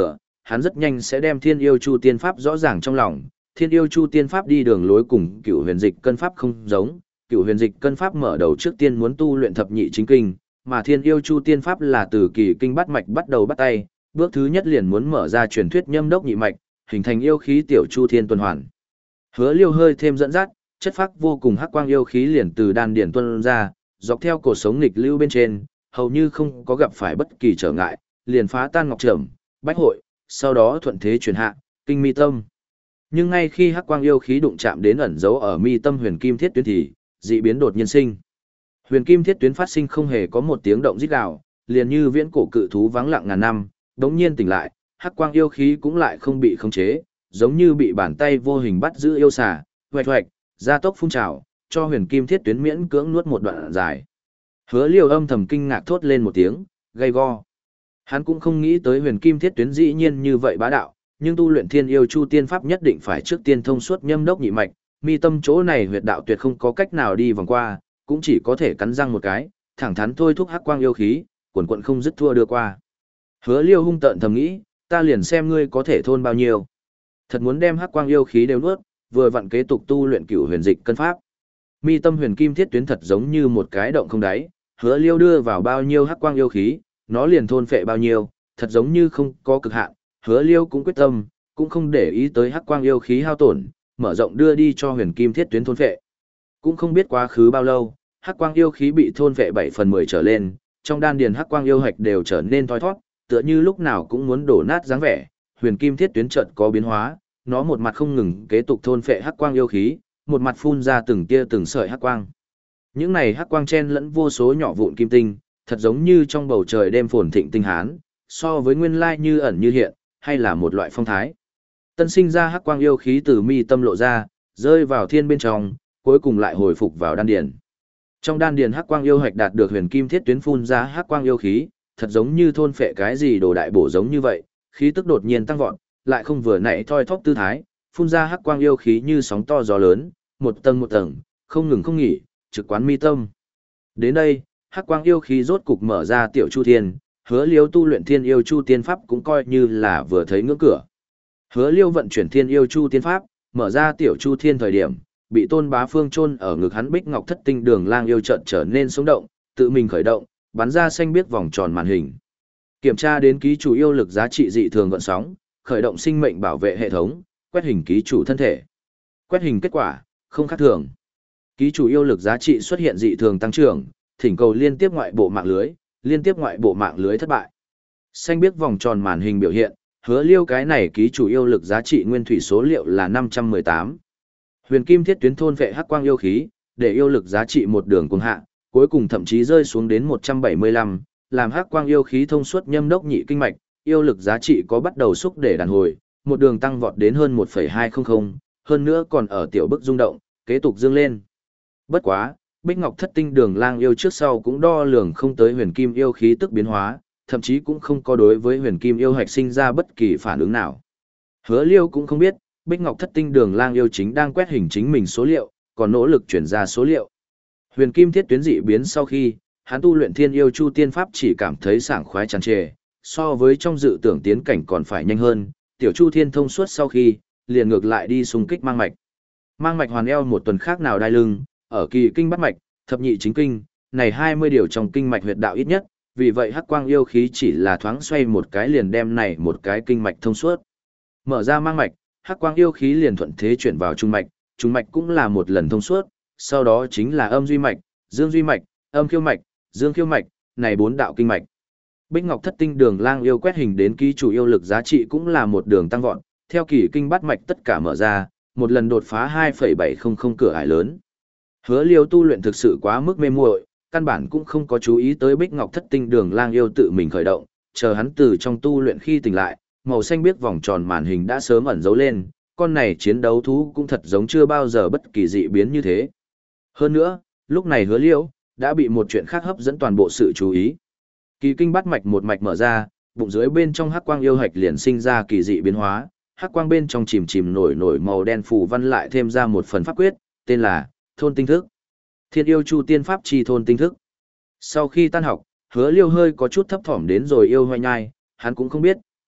hắn rất nhanh sẽ đem Thiên Yêu Chu Tiên Pháp rõ ràng trong lòng. Thiên Yêu Chu Tiên Pháp đi đường lối cùng Cửu Huyền Dịch Cân Pháp không giống, Cửu Huyền Dịch Cân Pháp mở đầu trước tiên muốn tu luyện thập nhị chính kinh, mà Thiên Yêu Chu Tiên Pháp là từ kỳ kinh bát mạch bắt đầu bắt tay, bước thứ nhất liền muốn mở ra truyền thuyết nhâm đốc nhị mạch, hình thành yêu khí tiểu chu thiên tuần hoàn. Hứa Liêu hơi thêm dẫn dắt, chất phác vô cùng hắc quang yêu khí liền từ đan điển tuôn ra, dọc theo cổ sống nghịch lưu bên trên, hầu như không có gặp phải bất kỳ trở ngại, liền phá tan ngọc trầm, bách hội, sau đó thuận thế chuyển hạ, kinh mi tâm. Nhưng ngay khi hắc quang yêu khí đụng chạm đến ẩn dấu ở mi tâm huyền kim thiết tuyến thì, dị biến đột nhiên sinh. Huyền kim thiết tuyến phát sinh không hề có một tiếng động rít gào, liền như viễn cổ cự thú vắng lặng ngàn năm, đống nhiên tỉnh lại, hắc quang yêu khí cũng lại không bị khống chế, giống như bị bàn tay vô hình bắt giữ yêu xà, hoạch hoạch, gia tốc phun trào, cho huyền kim thiết tuyến miễn cưỡng nuốt một đoạn dài. Hứa Liêu âm thầm kinh ngạc thốt lên một tiếng, gay go. Hắn cũng không nghĩ tới huyền kim thiết tuyến dĩ nhiên như vậy bá đạo, nhưng tu luyện Thiên Yêu Chu Tiên Pháp nhất định phải trước tiên thông suốt nhâm đốc nhị mạch, mi tâm chỗ này huyệt đạo tuyệt không có cách nào đi vòng qua, cũng chỉ có thể cắn răng một cái, thẳng thắn thôi thúc hắc quang yêu khí, quần quần không dứt thua đưa qua. Hứa Liêu hung tợn thầm nghĩ, ta liền xem ngươi có thể thôn bao nhiêu. Thật muốn đem hắc quang yêu khí đều nuốt, vừa vặn kế tục tu luyện Cửu Huyền Dịch Cân Pháp. Mi tâm huyền kim thiết tuyến thật giống như một cái động không đáy, Hứa Liêu đưa vào bao nhiêu hắc quang yêu khí, nó liền thôn phệ bao nhiêu, thật giống như không có cực hạn. Hứa Liêu cũng quyết tâm, cũng không để ý tới hắc quang yêu khí hao tổn, mở rộng đưa đi cho huyền kim thiết tuyến thôn phệ. Cũng không biết quá khứ bao lâu, hắc quang yêu khí bị thôn phệ bảy phần mười trở lên, trong đan điền hắc quang yêu hạch đều trở nên thoi thoát, tựa như lúc nào cũng muốn đổ nát dáng vẻ. Huyền kim thiết tuyến chợt có biến hóa, nó một mặt không ngừng kế tục thôn phệ hắc quang yêu khí, một mặt phun ra từng tia từng sợi hắc quang. Những này hắc quang chen lẫn vô số nhỏ vụn kim tinh, thật giống như trong bầu trời đêm phồn thịnh tinh hán, so với nguyên lai như ẩn như hiện, hay là một loại phong thái. Tân sinh ra hắc quang yêu khí từ mi tâm lộ ra, rơi vào thiên bên trong, cuối cùng lại hồi phục vào đan điền. Trong đan điền hắc quang yêu hạch đạt được huyền kim thiết tuyến phun ra hắc quang yêu khí, thật giống như thôn phệ cái gì đồ đại bổ giống như vậy, khí tức đột nhiên tăng vọt, lại không vừa nãy thoi thóp tư thái, phun ra hắc quang yêu khí như sóng to gió lớn, một tầng một tầng, không ngừng không nghỉ, trực quán mi tâm. Đến đây, hắc quang yêu khí rốt cục mở ra tiểu chu thiên, Hứa Liêu tu luyện Thiên Yêu Chu Tiên Pháp cũng coi như là vừa thấy ngưỡng cửa. Hứa Liêu vận chuyển Thiên Yêu Chu Tiên Pháp, mở ra tiểu chu thiên thời điểm, bị Tôn Bá Phương chôn ở ngực hắn bích ngọc thất tinh đường lang yêu trận trở nên sống động, tự mình khởi động, bắn ra xanh biếc vòng tròn màn hình. Kiểm tra đến ký chủ yêu lực giá trị dị thường gợn sóng, khởi động sinh mệnh bảo vệ hệ thống, quét hình ký chủ thân thể. Quét hình kết quả, không khác thường. Ký chủ yêu lực giá trị xuất hiện dị thường tăng trưởng, thỉnh cầu liên tiếp ngoại bộ mạng lưới, liên tiếp ngoại bộ mạng lưới thất bại. Xanh biếc vòng tròn màn hình biểu hiện, Hứa Liêu cái này ký chủ yêu lực giá trị nguyên thủy số liệu là năm trăm mười tám. Huyền kim thiết tuyến thôn vệ hắc quang yêu khí, để yêu lực giá trị một đường cuồng hạ, cuối cùng thậm chí rơi xuống đến một trăm bảy mươi lăm, làm hắc quang yêu khí thông suốt nhâm đốc nhị kinh mạch, yêu lực giá trị có bắt đầu xúc để đàn hồi, một đường tăng vọt đến hơn một phẩy hai không không, hơn nữa còn ở tiểu bức rung động, kế tục dương lên. Bất quá, Bích Ngọc Thất Tinh Đường Lang yêu trước sau cũng đo lường không tới huyền kim yêu khí tức biến hóa, thậm chí cũng không có đối với huyền kim yêu hạch sinh ra bất kỳ phản ứng nào. Hứa Liêu cũng không biết, Bích Ngọc Thất Tinh Đường Lang yêu chính đang quét hình chính mình số liệu, còn nỗ lực chuyển ra số liệu. Huyền kim thiết tuyến dị biến sau khi, hắn tu luyện Thiên Yêu Chu Tiên Pháp chỉ cảm thấy sảng khoái tràn trề, so với trong dự tưởng tiến cảnh còn phải nhanh hơn, tiểu Chu Thiên thông suốt sau khi, liền ngược lại đi xung kích mang mạch. Mang mạch hoàn eo một tuần khác nào đai lưng, ở kỳ kinh bát mạch, thập nhị chính kinh, này hai mươi điều trong kinh mạch huyệt đạo ít nhất, vì vậy hắc quang yêu khí chỉ là thoáng xoay một cái liền đem này một cái kinh mạch thông suốt. Mở ra mang mạch, hắc quang yêu khí liền thuận thế chuyển vào trung mạch, trung mạch cũng là một lần thông suốt, sau đó chính là âm duy mạch, dương duy mạch, âm khiêu mạch, dương khiêu mạch, này bốn đạo kinh mạch. Bích Ngọc Thất Tinh Đường Lang yêu quét hình đến ký chủ yêu lực giá trị cũng là một đường tăng vọt, theo kỳ kinh bát mạch tất cả mở ra, một lần đột phá hai phẩy bảy không không cửa ải lớn. Hứa Liêu tu luyện thực sự quá mức mê muội, căn bản cũng không có chú ý tới Bích Ngọc Thất Tinh Đường Lang yêu tự mình khởi động, chờ hắn từ trong tu luyện khi tỉnh lại, màu xanh biếc vòng tròn màn hình đã sớm ẩn dấu lên, con này chiến đấu thú cũng thật giống chưa bao giờ bất kỳ dị biến như thế. Hơn nữa, lúc này Hứa Liêu đã bị một chuyện khác hấp dẫn toàn bộ sự chú ý. Kỳ kinh bát mạch một mạch mở ra, bụng dưới bên trong hắc quang yêu hạch liền sinh ra kỳ dị biến hóa, hắc quang bên trong chìm chìm nổi nổi màu đen phù văn lại thêm ra một phần pháp quyết, tên là Thôn Tinh Thức. Thiên Yêu Chu Tiên Pháp chi Thôn Tinh Thức. Sau khi tan học, Hứa Liêu hơi có chút thấp thỏm đến rồi yêu hoài nhai, hắn cũng không biết,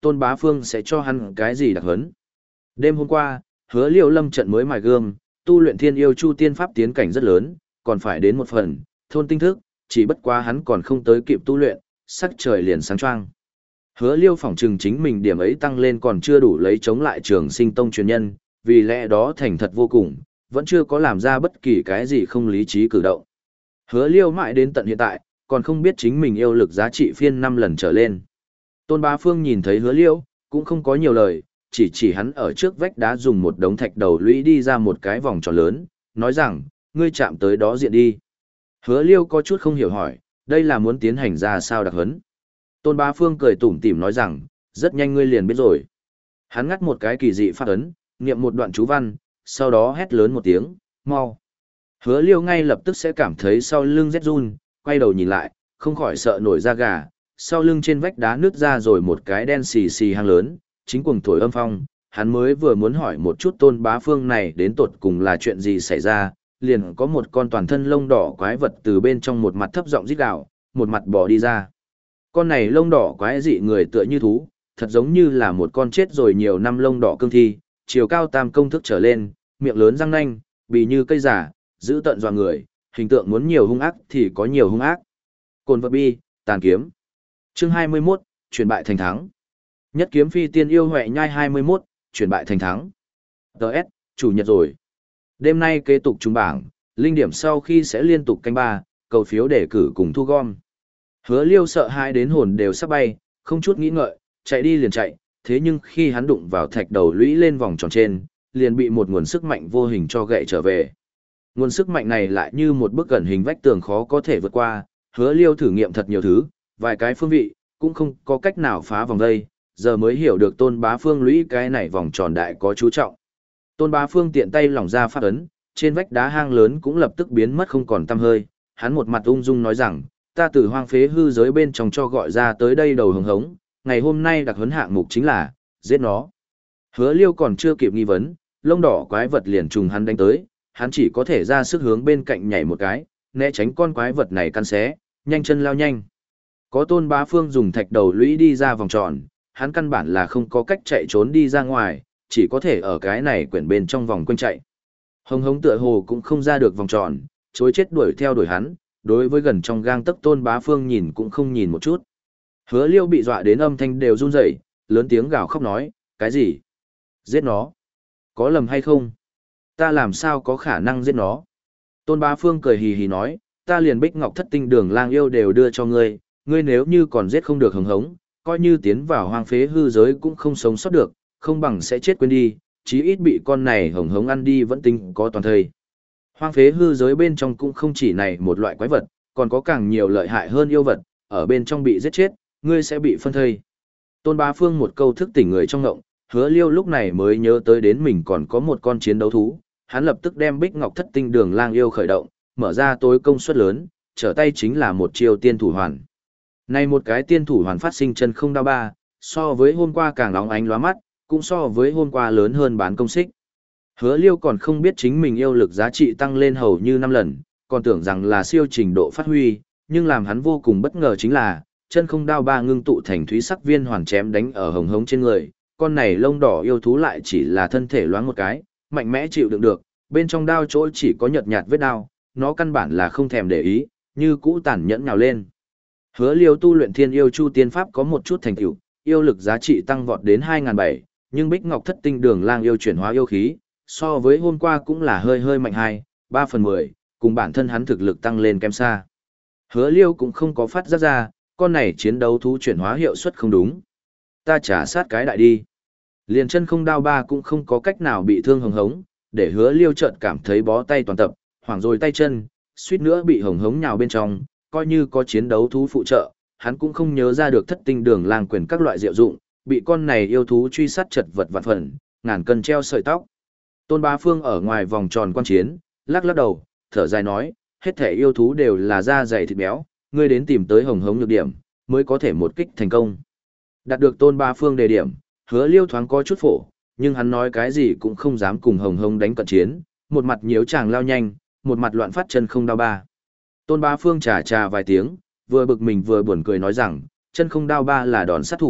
Tôn Bá Phương sẽ cho hắn cái gì đặc hấn. Đêm hôm qua, Hứa Liêu lâm trận mới mài gươm, tu luyện Thiên Yêu Chu Tiên Pháp tiến cảnh rất lớn, còn phải đến một phần, thôn tinh thức, chỉ bất quá hắn còn không tới kịp tu luyện, sắc trời liền sáng choang. Hứa Liêu phỏng chừng chính mình điểm ấy tăng lên còn chưa đủ lấy chống lại Trường Sinh Tông truyền nhân, vì lẽ đó thành thật vô cùng, vẫn chưa có làm ra bất kỳ cái gì không lý trí cử động. Hứa Liêu mãi đến tận hiện tại, còn không biết chính mình yêu lực giá trị phiên năm lần trở lên. Tôn Bá Phương nhìn thấy Hứa Liêu, cũng không có nhiều lời, chỉ chỉ hắn ở trước vách đá dùng một đống thạch đầu lũy đi ra một cái vòng tròn lớn, nói rằng, ngươi chạm tới đó diện đi. Hứa Liêu có chút không hiểu hỏi, đây là muốn tiến hành ra sao đặc hấn. Tôn Bá Phương cười tủm tỉm nói rằng, rất nhanh ngươi liền biết rồi. Hắn ngắt một cái kỳ dị pháp ấn, niệm một đoạn chú văn, sau đó hét lớn một tiếng, mau. Hứa Liêu ngay lập tức sẽ cảm thấy sau lưng rét run, quay đầu nhìn lại, không khỏi sợ nổi da gà, sau lưng trên vách đá nứt ra rồi một cái đen xì xì hang lớn, chính cuồng thổi âm phong, hắn mới vừa muốn hỏi một chút Tôn Bá Phương này đến tột cùng là chuyện gì xảy ra, liền có một con toàn thân lông đỏ quái vật từ bên trong một mặt thấp giọng rít gào, một mặt bò đi ra. Con này lông đỏ quái dị người tựa như thú, thật giống như là một con chết rồi nhiều năm lông đỏ cương thi, chiều cao tam công thức trở lên, miệng lớn răng nanh, bì như cây giả, giữ tận dọa người, hình tượng muốn nhiều hung ác thì có nhiều hung ác. Cồn vật bi, tàn kiếm. Chương hai mươi mốt, chuyển bại thành thắng. Nhất kiếm phi tiên yêu huệ nhai hai mươi mốt, chuyển bại thành thắng. đê ét, chủ nhật rồi. Đêm nay kế tục trúng bảng, linh điểm sau khi sẽ liên tục canh ba, cầu phiếu đề cử cùng thu gom. Hứa Liêu sợ hai đến hồn đều sắp bay, không chút nghĩ ngợi, chạy đi liền chạy, thế nhưng khi hắn đụng vào thạch đầu lũy lên vòng tròn trên, liền bị một nguồn sức mạnh vô hình cho gậy trở về. Nguồn sức mạnh này lại như một bức gần hình vách tường khó có thể vượt qua, Hứa Liêu thử nghiệm thật nhiều thứ, vài cái phương vị, cũng không có cách nào phá vòng đây, giờ mới hiểu được Tôn Bá Phương lũy cái này vòng tròn đại có chú trọng. Tôn Bá Phương tiện tay lỏng ra pháp ấn, trên vách đá hang lớn cũng lập tức biến mất không còn tăm hơi, hắn một mặt ung dung nói rằng, ta từ hoang phế hư giới bên trong cho gọi ra tới đây đầu hồng hống, ngày hôm nay đặc huấn hạng mục chính là, giết nó. Hứa Liêu còn chưa kịp nghi vấn, lông đỏ quái vật liền trùng hắn đánh tới, hắn chỉ có thể ra sức hướng bên cạnh nhảy một cái, né tránh con quái vật này căn xé, nhanh chân lao nhanh. Có Tôn Bá Phương dùng thạch đầu lũy đi ra vòng tròn, hắn căn bản là không có cách chạy trốn đi ra ngoài, chỉ có thể ở cái này quyển bên trong vòng quanh chạy. Hồng hống tựa hồ cũng không ra được vòng tròn, chối chết đuổi theo đuổi hắn, đối với gần trong gang tấc Tôn Bá Phương nhìn cũng không nhìn một chút. Hứa Liêu bị dọa đến âm thanh đều run rẩy, lớn tiếng gào khóc nói, cái gì? Giết nó? Có lầm hay không? Ta làm sao có khả năng giết nó? Tôn Bá Phương cười hì hì nói, ta liền Bích Ngọc Thất Tinh Đường Lang Yêu đều đưa cho ngươi, ngươi nếu như còn giết không được hồng hống, coi như tiến vào hoang phế hư giới cũng không sống sót được, không bằng sẽ chết quên đi, chí ít bị con này hồng hống ăn đi vẫn tính có toàn thây. Hoang phế hư giới bên trong cũng không chỉ này một loại quái vật, còn có càng nhiều lợi hại hơn yêu vật, ở bên trong bị giết chết, ngươi sẽ bị phân thây. Tôn Bá Phương một câu thức tỉnh người trong ngộng, Hứa Liêu lúc này mới nhớ tới đến mình còn có một con chiến đấu thú, hắn lập tức đem Bích Ngọc Thất Tinh Đường Lang Yêu khởi động, mở ra tối công suất lớn, trở tay chính là một chiêu tiên thủ hoàn. Này một cái tiên thủ hoàn phát sinh chân không đao ba, so với hôm qua càng óng ánh lóa mắt, cũng so với hôm qua lớn hơn bán công xích. Hứa Liêu còn không biết chính mình yêu lực giá trị tăng lên hầu như năm lần, còn tưởng rằng là siêu trình độ phát huy, nhưng làm hắn vô cùng bất ngờ chính là, chân không đao ba ngưng tụ thành thúy sắc viên hoàn chém đánh ở hồng hống trên người, con này lông đỏ yêu thú lại chỉ là thân thể loáng một cái, mạnh mẽ chịu đựng được, bên trong đao chỗ chỉ có nhợt nhạt vết đao, nó căn bản là không thèm để ý, như cũ tàn nhẫn nhào lên. Hứa Liêu tu luyện Thiên Yêu Chu Tiên Pháp có một chút thành tựu, yêu lực giá trị tăng vọt đến hai nghìn bảy trăm, nhưng Bích Ngọc Thất Tinh Đường Lang Yêu chuyển hóa yêu khí, so với hôm qua cũng là hơi hơi mạnh hai, ba phần mười, cùng bản thân hắn thực lực tăng lên kém xa. Hứa Liêu cũng không có phát giác ra, con này chiến đấu thú chuyển hóa hiệu suất không đúng. Ta trả sát cái đại đi. Liền chân không đao ba cũng không có cách nào bị thương hồng hống, để Hứa Liêu chợt cảm thấy bó tay toàn tập, hoảng rồi tay chân, suýt nữa bị hồng hống nhào bên trong, coi như có chiến đấu thú phụ trợ, hắn cũng không nhớ ra được Thất Tinh Đường Lang quyền các loại diệu dụng, bị con này yêu thú truy sát chật vật vạn phần, ngàn cân treo sợi tóc. Tôn Bá Phương ở ngoài vòng tròn quan chiến, lắc lắc đầu, thở dài nói, hết thể yêu thú đều là da dày thịt béo, ngươi đến tìm tới hồng hống nhược điểm, mới có thể một kích thành công. Đạt được Tôn Bá Phương đề điểm, Hứa Liêu thoáng có chút phổ, nhưng hắn nói cái gì cũng không dám cùng hồng hống đánh cận chiến, một mặt nhiễu chàng lao nhanh, một mặt loạn phát chân không đao ba. Tôn Bá Phương trà trà vài tiếng, vừa bực mình vừa buồn cười nói rằng, chân không đao ba là đòn sát thủ,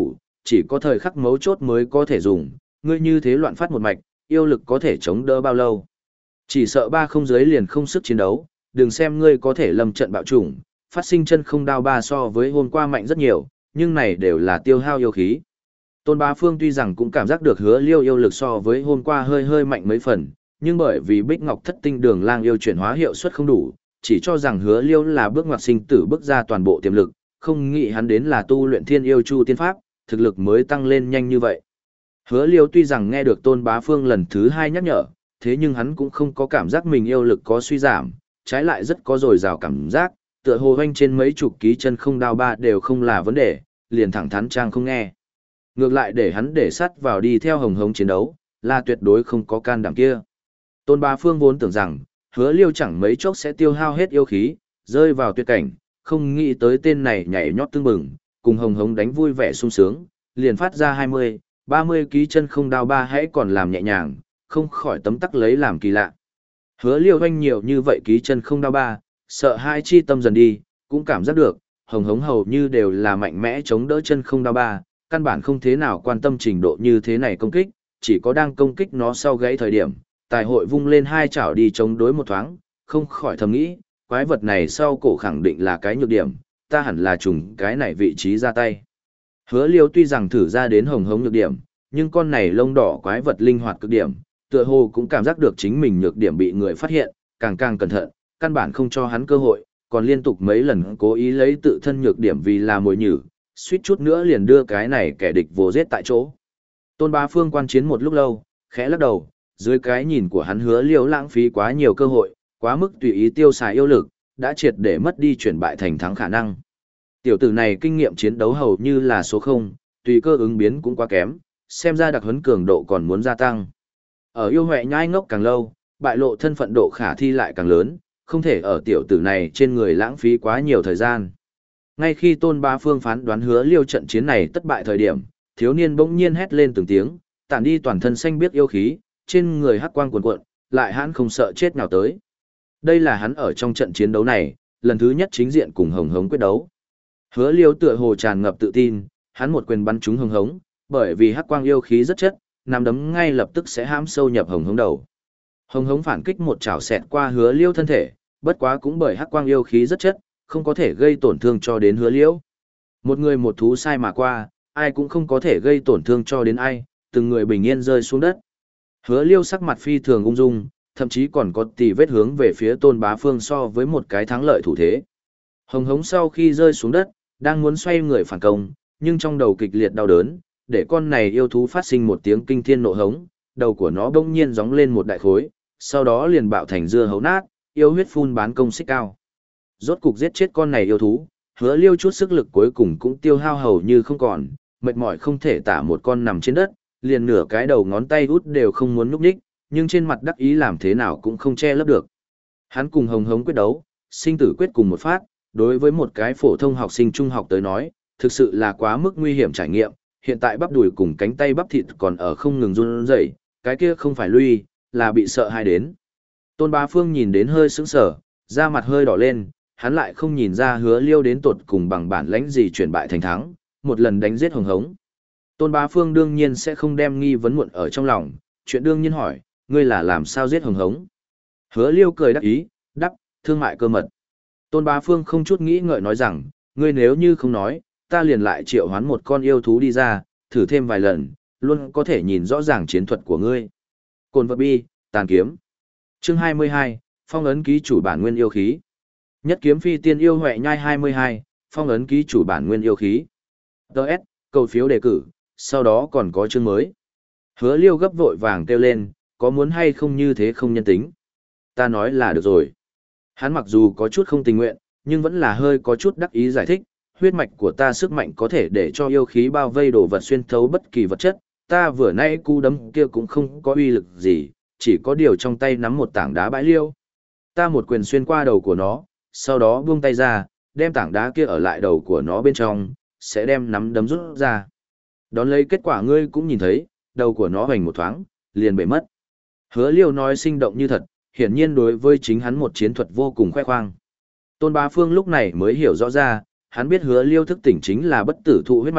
chỉ có thời khắc mấu chốt mới có thể dùng, ngươi như thế loạn phát một mạch, yêu lực có thể chống đỡ bao lâu. Chỉ sợ ba không giới liền không sức chiến đấu, đừng xem ngươi có thể lâm trận bạo chủng, phát sinh chân không đao ba so với hôm qua mạnh rất nhiều, nhưng này đều là tiêu hao yêu khí. Tôn Bá Phương tuy rằng cũng cảm giác được Hứa Liêu yêu lực so với hôm qua hơi hơi mạnh mấy phần, nhưng bởi vì Bích Ngọc Thất Tinh Đường Lang yêu chuyển hóa hiệu suất không đủ, chỉ cho rằng Hứa Liêu là bước ngoặt sinh tử bước ra toàn bộ tiềm lực, không nghĩ hắn đến là tu luyện Thiên Yêu Chu tiên pháp, thực lực mới tăng lên nhanh như vậy. Hứa Liêu tuy rằng nghe được Tôn Bá Phương lần thứ hai nhắc nhở, thế nhưng hắn cũng không có cảm giác mình yêu lực có suy giảm, trái lại rất có dồi dào cảm giác, tựa hồ hoanh trên mấy chục ký chân không đao ba đều không là vấn đề, liền thẳng thắn trang không nghe. Ngược lại để hắn để sắt vào đi theo Hồng Hống chiến đấu, là tuyệt đối không có can đảm kia. Tôn Bá Phương vốn tưởng rằng, Hứa Liêu chẳng mấy chốc sẽ tiêu hao hết yêu khí, rơi vào tuyệt cảnh, không nghĩ tới tên này nhảy nhót tương bừng, cùng Hồng Hống đánh vui vẻ sung sướng, liền phát ra hai mươi, ba mươi ký chân không đao ba hãy còn làm nhẹ nhàng, không khỏi tấm tắc lấy làm kỳ lạ. Hứa Liêu hoanh nhiều như vậy ký chân không đao ba, sợ hai chi tâm dần đi, cũng cảm giác được, Hồng Hống hầu như đều là mạnh mẽ chống đỡ chân không đao ba, căn bản không thế nào quan tâm trình độ như thế này công kích, chỉ có đang công kích nó sau gãy thời điểm, tài hội vung lên hai chảo đi chống đối một thoáng, không khỏi thầm nghĩ, quái vật này sau cổ khẳng định là cái nhược điểm, ta hẳn là trùng cái này vị trí ra tay. Hứa Liêu tuy rằng thử ra đến Hồng Hống nhược điểm, nhưng con này lông đỏ quái vật linh hoạt cực điểm, tựa hồ cũng cảm giác được chính mình nhược điểm bị người phát hiện, càng càng cẩn thận, căn bản không cho hắn cơ hội, còn liên tục mấy lần cố ý lấy tự thân nhược điểm vì là mồi nhử, suýt chút nữa liền đưa cái này kẻ địch vô giết tại chỗ. Tôn Bá Phương quan chiến một lúc lâu, khẽ lắc đầu, dưới cái nhìn của hắn Hứa Liêu lãng phí quá nhiều cơ hội, quá mức tùy ý tiêu xài yêu lực, đã triệt để mất đi chuyển bại thành thắng khả năng. Tiểu tử này kinh nghiệm chiến đấu hầu như là số không, tùy cơ ứng biến cũng quá kém, xem ra đặc huấn cường độ còn muốn gia tăng. Ở yêu huệ nhai ngốc càng lâu, bại lộ thân phận độ khả thi lại càng lớn, không thể ở tiểu tử này trên người lãng phí quá nhiều thời gian. Ngay khi Tôn Bá Phương phán đoán Hứa Liêu trận chiến này thất bại thời điểm, thiếu niên bỗng nhiên hét lên từng tiếng, tản đi toàn thân xanh biếc yêu khí, trên người hắc quang cuồn cuộn, lại hắn không sợ chết nào tới. Đây là hắn ở trong trận chiến đấu này, lần thứ nhất chính diện cùng Hồng Hống quyết đấu. Hứa Liêu tựa hồ tràn ngập tự tin, hắn một quyền bắn trúng Hồng Hống, bởi vì hắc quang yêu khí rất chất, nắm đấm ngay lập tức sẽ hãm sâu nhập Hồng Hống đầu. Hồng Hống phản kích một chảo xẹt qua Hứa Liêu thân thể, bất quá cũng bởi hắc quang yêu khí rất chất, không có thể gây tổn thương cho đến Hứa Liêu. Một người một thú sai mà qua, ai cũng không có thể gây tổn thương cho đến ai, từng người bình yên rơi xuống đất. Hứa Liêu sắc mặt phi thường ung dung, thậm chí còn có tì vết hướng về phía Tôn Bá Phương so với một cái thắng lợi thủ thế. Hồng Hống sau khi rơi xuống đất, đang muốn xoay người phản công, nhưng trong đầu kịch liệt đau đớn, để con này yêu thú phát sinh một tiếng kinh thiên nộ hống, đầu của nó bỗng nhiên gióng lên một đại khối, sau đó liền bạo thành dưa hấu nát, yêu huyết phun bán công xích cao. Rốt cục giết chết con này yêu thú, Hứa Liêu chút sức lực cuối cùng cũng tiêu hao hầu như không còn, mệt mỏi không thể tả một con nằm trên đất, liền nửa cái đầu ngón tay út đều không muốn nhúc nhích, nhưng trên mặt đắc ý làm thế nào cũng không che lấp được. Hắn cùng Hồng Hống quyết đấu, sinh tử quyết cùng một phát, đối với một cái phổ thông học sinh trung học tới nói, thực sự là quá mức nguy hiểm trải nghiệm, hiện tại bắp đùi cùng cánh tay bắp thịt còn ở không ngừng run rẩy, cái kia không phải lui, là bị sợ hãi đến. Tôn Bá Phương nhìn đến hơi sững sờ, da mặt hơi đỏ lên, hắn lại không nhìn ra Hứa Liêu đến tột cùng bằng bản lãnh gì chuyển bại thành thắng, một lần đánh giết Hồng Hống. Tôn Bá Phương đương nhiên sẽ không đem nghi vấn muộn ở trong lòng, chuyện đương nhiên hỏi, ngươi là làm sao giết Hồng Hống? Hứa Liêu cười đắc ý, đắp, thương mại cơ mật. Tôn Bá Phương không chút nghĩ ngợi nói rằng, ngươi nếu như không nói, ta liền lại triệu hoán một con yêu thú đi ra, thử thêm vài lần, luôn có thể nhìn rõ ràng chiến thuật của ngươi. Cồn vật bi, tàn kiếm. Chương hai mươi hai, phong ấn ký chủ bản nguyên yêu khí. Nhất kiếm phi tiên yêu huệ nhai hai mươi hai, phong ấn ký chủ bản nguyên yêu khí. Đợt, cầu phiếu đề cử, sau đó còn có chương mới. Hứa Liêu gấp vội vàng kêu lên, có muốn hay không như thế không nhân tính. Ta nói là được rồi. Hắn mặc dù có chút không tình nguyện, nhưng vẫn là hơi có chút đắc ý giải thích, huyết mạch của ta sức mạnh có thể để cho yêu khí bao vây đồ vật xuyên thấu bất kỳ vật chất, ta vừa nãy cú đấm kia cũng không có uy lực gì, chỉ có điều trong tay nắm một tảng đá bãi liêu. Ta một quyền xuyên qua đầu của nó, sau đó buông tay ra, đem tảng đá kia ở lại đầu của nó bên trong, sẽ đem nắm đấm rút ra. Đón lấy kết quả ngươi cũng nhìn thấy, đầu của nó hoành một thoáng, liền bể mất. Hứa Liêu nói sinh động như thật, hiển nhiên đối với chính hắn một chiến thuật vô cùng khoe khoang. Tôn Bá Phương lúc này mới hiểu rõ ra, hắn biết Hứa Liêu thức tỉnh chính là bất tử thụ huyết mạch,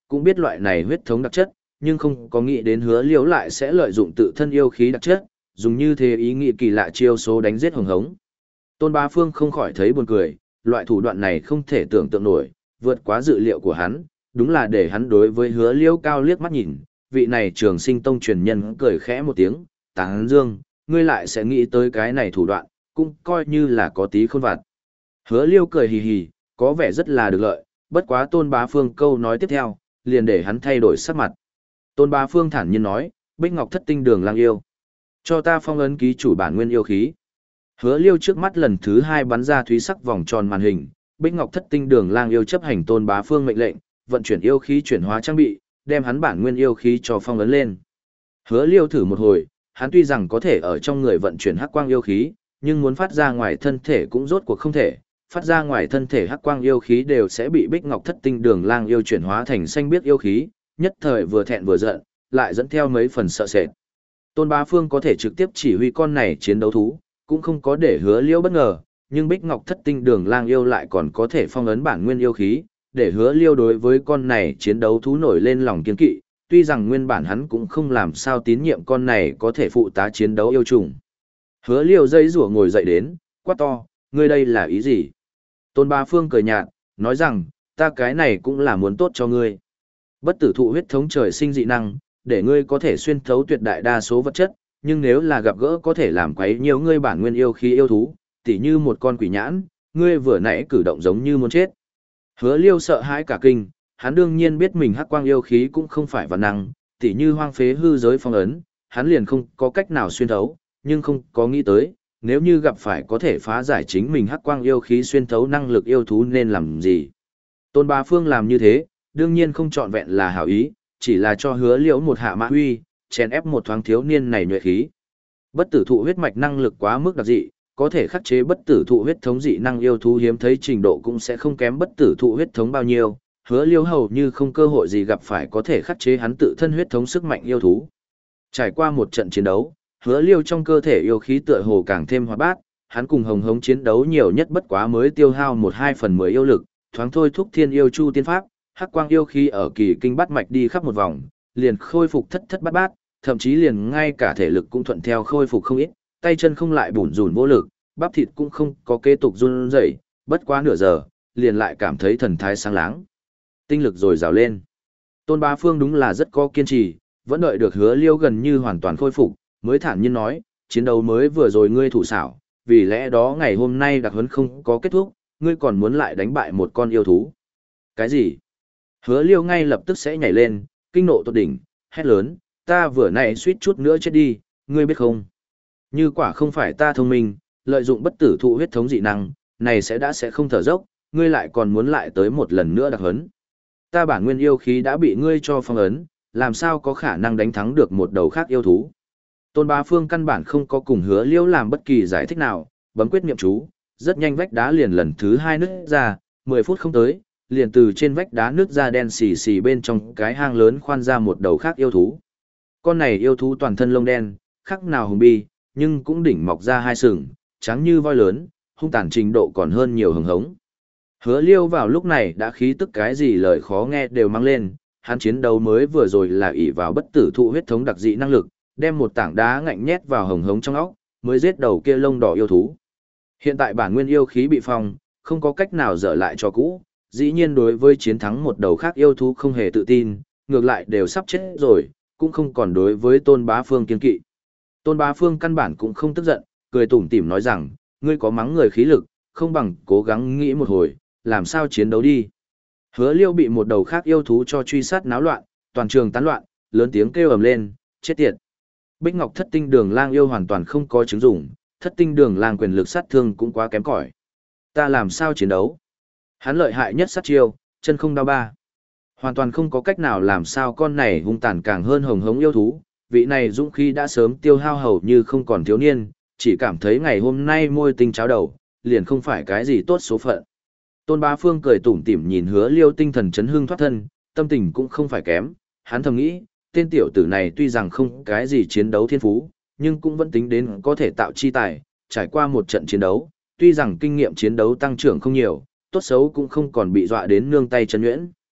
cũng biết loại này huyết thống đặc chất, nhưng không có nghĩ đến hứa liễu lại sẽ lợi dụng tự thân yêu khí đặc chất, dùng như thế ý nghĩ kỳ lạ chiêu số đánh giết hồng hống. Tôn Bá Phương không khỏi thấy buồn cười, loại thủ đoạn này không thể tưởng tượng nổi, vượt quá dự liệu của hắn, đúng là để hắn đối với hứa liễu cao liếc mắt nhìn, vị này trường sinh tông truyền nhân cười khẽ một tiếng, tán dương, ngươi lại sẽ nghĩ tới cái này thủ đoạn, cũng coi như là có tí khôn vặt. Hứa liêu cười hì hì, có vẻ rất là được lợi, bất quá Tôn Bá Phương câu nói tiếp theo, liền để hắn thay đổi sắc mặt. Tôn Bá Phương thản nhiên nói, Bích Ngọc Thất Tinh Đường Lang yêu, cho ta phong ấn ký chủ bản nguyên yêu khí. Hứa liêu trước mắt lần thứ hai bắn ra thúy sắc vòng tròn màn hình, Bích Ngọc Thất Tinh Đường Lang yêu chấp hành Tôn Bá Phương mệnh lệnh, vận chuyển yêu khí chuyển hóa trang bị, đem hắn bản nguyên yêu khí cho phong ấn lên. Hứa liêu thử một hồi, hắn tuy rằng có thể ở trong người vận chuyển hắc quang yêu khí, nhưng muốn phát ra ngoài thân thể cũng rốt cuộc không thể, phát ra ngoài thân thể hắc quang yêu khí đều sẽ bị Bích Ngọc Thất Tinh Đường Lang yêu chuyển hóa thành xanh biếc yêu khí, nhất thời vừa thẹn vừa giận, lại dẫn theo mấy phần sợ sệt. Tôn Bá Phương có thể trực tiếp chỉ huy con này chiến đấu thú, cũng không có để hứa liêu bất ngờ, nhưng Bích Ngọc Thất Tinh Đường Lang yêu lại còn có thể phong ấn bản nguyên yêu khí, để hứa liêu đối với con này chiến đấu thú nổi lên lòng kiên kỵ, tuy rằng nguyên bản hắn cũng không làm sao tín nhiệm con này có thể phụ tá chiến đấu yêu trùng. Hứa liêu dây rủa ngồi dậy đến, quát to, ngươi đây là ý gì? Tôn Bá Phương cười nhạt, nói rằng, ta cái này cũng là muốn tốt cho ngươi. Bất tử thụ huyết thống trời sinh dị năng, để ngươi có thể xuyên thấu tuyệt đại đa số vật chất, nhưng nếu là gặp gỡ có thể làm quấy nhiều ngươi bản nguyên yêu khí yêu thú, tỉ như một con quỷ nhãn, ngươi vừa nãy cử động giống như muốn chết. Hứa liêu sợ hãi cả kinh, hắn đương nhiên biết mình hắc quang yêu khí cũng không phải văn năng, tỉ như hoang phế hư giới phong ấn, hắn liền không có cách nào xuyên thấu, nhưng không có nghĩ tới, nếu như gặp phải có thể phá giải chính mình hắc quang yêu khí xuyên thấu năng lực yêu thú nên làm gì. Tôn Bá Phương làm như thế, đương nhiên không trọn vẹn là hảo ý, chỉ là cho hứa liễu một hạ mã huy, chèn ép một thoáng thiếu niên này nhuệ khí. Bất tử thụ huyết mạch năng lực quá mức đặc dị, có thể khắc chế bất tử thụ huyết thống dị năng yêu thú hiếm thấy trình độ cũng sẽ không kém bất tử thụ huyết thống bao nhiêu, hứa liễu hầu như không cơ hội gì gặp phải có thể khắc chế hắn tự thân huyết thống sức mạnh yêu thú. Trải qua một trận chiến đấu, hứa liêu trong cơ thể yêu khí tựa hồ càng thêm hoạt bát, hắn cùng hồng hống chiến đấu nhiều nhất bất quá mới tiêu hao một hai phần mười yêu lực, thoáng thôi thúc thiên yêu chu tiên pháp, hắc quang yêu khí ở kỳ kinh bát mạch đi khắp một vòng, liền khôi phục thất thất bát bát, thậm chí liền ngay cả thể lực cũng thuận theo khôi phục không ít, tay chân không lại bủn rủn vô lực, bắp thịt cũng không có kế tục run rẩy, bất quá nửa giờ, liền lại cảm thấy thần thái sáng láng, tinh lực dồi dào lên. Tôn Bá Phương đúng là rất có kiên trì, vẫn đợi được hứa liêu gần như hoàn toàn khôi phục, mới thản nhiên nói, chiến đấu mới vừa rồi ngươi thủ xảo, vì lẽ đó ngày hôm nay đặc huấn không có kết thúc, ngươi còn muốn lại đánh bại một con yêu thú. Cái gì? Hứa liêu ngay lập tức sẽ nhảy lên, kinh nộ tột đỉnh, hét lớn, ta vừa nãy suýt chút nữa chết đi, ngươi biết không? Như quả không phải ta thông minh, lợi dụng bất tử thụ huyết thống dị năng, này sẽ đã sẽ không thở dốc, ngươi lại còn muốn lại tới một lần nữa đặc huấn. Ta bản nguyên yêu khí đã bị ngươi cho phong ấn, làm sao có khả năng đánh thắng được một đầu khác yêu thú. Tôn Bá Phương căn bản không có cùng hứa liễu làm bất kỳ giải thích nào, bấm quyết niệm chú, rất nhanh vách đá liền lần thứ hai nứt ra, mười phút không tới, liền từ trên vách đá nứt ra đen xì xì bên trong cái hang lớn khoan ra một đầu khác yêu thú. Con này yêu thú toàn thân lông đen, khác nào hùng bi, nhưng cũng đỉnh mọc ra hai sừng, trắng như voi lớn, hung tàn trình độ còn hơn nhiều hừng hống. Hứa liêu vào lúc này đã khí tức cái gì lời khó nghe đều mang lên, hắn chiến đấu mới vừa rồi là ỷ vào bất tử thụ huyết thống đặc dị năng lực, đem một tảng đá ngạnh nhét vào hồng hống trong óc, mới giết đầu kia lông đỏ yêu thú. Hiện tại bản nguyên yêu khí bị phong, không có cách nào dở lại cho cũ, dĩ nhiên đối với chiến thắng một đầu khác yêu thú không hề tự tin, ngược lại đều sắp chết rồi, cũng không còn đối với Tôn Bá Phương kiên kỵ. Tôn Bá Phương căn bản cũng không tức giận, cười tủm tỉm nói rằng, ngươi có mắng người khí lực, không bằng cố gắng nghĩ một hồi, làm sao chiến đấu đi. Hứa liêu bị một đầu khác yêu thú cho truy sát náo loạn, toàn trường tán loạn, lớn tiếng kêu ầm lên, chết tiệt. Bích Ngọc Thất Tinh Đường Lang yêu hoàn toàn không có chứng dụng, Thất Tinh Đường Lang quyền lực sát thương cũng quá kém cỏi. Ta làm sao chiến đấu? Hắn lợi hại nhất sát chiêu, chân không đao ba. Hoàn toàn không có cách nào làm sao con này hung tàn càng hơn hồng hống yêu thú, vị này dũng khí đã sớm tiêu hao hầu như không còn thiếu niên, chỉ cảm thấy ngày hôm nay môi tinh cháo đầu, liền không phải cái gì tốt số phận. Tôn Bá Phương cười tủm tỉm nhìn hứa liêu tinh thần chấn hương thoát thân, tâm tình cũng không phải kém, hắn thầm nghĩ, tên tiểu tử này tuy rằng không cái gì chiến đấu thiên phú, nhưng cũng vẫn tính đến có thể tạo chi tài, trải qua một trận chiến đấu, tuy rằng kinh nghiệm chiến đấu tăng trưởng không nhiều, tốt xấu cũng không còn bị dọa đến nương tay chân nhuyễn.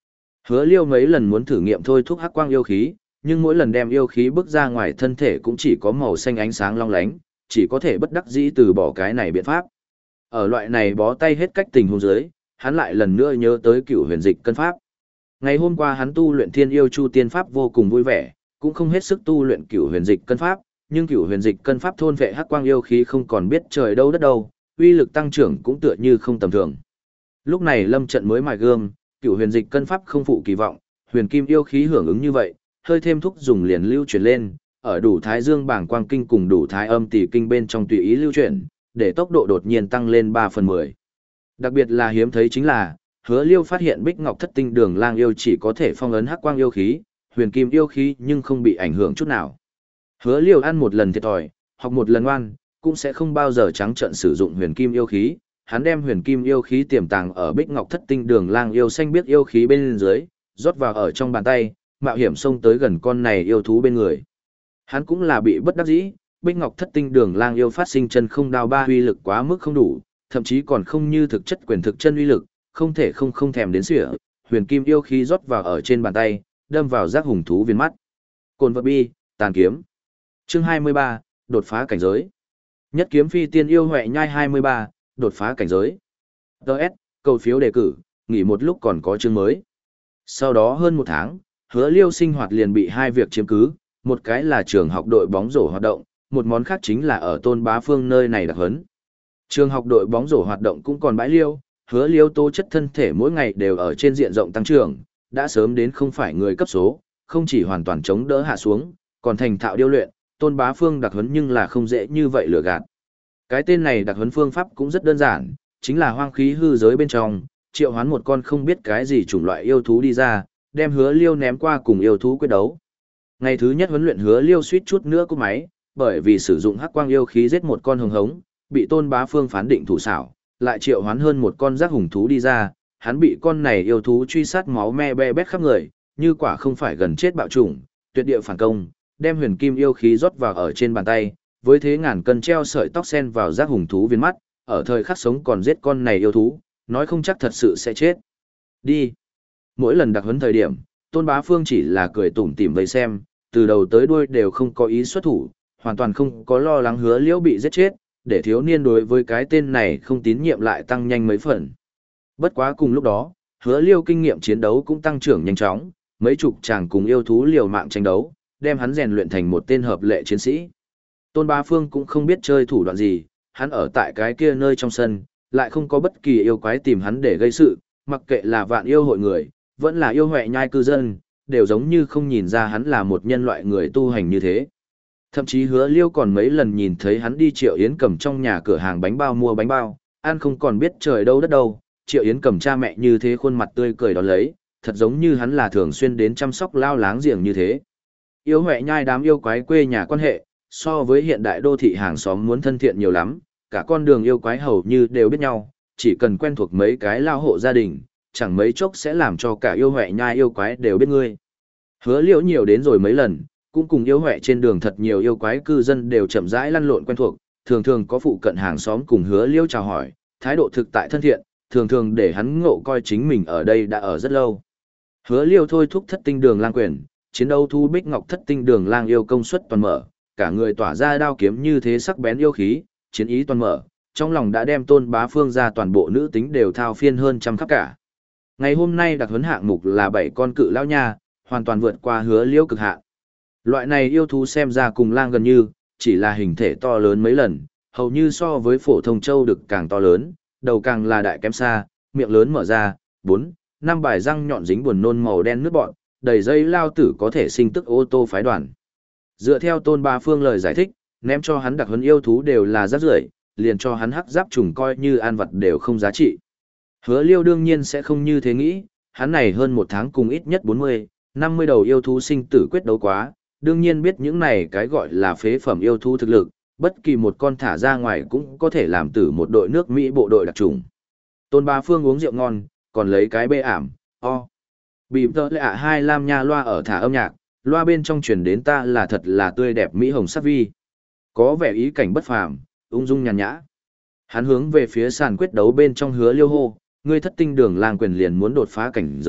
Hứa Liêu mấy lần muốn thử nghiệm thôi thúc hắc quang yêu khí, nhưng mỗi lần đem yêu khí bước ra ngoài thân thể cũng chỉ có màu xanh ánh sáng long lánh, chỉ có thể bất đắc dĩ từ bỏ cái này biện pháp. Ở loại này bó tay hết cách tình huống dưới, hắn lại lần nữa nhớ tới cựu huyền dịch cân pháp. Ngày hôm qua hắn tu luyện thiên yêu chu tiên pháp vô cùng vui vẻ, cũng không hết sức tu luyện cựu huyền dịch cân pháp, nhưng cựu huyền dịch cân pháp thôn vệ hắc quang yêu khí không còn biết trời đâu đất đâu, uy lực tăng trưởng cũng tựa như không tầm thường. Lúc này lâm trận mới mài gươm, cựu huyền dịch cân pháp không phụ kỳ vọng, huyền kim yêu khí hưởng ứng như vậy, hơi thêm thúc dùng liền lưu chuyển lên, ở đủ thái dương bảng quang kinh cùng đủ thái âm tỷ kinh bên trong tùy ý lưu chuyển, để tốc độ đột nhiên tăng lên ba phần mười. Đặc biệt là hiếm thấy chính là, Hứa Liêu phát hiện Bích Ngọc Thất Tinh Đường Lang yêu chỉ có thể phong ấn hắc quang yêu khí, huyền kim yêu khí nhưng không bị ảnh hưởng chút nào. Hứa Liêu ăn một lần thiệt thòi, học một lần ngoan, cũng sẽ không bao giờ trắng trợn sử dụng huyền kim yêu khí. Hắn đem huyền kim yêu khí tiềm tàng ở Bích Ngọc Thất Tinh Đường Lang yêu xanh biết yêu khí bên dưới, rót vào ở trong bàn tay, mạo hiểm xông tới gần con này yêu thú bên người. Hắn cũng là bị bất đắc dĩ, Bích Ngọc Thất Tinh Đường Lang yêu phát sinh chân không đao ba uy lực quá mức không đủ, thậm chí còn không như thực chất quyền thực chân uy lực, không thể không không thèm đến sỉa, huyền kim yêu khí rót vào ở trên bàn tay, đâm vào giác hùng thú viên mắt. Cồn vật bi, tàn kiếm. Chương hai mươi ba, đột phá cảnh giới. Nhất kiếm phi tiên yêu huệ nhai hai mươi ba, đột phá cảnh giới. đê ét, cầu phiếu đề cử, nghỉ một lúc còn có chương mới. Sau đó hơn một tháng, Hứa Liêu sinh hoạt liền bị hai việc chiếm cứ, một cái là trường học đội bóng rổ hoạt động, một món khác chính là ở Tôn Bá Phương nơi này đặc huấn. Trường học đội bóng rổ hoạt động cũng còn bãi liêu, Hứa Liêu tố chất thân thể mỗi ngày đều ở trên diện rộng tăng trưởng, đã sớm đến không phải người cấp số, không chỉ hoàn toàn chống đỡ hạ xuống, còn thành thạo điêu luyện, Tôn Bá Phương đặc huấn nhưng là không dễ như vậy lừa gạt. Cái tên này đặc huấn phương pháp cũng rất đơn giản, chính là hoang khí hư giới bên trong, triệu hoán một con không biết cái gì chủng loại yêu thú đi ra, đem Hứa Liêu ném qua cùng yêu thú quyết đấu. Ngày thứ nhất huấn luyện Hứa Liêu suýt chút nữa cúp máy, bởi vì sử dụng hắc quang yêu khí giết một con hồng hống, bị Tôn Bá Phương phán định thủ xảo, lại triệu hoán hơn một con giác hùng thú đi ra, hắn bị con này yêu thú truy sát máu me be bét khắp người, như quả không phải gần chết bạo chủng, tuyệt địa phản công, đem huyền kim yêu khí rót vào ở trên bàn tay, với thế ngàn cân treo sợi tóc sen vào giác hùng thú viên mắt, ở thời khắc sống còn giết con này yêu thú, nói không chắc thật sự sẽ chết. Đi. Mỗi lần đặc huấn thời điểm, Tôn Bá Phương chỉ là cười tủm tỉm vây xem, từ đầu tới đuôi đều không có ý xuất thủ, hoàn toàn không có lo lắng Hứa Liễu bị giết chết, để thiếu niên đối với cái tên này không tín nhiệm lại tăng nhanh mấy phần. Bất quá cùng lúc đó, Hứa Liêu kinh nghiệm chiến đấu cũng tăng trưởng nhanh chóng, mấy chục chàng cùng yêu thú liều mạng tranh đấu, đem hắn rèn luyện thành một tên hợp lệ chiến sĩ. Tôn Bá Phương cũng không biết chơi thủ đoạn gì, hắn ở tại cái kia nơi trong sân, lại không có bất kỳ yêu quái tìm hắn để gây sự, mặc kệ là vạn yêu hội người, vẫn là yêu huệ nhai cư dân, đều giống như không nhìn ra hắn là một nhân loại người tu hành như thế. Thậm chí Hứa Liêu còn mấy lần nhìn thấy hắn đi Triệu Yến cầm trong nhà cửa hàng bánh bao mua bánh bao, ăn không còn biết trời đâu đất đâu, Triệu Yến cầm cha mẹ như thế khuôn mặt tươi cười đón lấy, thật giống như hắn là thường xuyên đến chăm sóc lao láng giềng như thế. Yêu huệ nhai đám yêu quái quê nhà quan hệ, so với hiện đại đô thị hàng xóm muốn thân thiện nhiều lắm, cả con đường yêu quái hầu như đều biết nhau, chỉ cần quen thuộc mấy cái lao hộ gia đình, chẳng mấy chốc sẽ làm cho cả yêu huệ nhai yêu quái đều biết ngươi. Hứa Liễu nhiều đến rồi mấy lần, cũng cùng yêu huệ trên đường thật nhiều yêu quái cư dân đều chậm rãi lăn lộn quen thuộc, thường thường có phụ cận hàng xóm cùng Hứa Liễu chào hỏi, thái độ thực tại thân thiện, thường thường để hắn ngộ coi chính mình ở đây đã ở rất lâu. Hứa Liễu thôi thúc thất tinh đường lang quyền, chiến đấu thu Bích Ngọc thất tinh đường lang yêu công suất toàn mở, cả người tỏa ra đao kiếm như thế sắc bén yêu khí, chiến ý toàn mở, trong lòng đã đem Tôn Bá Phương ra toàn bộ nữ tính đều thao phiên hơn trăm khắp cả. Ngày hôm nay đặc huấn hạng mục là bảy con cự lão nha, hoàn toàn vượt qua Hứa Liễu cực hạn. Loại này yêu thú xem ra cùng lang gần như, chỉ là hình thể to lớn mấy lần, hầu như so với phổ thông châu đực càng to lớn, đầu càng là đại kém xa, miệng lớn mở ra, bốn, năm bài răng nhọn dính buồn nôn màu đen nước bọn, đầy dây lao tử có thể sinh tức ô tô phái đoàn. Dựa theo Tôn Bá Phương lời giải thích, ném cho hắn đặc huấn yêu thú đều là rác rưởi, liền cho hắn hắc giáp trùng coi như an vật đều không giá trị. Hứa Liêu đương nhiên sẽ không như thế nghĩ, hắn này hơn một tháng cùng ít nhất bốn mươi, năm mươi đầu yêu thú sinh tử quyết đấu quá, đương nhiên biết những này cái gọi là phế phẩm yêu thú thực lực, bất kỳ một con thả ra ngoài cũng có thể làm tử một đội nước Mỹ bộ đội đặc trùng. Tôn Bá Phương uống rượu ngon, còn lấy cái bê ảm, o. Bị tớ lạ hai lam nha loa ở thả âm nhạc, loa bên trong truyền đến ta là thật là tươi đẹp Mỹ hồng sắc vi. Có vẻ ý cảnh bất phàm, ung dung nhàn nhã. Hắn hướng về phía sàn quyết đấu bên trong Hứa Liêu hô, ngươi thất tinh đường lang quyền liền muốn đột phá cảnh giới,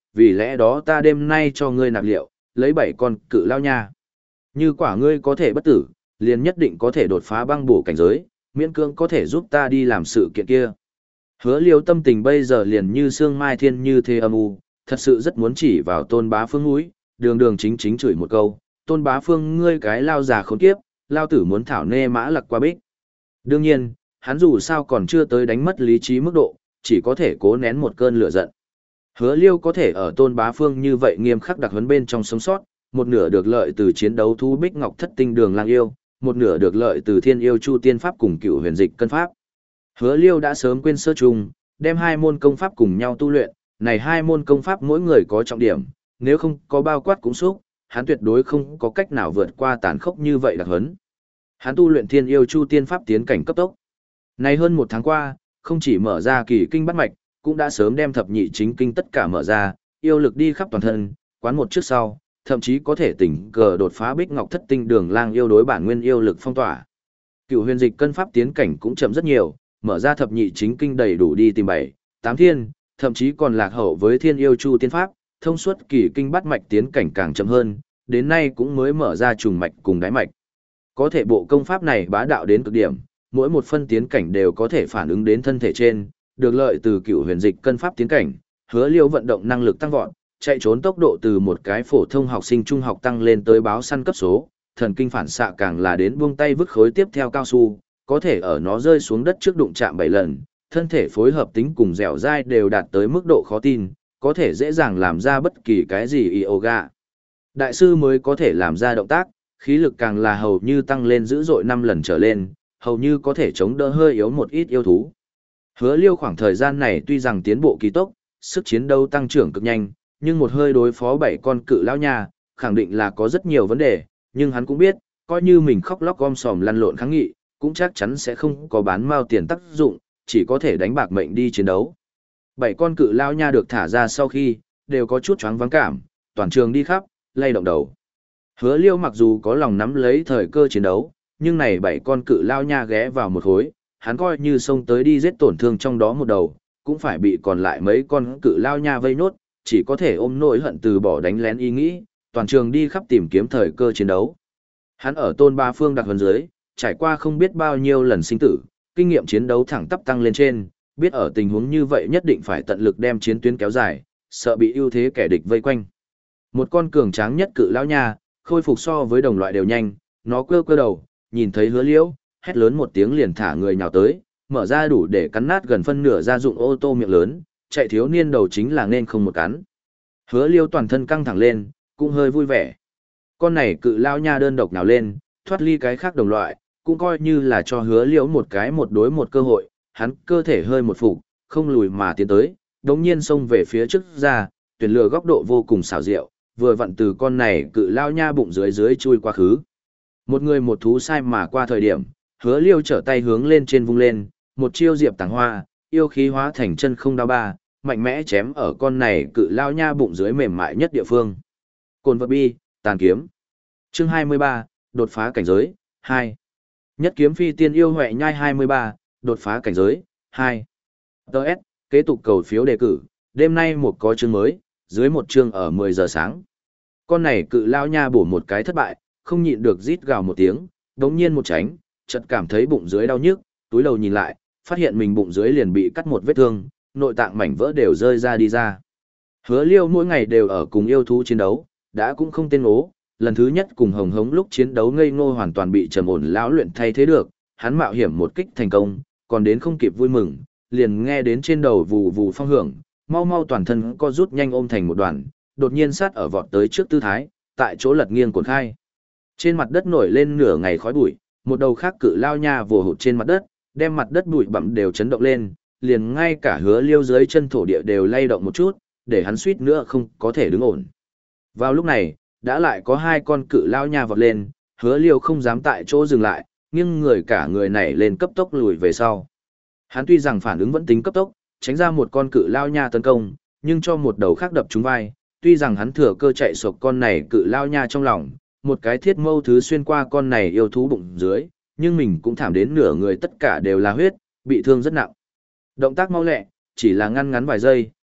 vì lẽ đó ta đêm nay cho ngươi nạp liệu, lấy bảy con cự lao nha. Như quả ngươi có thể bất tử, liền nhất định có thể đột phá băng bổ cảnh giới, miễn cưỡng có thể giúp ta đi làm sự kiện kia. Hứa Liêu tâm tình bây giờ liền như sương mai thiên như thế âm u, thật sự rất muốn chỉ vào Tôn Bá Phương mũi, đường đường chính chính chửi một câu, Tôn Bá Phương ngươi cái lao già khốn kiếp, lao tử muốn thảo nê mã lặc qua bích. Đương nhiên, hắn dù sao còn chưa tới đánh mất lý trí mức độ, chỉ có thể cố nén một cơn lửa giận. Hứa Liêu có thể ở Tôn Bá Phương như vậy nghiêm khắc đặc huấn bên trong sống sót, một nửa được lợi từ chiến đấu thu Bích Ngọc Thất Tinh Đường Lang Yêu, một nửa được lợi từ Thiên Yêu Chu Tiên Pháp cùng Cựu Huyền Dịch Cân Pháp. Hứa Liêu đã sớm quên sơ trùng, đem hai môn công pháp cùng nhau tu luyện, này hai môn công pháp mỗi người có trọng điểm, nếu không có bao quát cũng xúc, hắn tuyệt đối không có cách nào vượt qua tàn khốc như vậy đặc huấn. Hắn tu luyện Thiên Yêu Chu Tiên Pháp tiến cảnh cấp tốc. Này hơn một tháng qua, không chỉ mở ra kỳ kinh bắt mạch, cũng đã sớm đem thập nhị chính kinh tất cả mở ra, yêu lực đi khắp toàn thân, quán một trước sau, thậm chí có thể tỉnh cờ đột phá Bích Ngọc Thất Tinh Đường Lang yêu đối bản nguyên yêu lực phong tỏa. Cựu Huyền Dịch Cân Pháp tiến cảnh cũng chậm rất nhiều, mở ra thập nhị chính kinh đầy đủ đi tìm bảy, tám thiên, thậm chí còn lạc hậu với Thiên Yêu Chu Tiên Pháp, thông suốt kỳ kinh bắt mạch tiến cảnh càng chậm hơn, đến nay cũng mới mở ra trùng mạch cùng đáy mạch. Có thể bộ công pháp này bá đạo đến cực điểm, mỗi một phân tiến cảnh đều có thể phản ứng đến thân thể trên, được lợi từ Cựu Huyền Dịch Cân Pháp tiến cảnh, Hứa Liêu vận động năng lực tăng vọt, chạy trốn tốc độ từ một cái phổ thông học sinh trung học tăng lên tới báo săn cấp số, thần kinh phản xạ càng là đến buông tay vứt khối tiếp theo cao su, có thể ở nó rơi xuống đất trước đụng chạm bảy lần, thân thể phối hợp tính cùng dẻo dai đều đạt tới mức độ khó tin, có thể dễ dàng làm ra bất kỳ cái gì yoga. Đại sư mới có thể làm ra động tác, khí lực càng là hầu như tăng lên dữ dội năm lần trở lên, hầu như có thể chống đỡ hơi yếu một ít yêu thú. Hứa Liêu khoảng thời gian này tuy rằng tiến bộ kỳ tốc, sức chiến đấu tăng trưởng cực nhanh, nhưng một hơi đối phó bảy con cự lão nha, khẳng định là có rất nhiều vấn đề, nhưng hắn cũng biết, coi như mình khóc lóc gom sòm lăn lộn kháng nghị, cũng chắc chắn sẽ không có bán mao tiền tác dụng, chỉ có thể đánh bạc mệnh đi chiến đấu. Bảy con cự lão nha được thả ra sau khi, đều có chút choáng váng cảm, toàn trường đi khắp, lay động đầu. Hứa Liêu mặc dù có lòng nắm lấy thời cơ chiến đấu, nhưng này bảy con cự lão nha ghé vào một khối, hắn coi như xông tới đi giết tổn thương trong đó một đầu, cũng phải bị còn lại mấy con cự lão nha vây nốt, chỉ có thể ôm nỗi hận từ bỏ đánh lén ý nghĩ, toàn trường đi khắp tìm kiếm thời cơ chiến đấu. Hắn ở Tôn Bá Phương đặc huấn dưới, trải qua không biết bao nhiêu lần sinh tử, kinh nghiệm chiến đấu thẳng tắp tăng lên trên, biết ở tình huống như vậy nhất định phải tận lực đem chiến tuyến kéo dài, sợ bị ưu thế kẻ địch vây quanh. Một con cường tráng nhất cự lão nha, khôi phục so với đồng loại đều nhanh, nó quơ quơ đầu, nhìn thấy Hứa Liễu, hét lớn một tiếng liền thả người nhào tới, mở ra đủ để cắn nát gần phân nửa gia dụng ô tô miệng lớn, chạy thiếu niên đầu chính là nên không một cắn. Hứa Liêu toàn thân căng thẳng lên, cũng hơi vui vẻ. Con này cự lao nha đơn độc nào lên, thoát ly cái khác đồng loại, cũng coi như là cho Hứa Liêu một cái một đối một cơ hội, hắn cơ thể hơi một phục, không lùi mà tiến tới, đống nhiên xông về phía trước ra, tuyển lựa góc độ vô cùng xảo diệu, vừa vặn từ con này cự lao nha bụng dưới dưới chui qua khứ. Một người một thú sai mà qua thời điểm, Hứa Liêu trở tay hướng lên trên vung lên, một chiêu diệp tàng hoa, yêu khí hóa thành chân không đao ba, mạnh mẽ chém ở con này cự lao nha bụng dưới mềm mại nhất địa phương. Cồn vật bi, tàn kiếm. Chương hai mươi ba, đột phá cảnh giới, hai. Nhất kiếm phi tiên yêu huệ nhai hai mươi ba, đột phá cảnh giới, hai. Đợt, kế tục cầu phiếu đề cử, đêm nay một có chương mới, dưới một chương ở mười giờ sáng. Con này cự lao nha bổ một cái thất bại, không nhịn được rít gào một tiếng, đống nhiên một tránh, chợt cảm thấy bụng dưới đau nhức, túi đầu nhìn lại, phát hiện mình bụng dưới liền bị cắt một vết thương, nội tạng mảnh vỡ đều rơi ra đi ra. Hứa Liêu mỗi ngày đều ở cùng yêu thú chiến đấu, đã cũng không tên ố, lần thứ nhất cùng Hồng Hống lúc chiến đấu ngây ngô hoàn toàn bị trầm ổn lão luyện thay thế được, hắn mạo hiểm một kích thành công, còn đến không kịp vui mừng, liền nghe đến trên đầu vù vù phong hưởng, mau mau toàn thân co rút nhanh ôm thành một đoàn, đột nhiên sát ở vọt tới trước tư thái, tại chỗ lật nghiêng cuộn khai. Trên mặt đất nổi lên nửa ngày khói bụi, một đầu khác cự lao nha vồ hụt trên mặt đất, đem mặt đất bụi bặm đều chấn động lên, liền ngay cả Hứa Liêu dưới chân thổ địa đều lay động một chút, để hắn suýt nữa không có thể đứng ổn. Vào lúc này, đã lại có hai con cự lao nha vọt lên, Hứa Liêu không dám tại chỗ dừng lại, nhưng người cả người này lên cấp tốc lùi về sau. Hắn tuy rằng phản ứng vẫn tính cấp tốc, tránh ra một con cự lao nha tấn công, nhưng cho một đầu khác đập trúng vai, tuy rằng hắn thừa cơ chạy sộc con này cự lao nha trong lòng, một cái thiết mâu thứ xuyên qua con này yêu thú bụng dưới, nhưng mình cũng thảm đến nửa người tất cả đều là huyết, bị thương rất nặng. Động tác mau lẹ, chỉ là ngăn ngắn vài giây,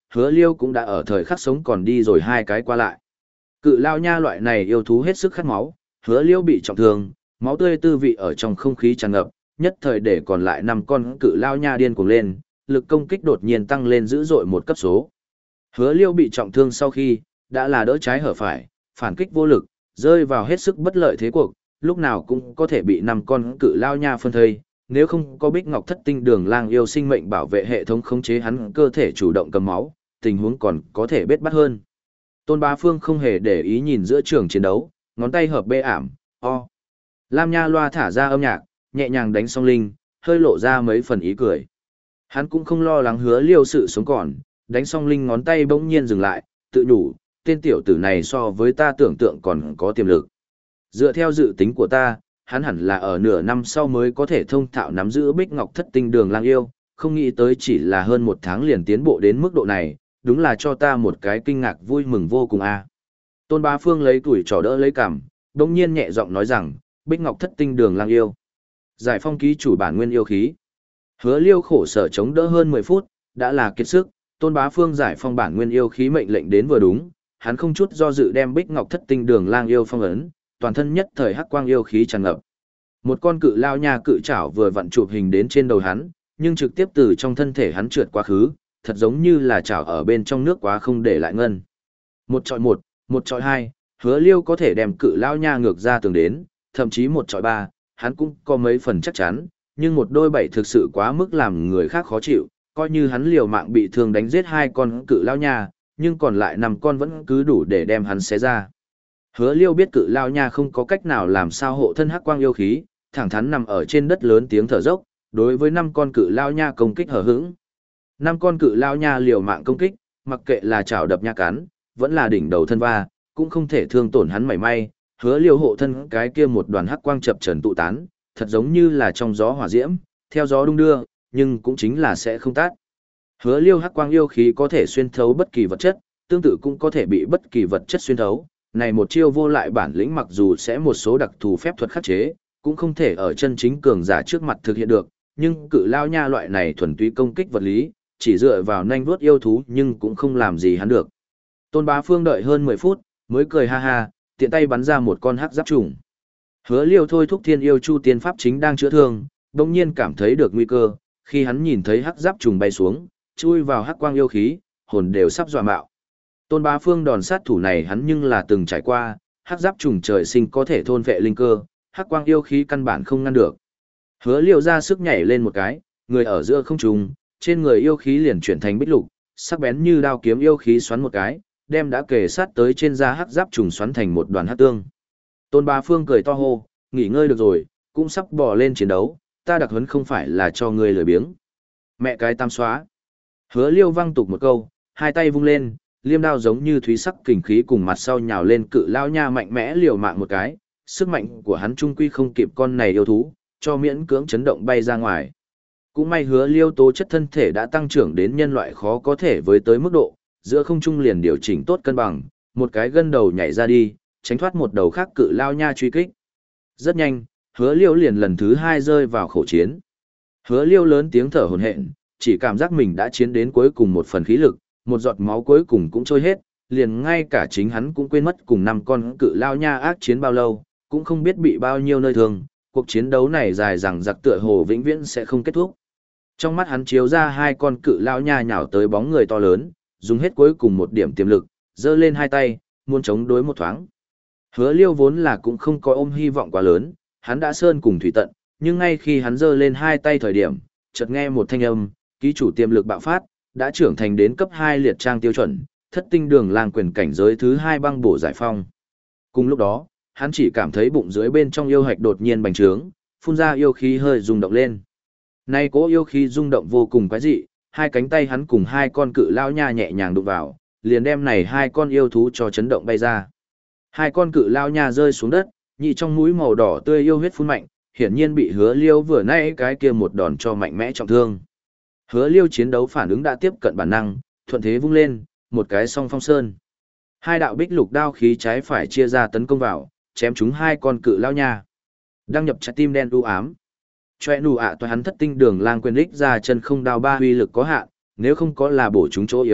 Hứa Liêu cũng đã ở thời khắc sống còn đi rồi hai cái qua lại. Cự lao nha loại này yêu thú hết sức khát máu, Hứa Liêu bị trọng thương, máu tươi tư vị ở trong không khí tràn ngập, nhất thời để còn lại năm con cự lao nha điên cuồng lên, lực công kích đột nhiên tăng lên dữ dội một cấp số. Hứa Liêu bị trọng thương sau khi, đã là đỡ trái hở phải, phản kích vô lực, rơi vào hết sức bất lợi thế cuộc, lúc nào cũng có thể bị năm con cự lao nha phân thây, nếu không có Bích Ngọc Thất Tinh Đường Lang yêu sinh mệnh bảo vệ hệ thống khống chế hắn cơ thể chủ động cầm máu, tình huống còn có thể bết bắt hơn. Tôn Bá Phương không hề để ý nhìn giữa trường chiến đấu, ngón tay hợp bê ảm, o. Lam Nha loa thả ra âm nhạc, nhẹ nhàng đánh song linh, hơi lộ ra mấy phần ý cười. Hắn cũng không lo lắng Hứa Liêu sự sống còn, đánh song linh ngón tay bỗng nhiên dừng lại, tự nhủ, tên tiểu tử này so với ta tưởng tượng còn có tiềm lực. Dựa theo dự tính của ta, hắn hẳn là ở nửa năm sau mới có thể thông thạo nắm giữ Bích Ngọc Thất Tinh Đường Lang yêu, không nghĩ tới chỉ là hơn một tháng liền tiến bộ đến mức độ này, đúng là cho ta một cái kinh ngạc vui mừng vô cùng a. Tôn Bá Phương lấy tuổi trò đỡ lấy cằm, đồng nhiên nhẹ giọng nói rằng, Bích Ngọc Thất Tinh Đường Lang yêu. Giải phong ký chủ bản nguyên yêu khí. Hứa Liêu khổ sở chống đỡ hơn mười phút, đã là kiệt sức, Tôn Bá Phương giải phong bản nguyên yêu khí mệnh lệnh đến vừa đúng, hắn không chút do dự đem Bích Ngọc Thất Tinh Đường Lang yêu phong ấn, toàn thân nhất thời hắc quang yêu khí tràn ngập. Một con cự lao nha cự trảo vừa vặn chụp hình đến trên đầu hắn, nhưng trực tiếp từ trong thân thể hắn trượt quá khứ, thật giống như là chảo ở bên trong nước quá không để lại ngân. Một chọi một, một chọi hai, Hứa Liêu có thể đem cự lao nha ngược ra tường đến, thậm chí một chọi ba, hắn cũng có mấy phần chắc chắn, nhưng một đôi bảy thực sự quá mức làm người khác khó chịu, coi như hắn liều mạng bị thương đánh giết hai con cự lao nha, nhưng còn lại năm con vẫn cứ đủ để đem hắn xé ra. Hứa Liêu biết cự lao nha không có cách nào làm sao hộ thân hắc quang yêu khí, thẳng thắn nằm ở trên đất lớn tiếng thở dốc, đối với năm con cự lao nha công kích hở hững. Năm con cự lao nha liều mạng công kích, mặc kệ là chảo đập nha cắn, vẫn là đỉnh đầu thân va, cũng không thể thương tổn hắn mảy may. Hứa Liêu hộ thân cái kia một đoàn hắc quang chập chờn tụ tán, thật giống như là trong gió hỏa diễm, theo gió đung đưa, nhưng cũng chính là sẽ không tát. Hứa Liêu hắc quang yêu khí có thể xuyên thấu bất kỳ vật chất, tương tự cũng có thể bị bất kỳ vật chất xuyên thấu. Này một chiêu vô lại bản lĩnh mặc dù sẽ một số đặc thù phép thuật khắc chế, cũng không thể ở chân chính cường giả trước mặt thực hiện được, nhưng cự lao nha loại này thuần túy công kích vật lý, chỉ dựa vào nhanh vuốt yêu thú nhưng cũng không làm gì hắn được. Tôn Bá Phương đợi hơn mười phút, mới cười ha ha, tiện tay bắn ra một con hắc giáp trùng. Hứa Liêu thôi thúc Thiên Yêu Chu tiên pháp chính đang chữa thương, đột nhiên cảm thấy được nguy cơ, khi hắn nhìn thấy hắc giáp trùng bay xuống, chui vào hắc quang yêu khí, hồn đều sắp dọa mạo. Tôn Bá Phương đòn sát thủ này hắn nhưng là từng trải qua, hắc giáp trùng trời sinh có thể thôn vệ linh cơ, hắc quang yêu khí căn bản không ngăn được. Hứa Liêu ra sức nhảy lên một cái, người ở giữa không trung, trên người yêu khí liền chuyển thành bích lục, sắc bén như đao kiếm yêu khí xoắn một cái, đem đã kề sát tới trên da hắc giáp trùng xoắn thành một đoàn hắc tương. Tôn Bá Phương cười to hô, nghỉ ngơi được rồi, cũng sắp bỏ lên chiến đấu, ta đặc huấn không phải là cho ngươi lười biếng. Mẹ cái tam xóa. Hứa Liêu văng tục một câu, hai tay vung lên, liêm đao giống như thúy sắc kình khí cùng mặt sau nhào lên cự lao nha mạnh mẽ liều mạng một cái, sức mạnh của hắn trung quy không kịp con này yêu thú, cho miễn cưỡng chấn động bay ra ngoài. Cũng may Hứa Liêu tố chất thân thể đã tăng trưởng đến nhân loại khó có thể với tới mức độ, giữa không trung liền điều chỉnh tốt cân bằng, một cái gân đầu nhảy ra đi, tránh thoát một đầu khác cự lao nha truy kích. Rất nhanh, Hứa Liêu liền lần thứ hai rơi vào khẩu chiến. Hứa Liêu lớn tiếng thở hổn hển, chỉ cảm giác mình đã chiến đến cuối cùng một phần khí lực, một giọt máu cuối cùng cũng trôi hết, liền ngay cả chính hắn cũng quên mất cùng năm con cự lao nha ác chiến bao lâu, cũng không biết bị bao nhiêu nơi thương, cuộc chiến đấu này dài dằng dặc tựa hồ vĩnh viễn sẽ không kết thúc. Trong mắt hắn chiếu ra hai con cự lao nha nhào tới bóng người to lớn, dùng hết cuối cùng một điểm tiềm lực, giơ lên hai tay, muốn chống đối một thoáng. Hứa Liêu vốn là cũng không có ôm hy vọng quá lớn, hắn đã sơn cùng thủy tận, nhưng ngay khi hắn giơ lên hai tay thời điểm, chợt nghe một thanh âm, ký chủ tiềm lực bạo phát, đã trưởng thành đến cấp hai liệt trang tiêu chuẩn, thất tinh đường lang quyền cảnh giới thứ hai băng bổ giải phong. Cùng lúc đó, hắn chỉ cảm thấy bụng dưới bên trong yêu hạch đột nhiên bành trướng, phun ra yêu khí hơi rung động lên. Nay cố yêu khí rung động vô cùng quái dị, hai cánh tay hắn cùng hai con cự lao nha nhẹ nhàng đụng vào, liền đem này hai con yêu thú cho chấn động bay ra. Hai con cự lao nha rơi xuống đất, nhị trong mũi màu đỏ tươi yêu huyết phun mạnh, hiển nhiên bị Hứa Liêu vừa nãy cái kia một đòn cho mạnh mẽ trọng thương. Hứa Liêu chiến đấu phản ứng đã tiếp cận bản năng, thuận thế vung lên, một cái song phong sơn. Hai đạo bích lục đao khí trái phải chia ra tấn công vào, chém chúng hai con cự lao nha. Đăng nhập trái tim đen u ám. Choe nụ ạ toa hắn thất tinh đường lang quyền đích ra chân không đao ba uy lực có hạn, nếu không có là bổ chúng chỗ yếu,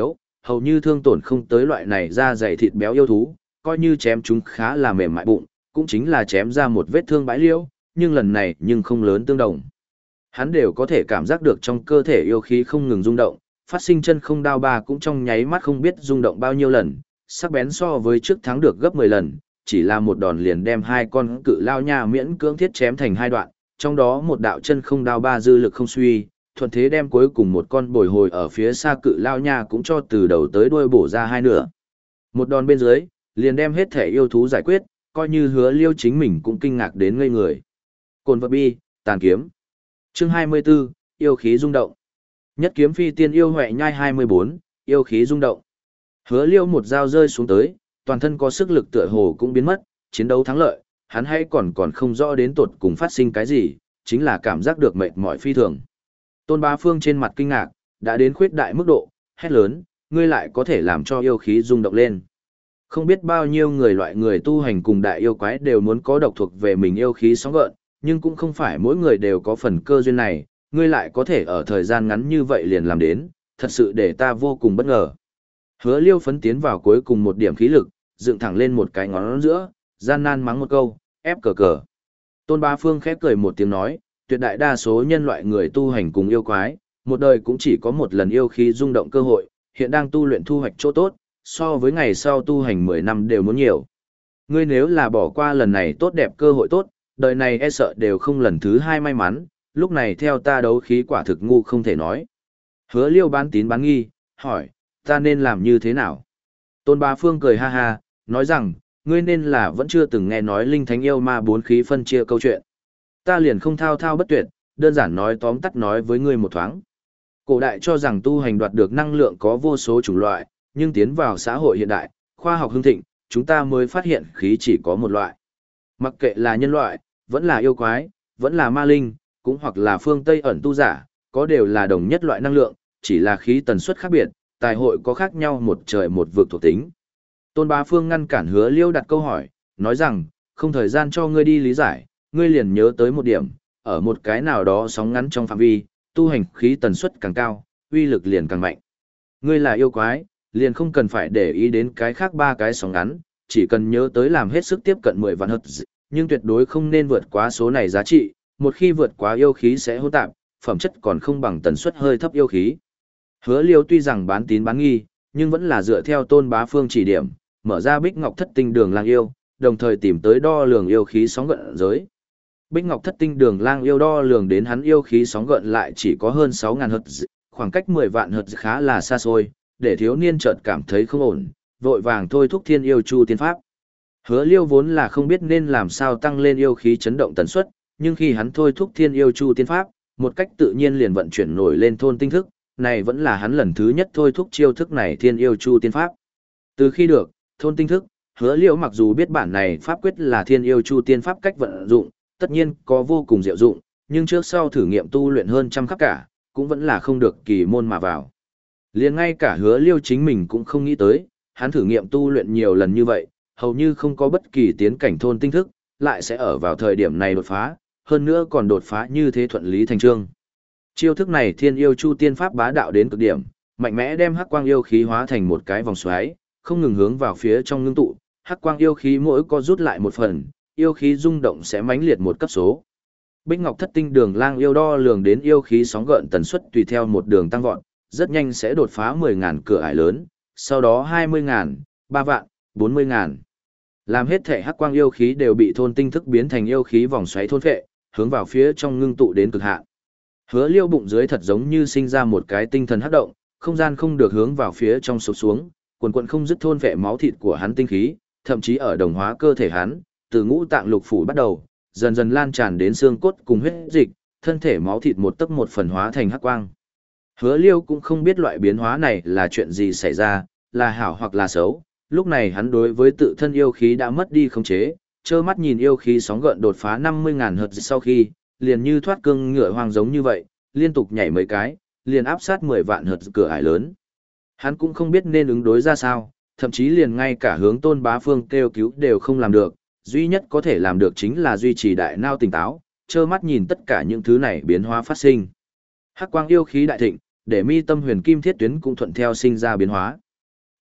hầu như thương tổn không tới loại này da dày thịt béo yêu thú, coi như chém chúng khá là mềm mại bụng, cũng chính là chém ra một vết thương bãi liễu, nhưng lần này nhưng không lớn tương đồng. Hắn đều có thể cảm giác được trong cơ thể yêu khí không ngừng rung động, phát sinh chân không đao ba cũng trong nháy mắt không biết rung động bao nhiêu lần, sắc bén so với trước thắng được gấp mười lần, chỉ là một đòn liền đem hai con cự lao nha miễn cưỡng thiết chém thành hai đoạn, trong đó một đạo chân không đao ba dư lực không suy, thuận thế đem cuối cùng một con bồi hồi ở phía xa cự lao nha cũng cho từ đầu tới đuôi bổ ra hai nửa. Một đòn bên dưới, liền đem hết thể yêu thú giải quyết, coi như Hứa Liêu chính mình cũng kinh ngạc đến ngây người. Cồn vật bi, tàn kiếm. Chương hai mươi 24, yêu khí rung động. Nhất kiếm phi tiên yêu huệ nhai hai mươi bốn, yêu khí rung động. Hứa Liêu một dao rơi xuống tới, toàn thân có sức lực tựa hồ cũng biến mất, chiến đấu thắng lợi, hắn hay còn còn không rõ đến tột cùng phát sinh cái gì, chính là cảm giác được mệt mỏi phi thường. Tôn Bá Phương trên mặt kinh ngạc, đã đến khuyết đại mức độ, hét lớn, ngươi lại có thể làm cho yêu khí rung động lên. Không biết bao nhiêu người loại người tu hành cùng đại yêu quái đều muốn có độc thuộc về mình yêu khí sóng gợn, nhưng cũng không phải mỗi người đều có phần cơ duyên này, ngươi lại có thể ở thời gian ngắn như vậy liền làm đến, thật sự để ta vô cùng bất ngờ. Hứa Liêu phấn tiến vào cuối cùng một điểm khí lực, dựng thẳng lên một cái ngón giữa, gian nan mắng một câu, ép cờ cờ. Tôn Bá Phương khép cười một tiếng nói, tuyệt đại đa số nhân loại người tu hành cùng yêu quái, một đời cũng chỉ có một lần yêu khí rung động cơ hội, hiện đang tu luyện thu hoạch chỗ tốt, so với ngày sau tu hành mười năm đều muốn nhiều. Ngươi nếu là bỏ qua lần này tốt đẹp cơ hội tốt, đời này e sợ đều không lần thứ hai may mắn, lúc này theo ta đấu khí quả thực ngu không thể nói. Hứa Liêu bán tín bán nghi, hỏi, ta nên làm như thế nào? Tôn Bá Phương cười ha ha, nói rằng, ngươi nên là vẫn chưa từng nghe nói linh thánh yêu ma bốn khí phân chia câu chuyện. Ta liền không thao thao bất tuyệt, đơn giản nói tóm tắt nói với ngươi một thoáng. Cổ đại cho rằng tu hành đoạt được năng lượng có vô số chủng loại, nhưng tiến vào xã hội hiện đại, khoa học hưng thịnh, chúng ta mới phát hiện khí chỉ có một loại. Mặc kệ là nhân loại, vẫn là yêu quái, vẫn là ma linh, cũng hoặc là phương Tây ẩn tu giả, có đều là đồng nhất loại năng lượng, chỉ là khí tần suất khác biệt, tài hội có khác nhau một trời một vực thuộc tính. Tôn Bá Phương ngăn cản Hứa Liêu đặt câu hỏi, nói rằng, không thời gian cho ngươi đi lý giải, ngươi liền nhớ tới một điểm, ở một cái nào đó sóng ngắn trong phạm vi, tu hành khí tần suất càng cao, uy lực liền càng mạnh. Ngươi là yêu quái, liền không cần phải để ý đến cái khác ba cái sóng ngắn, chỉ cần nhớ tới làm hết sức tiếp cận mười vạn hợp, nhưng tuyệt đối không nên vượt quá số này giá trị, một khi vượt quá yêu khí sẽ hỗn tạp, phẩm chất còn không bằng tần suất hơi thấp yêu khí. Hứa Liêu tuy rằng bán tín bán nghi, nhưng vẫn là dựa theo Tôn Bá Phương chỉ điểm, mở ra Bích Ngọc Thất Tinh Đường Lang Yêu, đồng thời tìm tới đo lường yêu khí sóng gợn giới. Bích Ngọc Thất Tinh Đường Lang Yêu đo lường đến hắn yêu khí sóng gợn lại chỉ có hơn sáu nghìn Hz, khoảng cách mười vạn Hz khá là xa xôi, để thiếu niên chợt cảm thấy không ổn, vội vàng thôi thúc Thiên Yêu Chu Tiên Pháp. Hứa Liêu vốn là không biết nên làm sao tăng lên yêu khí chấn động tần suất, nhưng khi hắn thôi thúc Thiên Yêu Chu Tiên Pháp, một cách tự nhiên liền vận chuyển nổi lên thôn tinh thức, này vẫn là hắn lần thứ nhất thôi thúc chiêu thức này Thiên Yêu Chu Tiên Pháp. Từ khi được thôn tinh thức, Hứa Liêu mặc dù biết bản này pháp quyết là Thiên Yêu Chu Tiên Pháp cách vận dụng, tất nhiên có vô cùng diệu dụng, nhưng trước sau thử nghiệm tu luyện hơn trăm khắp cả, cũng vẫn là không được kỳ môn mà vào. Liền ngay cả Hứa Liêu chính mình cũng không nghĩ tới, hắn thử nghiệm tu luyện nhiều lần như vậy, hầu như không có bất kỳ tiến cảnh thôn tinh thức, lại sẽ ở vào thời điểm này đột phá, hơn nữa còn đột phá như thế thuận lý thành trương. Chiêu thức này Thiên Yêu Chu Tiên Pháp bá đạo đến cực điểm, mạnh mẽ đem hắc quang yêu khí hóa thành một cái vòng xoáy, không ngừng hướng vào phía trong ngưng tụ, hắc quang yêu khí mỗi co rút lại một phần, yêu khí rung động sẽ mãnh liệt một cấp số. Bích Ngọc Thất Tinh Đường Lang Yêu đo lường đến yêu khí sóng gợn tần suất tùy theo một đường tăng vọt, rất nhanh sẽ đột phá mười nghìn cửa ải lớn, sau đó hai mươi nghìn, ba vạn, bốn mươi nghìn. Làm hết thể hắc quang yêu khí đều bị thôn tinh thức biến thành yêu khí vòng xoáy thôn phệ, hướng vào phía trong ngưng tụ đến cực hạn. Hứa Liêu bụng dưới thật giống như sinh ra một cái tinh thần hắc động, không gian không được hướng vào phía trong sụp xuống, quần quần không dứt thôn phệ máu thịt của hắn tinh khí, thậm chí ở đồng hóa cơ thể hắn, từ ngũ tạng lục phủ bắt đầu, dần dần lan tràn đến xương cốt cùng huyết dịch, thân thể máu thịt một tấc một phần hóa thành hắc quang. Hứa Liêu cũng không biết loại biến hóa này là chuyện gì xảy ra, là hảo hoặc là xấu, lúc này hắn đối với tự thân yêu khí đã mất đi khống chế, trơ mắt nhìn yêu khí sóng gợn đột phá năm mươi nghìn Hz sau khi, liền như thoát cương ngựa hoang giống như vậy, liên tục nhảy mấy cái, liền áp sát mười vạn Hz cửa ải lớn. Hắn cũng không biết nên ứng đối ra sao, thậm chí liền ngay cả hướng Tôn Bá Phương kêu cứu đều không làm được, duy nhất có thể làm được chính là duy trì đại nao tỉnh táo, trơ mắt nhìn tất cả những thứ này biến hóa phát sinh. Hắc quang yêu khí đại thịnh, để mi tâm huyền kim thiết tuyến cũng thuận theo sinh ra biến hóa.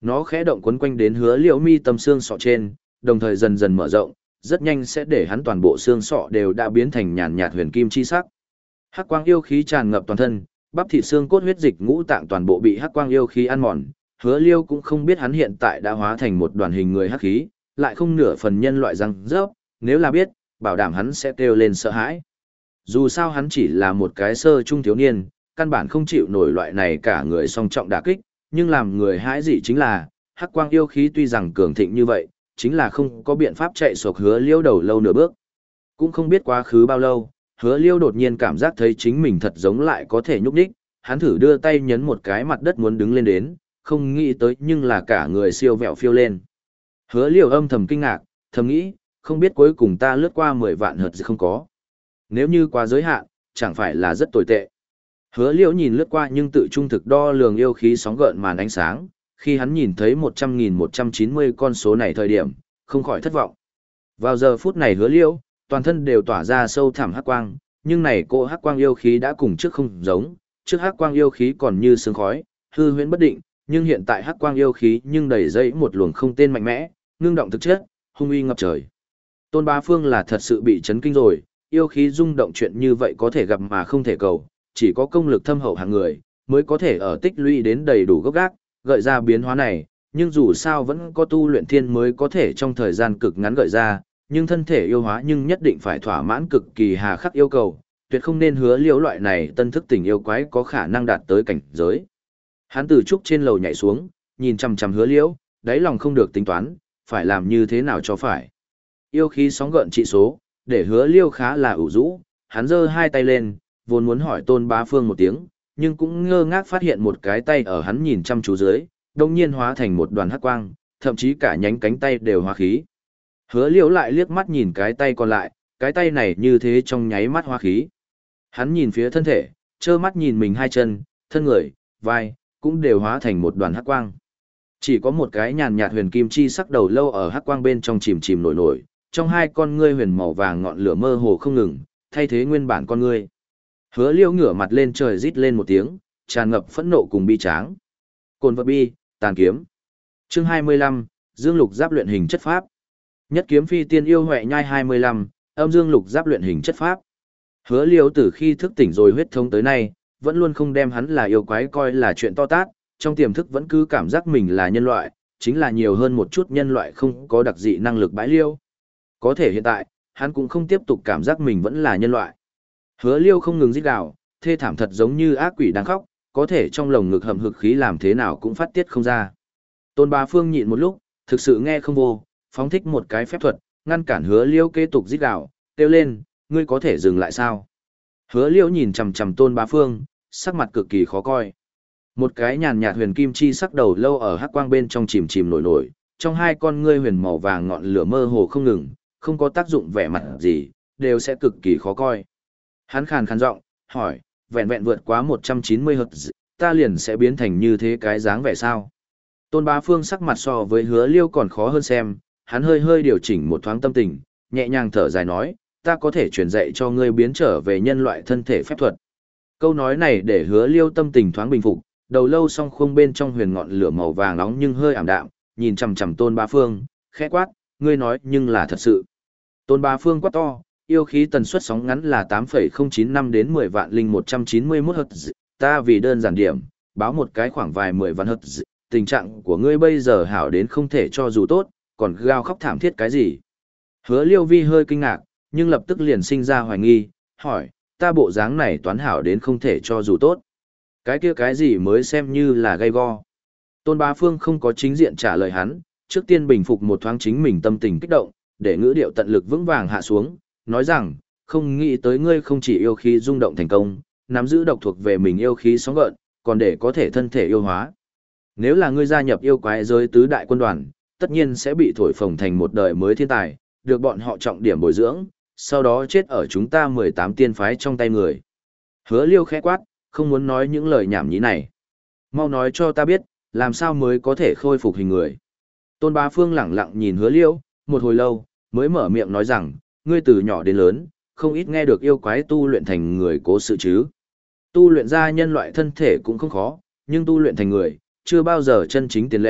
Nó khẽ động quấn quanh đến Hứa Liễu mi tâm xương sọ trên, đồng thời dần dần mở rộng, rất nhanh sẽ để hắn toàn bộ xương sọ đều đã biến thành nhàn nhạt huyền kim chi sắc. Hắc quang yêu khí tràn ngập toàn thân, bắp thịt xương cốt huyết dịch ngũ tạng toàn bộ bị hắc quang yêu khí ăn mòn. Hứa Liêu cũng không biết hắn hiện tại đã hóa thành một đoàn hình người hắc khí, lại không nửa phần nhân loại răng rớp, nếu là biết, bảo đảm hắn sẽ kêu lên sợ hãi. Dù sao hắn chỉ là một cái sơ trung thiếu niên, căn bản không chịu nổi loại này cả người song trọng đả kích, nhưng làm người hãi dị chính là, hắc quang yêu khí tuy rằng cường thịnh như vậy, chính là không có biện pháp chạy sộc Hứa Liêu đầu lâu nửa bước. Cũng không biết quá khứ bao lâu, Hứa Liêu đột nhiên cảm giác thấy chính mình thật giống lại có thể nhúc nhích, hắn thử đưa tay nhấn một cái mặt đất muốn đứng lên đến, không nghĩ tới nhưng là cả người siêu vẹo phiêu lên. Hứa Liêu âm thầm kinh ngạc, thầm nghĩ, không biết cuối cùng ta lướt qua mười vạn hợt không có. Nếu như quá giới hạn, chẳng phải là rất tồi tệ. Hứa Liêu nhìn lướt qua nhưng tự trung thực đo lường yêu khí sóng gợn màn ánh sáng, khi hắn nhìn thấy một trăm nghìn một trăm chín mươi con số này thời điểm, không khỏi thất vọng. Vào giờ phút này Hứa Liêu, toàn thân đều tỏa ra sâu thẳm hắc quang, nhưng này cô hắc quang yêu khí đã cùng trước không giống, trước hắc quang yêu khí còn như sương khói, hư huyễn bất định, nhưng hiện tại hắc quang yêu khí nhưng đầy dẫy một luồng không tên mạnh mẽ, ngưng động thực chất, hung uy ngập trời. Tôn Bá Phương là thật sự bị chấn kinh rồi, yêu khí rung động chuyện như vậy có thể gặp mà không thể cầu, chỉ có công lực thâm hậu hạng người mới có thể ở tích lũy đến đầy đủ gốc gác, gợi ra biến hóa này, nhưng dù sao vẫn có tu luyện thiên mới có thể trong thời gian cực ngắn gợi ra, nhưng thân thể yêu hóa nhưng nhất định phải thỏa mãn cực kỳ hà khắc yêu cầu, tuyệt không nên hứa liễu loại này tân thức tình yêu quái có khả năng đạt tới cảnh giới. Hắn từ trúc trên lầu nhảy xuống, nhìn chằm chằm hứa liễu, đáy lòng không được tính toán, phải làm như thế nào cho phải. Yêu khí sóng gợn trị số, để hứa liễu khá là ủ rũ, hắn giơ hai tay lên, vốn muốn hỏi Tôn Bá Phương một tiếng, nhưng cũng ngơ ngác phát hiện một cái tay ở hắn nhìn chăm chú dưới, đồng nhiên hóa thành một đoàn hắc quang, thậm chí cả nhánh cánh tay đều hóa khí. Hứa liễu lại liếc mắt nhìn cái tay còn lại, cái tay này như thế trong nháy mắt hóa khí. Hắn nhìn phía thân thể, trơ mắt nhìn mình hai chân, thân người, vai, cũng đều hóa thành một đoàn hắc quang. Chỉ có một cái nhàn nhạt huyền kim chi sắc đầu lâu ở hắc quang bên trong chìm chìm nổi nổi, trong hai con ngươi huyền màu vàng ngọn lửa mơ hồ không ngừng, thay thế nguyên bản con ngươi. Hứa liễu ngửa mặt lên trời rít lên một tiếng, tràn ngập phẫn nộ cùng bi tráng. Cồn vật bi, tàn kiếm. Chương hai mươi lăm, Dương Lục Giáp luyện hình chất pháp. Nhất kiếm phi tiên yêu huệ nhai hai mươi lăm, âm Dương Lục Giáp luyện hình chất pháp. Hứa liễu từ khi thức tỉnh rồi huyết thống tới nay, vẫn luôn không đem hắn là yêu quái coi là chuyện to tát, trong tiềm thức vẫn cứ cảm giác mình là nhân loại, chính là nhiều hơn một chút nhân loại không có đặc dị năng lực bãi liêu. Có thể hiện tại, hắn cũng không tiếp tục cảm giác mình vẫn là nhân loại. Hứa liêu không ngừng rít gào, thê thảm thật giống như ác quỷ đang khóc, có thể trong lồng ngực hầm hực khí làm thế nào cũng phát tiết không ra. Tôn Bá Phương nhịn một lúc, thực sự nghe không vô, phóng thích một cái phép thuật, ngăn cản hứa liêu kế tục rít gào, kêu lên, ngươi có thể dừng lại sao? Hứa liêu nhìn chằm chằm Tôn Bá Phương, sắc mặt cực kỳ khó coi. Một cái nhàn nhạt huyền kim chi sắc đầu lâu ở hắc quang bên trong chìm chìm nổi nổi, trong hai con ngươi huyền màu vàng ngọn lửa mơ hồ không ngừng, không có tác dụng vẻ mặt gì, đều sẽ cực kỳ khó coi. Hắn khàn khàn giọng, hỏi, vẹn vẹn vượt quá một trăm chín mươi Hz, ta liền sẽ biến thành như thế cái dáng vẻ sao? Tôn Bá Phương sắc mặt so với hứa liêu còn khó hơn xem, hắn hơi hơi điều chỉnh một thoáng tâm tình, nhẹ nhàng thở dài nói, ta có thể truyền dạy cho ngươi biến trở về nhân loại thân thể phép thuật. Câu nói này để hứa liêu tâm tình thoáng bình phục, đầu lâu song khung bên trong huyền ngọn lửa màu vàng nóng nhưng hơi ảm đạm, nhìn chằm chằm Tôn Bá Phương, khẽ quát, ngươi nói nhưng là thật sự. Tôn Bá Phương quát to, yêu khí tần suất sóng ngắn là tám phẩy không chín năm đến mười vạn linh một trăm chín mươi mốt Hz, ta vì đơn giản điểm, báo một cái khoảng vài mười vạn Hz, tình trạng của ngươi bây giờ hảo đến không thể cho dù tốt, còn gào khóc thảm thiết cái gì. Hứa Liêu Vi hơi kinh ngạc, nhưng lập tức liền sinh ra hoài nghi, hỏi, ta bộ dáng này toán hảo đến không thể cho dù tốt. Cái kia cái gì mới xem như là gay go. Tôn Bá Phương không có chính diện trả lời hắn, trước tiên bình phục một thoáng chính mình tâm tình kích động, để ngữ điệu tận lực vững vàng hạ xuống, nói rằng, không nghĩ tới ngươi không chỉ yêu khí rung động thành công, nắm giữ độc thuộc về mình yêu khí sóng gợn, còn để có thể thân thể yêu hóa. Nếu là ngươi gia nhập yêu quái giới tứ đại quân đoàn, tất nhiên sẽ bị thổi phồng thành một đời mới thiên tài, được bọn họ trọng điểm bồi dưỡng, sau đó chết ở chúng ta mười tám tiên phái trong tay người. Hứa Liêu khẽ quát, không muốn nói những lời nhảm nhí này. Mau nói cho ta biết, làm sao mới có thể khôi phục hình người. Tôn Bá Phương lẳng lặng nhìn Hứa Liêu, một hồi lâu, mới mở miệng nói rằng, ngươi từ nhỏ đến lớn, không ít nghe được yêu quái tu luyện thành người cố sự chứ. Tu luyện ra nhân loại thân thể cũng không khó, nhưng tu luyện thành người, chưa bao giờ chân chính tiền lệ,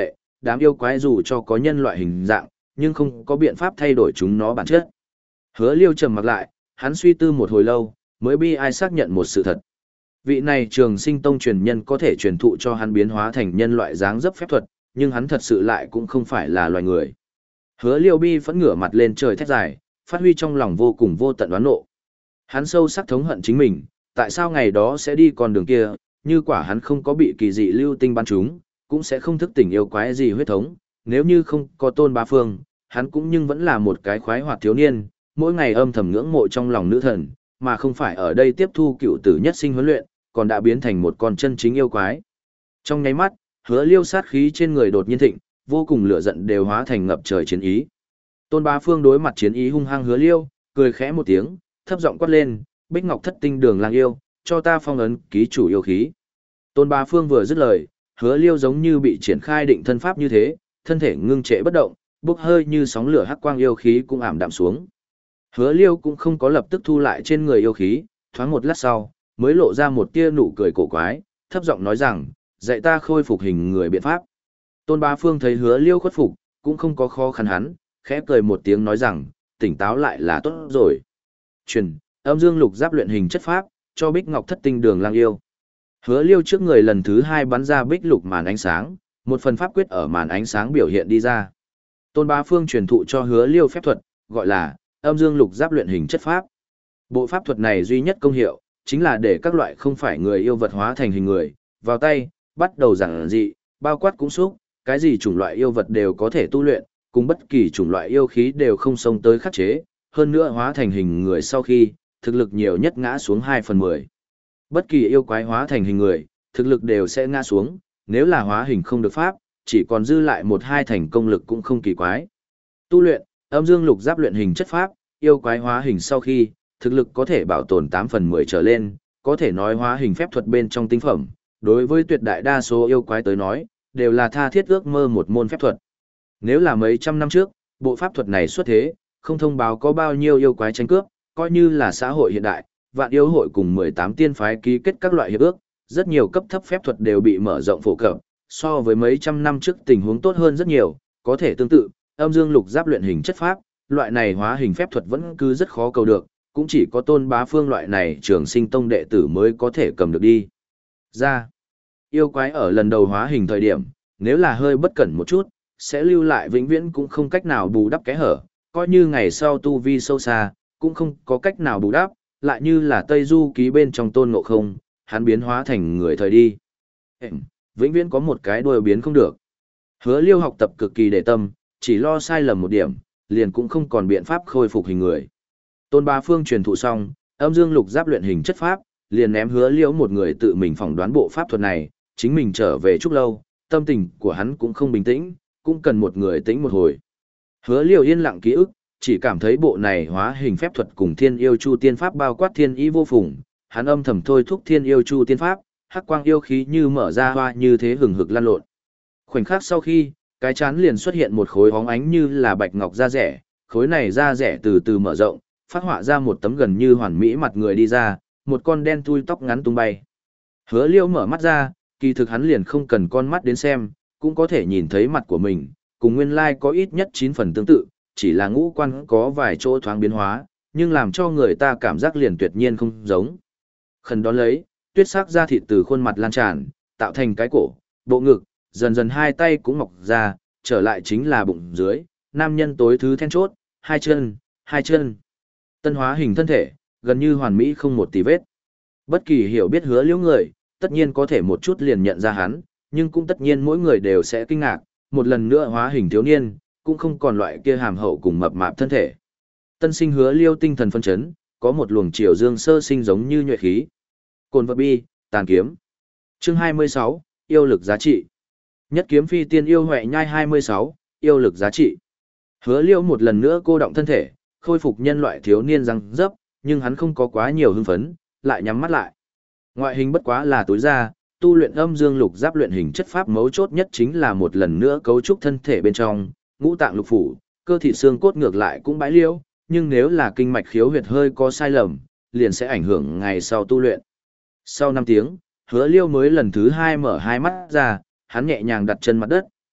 đám yêu quái dù cho có nhân loại hình dạng, nhưng không có biện pháp thay đổi chúng nó bản chất. Hứa Liêu trầm mặc lại, hắn suy tư một hồi lâu, mới bi ai xác nhận một sự thật. Vị này Trường Sinh Tông truyền nhân có thể truyền thụ cho hắn biến hóa thành nhân loại dáng dấp phép thuật, nhưng hắn thật sự lại cũng không phải là loài người. Hứa Liêu bi phẫn ngửa mặt lên trời thét dài, phát huy trong lòng vô cùng vô tận đoán nộ. Hắn sâu sắc thống hận chính mình, tại sao ngày đó sẽ đi con đường kia, như quả hắn không có bị kỳ dị lưu tinh bắn trúng, cũng sẽ không thức tỉnh yêu quái gì huyết thống, nếu như không có Tôn Bá Phương, hắn cũng nhưng vẫn là một cái khoái hoạt thiếu niên, mỗi ngày âm thầm ngưỡng mộ trong lòng nữ thần, mà không phải ở đây tiếp thu cựu tử nhất sinh huấn luyện, còn đã biến thành một con chân chính yêu quái. Trong nháy mắt, Hứa Liêu sát khí trên người đột nhiên thịnh, vô cùng lửa giận đều hóa thành ngập trời chiến ý. Tôn Bá Phương đối mặt chiến ý hung hăng Hứa Liêu, cười khẽ một tiếng, thấp giọng quát lên, "Bích Ngọc Thất Tinh Đường Lang yêu, cho ta phong ấn ký chủ yêu khí." Tôn Bá Phương vừa dứt lời, Hứa Liêu giống như bị triển khai định thân pháp như thế, thân thể ngưng trệ bất động, bốc hơi như sóng lửa hắc quang yêu khí cũng ảm đạm xuống. Hứa Liêu cũng không có lập tức thu lại trên người yêu khí, thoáng một lát sau, mới lộ ra một tia nụ cười cổ quái, thấp giọng nói rằng, "Dạy ta khôi phục hình người biện pháp." Tôn Bá Phương thấy Hứa Liêu khuất phục, cũng không có khó khăn hắn, khẽ cười một tiếng nói rằng, "Tỉnh táo lại là tốt rồi." Truyền, âm dương lục giáp luyện hình chất pháp, cho Bích Ngọc Thất Tinh Đường Lang yêu. Hứa Liêu trước người lần thứ hai bắn ra bích lục màn ánh sáng, một phần pháp quyết ở màn ánh sáng biểu hiện đi ra. Tôn Bá Phương truyền thụ cho Hứa Liêu phép thuật, gọi là âm dương lục giáp luyện hình chất pháp. Bộ pháp thuật này duy nhất công hiệu, chính là để các loại không phải người yêu vật hóa thành hình người, vào tay, bắt đầu giản dị, bao quát cũng xúc, cái gì chủng loại yêu vật đều có thể tu luyện, cùng bất kỳ chủng loại yêu khí đều không xông tới khắc chế, hơn nữa hóa thành hình người sau khi, thực lực nhiều nhất ngã xuống hai phần mười. Bất kỳ yêu quái hóa thành hình người, thực lực đều sẽ ngã xuống, nếu là hóa hình không được pháp, chỉ còn dư lại một hai thành công lực cũng không kỳ quái. Tu luyện, âm dương lục giáp luyện hình chất pháp, yêu quái hóa hình sau khi, thực lực có thể bảo tồn tám phần mười trở lên, có thể nói hóa hình phép thuật bên trong tinh phẩm, đối với tuyệt đại đa số yêu quái tới nói, đều là tha thiết ước mơ một môn phép thuật. Nếu là mấy trăm năm trước, bộ pháp thuật này xuất thế, không thông báo có bao nhiêu yêu quái tranh cướp, coi như là xã hội hiện đại, vạn yêu hội cùng mười tám tiên phái ký kết các loại hiệp ước, rất nhiều cấp thấp phép thuật đều bị mở rộng phổ cập, so với mấy trăm năm trước tình huống tốt hơn rất nhiều, có thể tương tự, âm dương lục giáp luyện hình chất pháp, loại này hóa hình phép thuật vẫn cứ rất khó cầu được, cũng chỉ có Tôn Bá Phương loại này Trường Sinh Tông đệ tử mới có thể cầm được đi. Ra, yêu quái ở lần đầu hóa hình thời điểm, nếu là hơi bất cẩn một chút, sẽ lưu lại vĩnh viễn cũng không cách nào bù đắp cái hở, coi như ngày sau tu vi sâu xa, cũng không có cách nào bù đắp, lại như là Tây Du ký bên trong Tôn Ngộ Không, hắn biến hóa thành người thời đi. Hẹn, vĩnh viễn có một cái đuôi biến không được. Hứa Liêu học tập cực kỳ để tâm, chỉ lo sai lầm một điểm, liền cũng không còn biện pháp khôi phục hình người. Tôn Bá Phương truyền thụ xong, âm dương lục giáp luyện hình chất pháp, liền ném Hứa Liêu một người tự mình phỏng đoán bộ pháp thuật này, chính mình trở về chút lâu, tâm tình của hắn cũng không bình tĩnh, cũng cần một người tĩnh một hồi. Hứa Liêu yên lặng ký ức, chỉ cảm thấy bộ này hóa hình phép thuật cùng Thiên Yêu Chu Tiên Pháp bao quát thiên ý vô phùng, hắn âm thầm thôi thúc Thiên Yêu Chu Tiên Pháp, hắc quang yêu khí như mở ra hoa như thế hừng hực lan lộn. Khoảnh khắc sau khi, cái chán liền xuất hiện một khối hóng ánh như là bạch ngọc da rẻ, khối này da rẻ từ từ mở rộng, phát họa ra một tấm gần như hoàn mỹ mặt người đi ra, một con đen thui tóc ngắn tung bay. Hứa Liêu mở mắt ra, kỳ thực hắn liền không cần con mắt đến xem, cũng có thể nhìn thấy mặt của mình, cùng nguyên lai có ít nhất chín phần tương tự, chỉ là ngũ quan có vài chỗ thoáng biến hóa, nhưng làm cho người ta cảm giác liền tuyệt nhiên không giống. Khẩn đón lấy, tuyết sắc da thịt từ khuôn mặt lan tràn, tạo thành cái cổ, bộ ngực, dần dần hai tay cũng mọc ra, trở lại chính là bụng dưới, nam nhân tối thứ then chốt, hai chân, hai chân. Tân hóa hình thân thể, gần như hoàn mỹ không một tì vết. Bất kỳ hiểu biết Hứa Liêu người, tất nhiên có thể một chút liền nhận ra hắn, nhưng cũng tất nhiên mỗi người đều sẽ kinh ngạc, một lần nữa hóa hình thiếu niên, cũng không còn loại kia hàm hậu cùng mập mạp thân thể. Tân sinh Hứa Liêu tinh thần phân chấn, có một luồng triều dương sơ sinh giống như nhuệ khí. Cồn vật bi, tàn kiếm. Chương hai mươi sáu, yêu lực giá trị. Nhất kiếm phi tiên yêu huệ nhai hai mươi sáu, yêu lực giá trị. Hứa Liêu một lần nữa cô động thân thể, khôi phục nhân loại thiếu niên răng dấp, nhưng hắn không có quá nhiều hưng phấn, lại nhắm mắt lại. Ngoại hình bất quá là tối ra, tu luyện âm dương lục giáp luyện hình chất pháp mấu chốt nhất chính là một lần nữa cấu trúc thân thể bên trong, ngũ tạng lục phủ, cơ thịt xương cốt ngược lại cũng bãi liêu, nhưng nếu là kinh mạch khiếu huyệt hơi có sai lầm, liền sẽ ảnh hưởng ngày sau tu luyện. Sau năm tiếng, Hứa Liêu mới lần thứ hai mở hai mắt ra, hắn nhẹ nhàng đặt chân mặt đất,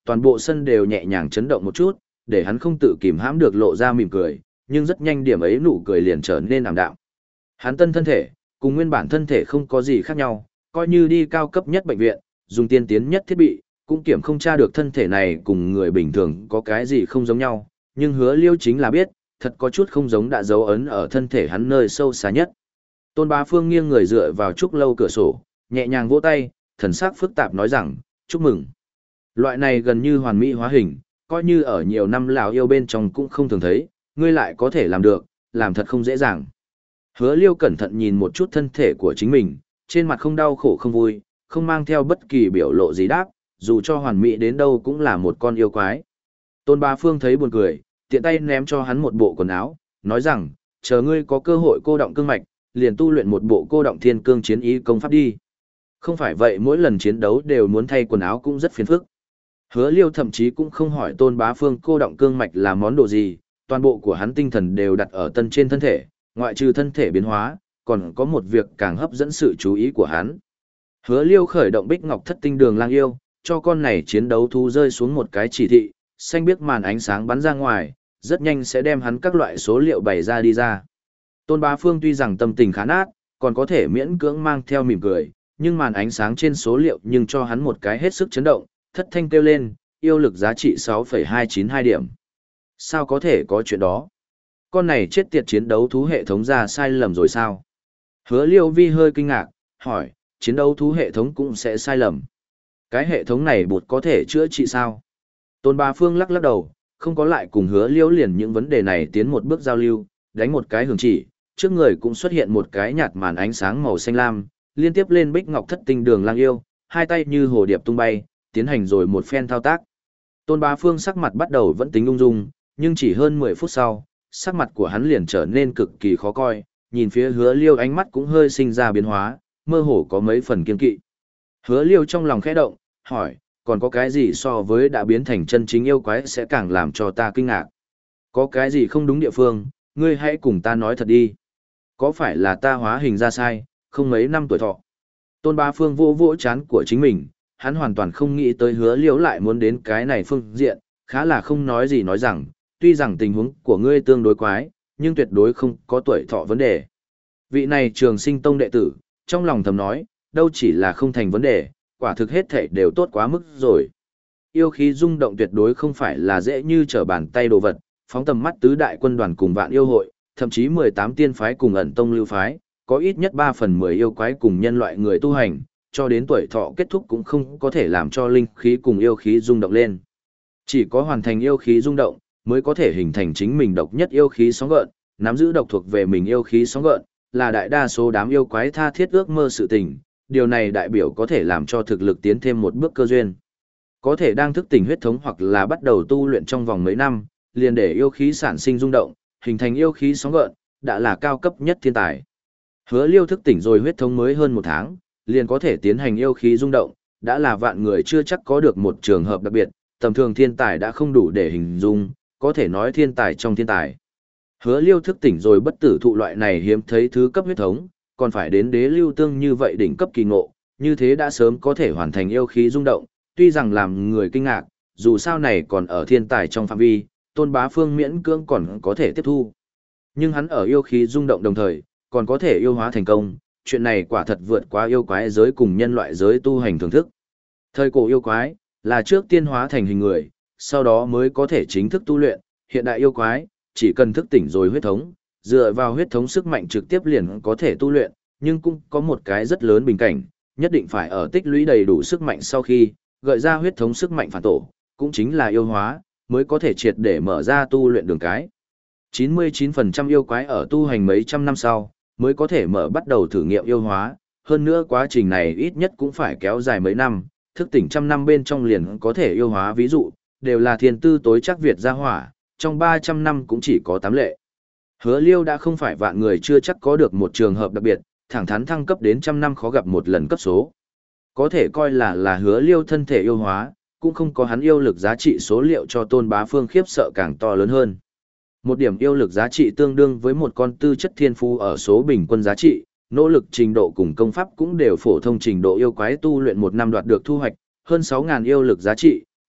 toàn bộ sân đều nhẹ nhàng chấn động một chút, để hắn không tự kìm hãm được lộ ra mỉm cười, nhưng rất nhanh điểm ấy nụ cười liền trở nên ảm đạm. Hắn tân thân thể, cùng nguyên bản thân thể không có gì khác nhau, coi như đi cao cấp nhất bệnh viện, dùng tiên tiến nhất thiết bị, cũng kiểm không tra được thân thể này cùng người bình thường có cái gì không giống nhau, nhưng Hứa Liêu chính là biết, thật có chút không giống đã dấu ấn ở thân thể hắn nơi sâu xa nhất. Tôn Bá Phương nghiêng người dựa vào trúc lâu cửa sổ, nhẹ nhàng vỗ tay, thần sắc phức tạp nói rằng, chúc mừng. Loại này gần như hoàn mỹ hóa hình, coi như ở nhiều năm lão yêu bên trong cũng không thường thấy, ngươi lại có thể làm được, làm thật không dễ dàng. Hứa Liêu cẩn thận nhìn một chút thân thể của chính mình, trên mặt không đau khổ không vui, không mang theo bất kỳ biểu lộ gì đáp, dù cho hoàn mỹ đến đâu cũng là một con yêu quái. Tôn Bá Phương thấy buồn cười, tiện tay ném cho hắn một bộ quần áo, nói rằng, chờ ngươi có cơ hội cô động cương mạch, liền tu luyện một bộ cô động thiên cương chiến ý công pháp đi. Không phải vậy mỗi lần chiến đấu đều muốn thay quần áo cũng rất phiền phức. Hứa Liêu thậm chí cũng không hỏi Tôn Bá Phương cô động cương mạch là món đồ gì, toàn bộ của hắn tinh thần đều đặt ở tân trên thân thể, ngoại trừ thân thể biến hóa, còn có một việc càng hấp dẫn sự chú ý của hắn. Hứa Liêu khởi động Bích Ngọc Thất Tinh Đường Lang Yêu, cho con này chiến đấu thú rơi xuống một cái chỉ thị, xanh biếc màn ánh sáng bắn ra ngoài, rất nhanh sẽ đem hắn các loại số liệu bày ra đi ra. Tôn Bá Phương tuy rằng tâm tình khá nát, còn có thể miễn cưỡng mang theo mỉm cười, nhưng màn ánh sáng trên số liệu nhưng cho hắn một cái hết sức chấn động, thất thanh kêu lên, yêu lực giá trị sáu phẩy hai chín hai điểm. Sao có thể có chuyện đó? Con này chết tiệt chiến đấu thú hệ thống ra sai lầm rồi sao? Hứa Liêu Vi hơi kinh ngạc, hỏi, chiến đấu thú hệ thống cũng sẽ sai lầm. Cái hệ thống này bột có thể chữa trị sao? Tôn Bá Phương lắc lắc đầu, không có lại cùng Hứa Liêu liền những vấn đề này tiến một bước giao lưu, đánh một cái hưởng chỉ, trước người cũng xuất hiện một cái nhạt màn ánh sáng màu xanh lam, liên tiếp lên Bích Ngọc Thất Tinh Đường Lang Yêu, hai tay như hồ điệp tung bay, tiến hành rồi một phen thao tác. Tôn Bá Phương sắc mặt bắt đầu vẫn tính ung dung, nhưng chỉ hơn mười phút sau, sắc mặt của hắn liền trở nên cực kỳ khó coi, nhìn phía Hứa Liêu ánh mắt cũng hơi sinh ra biến hóa, mơ hồ có mấy phần kiên kỵ. Hứa Liêu trong lòng khẽ động, hỏi, còn có cái gì so với đã biến thành chân chính yêu quái sẽ càng làm cho ta kinh ngạc? Có cái gì không đúng địa phương, ngươi hãy cùng ta nói thật đi. Có phải là ta hóa hình ra sai, không mấy năm tuổi thọ? Tôn Bá Phương vô vỗ chán của chính mình, hắn hoàn toàn không nghĩ tới Hứa Liêu lại muốn đến cái này phương diện, khá là không nói gì nói rằng, tuy rằng tình huống của ngươi tương đối quái, nhưng tuyệt đối không có tuổi thọ vấn đề. Vị này Trường Sinh Tông đệ tử, trong lòng thầm nói, đâu chỉ là không thành vấn đề, quả thực hết thể đều tốt quá mức rồi. Yêu khí rung động tuyệt đối không phải là dễ như trở bàn tay đồ vật, phóng tầm mắt tứ đại quân đoàn cùng vạn yêu hội, thậm chí mười tám tiên phái cùng ẩn tông lưu phái, có ít nhất ba phần mười yêu quái cùng nhân loại người tu hành, cho đến tuổi thọ kết thúc cũng không có thể làm cho linh khí cùng yêu khí rung động lên. Chỉ có hoàn thành yêu khí rung động, mới có thể hình thành chính mình độc nhất yêu khí sóng gợn, nắm giữ độc thuộc về mình yêu khí sóng gợn, là đại đa số đám yêu quái tha thiết ước mơ sự tình, điều này đại biểu có thể làm cho thực lực tiến thêm một bước cơ duyên. Có thể đang thức tỉnh huyết thống hoặc là bắt đầu tu luyện trong vòng mấy năm, liền để yêu khí sản sinh rung động, hình thành yêu khí sóng gợn, đã là cao cấp nhất thiên tài. Hứa Liêu thức tỉnh rồi huyết thống mới hơn một tháng, liền có thể tiến hành yêu khí rung động, đã là vạn người chưa chắc có được một trường hợp đặc biệt, tầm thường thiên tài đã không đủ để hình dung, có thể nói thiên tài trong thiên tài. Hứa Liêu thức tỉnh rồi bất tử thụ loại này hiếm thấy thứ cấp huyết thống, còn phải đến đế lưu tương như vậy đỉnh cấp kỳ ngộ, như thế đã sớm có thể hoàn thành yêu khí rung động, tuy rằng làm người kinh ngạc, dù sao này còn ở thiên tài trong phạm vi, Tôn Bá Phương miễn cưỡng còn có thể tiếp thu. Nhưng hắn ở yêu khí rung động đồng thời, còn có thể yêu hóa thành công, chuyện này quả thật vượt qua yêu quái giới cùng nhân loại giới tu hành thưởng thức. Thời cổ yêu quái, là trước tiên hóa thành hình người, sau đó mới có thể chính thức tu luyện, hiện đại yêu quái, chỉ cần thức tỉnh rồi huyết thống, dựa vào huyết thống sức mạnh trực tiếp liền có thể tu luyện, nhưng cũng có một cái rất lớn bình cảnh, nhất định phải ở tích lũy đầy đủ sức mạnh sau khi, gợi ra huyết thống sức mạnh phản tổ, cũng chính là yêu hóa, mới có thể triệt để mở ra tu luyện đường cái. chín mươi chín phần trăm yêu quái ở tu hành mấy trăm năm sau, mới có thể mở bắt đầu thử nghiệm yêu hóa, hơn nữa quá trình này ít nhất cũng phải kéo dài mấy năm, thức tỉnh trăm năm bên trong liền có thể yêu hóa, ví dụ, đều là thiên tư tối chắc Việt gia hỏa, trong ba trăm năm cũng chỉ có tám lệ. Hứa Liêu đã không phải vạn người chưa chắc có được một trường hợp đặc biệt, thẳng thắn thăng cấp đến trăm năm khó gặp một lần cấp số. Có thể coi là là Hứa Liêu thân thể yêu hóa, cũng không có hắn yêu lực giá trị số liệu cho Tôn Bá Phương khiếp sợ càng to lớn hơn. Một điểm yêu lực giá trị tương đương với một con tư chất thiên phú ở số bình quân giá trị, nỗ lực trình độ cùng công pháp cũng đều phổ thông trình độ yêu quái tu luyện một năm đoạt được thu hoạch, hơn sáu nghìn yêu lực giá trị,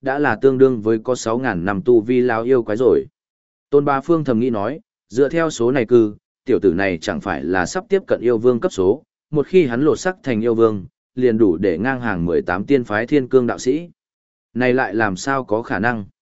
đã là tương đương với có sáu ngàn năm tu vi lao yêu quái rồi. Tôn Bá Phương thầm nghĩ nói, dựa theo số này cư, tiểu tử này chẳng phải là sắp tiếp cận yêu vương cấp số, một khi hắn lột sắc thành yêu vương, liền đủ để ngang hàng mười tám tiên phái thiên cương đạo sĩ. Này lại làm sao có khả năng?